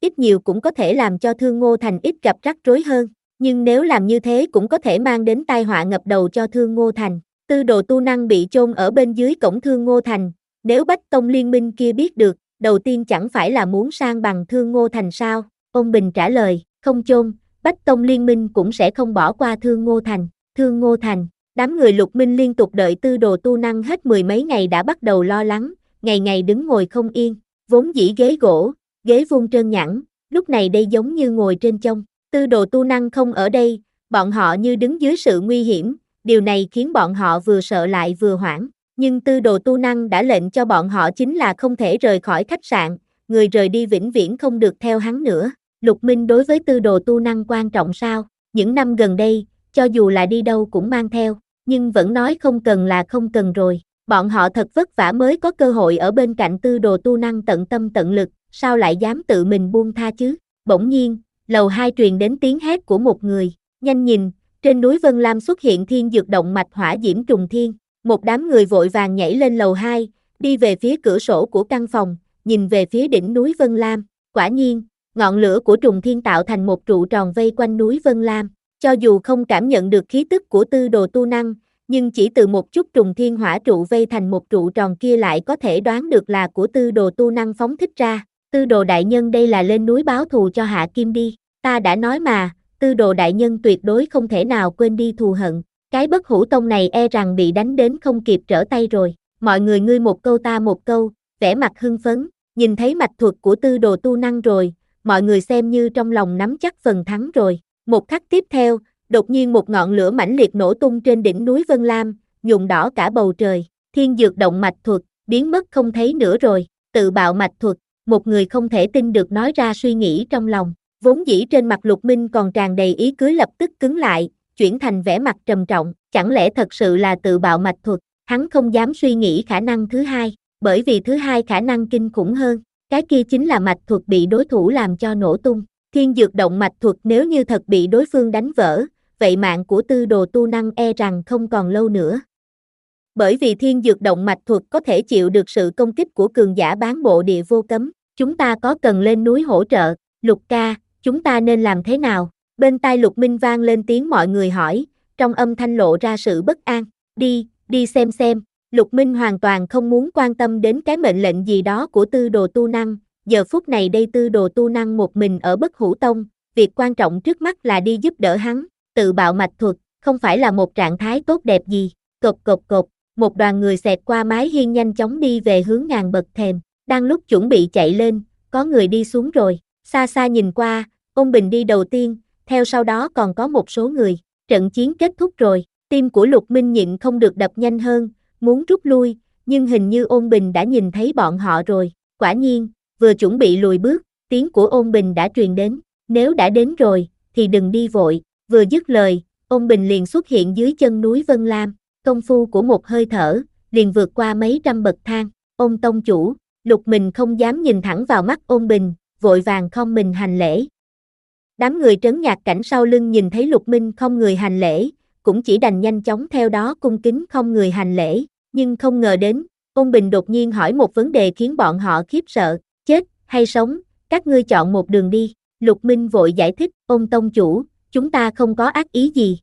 ít nhiều cũng có thể làm cho Thương Ngô Thành ít gặp rắc rối hơn, nhưng nếu làm như thế cũng có thể mang đến tai họa ngập đầu cho Thương Ngô Thành. Tư Đồ Tu Năng bị chôn ở bên dưới cổng Thương Ngô Thành, nếu Bách Tông Liên minh kia biết được, đầu tiên chẳng phải là muốn san bằng Thương Ngô Thành sao? Ôn Bình trả lời, không chôn, Bách Tông Liên minh cũng sẽ không bỏ qua Thương Ngô Thành. Thương Ngô Thành, đám người Lục Minh liên tục đợi Tư Đồ Tu Năng hết mười mấy ngày đã bắt đầu lo lắng, ngày ngày đứng ngồi không yên, vốn dĩ ghế gỗ, ghế vuông trơn nhẵn, lúc này đây giống như ngồi trên chông. Tư Đồ Tu Năng không ở đây, bọn họ như đứng dưới sự nguy hiểm, điều này khiến bọn họ vừa sợ lại vừa hoảng. Nhưng Tư Đồ Tu Năng đã lệnh cho bọn họ chính là không thể rời khỏi khách sạn, người rời đi vĩnh viễn không được theo hắn nữa. Lục Minh đối với Tư Đồ Tu Năng quan trọng sao? Những năm gần đây, cho dù là đi đâu cũng mang theo, nhưng vẫn nói không cần là không cần rồi. Bọn họ thật vất vả mới có cơ hội ở bên cạnh Tư Đồ Tu Năng tận tâm tận lực, sao lại dám tự mình buông tha chứ? Bỗng nhiên, lầu hai truyền đến tiếng hét của một người, nhanh nhìn, trên núi Vân Lam xuất hiện thiên dược động mạch hỏa diễm trùng thiên. Một đám người vội vàng nhảy lên lầu hai, đi về phía cửa sổ của căn phòng, nhìn về phía đỉnh núi Vân Lam. Quả nhiên, ngọn lửa của trùng thiên tạo thành một trụ tròn vây quanh núi Vân Lam. Cho dù không cảm nhận được khí tức của Tư Đồ Tu Năng, nhưng chỉ từ một chút trùng thiên hỏa trụ vây thành một trụ tròn kia lại có thể đoán được là của Tư Đồ Tu Năng phóng thích ra. Tư Đồ đại nhân đây là lên núi báo thù cho Hạ Kim đi. Ta đã nói mà, Tư Đồ đại nhân tuyệt đối không thể nào quên đi thù hận. Cái Bất Hủ Tông này e rằng bị đánh đến không kịp trở tay rồi. Mọi người ngươi một câu ta một câu, vẻ mặt hưng phấn, nhìn thấy mạch thuật của Tư Đồ Tu Năng rồi, mọi người xem như trong lòng nắm chắc phần thắng rồi. Một khắc tiếp theo, đột nhiên một ngọn lửa mãnh liệt nổ tung trên đỉnh núi Vân Lam, nhuộm đỏ cả bầu trời. Thiên dược động mạch thuật, biến mất không thấy nữa rồi. Tự bạo mạch thuật, một người không thể tin được nói ra suy nghĩ trong lòng. Vốn dĩ trên mặt Lục Minh còn tràn đầy ý cưới lập tức cứng lại, chuyển thành vẻ mặt trầm trọng, chẳng lẽ thật sự là tự bạo mạch thuật? Hắn không dám suy nghĩ khả năng thứ hai, bởi vì thứ hai khả năng kinh khủng hơn, cái kia chính là mạch thuật bị đối thủ làm cho nổ tung. Thiên dược động mạch thuật nếu như thật bị đối phương đánh vỡ, vậy mạng của Tư Đồ Tu Năng e rằng không còn lâu nữa. Bởi vì thiên dược động mạch thuật có thể chịu được sự công kích của cường giả bán bộ địa vô cấm, chúng ta có cần lên núi hỗ trợ? Lục ca, chúng ta nên làm thế nào? Bên tai Lục Minh vang lên tiếng mọi người hỏi, trong âm thanh lộ ra sự bất an. Đi, đi xem xem. Lục Minh hoàn toàn không muốn quan tâm đến cái mệnh lệnh gì đó của Tư Đồ Tu Năng. Giờ phút này đây Tư Đồ Tu Năng một mình ở Bất Hủ Tông, việc quan trọng trước mắt là đi giúp đỡ hắn. Tự bạo mạch thuật, không phải là một trạng thái tốt đẹp gì. Cộp cộp cộp, một đoàn người xẹt qua mái hiên nhanh chóng đi về hướng ngàn bậc thềm. Đang lúc chuẩn bị chạy lên, có người đi xuống rồi. Xa xa nhìn qua, Ôn Bình đi đầu tiên, theo sau đó còn có một số người. Trận chiến kết thúc rồi, tim của Lục Minh nhịn không được đập nhanh hơn, muốn rút lui, nhưng hình như Ôn Bình đã nhìn thấy bọn họ rồi. Quả nhiên, vừa chuẩn bị lùi bước, tiếng của Ôn Bình đã truyền đến. Nếu đã đến rồi, thì đừng đi vội. Vừa dứt lời, Ôn Bình liền xuất hiện dưới chân núi Vân Lam. Công phu của một hơi thở, liền vượt qua mấy trăm bậc thang. Ôn tông chủ, Lục Minh không dám nhìn thẳng vào mắt Ôn Bình, vội vàng không mình hành lễ. Đám người trấn nhạc cảnh sau lưng nhìn thấy Lục Minh không người hành lễ, cũng chỉ đành nhanh chóng theo đó cung kính không người hành lễ, nhưng không ngờ đến, Ôn Bình đột nhiên hỏi một vấn đề khiến bọn họ khiếp sợ, chết hay sống, các ngươi chọn một đường đi. Lục Minh vội giải thích, Ôn tông chủ, chúng ta không có ác ý gì.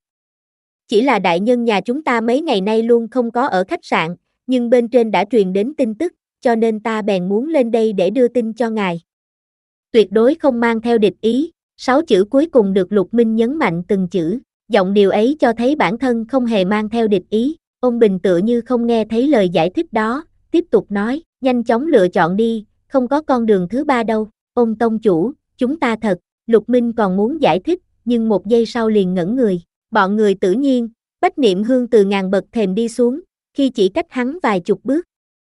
Chỉ là đại nhân nhà chúng ta mấy ngày nay luôn không có ở khách sạn, nhưng bên trên đã truyền đến tin tức, cho nên ta bèn muốn lên đây để đưa tin cho ngài. Tuyệt đối không mang theo địch ý, sáu chữ cuối cùng được Lục Minh nhấn mạnh từng chữ, giọng điều ấy cho thấy bản thân không hề mang theo địch ý. Ôn Bình tựa như không nghe thấy lời giải thích đó, tiếp tục nói, nhanh chóng lựa chọn đi, không có con đường thứ ba đâu. Ôn tông chủ, chúng ta thật, Lục Minh còn muốn giải thích, nhưng một giây sau liền ngẩn người. Bọn người Tử Nhiên, Bách Niệm Hương từ ngàn bậc thềm đi xuống, khi chỉ cách hắn vài chục bước.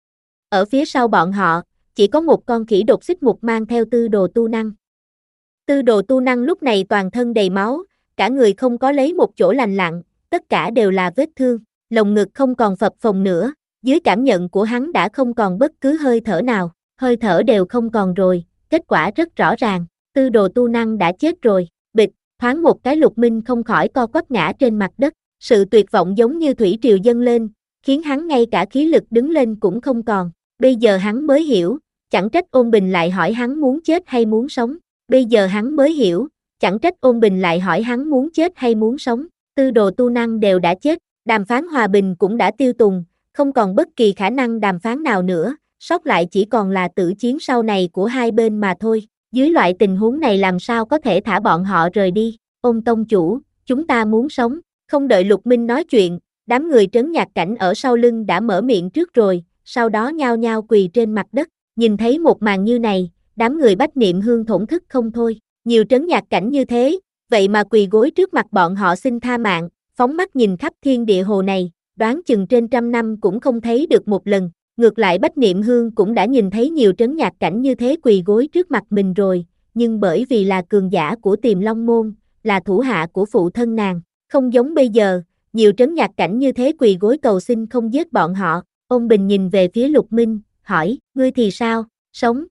Ở phía sau bọn họ, chỉ có một con khỉ đột xích mục mang theo Tư Đồ Tu Năng. Tư Đồ Tu Năng lúc này toàn thân đầy máu, cả người không có lấy một chỗ lành lặn, tất cả đều là vết thương, lồng ngực không còn phập phồng nữa, dưới cảm nhận của hắn đã không còn bất cứ hơi thở nào, hơi thở đều không còn rồi, kết quả rất rõ ràng, Tư Đồ Tu Năng đã chết rồi. Bịch, thoáng một cái Lục Minh không khỏi co quắp ngã trên mặt đất, sự tuyệt vọng giống như thủy triều dâng lên, khiến hắn ngay cả khí lực đứng lên cũng không còn, bây giờ hắn mới hiểu, chẳng trách Ôn Bình lại hỏi hắn muốn chết hay muốn sống, Bây giờ hắn mới hiểu, chẳng trách Ôn Bình lại hỏi hắn muốn chết hay muốn sống. Tư Đồ Tu Năng đều đã chết, đàm phán hòa bình cũng đã tiêu tùng, không còn bất kỳ khả năng đàm phán nào nữa, sót lại chỉ còn là tử chiến sau này của hai bên mà thôi. Dưới loại tình huống này làm sao có thể thả bọn họ rời đi? Ôn tông chủ, chúng ta muốn sống. Không đợi Lục Minh nói chuyện, đám người Trấn Nhạc Cảnh ở sau lưng đã mở miệng trước rồi, sau đó nhao nhao quỳ trên mặt đất. Nhìn thấy một màn như này, đám người Bách Niệm Hương thổn thức không thôi. Nhiều Trấn Nhạc Cảnh như thế, vậy mà quỳ gối trước mặt bọn họ xin tha mạng, phóng mắt nhìn khắp thiên địa hồ này, đoán chừng trên trăm năm cũng không thấy được một lần. Ngược lại Bách Niệm Hương cũng đã nhìn thấy nhiều Trấn Nhạc Cảnh như thế quỳ gối trước mặt mình rồi, nhưng bởi vì là cường giả của Tiềm Long Môn, là thủ hạ của phụ thân nàng, không giống bây giờ, nhiều Trấn Nhạc Cảnh như thế quỳ gối cầu xin không giết bọn họ. Ôn Bình nhìn về phía Lục Minh, hỏi, ngươi thì sao, sống?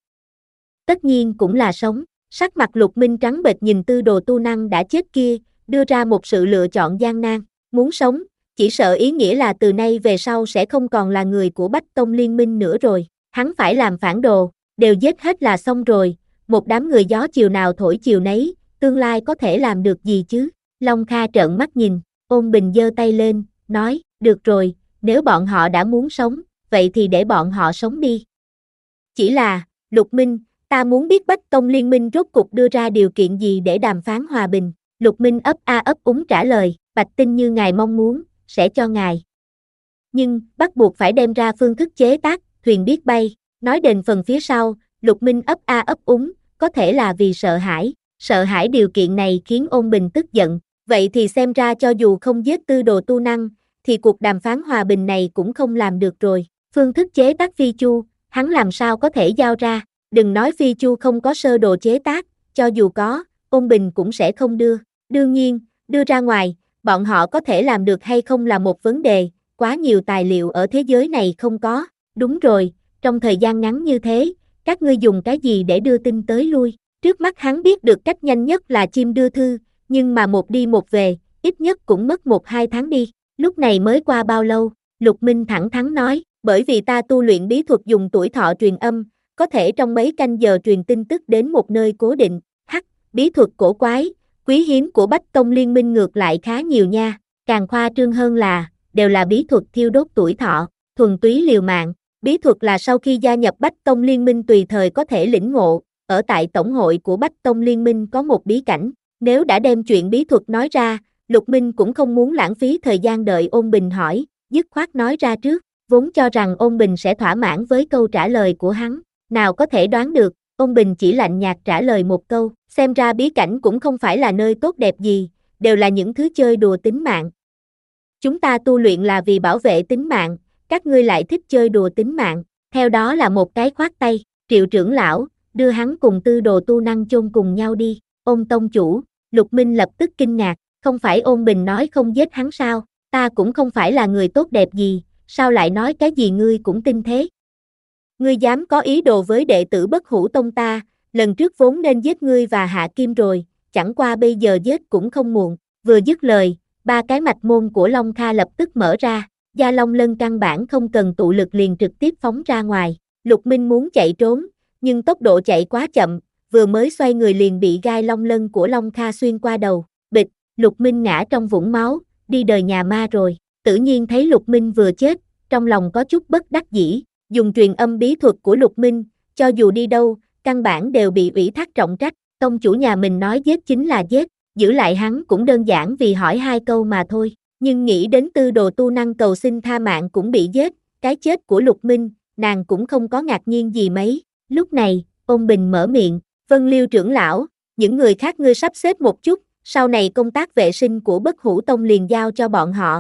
Tất nhiên cũng là sống. Sắc mặt Lục Minh trắng bệch nhìn Tư Đồ Tu Năng đã chết kia, đưa ra một sự lựa chọn gian nan, muốn sống, chỉ sợ ý nghĩa là từ nay về sau sẽ không còn là người của Bách Tông Liên Minh nữa rồi, hắn phải làm phản đồ, đều giết hết là xong rồi, một đám người gió chiều nào thổi chiều nấy, tương lai có thể làm được gì chứ? Long Kha trợn mắt nhìn, Ôn Bình giơ tay lên, nói, được rồi, nếu bọn họ đã muốn sống, vậy thì để bọn họ sống đi. Chỉ là, Lục Minh, ta muốn biết Bách Tông Liên Minh rốt cục đưa ra điều kiện gì để đàm phán hòa bình. Lục Minh ấp a ấp úng trả lời, Bạch Tinh như ngài mong muốn, sẽ cho ngài. Nhưng, bắt buộc phải đem ra phương thức chế tác, thuyền biết bay. Nói đến phần phía sau, Lục Minh ấp a ấp úng, có thể là vì sợ hãi. Sợ hãi điều kiện này khiến Ôn Bình tức giận. Vậy thì xem ra cho dù không giết Tư Đồ Tu Năng, thì cuộc đàm phán hòa bình này cũng không làm được rồi. Phương thức chế tác phi chu, hắn làm sao có thể giao ra. Đừng nói phi chu không có sơ đồ chế tác, cho dù có, Ôn Bình cũng sẽ không đưa. Đương nhiên, đưa ra ngoài, bọn họ có thể làm được hay không là một vấn đề, quá nhiều tài liệu ở thế giới này không có. Đúng rồi, trong thời gian ngắn như thế, các ngươi dùng cái gì để đưa tin tới lui? Trước mắt hắn biết được cách nhanh nhất là chim đưa thư, nhưng mà một đi một về, ít nhất cũng mất một hai tháng đi. Lúc này mới qua bao lâu? Lục Minh thẳng thắn nói, bởi vì ta tu luyện bí thuật dùng tuổi thọ truyền âm, có thể trong mấy canh giờ truyền tin tức đến một nơi cố định. Hắc, bí thuật cổ quái, quý hiếm của Bách Tông Liên Minh ngược lại khá nhiều nha. Càng khoa trương hơn là, đều là bí thuật thiêu đốt tuổi thọ, thuần túy liều mạng. Bí thuật là sau khi gia nhập Bách Tông Liên Minh tùy thời có thể lĩnh ngộ, ở tại tổng hội của Bách Tông Liên Minh có một bí cảnh. Nếu đã đem chuyện bí thuật nói ra, Lục Minh cũng không muốn lãng phí thời gian đợi Ôn Bình hỏi, dứt khoát nói ra trước, vốn cho rằng Ôn Bình sẽ thỏa mãn với câu trả lời của hắn. Nào có thể đoán được, Ôn Bình chỉ lạnh nhạt trả lời một câu, xem ra bí cảnh cũng không phải là nơi tốt đẹp gì, đều là những thứ chơi đùa tính mạng. Chúng ta tu luyện là vì bảo vệ tính mạng, các ngươi lại thích chơi đùa tính mạng, theo đó là một cái khoát tay, Triệu trưởng lão, đưa hắn cùng Tư Đồ Tu Năng chôn cùng nhau đi. Ôn tông chủ, Lục Minh lập tức kinh ngạc, không phải Ôn Bình nói không giết hắn sao, ta cũng không phải là người tốt đẹp gì, sao lại nói cái gì ngươi cũng tin thế? Ngươi dám có ý đồ với đệ tử Bất Hủ Tông ta, lần trước vốn nên giết ngươi và Hạ Kim rồi, chẳng qua bây giờ giết cũng không muộn. Vừa dứt lời, ba cái mạch môn của Long Kha lập tức mở ra, Gia Long Lân căn bản không cần tụ lực liền trực tiếp phóng ra ngoài. Lục Minh muốn chạy trốn, nhưng tốc độ chạy quá chậm, vừa mới xoay người liền bị gai Long Lân của Long Kha xuyên qua đầu. Bịch, Lục Minh ngã trong vũng máu, đi đời nhà ma rồi. Tự nhiên thấy Lục Minh vừa chết, trong lòng có chút bất đắc dĩ. Dùng truyền âm bí thuật của Lục Minh, cho dù đi đâu, căn bản đều bị ủy thác trọng trách. Tông chủ nhà mình nói giết chính là giết, giữ lại hắn cũng đơn giản vì hỏi hai câu mà thôi. Nhưng nghĩ đến Tư Đồ Tu Năng cầu xin tha mạng cũng bị giết, cái chết của Lục Minh, nàng cũng không có ngạc nhiên gì mấy. Lúc này, Ôn Bình mở miệng, Vân Liêu trưởng lão, những người khác ngươi sắp xếp một chút, sau này công tác vệ sinh của Bất Hủ Tông liền giao cho bọn họ.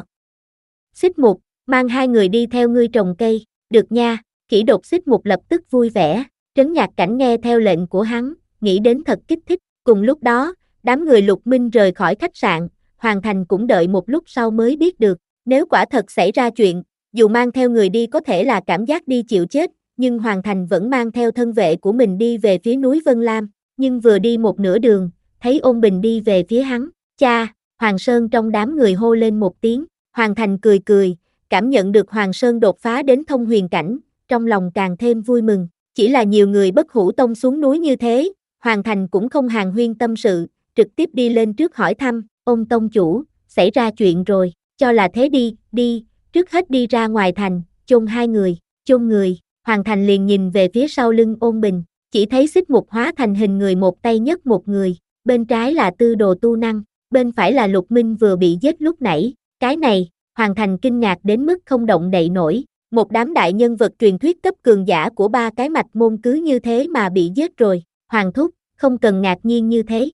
Xích Mục, mang hai người đi theo ngươi trồng cây. Được nha, Kỷ Đột Xích Mục lập tức vui vẻ, Trấn Nhạc Cảnh nghe theo lệnh của hắn, nghĩ đến thật kích thích. Cùng lúc đó, đám người Lục Minh rời khỏi khách sạn, Hoàng Thành cũng đợi một lúc sau mới biết được, nếu quả thật xảy ra chuyện, dù mang theo người đi có thể là cảm giác đi chịu chết, nhưng Hoàng Thành vẫn mang theo thân vệ của mình đi về phía núi Vân Lam, nhưng vừa đi một nửa đường, thấy Ôn Bình đi về phía hắn, cha, Hoàng Sơn trong đám người hô lên một tiếng, Hoàng Thành cười cười, cảm nhận được Hoàng Sơn đột phá đến thông huyền cảnh, trong lòng càng thêm vui mừng, chỉ là nhiều người Bất Hủ Tông xuống núi như thế, Hoàng Thành cũng không hàn huyên tâm sự, trực tiếp đi lên trước hỏi thăm, ông tông chủ, xảy ra chuyện rồi, cho là thế đi, đi, trước hết đi ra ngoài thành, chôn hai người, chôn người, Hoàng Thành liền nhìn về phía sau lưng Ôn Bình, chỉ thấy xích mục hóa thành hình người một tay nhấc một người, bên trái là Tư Đồ Tu Năng, bên phải là Lục Minh vừa bị giết lúc nãy, cái này, Hoàng Thành kinh ngạc đến mức không động đậy nổi, một đám đại nhân vật truyền thuyết cấp cường giả của ba cái mạch môn cứ như thế mà bị giết rồi, Hoàng thúc, không cần ngạc nhiên như thế.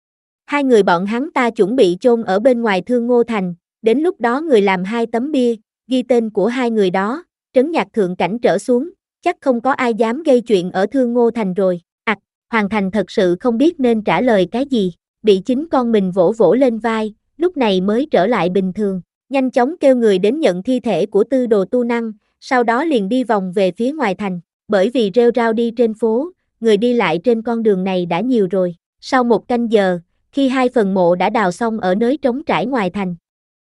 Hai người bọn hắn ta chuẩn bị chôn ở bên ngoài Thương Ngô Thành, đến lúc đó người làm hai tấm bia, ghi tên của hai người đó, trấn nhạc thượng cảnh trở xuống, chắc không có ai dám gây chuyện ở Thương Ngô Thành rồi. Ặc, à, Hoàng Thành thật sự không biết nên trả lời cái gì, bị chính con mình vỗ vỗ lên vai, lúc này mới trở lại bình thường, nhanh chóng kêu người đến nhận thi thể của Tư Đồ Tu Năng, sau đó liền đi vòng về phía ngoài thành, bởi vì rêu rao đi trên phố, người đi lại trên con đường này đã nhiều rồi. Sau một canh giờ, khi hai phần mộ đã đào xong ở nơi trống trải ngoài thành,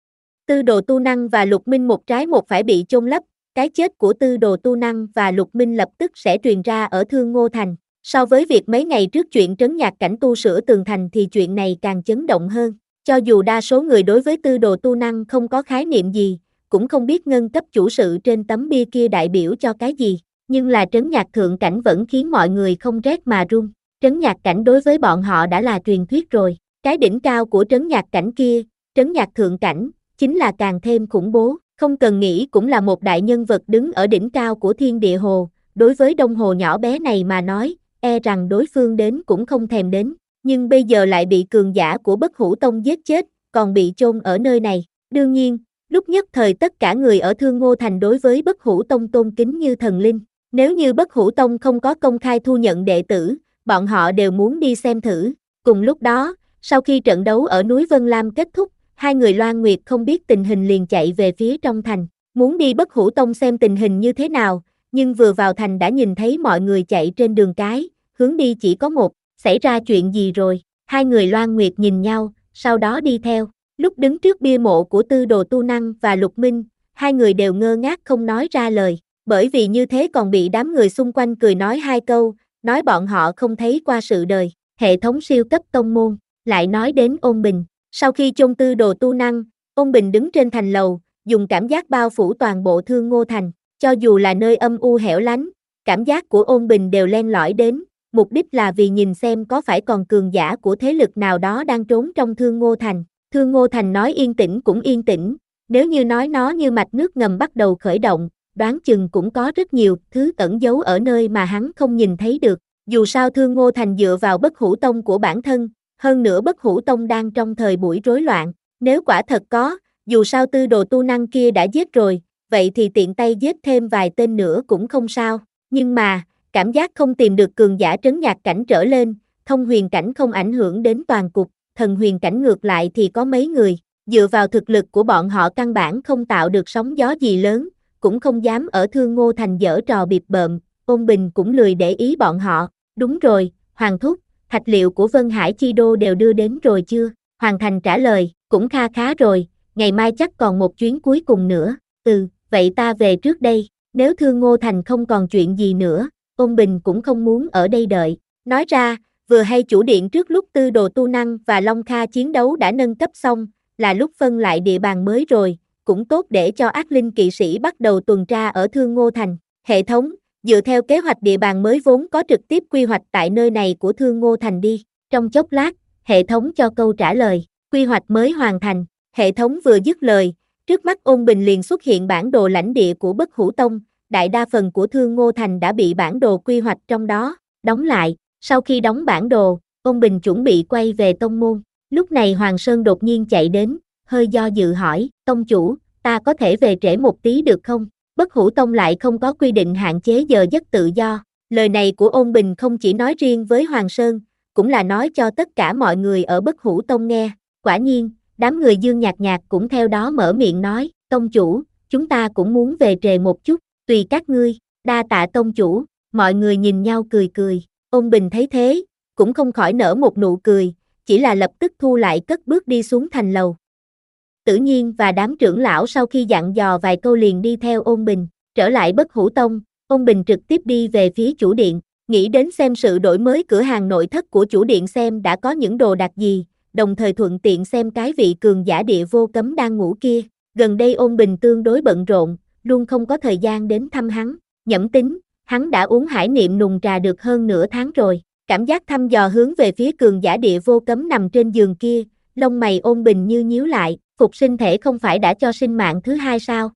Tư Đồ Tu Năng và Lục Minh một trái một phải bị chôn lấp, cái chết của Tư Đồ Tu Năng và Lục Minh lập tức sẽ truyền ra ở Thương Ngô Thành. So với việc mấy ngày trước chuyện trấn nhạc cảnh tu sửa tường thành thì chuyện này càng chấn động hơn. Cho dù đa số người đối với Tư Đồ Tu Năng không có khái niệm gì, cũng không biết ngân cấp chủ sự trên tấm bia kia đại biểu cho cái gì, nhưng là trấn nhạc thượng cảnh vẫn khiến mọi người không rét mà run. Trấn nhạc cảnh đối với bọn họ đã là truyền thuyết rồi, cái đỉnh cao của trấn nhạc cảnh kia, trấn nhạc thượng cảnh, chính là càng thêm khủng bố, không cần nghĩ cũng là một đại nhân vật đứng ở đỉnh cao của thiên địa hồ, đối với đông hồ nhỏ bé này mà nói, e rằng đối phương đến cũng không thèm đến, nhưng bây giờ lại bị cường giả của Bất Hủ Tông giết chết, còn bị chôn ở nơi này, đương nhiên, lúc nhất thời tất cả người ở Thương Ngô Thành đối với Bất Hủ Tông tôn kính như thần linh, nếu như Bất Hủ Tông không có công khai thu nhận đệ tử, bọn họ đều muốn đi xem thử, cùng lúc đó, sau khi trận đấu ở núi Vân Lam kết thúc, hai người Loan Nguyệt không biết tình hình liền chạy về phía trong thành, muốn đi Bất Hủ Tông xem tình hình như thế nào, nhưng vừa vào thành đã nhìn thấy mọi người chạy trên đường cái, hướng đi chỉ có một, xảy ra chuyện gì rồi, hai người Loan Nguyệt nhìn nhau, sau đó đi theo, lúc đứng trước bia mộ của Tư Đồ Tu Năng và Lục Minh, hai người đều ngơ ngác không nói ra lời, bởi vì như thế còn bị đám người xung quanh cười nói hai câu, nói bọn họ không thấy qua sự đời, hệ thống siêu cấp tông môn, lại nói đến Ôn Bình. Sau khi chôn Tư Đồ Tu Năng, Ôn Bình đứng trên thành lầu, dùng cảm giác bao phủ toàn bộ Thương Ngô Thành, cho dù là nơi âm u hẻo lánh, cảm giác của Ôn Bình đều len lỏi đến, mục đích là vì nhìn xem có phải còn cường giả của thế lực nào đó đang trốn trong Thương Ngô Thành. Thương Ngô Thành nói yên tĩnh cũng yên tĩnh, nếu như nói nó như mạch nước ngầm bắt đầu khởi động, đoán chừng cũng có rất nhiều thứ ẩn giấu ở nơi mà hắn không nhìn thấy được. Dù sao Thương Ngô Thành dựa vào Bất Hủ Tông của bản thân, hơn nữa Bất Hủ Tông đang trong thời buổi rối loạn, nếu quả thật có, dù sao Tư Đồ Tu Năng kia đã giết rồi, vậy thì tiện tay giết thêm vài tên nữa cũng không sao, nhưng mà, cảm giác không tìm được cường giả trấn nhạc cảnh trở lên, thông huyền cảnh không ảnh hưởng đến toàn cục, thần huyền cảnh ngược lại thì có mấy người, dựa vào thực lực của bọn họ căn bản không tạo được sóng gió gì lớn, cũng không dám ở Thương Ngô Thành giở trò bịp bợm, Ôn Bình cũng lười để ý bọn họ, đúng rồi, Hoàng thúc, thạch liệu của Vân Hải Chi Đô đều đưa đến rồi chưa? Hoàng Thành trả lời, cũng kha khá rồi, ngày mai chắc còn một chuyến cuối cùng nữa, ừ, vậy ta về trước đây, nếu Thương Ngô Thành không còn chuyện gì nữa, Ôn Bình cũng không muốn ở đây đợi, nói ra, vừa hay chủ điện trước lúc Tư Đồ Tu Năng và Long Kha chiến đấu đã nâng cấp xong, là lúc phân lại địa bàn mới rồi, cũng tốt để cho ác linh kỵ sĩ bắt đầu tuần tra ở Thương Ngô Thành, hệ thống, dựa theo kế hoạch địa bàn mới vốn có trực tiếp quy hoạch tại nơi này của Thương Ngô Thành đi, trong chốc lát, hệ thống cho câu trả lời, quy hoạch mới hoàn thành, hệ thống vừa dứt lời, trước mắt Ôn Bình liền xuất hiện bản đồ lãnh địa của Bất Hủ Tông, đại đa phần của Thương Ngô Thành đã bị bản đồ quy hoạch trong đó, đóng lại, sau khi đóng bản đồ, Ôn Bình chuẩn bị quay về tông môn, lúc này Hoàng Sơn đột nhiên chạy đến, hơi do dự hỏi, tông chủ, ta có thể về trễ một tí được không? Bất Hủ Tông lại không có quy định hạn chế giờ giấc tự do, lời này của Ôn Bình không chỉ nói riêng với Hoàng Sơn, cũng là nói cho tất cả mọi người ở Bất Hủ Tông nghe, quả nhiên, đám người Dương Nhạc Nhạc cũng theo đó mở miệng nói, tông chủ, chúng ta cũng muốn về trễ một chút, tùy các ngươi, đa tạ tông chủ, mọi người nhìn nhau cười cười, Ôn Bình thấy thế, cũng không khỏi nở một nụ cười, chỉ là lập tức thu lại cất bước đi xuống thành lầu. Tử Nhiên và đám trưởng lão sau khi dặn dò vài câu liền đi theo Ôn Bình, trở lại Bất Hủ Tông, Ôn Bình trực tiếp đi về phía chủ điện, nghĩ đến xem sự đổi mới cửa hàng nội thất của chủ điện xem đã có những đồ đạc gì, đồng thời thuận tiện xem cái vị cường giả địa vô cấm đang ngủ kia. Gần đây Ôn Bình tương đối bận rộn, luôn không có thời gian đến thăm hắn. Nhẩm tính, hắn đã uống hải niệm nùng trà được hơn nửa tháng rồi. Cảm giác thăm dò hướng về phía cường giả địa vô cấm nằm trên giường kia, lông mày Ôn Bình như nhíu lại, phục sinh thể không phải đã cho sinh mạng thứ hai sao?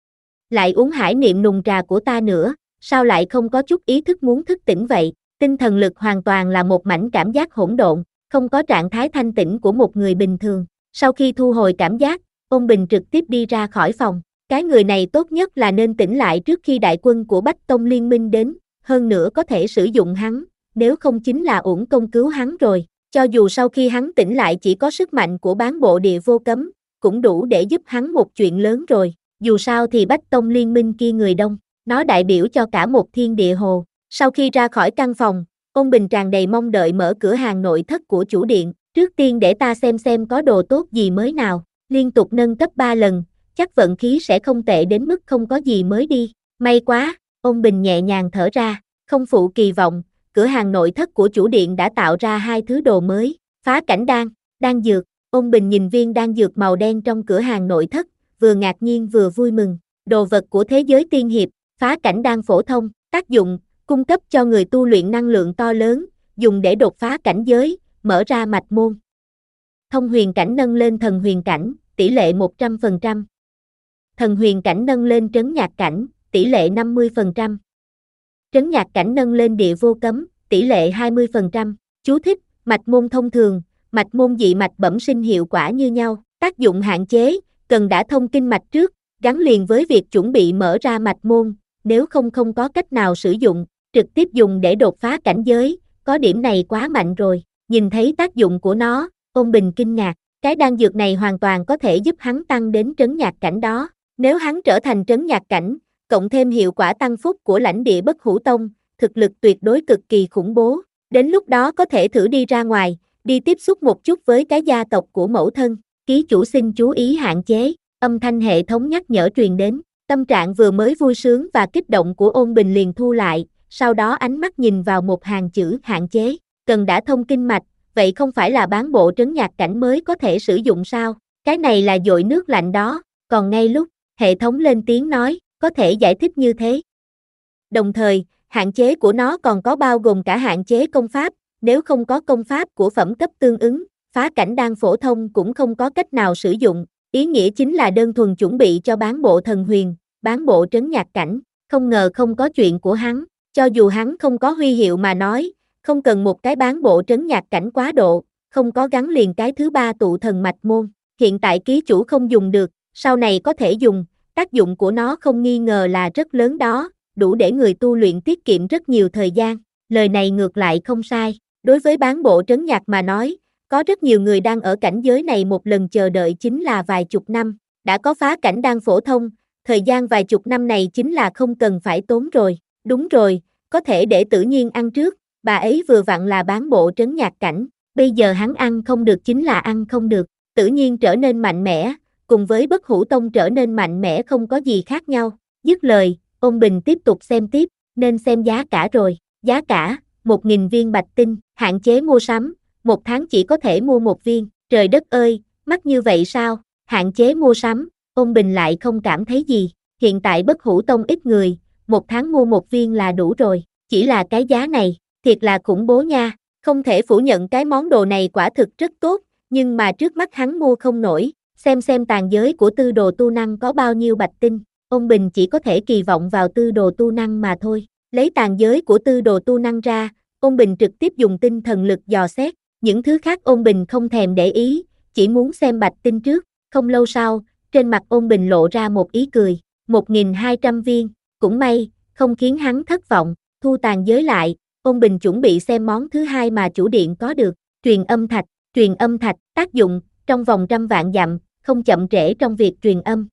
Lại uống hải niệm nùng trà của ta nữa, sao lại không có chút ý thức muốn thức tỉnh vậy? Tinh thần lực hoàn toàn là một mảnh cảm giác hỗn độn, không có trạng thái thanh tĩnh của một người bình thường. Sau khi thu hồi cảm giác, Ôn Bình trực tiếp đi ra khỏi phòng. Cái người này tốt nhất là nên tỉnh lại trước khi đại quân của Bách Tông Liên minh đến, hơn nữa có thể sử dụng hắn, nếu không chính là uổng công cứu hắn rồi. Cho dù sau khi hắn tỉnh lại chỉ có sức mạnh của bán bộ địa vô cấm, cũng đủ để giúp hắn một chuyện lớn rồi. Dù sao thì Bách Tông Liên minh kia người đông, nó đại biểu cho cả một thiên địa hồ. Sau khi ra khỏi căn phòng, Ôn Bình tràn đầy mong đợi mở cửa hàng nội thất của chủ điện. Trước tiên để ta xem xem có đồ tốt gì mới nào. Liên tục nâng cấp ba lần, chắc vận khí sẽ không tệ đến mức không có gì mới đi. May quá, Ôn Bình nhẹ nhàng thở ra, không phụ kỳ vọng, cửa hàng nội thất của chủ điện đã tạo ra hai thứ đồ mới. Phá cảnh đan, đan dược. Ôn Bình nhìn viên đan dược màu đen trong cửa hàng nội thất, vừa ngạc nhiên vừa vui mừng. Đồ vật của thế giới tiên hiệp, phá cảnh đan phổ thông, tác dụng, cung cấp cho người tu luyện năng lượng to lớn, dùng để đột phá cảnh giới, mở ra mạch môn. Thông huyền cảnh nâng lên thần huyền cảnh, tỷ lệ một trăm phần trăm. Thần huyền cảnh nâng lên trấn nhạc cảnh, tỷ lệ năm mươi phần trăm. Trấn nhạc cảnh nâng lên địa vô cấm, tỷ lệ hai mươi phần trăm. Chú thích, mạch môn thông thường, mạch môn dị mạch bẩm sinh hiệu quả như nhau, tác dụng hạn chế, cần đã thông kinh mạch trước, gắn liền với việc chuẩn bị mở ra mạch môn, nếu không không có cách nào sử dụng, trực tiếp dùng để đột phá cảnh giới, có điểm này quá mạnh rồi. Nhìn thấy tác dụng của nó, Ôn Bình kinh ngạc, cái đan dược này hoàn toàn có thể giúp hắn tăng đến trấn nhạc cảnh đó. Nếu hắn trở thành trấn nhạc cảnh, cộng thêm hiệu quả tăng phúc của lãnh địa Bất Hủ Tông, thực lực tuyệt đối cực kỳ khủng bố. Đến lúc đó có thể thử đi ra ngoài, đi tiếp xúc một chút với cái gia tộc của mẫu thân. Ký chủ xin chú ý hạn chế, âm thanh hệ thống nhắc nhở truyền đến. Tâm trạng vừa mới vui sướng và kích động của Ôn Bình liền thu lại, sau đó ánh mắt nhìn vào một hàng chữ hạn chế, cần đã thông kinh mạch, vậy không phải là bán bộ trấn nhạc cảnh mới có thể sử dụng sao? Cái này là dội nước lạnh đó. Còn ngay lúc hệ thống lên tiếng nói, có thể giải thích như thế. Đồng thời, hạn chế của nó còn có bao gồm cả hạn chế công pháp, nếu không có công pháp của phẩm cấp tương ứng, phá cảnh đan phổ thông cũng không có cách nào sử dụng, ý nghĩa chính là đơn thuần chuẩn bị cho bán bộ thần huyền, bán bộ trấn nhạc cảnh, không ngờ không có chuyện của hắn, cho dù hắn không có huy hiệu mà nói, không cần một cái bán bộ trấn nhạc cảnh quá độ, không có gắn liền cái thứ ba tụ thần mạch môn, hiện tại ký chủ không dùng được, sau này có thể dùng, tác dụng của nó không nghi ngờ là rất lớn đó, đủ để người tu luyện tiết kiệm rất nhiều thời gian, lời này ngược lại không sai, đối với bán bộ trấn nhạc mà nói, có rất nhiều người đang ở cảnh giới này một lần chờ đợi chính là vài chục năm, đã có phá cảnh đan phổ thông, thời gian vài chục năm này chính là không cần phải tốn rồi, đúng rồi, có thể để Tử Nhiên ăn trước, bà ấy vừa vặn là bán bộ trấn nhạc cảnh, bây giờ hắn ăn không được chính là ăn không được, Tử Nhiên trở nên mạnh mẽ, cùng với Bất Hủ Tông trở nên mạnh mẽ không có gì khác nhau, dứt lời, Ôn Bình tiếp tục xem tiếp, nên xem giá cả rồi, giá cả, một nghìn viên bạch tinh, hạn chế mua sắm, một tháng chỉ có thể mua một viên, trời đất ơi, mắc như vậy sao, hạn chế mua sắm, Ôn Bình lại không cảm thấy gì, hiện tại Bất Hủ Tông ít người, một tháng mua một viên là đủ rồi, chỉ là cái giá này, thiệt là khủng bố nha, không thể phủ nhận cái món đồ này quả thực rất tốt, nhưng mà trước mắt hắn mua không nổi, xem xem tàn giới của tư đồ tu năng có bao nhiêu bạch tinh, Ôn Bình chỉ có thể kỳ vọng vào tư đồ tu năng mà thôi, lấy tàn giới của tư đồ tu năng ra, Ôn Bình trực tiếp dùng tinh thần lực dò xét, những thứ khác Ôn Bình không thèm để ý, chỉ muốn xem bạch tinh trước, không lâu sau, trên mặt Ôn Bình lộ ra một ý cười, một nghìn hai trăm viên, cũng may, không khiến hắn thất vọng, thu tàn giới lại, Ôn Bình chuẩn bị xem món thứ hai mà chủ điện có được, truyền âm thạch, truyền âm thạch, tác dụng, trong vòng trăm vạn dặm, không chậm trễ trong việc truyền âm.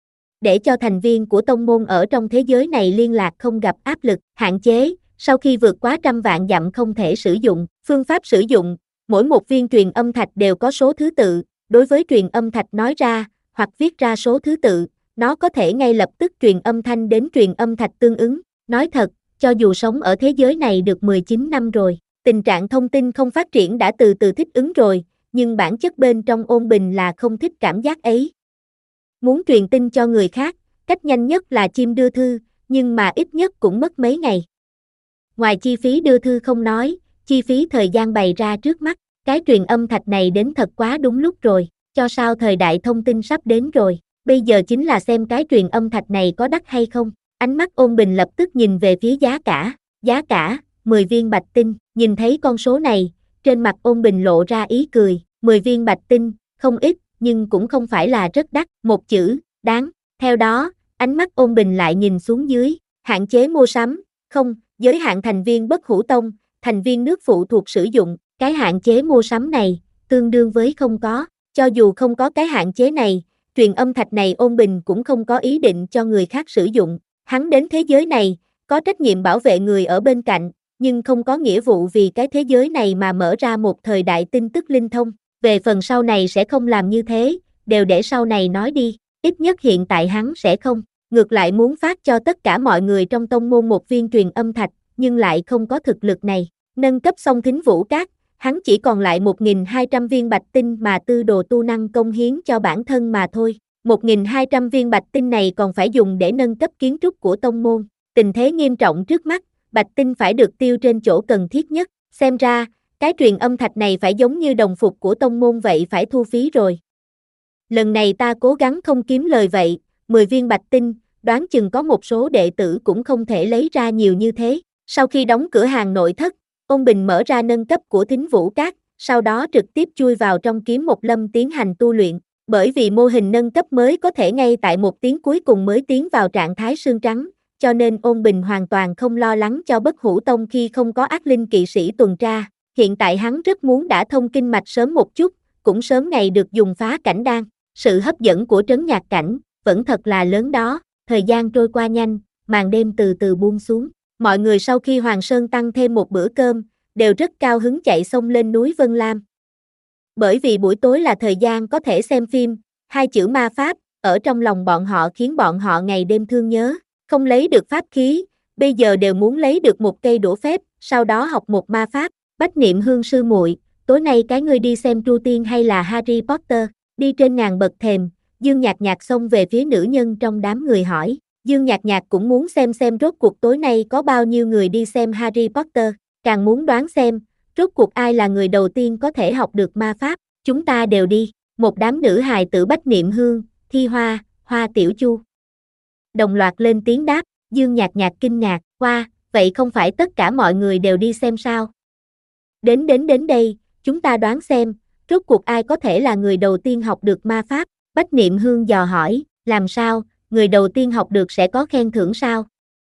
Để cho thành viên của tông môn ở trong thế giới này liên lạc không gặp áp lực, hạn chế, sau khi vượt quá trăm vạn dặm không thể sử dụng, phương pháp sử dụng, mỗi một viên truyền âm thạch đều có số thứ tự, đối với truyền âm thạch nói ra, hoặc viết ra số thứ tự, nó có thể ngay lập tức truyền âm thanh đến truyền âm thạch tương ứng, nói thật, cho dù sống ở thế giới này được mười chín năm rồi. Tình trạng thông tin không phát triển đã từ từ thích ứng rồi, nhưng bản chất bên trong Ôn Bình là không thích cảm giác ấy. Muốn truyền tin cho người khác, cách nhanh nhất là chim đưa thư, nhưng mà ít nhất cũng mất mấy ngày. Ngoài chi phí đưa thư không nói, chi phí thời gian bày ra trước mắt, cái truyền âm thạch này đến thật quá đúng lúc rồi, cho sao thời đại thông tin sắp đến rồi, bây giờ chính là xem cái truyền âm thạch này có đắt hay không. Ánh mắt Ôn Bình lập tức nhìn về phía giá cả, giá cả, mười viên bạch tinh, nhìn thấy con số này, trên mặt Ôn Bình lộ ra ý cười, mười viên bạch tinh, không ít, nhưng cũng không phải là rất đắt, một chữ, đáng, theo đó, ánh mắt Ôn Bình lại nhìn xuống dưới, hạn chế mua sắm, không, giới hạn thành viên bất hủ tông, thành viên nước phụ thuộc sử dụng, cái hạn chế mua sắm này, tương đương với không có, cho dù không có cái hạn chế này, truyền âm thạch này Ôn Bình cũng không có ý định cho người khác sử dụng, hắn đến thế giới này, có trách nhiệm bảo vệ người ở bên cạnh, nhưng không có nghĩa vụ vì cái thế giới này mà mở ra một thời đại tin tức linh thông, về phần sau này sẽ không làm như thế, đều để sau này nói đi, ít nhất hiện tại hắn sẽ không, ngược lại muốn phát cho tất cả mọi người trong tông môn một viên truyền âm thạch, nhưng lại không có thực lực này, nâng cấp xong Thính Vũ Các, hắn chỉ còn lại một nghìn hai trăm viên bạch tinh mà tư đồ tu năng công hiến cho bản thân mà thôi, một nghìn hai trăm viên bạch tinh này còn phải dùng để nâng cấp kiến trúc của tông môn, tình thế nghiêm trọng trước mắt, bạch tinh phải được tiêu trên chỗ cần thiết nhất, xem ra, cái truyền âm thạch này phải giống như đồng phục của tông môn vậy phải thu phí rồi. Lần này ta cố gắng không kiếm lời vậy, mười viên bạch tinh, đoán chừng có một số đệ tử cũng không thể lấy ra nhiều như thế. Sau khi đóng cửa hàng nội thất, Ôn Bình mở ra nâng cấp của Thính Vũ Các, sau đó trực tiếp chui vào trong Kiếm Một Lâm tiến hành tu luyện, bởi vì mô hình nâng cấp mới có thể ngay tại một tiếng cuối cùng mới tiến vào trạng thái xương trắng, cho nên Ôn Bình hoàn toàn không lo lắng cho bất hủ tông khi không có ác linh kỵ sĩ tuần tra, hiện tại hắn rất muốn đã thông kinh mạch sớm một chút, cũng sớm ngày được dùng phá cảnh đan, sự hấp dẫn của trấn nhạc cảnh, vẫn thật là lớn đó, thời gian trôi qua nhanh, màn đêm từ từ buông xuống, mọi người sau khi Hoàng Sơn tăng thêm một bữa cơm, đều rất cao hứng chạy xông lên núi Vân Lam. Bởi vì buổi tối là thời gian có thể xem phim, hai chữ ma pháp, ở trong lòng bọn họ khiến bọn họ ngày đêm thương nhớ, không lấy được pháp khí, bây giờ đều muốn lấy được một cây đũa phép, sau đó học một ma pháp. Bách Niệm Hương sư muội, tối nay cái ngươi đi xem Tru Tiên hay là Harry Potter? Đi trên ngàn bậc thềm, Dương Nhạc Nhạc xông về phía nữ nhân trong đám người hỏi. Dương Nhạc Nhạc cũng muốn xem xem rốt cuộc tối nay có bao nhiêu người đi xem Harry Potter, càng muốn đoán xem, rốt cuộc ai là người đầu tiên có thể học được ma pháp, chúng ta đều đi. Một đám nữ hài tử Bách Niệm Hương, Thi Hoa, Hoa Tiểu Chu đồng loạt lên tiếng đáp. Dương Nhạc Nhạc kinh ngạc, qua, vậy không phải tất cả mọi người đều đi xem sao? Đến đến đến đây, chúng ta đoán xem, rốt cuộc ai có thể là người đầu tiên học được ma pháp? Bách Niệm Hương dò hỏi, làm sao, người đầu tiên học được sẽ có khen thưởng sao?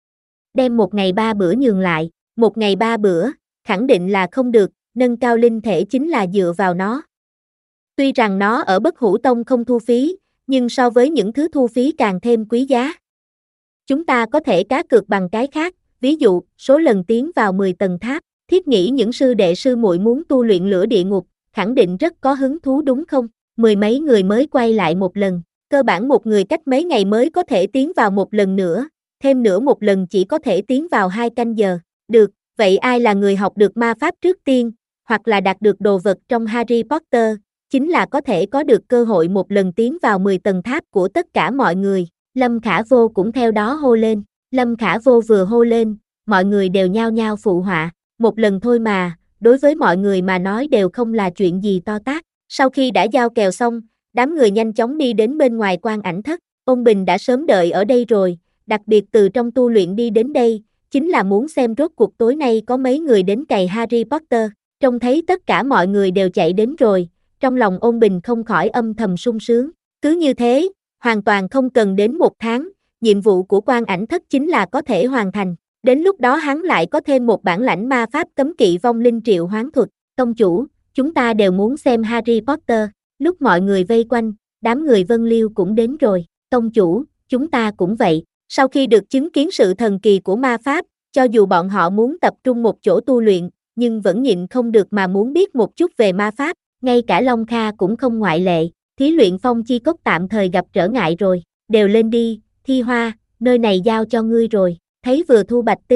Đem một ngày ba bữa nhường lại, một ngày ba bữa, khẳng định là không được, nâng cao linh thể chính là dựa vào nó. Tuy rằng nó ở Bất Hủ Tông không thu phí, nhưng so với những thứ thu phí càng thêm quý giá. Chúng ta có thể cá cược bằng cái khác, ví dụ, số lần tiến vào mười tầng tháp. Thiết nghĩ những sư đệ sư muội muốn tu luyện lửa địa ngục, khẳng định rất có hứng thú đúng không? Mười mấy người mới quay lại một lần, cơ bản một người cách mấy ngày mới có thể tiến vào một lần nữa, thêm nữa một lần chỉ có thể tiến vào hai canh giờ. Được, vậy ai là người học được ma pháp trước tiên, hoặc là đạt được đồ vật trong Harry Potter, chính là có thể có được cơ hội một lần tiến vào mười tầng tháp của tất cả mọi người. Lâm Khả Vô cũng theo đó hô lên, Lâm Khả Vô vừa hô lên, mọi người đều nhao nhao phụ họa. Một lần thôi mà, đối với mọi người mà nói đều không là chuyện gì to tát. Sau khi đã giao kèo xong, đám người nhanh chóng đi đến bên ngoài Quan Ảnh Thất. Ôn Bình đã sớm đợi ở đây rồi, đặc biệt từ trong tu luyện đi đến đây, chính là muốn xem rốt cuộc tối nay có mấy người đến cày Harry Potter. Trông thấy tất cả mọi người đều chạy đến rồi, trong lòng Ôn Bình không khỏi âm thầm sung sướng. Cứ như thế, hoàn toàn không cần đến một tháng, nhiệm vụ của Quan Ảnh Thất chính là có thể hoàn thành. Đến lúc đó hắn lại có thêm một bản lãnh ma pháp cấm kỵ vong linh triệu hoán thuật. Tông chủ, chúng ta đều muốn xem Harry Potter. Lúc mọi người vây quanh, đám người Vân Liêu cũng đến rồi. Tông chủ, chúng ta cũng vậy. Sau khi được chứng kiến sự thần kỳ của ma pháp, cho dù bọn họ muốn tập trung một chỗ tu luyện, nhưng vẫn nhịn không được mà muốn biết một chút về ma pháp. Ngay cả Long Kha cũng không ngoại lệ. Thí luyện phong chi cốc tạm thời gặp trở ngại rồi. Đều lên đi, Thi Hoa, nơi này giao cho ngươi rồi. Thấy vừa thu bạch tinh,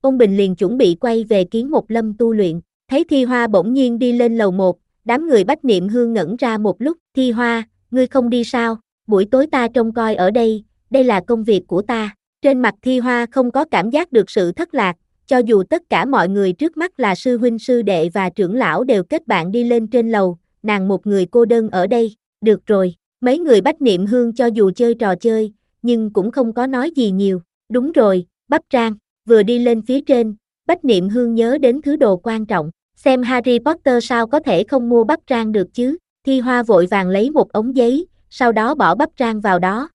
Ôn Bình liền chuẩn bị quay về Kiến Một Lâm tu luyện, thấy Thi Hoa bỗng nhiên đi lên lầu một, đám người Bách Niệm Hương ngẩn ra một lúc, Thi Hoa, ngươi không đi sao, buổi tối ta trông coi ở đây, đây là công việc của ta. Trên mặt Thi Hoa không có cảm giác được sự thất lạc, cho dù tất cả mọi người trước mắt là sư huynh sư đệ và trưởng lão đều kết bạn đi lên trên lầu, nàng một người cô đơn ở đây, được rồi, mấy người Bách Niệm Hương cho dù chơi trò chơi, nhưng cũng không có nói gì nhiều, đúng rồi, Bắp Trang, vừa đi lên phía trên, Bách Niệm Hương nhớ đến thứ đồ quan trọng, xem Harry Potter sao có thể không mua Bắp Trang được chứ, Thi Hoa vội vàng lấy một ống giấy, sau đó bỏ Bắp Trang vào đó.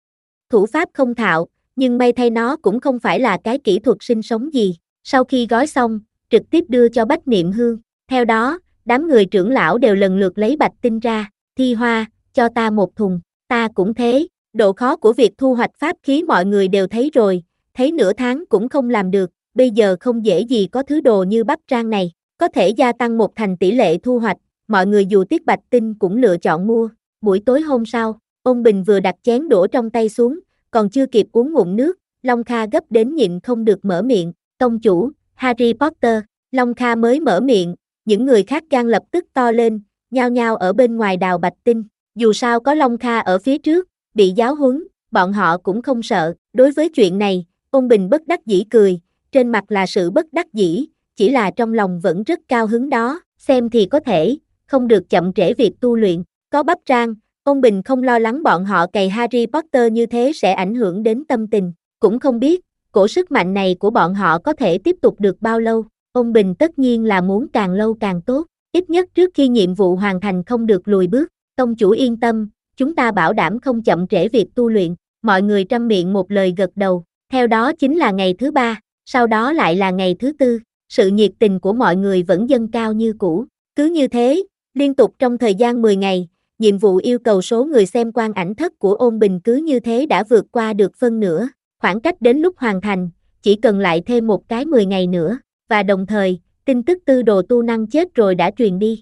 Thủ pháp không thạo, nhưng may thay nó cũng không phải là cái kỹ thuật sinh sống gì, sau khi gói xong, trực tiếp đưa cho Bách Niệm Hương, theo đó, đám người trưởng lão đều lần lượt lấy bạch tinh ra, Thi Hoa, cho ta một thùng, ta cũng thế, độ khó của việc thu hoạch pháp khí mọi người đều thấy rồi, thấy nửa tháng cũng không làm được, bây giờ không dễ gì có thứ đồ như Bắp Trang này, có thể gia tăng một thành tỷ lệ thu hoạch, mọi người dù tiếc bạch tinh cũng lựa chọn mua. Buổi tối hôm sau, Ôn Bình vừa đặt chén đũa trong tay xuống, còn chưa kịp uống ngụm nước, Long Kha gấp đến nhịn không được mở miệng, tông chủ, Harry Potter, Long Kha mới mở miệng, những người khác gan lập tức to lên, nhao nhao ở bên ngoài đào bạch tinh, dù sao có Long Kha ở phía trước, bị giáo huấn, bọn họ cũng không sợ, đối với chuyện này, Ôn Bình bất đắc dĩ cười, trên mặt là sự bất đắc dĩ, chỉ là trong lòng vẫn rất cao hứng đó, xem thì có thể, không được chậm trễ việc tu luyện, có Bắp Trang, Ôn Bình không lo lắng bọn họ cày Harry Potter như thế sẽ ảnh hưởng đến tâm tình, cũng không biết, cổ sức mạnh này của bọn họ có thể tiếp tục được bao lâu, Ôn Bình tất nhiên là muốn càng lâu càng tốt, ít nhất trước khi nhiệm vụ hoàn thành không được lùi bước, tông chủ yên tâm, chúng ta bảo đảm không chậm trễ việc tu luyện, mọi người trăm miệng một lời gật đầu, theo đó chính là ngày thứ ba, sau đó lại là ngày thứ tư, sự nhiệt tình của mọi người vẫn dâng cao như cũ, cứ như thế, liên tục trong thời gian mười ngày, nhiệm vụ yêu cầu số người xem quan ảnh thất của Ôn Bình cứ như thế đã vượt qua được phân nửa, khoảng cách đến lúc hoàn thành, chỉ cần lại thêm một cái mười ngày nữa, và đồng thời, tin tức tư đồ tu năng chết rồi đã truyền đi.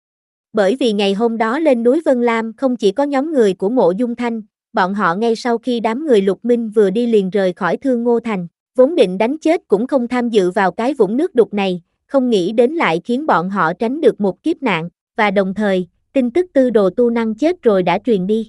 Bởi vì ngày hôm đó lên núi Vân Lam không chỉ có nhóm người của Mộ Dung Thanh, bọn họ ngay sau khi đám người Lục Minh vừa đi liền rời khỏi Thương Ngô Thành, vốn định đánh chết cũng không tham dự vào cái vũng nước đục này, không nghĩ đến lại khiến bọn họ tránh được một kiếp nạn, và đồng thời, tin tức tư đồ tu năng chết rồi đã truyền đi.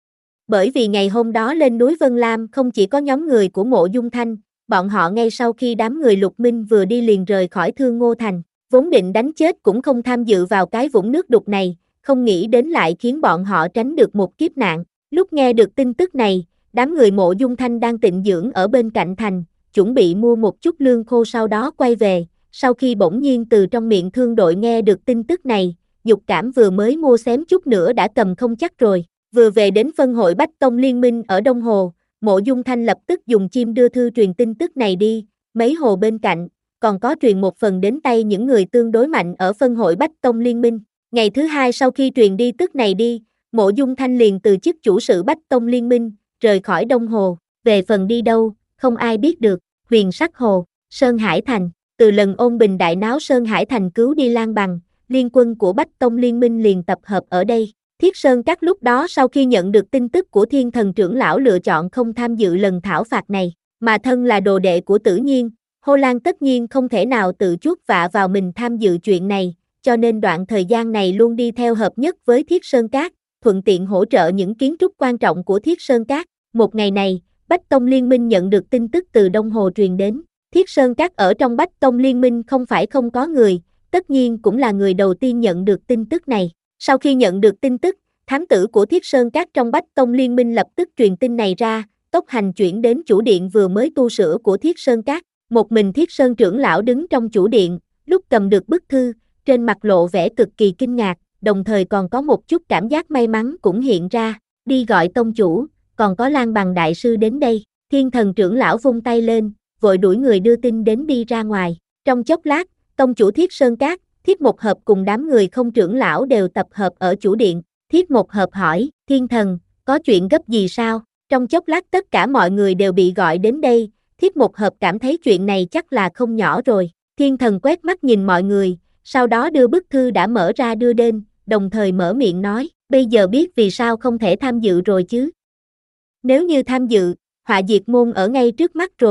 Bởi vì ngày hôm đó lên núi Vân Lam không chỉ có nhóm người của Mộ Dung Thanh, bọn họ ngay sau khi đám người Lục Minh vừa đi liền rời khỏi Thương Ngô Thành, vốn định đánh chết cũng không tham dự vào cái vũng nước đục này, không nghĩ đến lại khiến bọn họ tránh được một kiếp nạn. Lúc nghe được tin tức này, đám người Mộ Dung Thanh đang tịnh dưỡng ở bên cạnh thành, chuẩn bị mua một chút lương khô sau đó quay về, sau khi bỗng nhiên từ trong miệng thương đội nghe được tin tức này, dục cảm vừa mới mua xém chút nữa đã cầm không chắc rồi, vừa về đến phân hội Bách Tông Liên minh ở Đông Hồ, Mộ Dung Thanh lập tức dùng chim đưa thư truyền tin tức này đi, mấy hồ bên cạnh, còn có truyền một phần đến tay những người tương đối mạnh ở phân hội Bách Tông Liên minh. Ngày thứ hai sau khi truyền đi tức này đi, Mộ Dung Thanh liền từ chức chủ sự Bách Tông Liên minh, rời khỏi Đông Hồ, về phần đi đâu, không ai biết được, Huyền Sắc Hồ, Sơn Hải Thành, từ lần Ôn Bình đại náo Sơn Hải Thành cứu đi Lan Bằng, liên quân của Bách Tông Liên minh liền tập hợp ở đây. Thiết Sơn Các lúc đó sau khi nhận được tin tức của Thiên Thần trưởng lão lựa chọn không tham dự lần thảo phạt này, mà thân là đồ đệ của Tử Nhiên, Hồ Lan tất nhiên không thể nào tự chuốc vạ vào mình tham dự chuyện này, cho nên đoạn thời gian này luôn đi theo hợp nhất với Thiết Sơn Các, thuận tiện hỗ trợ những kiến trúc quan trọng của Thiết Sơn Các. Một ngày này, Bách Tông Liên minh nhận được tin tức từ Đông Hồ truyền đến, Thiết Sơn Các ở trong Bách Tông Liên minh không phải không có người, tất nhiên cũng là người đầu tiên nhận được tin tức này. Sau khi nhận được tin tức, thám tử của Thiết Sơn Các trong Bách Tông Liên minh lập tức truyền tin này ra, tốc hành chuyển đến chủ điện vừa mới tu sửa của Thiết Sơn Các. Một mình Thiết Sơn trưởng lão đứng trong chủ điện, lúc cầm được bức thư, trên mặt lộ vẻ cực kỳ kinh ngạc, đồng thời còn có một chút cảm giác may mắn cũng hiện ra, đi gọi tông chủ, còn có Lan Bằng đại sư đến đây. Thiên Thần trưởng lão vung tay lên, vội đuổi người đưa tin đến đi ra ngoài. Trong chốc lát, tông chủ Thiết Sơn Các, Thiết Một Hợp cùng đám người không trưởng lão đều tập hợp ở chủ điện. Thiết Một Hợp hỏi, Thiên Thần, có chuyện gấp gì sao? Trong chốc lát tất cả mọi người đều bị gọi đến đây, Thiết Một Hợp cảm thấy chuyện này chắc là không nhỏ rồi. Thiên Thần quét mắt nhìn mọi người, sau đó đưa bức thư đã mở ra đưa đến, đồng thời mở miệng nói, bây giờ biết vì sao không thể tham dự rồi chứ. Nếu như tham dự, họa diệt môn ở ngay trước mắt rồi,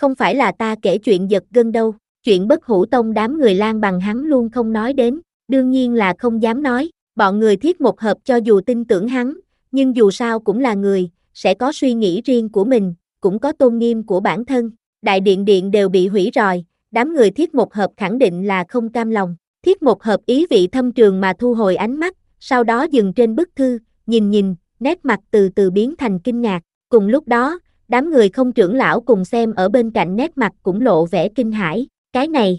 không phải là ta kể chuyện giật gân đâu, chuyện Bất Hủ Tông đám người lang bằng hắn luôn không nói đến, đương nhiên là không dám nói, bọn người Thiết Một Hợp cho dù tin tưởng hắn, nhưng dù sao cũng là người, sẽ có suy nghĩ riêng của mình, cũng có tôn nghiêm của bản thân, đại điện điện đều bị hủy rồi, đám người Thiết Một Hợp khẳng định là không cam lòng, Thiết Một Hợp ý vị thâm trường mà thu hồi ánh mắt, sau đó dừng trên bức thư, nhìn nhìn, nét mặt từ từ biến thành kinh ngạc, cùng lúc đó, đám người không trưởng lão cùng xem ở bên cạnh nét mặt cũng lộ vẻ kinh hãi, cái này.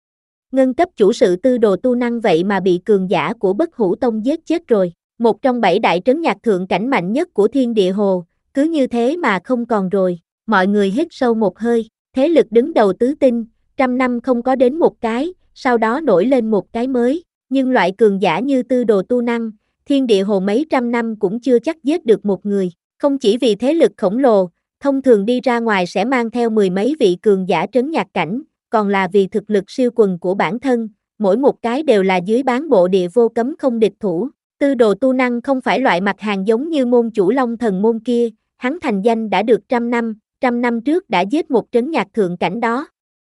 Ngân cấp chủ sự tư đồ tu năng vậy mà bị cường giả của Bất Hủ Tông giết chết rồi, một trong bảy đại trấn nhạc thượng cảnh mạnh nhất của thiên địa hồ, cứ như thế mà không còn rồi, mọi người hít sâu một hơi, thế lực đứng đầu tứ tinh, trăm năm không có đến một cái, sau đó nổi lên một cái mới, nhưng loại cường giả như tư đồ tu năng, thiên địa hồ mấy trăm năm cũng chưa chắc giết được một người, không chỉ vì thế lực khổng lồ, thông thường đi ra ngoài sẽ mang theo mười mấy vị cường giả trấn nhạc cảnh, còn là vì thực lực siêu quần của bản thân, mỗi một cái đều là dưới bán bộ địa vô cấm không địch thủ. Tư đồ tu năng không phải loại mặt hàng giống như môn chủ Long Thần môn kia, hắn thành danh đã được trăm năm, trăm năm trước đã giết một trấn nhạc thượng cảnh đó.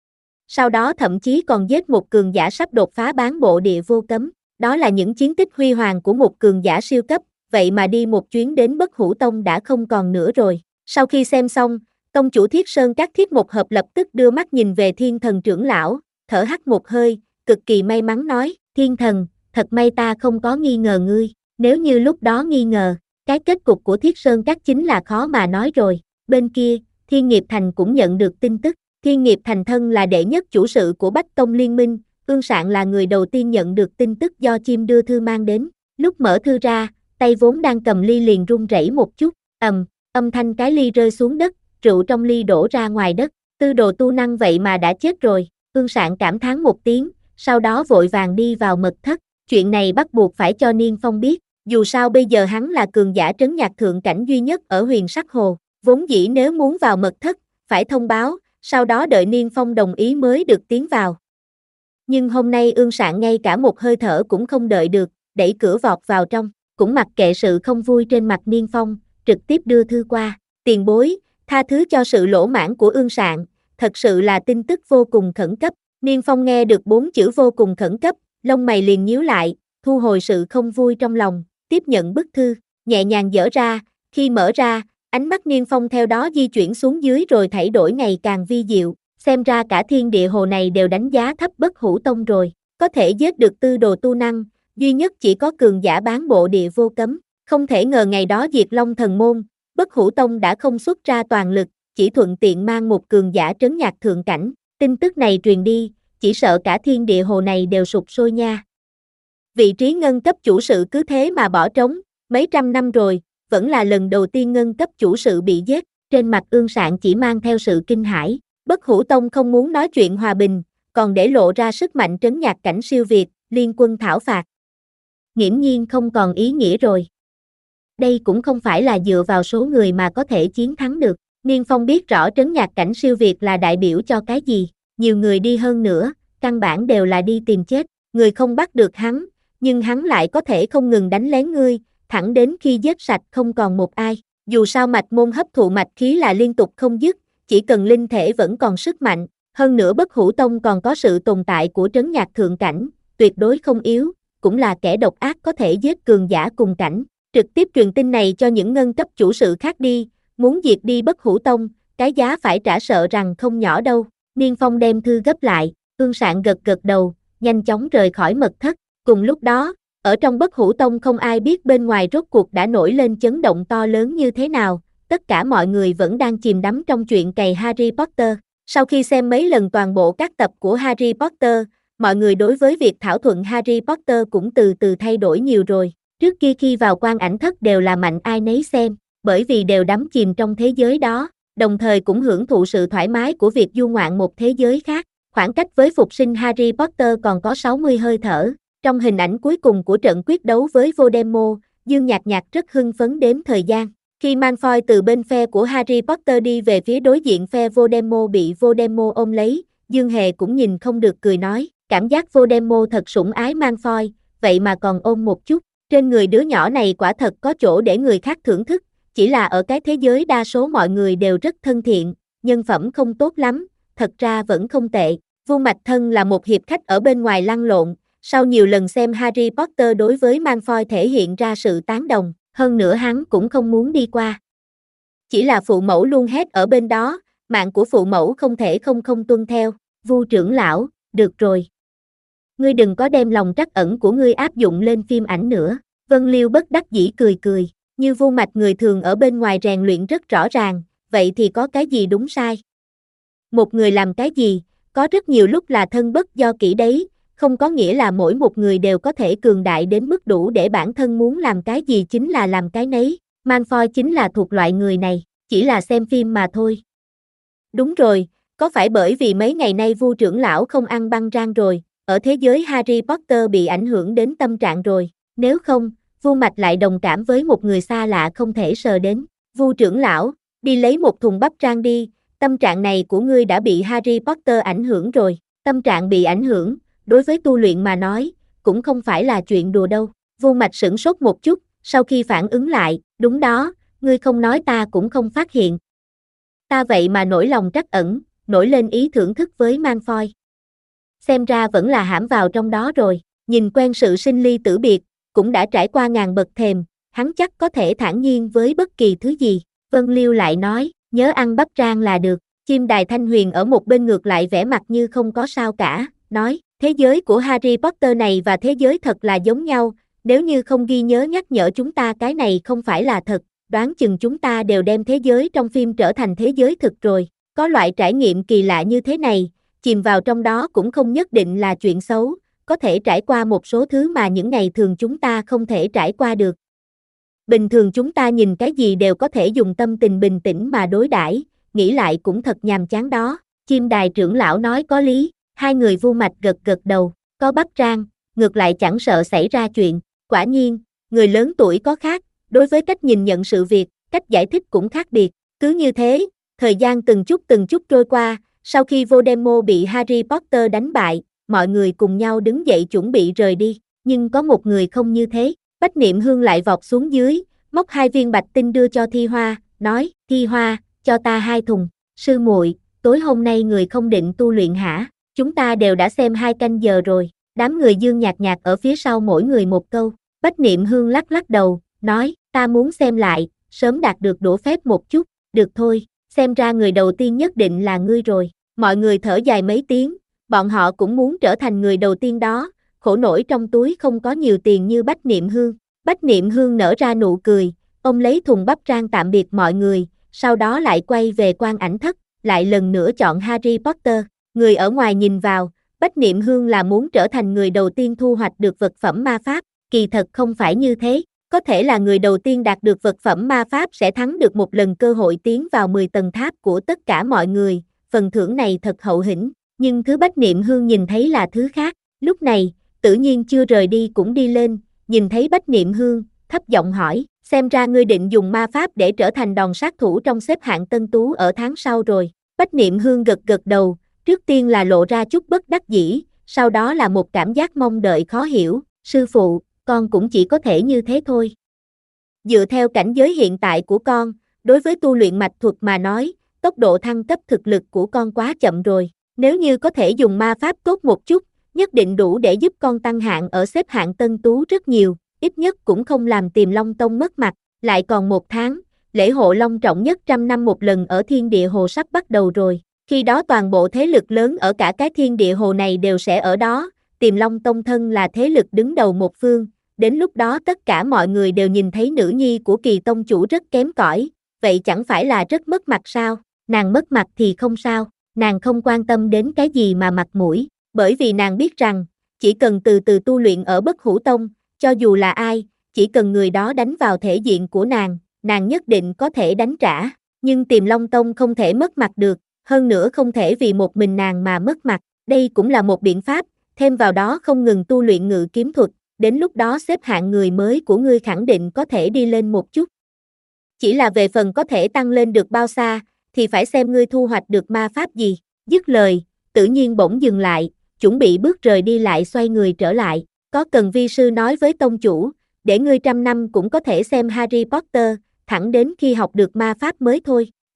Sau đó thậm chí còn giết một cường giả sắp đột phá bán bộ địa vô cấm, đó là những chiến tích huy hoàng của một cường giả siêu cấp, vậy mà đi một chuyến đến Bất Hủ Tông đã không còn nữa rồi. Sau khi xem xong, tông chủ Thiết Sơn các Thiết Một Hợp lập tức đưa mắt nhìn về Thiên Thần trưởng lão, thở hắt một hơi, cực kỳ may mắn nói, Thiên Thần, thật may ta không có nghi ngờ ngươi, nếu như lúc đó nghi ngờ, cái kết cục của Thiết Sơn các chính là khó mà nói rồi. Bên kia, Thiên Nghiệp Thành cũng nhận được tin tức, Thiên Nghiệp Thành thân là đệ nhất chủ sự của Bách Tông Liên minh, Ương Sạn là người đầu tiên nhận được tin tức do chim đưa thư mang đến, lúc mở thư ra, tay vốn đang cầm ly liền run rẩy một chút, ầm, âm thanh cái ly rơi xuống đất, rượu trong ly đổ ra ngoài đất, tư đồ tu năng vậy mà đã chết rồi, Ương Sạn cảm thán một tiếng, sau đó vội vàng đi vào mật thất, chuyện này bắt buộc phải cho Niên Phong biết, dù sao bây giờ hắn là cường giả trấn nhạc thượng cảnh duy nhất ở Huyền Sắc Hồ, vốn dĩ nếu muốn vào mật thất, phải thông báo, sau đó đợi Niên Phong đồng ý mới được tiến vào. Nhưng hôm nay Ương Sạn ngay cả một hơi thở cũng không đợi được, đẩy cửa vọt vào trong, cũng mặc kệ sự không vui trên mặt Niên Phong, trực tiếp đưa thư qua, tiền bối, tha thứ cho sự lỗ mãn của Ương Sạn, thật sự là tin tức vô cùng khẩn cấp. Niên Phong nghe được bốn chữ vô cùng khẩn cấp, lông mày liền nhíu lại, thu hồi sự không vui trong lòng, tiếp nhận bức thư, nhẹ nhàng dở ra, khi mở ra, ánh mắt Niên Phong theo đó di chuyển xuống dưới rồi thay đổi ngày càng vi diệu, xem ra cả thiên địa hồ này đều đánh giá thấp Bất Hủ Tông rồi, có thể giết được tư đồ tu năng, duy nhất chỉ có cường giả bán bộ địa vô cấm, không thể ngờ ngày đó diệt Long Thần môn, Bất Hủ Tông đã không xuất ra toàn lực, chỉ thuận tiện mang một cường giả trấn nhạc thượng cảnh, tin tức này truyền đi, chỉ sợ cả thiên địa hồ này đều sụp sôi nha. Vị trí ngân cấp chủ sự cứ thế mà bỏ trống, mấy trăm năm rồi, vẫn là lần đầu tiên ngân cấp chủ sự bị giết, trên mặt Ương Sạn chỉ mang theo sự kinh hãi, Bất Hủ Tông không muốn nói chuyện hòa bình, còn để lộ ra sức mạnh trấn nhạc cảnh siêu việt, liên quân thảo phạt. Nghiễm nhiên không còn ý nghĩa rồi. Đây cũng không phải là dựa vào số người mà có thể chiến thắng được, Niên Phong biết rõ trấn nhạc cảnh siêu việt là đại biểu cho cái gì, nhiều người đi hơn nữa, căn bản đều là đi tìm chết, người không bắt được hắn, nhưng hắn lại có thể không ngừng đánh lén ngươi, thẳng đến khi giết sạch không còn một ai, dù sao mạch môn hấp thụ mạch khí là liên tục không dứt, chỉ cần linh thể vẫn còn sức mạnh, hơn nữa Bất Hủ Tông còn có sự tồn tại của trấn nhạc thượng cảnh, tuyệt đối không yếu, cũng là kẻ độc ác có thể giết cường giả cùng cảnh, trực tiếp truyền tin này cho những ngân cấp chủ sự khác đi, muốn diệt đi Bất Hủ Tông, cái giá phải trả sợ rằng không nhỏ đâu. Niên Phong đem thư gấp lại, Ương Sạn gật gật đầu, nhanh chóng rời khỏi mật thất, cùng lúc đó, ở trong Bất Hủ Tông không ai biết bên ngoài rốt cuộc đã nổi lên chấn động to lớn như thế nào, tất cả mọi người vẫn đang chìm đắm trong chuyện cày Harry Potter. Sau khi xem mấy lần toàn bộ các tập của Harry Potter, mọi người đối với việc thảo luận Harry Potter cũng từ từ thay đổi nhiều rồi. Trước kia khi vào quan ảnh thất đều là mạnh ai nấy xem, bởi vì đều đắm chìm trong thế giới đó, đồng thời cũng hưởng thụ sự thoải mái của việc du ngoạn một thế giới khác. Khoảng cách với phục sinh Harry Potter còn có sáu mươi hơi thở. Trong hình ảnh cuối cùng của trận quyết đấu với Voldemort, Dương Nhạc Nhạc rất hưng phấn đếm thời gian. Khi Malfoy từ bên phe của Harry Potter đi về phía đối diện phe Voldemort bị Voldemort ôm lấy, Dương Hề cũng nhìn không được cười nói, cảm giác Voldemort thật sủng ái Malfoy, vậy mà còn ôm một chút. Trên người đứa nhỏ này quả thật có chỗ để người khác thưởng thức, chỉ là ở cái thế giới đa số mọi người đều rất thân thiện, nhân phẩm không tốt lắm, thật ra vẫn không tệ. Vu Mạch thân là một hiệp khách ở bên ngoài lăn lộn, sau nhiều lần xem Harry Potter đối với Malfoy thể hiện ra sự tán đồng, hơn nữa hắn cũng không muốn đi qua. Chỉ là phụ mẫu luôn hét ở bên đó, mạng của phụ mẫu không thể không không tuân theo. Vu trưởng lão, được rồi. Ngươi đừng có đem lòng trắc ẩn của ngươi áp dụng lên phim ảnh nữa. Vân Liêu bất đắc dĩ cười cười, như Vu Mạch người thường ở bên ngoài rèn luyện rất rõ ràng, vậy thì có cái gì đúng sai? Một người làm cái gì, có rất nhiều lúc là thân bất do kỹ đấy, không có nghĩa là mỗi một người đều có thể cường đại đến mức đủ để bản thân muốn làm cái gì chính là làm cái nấy. Malfoy chính là thuộc loại người này, chỉ là xem phim mà thôi. Đúng rồi, có phải bởi vì mấy ngày nay Vu trưởng lão không ăn băng rang rồi, ở thế giới Harry Potter bị ảnh hưởng đến tâm trạng rồi, nếu không, Vu Mạch lại đồng cảm với một người xa lạ không thể sờ đến. Vu trưởng lão, đi lấy một thùng bắp rang đi, tâm trạng này của ngươi đã bị Harry Potter ảnh hưởng rồi. Tâm trạng bị ảnh hưởng, đối với tu luyện mà nói, cũng không phải là chuyện đùa đâu. Vu Mạch sửng sốt một chút, sau khi phản ứng lại, đúng đó, ngươi không nói ta cũng không phát hiện. Ta vậy mà nổi lòng trắc ẩn, nổi lên ý thưởng thức với Malfoy. Xem ra vẫn là hãm vào trong đó rồi, nhìn quen sự sinh ly tử biệt, cũng đã trải qua ngàn bậc thềm, hắn chắc có thể thản nhiên với bất kỳ thứ gì. Vân Liêu lại nói, nhớ ăn bắp rang là được. Chim Đài Thanh Huyền ở một bên ngược lại vẻ mặt như không có sao cả, nói, thế giới của Harry Potter này và thế giới thật là giống nhau, nếu như không ghi nhớ nhắc nhở chúng ta cái này không phải là thật, đoán chừng chúng ta đều đem thế giới trong phim trở thành thế giới thực rồi. Có loại trải nghiệm kỳ lạ như thế này, chìm vào trong đó cũng không nhất định là chuyện xấu, có thể trải qua một số thứ mà những ngày thường chúng ta không thể trải qua được. Bình thường chúng ta nhìn cái gì đều có thể dùng tâm tình bình tĩnh mà đối đãi, nghĩ lại cũng thật nhàm chán đó. Chim Đài trưởng lão nói có lý, hai người Vu Mạch gật gật đầu, có bắp rang, ngược lại chẳng sợ xảy ra chuyện. Quả nhiên, người lớn tuổi có khác, đối với cách nhìn nhận sự việc, cách giải thích cũng khác biệt. Cứ như thế, thời gian từng chút từng chút trôi qua, sau khi Voldemort bị Harry Potter đánh bại, mọi người cùng nhau đứng dậy chuẩn bị rời đi, nhưng có một người không như thế. Bách Niệm Hương lại vọt xuống dưới, móc hai viên bạch tinh đưa cho Thi Hoa, nói, Thi Hoa, cho ta hai thùng. Sư muội, tối hôm nay người không định tu luyện hả? Chúng ta đều đã xem hai canh giờ rồi. Đám người Dương nhạt nhạt ở phía sau mỗi người một câu. Bách Niệm Hương lắc lắc đầu, nói, ta muốn xem lại, sớm đạt được đổ phép một chút. Được thôi, xem ra người đầu tiên nhất định là ngươi rồi. Mọi người thở dài mấy tiếng, bọn họ cũng muốn trở thành người đầu tiên đó, khổ nổi trong túi không có nhiều tiền như Bách Niệm Hương. Bách Niệm Hương nở ra nụ cười, ông lấy thùng bắp rang tạm biệt mọi người, sau đó lại quay về quan ảnh thất, lại lần nữa chọn Harry Potter. Người ở ngoài nhìn vào, Bách Niệm Hương là muốn trở thành người đầu tiên thu hoạch được vật phẩm ma pháp, kỳ thật không phải như thế. Có thể là người đầu tiên đạt được vật phẩm ma pháp sẽ thắng được một lần cơ hội tiến vào mười tầng tháp của tất cả mọi người, phần thưởng này thật hậu hĩnh, nhưng thứ Bách Niệm Hương nhìn thấy là thứ khác. Lúc này, Tự Nhiên chưa rời đi cũng đi lên, nhìn thấy Bách Niệm Hương, thấp giọng hỏi, xem ra ngươi định dùng ma pháp để trở thành đòn sát thủ trong xếp hạng tân tú ở tháng sau rồi. Bách Niệm Hương gật gật đầu, trước tiên là lộ ra chút bất đắc dĩ, sau đó là một cảm giác mong đợi khó hiểu, sư phụ, con cũng chỉ có thể như thế thôi. Dựa theo cảnh giới hiện tại của con, đối với tu luyện mạch thuật mà nói, tốc độ thăng cấp thực lực của con quá chậm rồi, nếu như có thể dùng ma pháp tốt một chút, nhất định đủ để giúp con tăng hạng ở xếp hạng tân tú rất nhiều, ít nhất cũng không làm Tiềm Long Tông mất mặt, lại còn một tháng, lễ hội long trọng nhất trăm năm một lần ở Thiên Địa Hồ sắp bắt đầu rồi, khi đó toàn bộ thế lực lớn ở cả cái Thiên Địa Hồ này đều sẽ ở đó, Tiềm Long Tông thân là thế lực đứng đầu một phương, đến lúc đó tất cả mọi người đều nhìn thấy nữ nhi của Kỳ tông chủ rất kém cỏi, vậy chẳng phải là rất mất mặt sao? Nàng mất mặt thì không sao, nàng không quan tâm đến cái gì mà mặt mũi, bởi vì nàng biết rằng, chỉ cần từ từ tu luyện ở Bất Hủ Tông, cho dù là ai, chỉ cần người đó đánh vào thể diện của nàng, nàng nhất định có thể đánh trả, nhưng Tiềm Long Tông không thể mất mặt được, hơn nữa không thể vì một mình nàng mà mất mặt, đây cũng là một biện pháp, thêm vào đó không ngừng tu luyện ngự kiếm thuật, đến lúc đó xếp hạng người mới của ngươi khẳng định có thể đi lên một chút. Chỉ là về phần có thể tăng lên được bao xa, thì phải xem ngươi thu hoạch được ma pháp gì. Dứt lời, Tự Nhiên bỗng dừng lại, chuẩn bị bước rời đi lại xoay người trở lại. Có cần vi sư nói với tông chủ, để ngươi trăm năm cũng có thể xem Harry Potter, thẳng đến khi học được ma pháp mới thôi.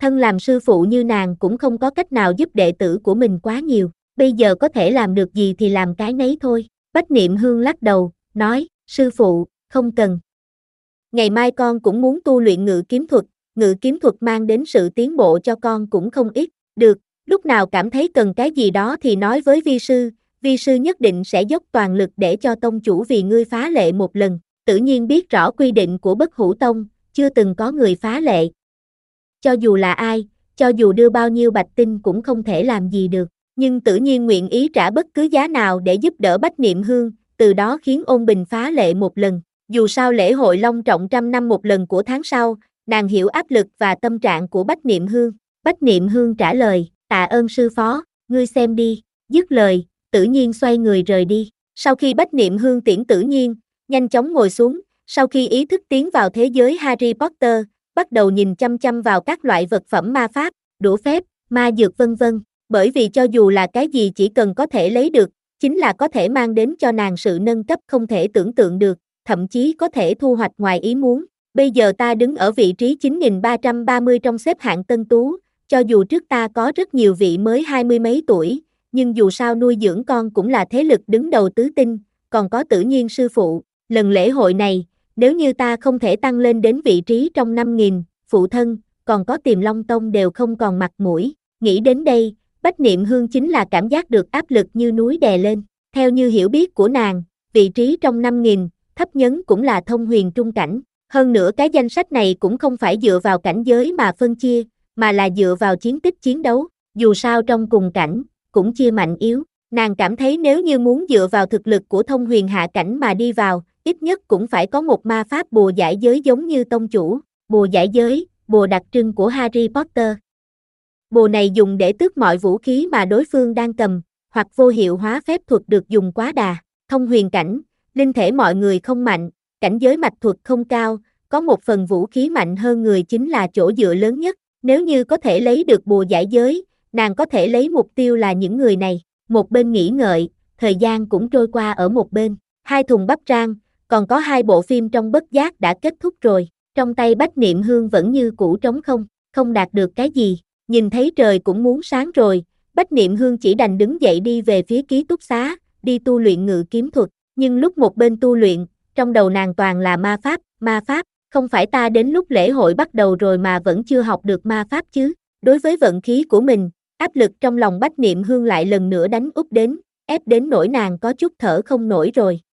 Thân làm sư phụ như nàng cũng không có cách nào giúp đệ tử của mình quá nhiều, bây giờ có thể làm được gì thì làm cái nấy thôi. Bách Niệm Hương lắc đầu, nói, sư phụ, không cần. Ngày mai con cũng muốn tu luyện ngự kiếm thuật, ngự kiếm thuật mang đến sự tiến bộ cho con cũng không ít. Được, lúc nào cảm thấy cần cái gì đó thì nói với vi sư, vi sư nhất định sẽ dốc toàn lực để cho tông chủ vì ngươi phá lệ một lần. Tự nhiên biết rõ quy định của Bất Hủ Tông, chưa từng có người phá lệ. Cho dù là ai, cho dù đưa bao nhiêu bạch tinh cũng không thể làm gì được, nhưng tự nhiên nguyện ý trả bất cứ giá nào để giúp đỡ Bách Niệm Hương, từ đó khiến Ôn Bình phá lệ một lần. Dù sao lễ hội long trọng trăm năm một lần của tháng sau, nàng hiểu áp lực và tâm trạng của Bách Niệm Hương. Bách Niệm Hương trả lời, tạ ơn sư phó, ngươi xem đi, dứt lời, Tử Nhiên xoay người rời đi. Sau khi Bách Niệm Hương tiễn Tử Nhiên, nhanh chóng ngồi xuống, sau khi ý thức tiến vào thế giới Harry Potter, bắt đầu nhìn chăm chăm vào các loại vật phẩm ma pháp, đũa phép, ma dược vân vân, bởi vì cho dù là cái gì chỉ cần có thể lấy được, chính là có thể mang đến cho nàng sự nâng cấp không thể tưởng tượng được, thậm chí có thể thu hoạch ngoài ý muốn. Bây giờ ta đứng ở vị trí chín nghìn ba trăm ba mươi trong xếp hạng tân tú, cho dù trước ta có rất nhiều vị mới hai mươi mấy tuổi, nhưng dù sao nuôi dưỡng con cũng là thế lực đứng đầu tứ tinh, còn có Tử Nhiên sư phụ, lần lễ hội này, nếu như ta không thể tăng lên đến vị trí trong năm nghìn, phụ thân, còn có Tiềm Long Tông đều không còn mặt mũi. Nghĩ đến đây, Bách Niệm Hương chính là cảm giác được áp lực như núi đè lên. Theo như hiểu biết của nàng, vị trí trong năm nghìn, thấp nhấn cũng là thông huyền trung cảnh. Hơn nữa cái danh sách này cũng không phải dựa vào cảnh giới mà phân chia, mà là dựa vào chiến tích chiến đấu. Dù sao trong cùng cảnh, cũng chia mạnh yếu. Nàng cảm thấy nếu như muốn dựa vào thực lực của thông huyền hạ cảnh mà đi vào, ít nhất cũng phải có một ma pháp bùa giải giới giống như tông chủ. Bùa giải giới, bùa đặc trưng của Harry Potter. Bùa này dùng để tước mọi vũ khí mà đối phương đang cầm, hoặc vô hiệu hóa phép thuật được dùng quá đà. Thông huyền cảnh, linh thể mọi người không mạnh, cảnh giới mạch thuật không cao, có một phần vũ khí mạnh hơn người chính là chỗ dựa lớn nhất. Nếu như có thể lấy được bùa giải giới, nàng có thể lấy mục tiêu là những người này. Một bên nghĩ ngợi, thời gian cũng trôi qua ở một bên. Hai thùng bắp rang, còn có hai bộ phim trong bất giác đã kết thúc rồi. Trong tay Bách Niệm Hương vẫn như cũ trống không, không đạt được cái gì. Nhìn thấy trời cũng muốn sáng rồi, Bách Niệm Hương chỉ đành đứng dậy đi về phía ký túc xá, đi tu luyện ngự kiếm thuật. Nhưng lúc một bên tu luyện, trong đầu nàng toàn là ma pháp, ma pháp, không phải ta đến lúc lễ hội bắt đầu rồi mà vẫn chưa học được ma pháp chứ. Đối với vận khí của mình, áp lực trong lòng Bách Niệm Hương lại lần nữa đánh úp đến, ép đến nỗi nàng có chút thở không nổi rồi.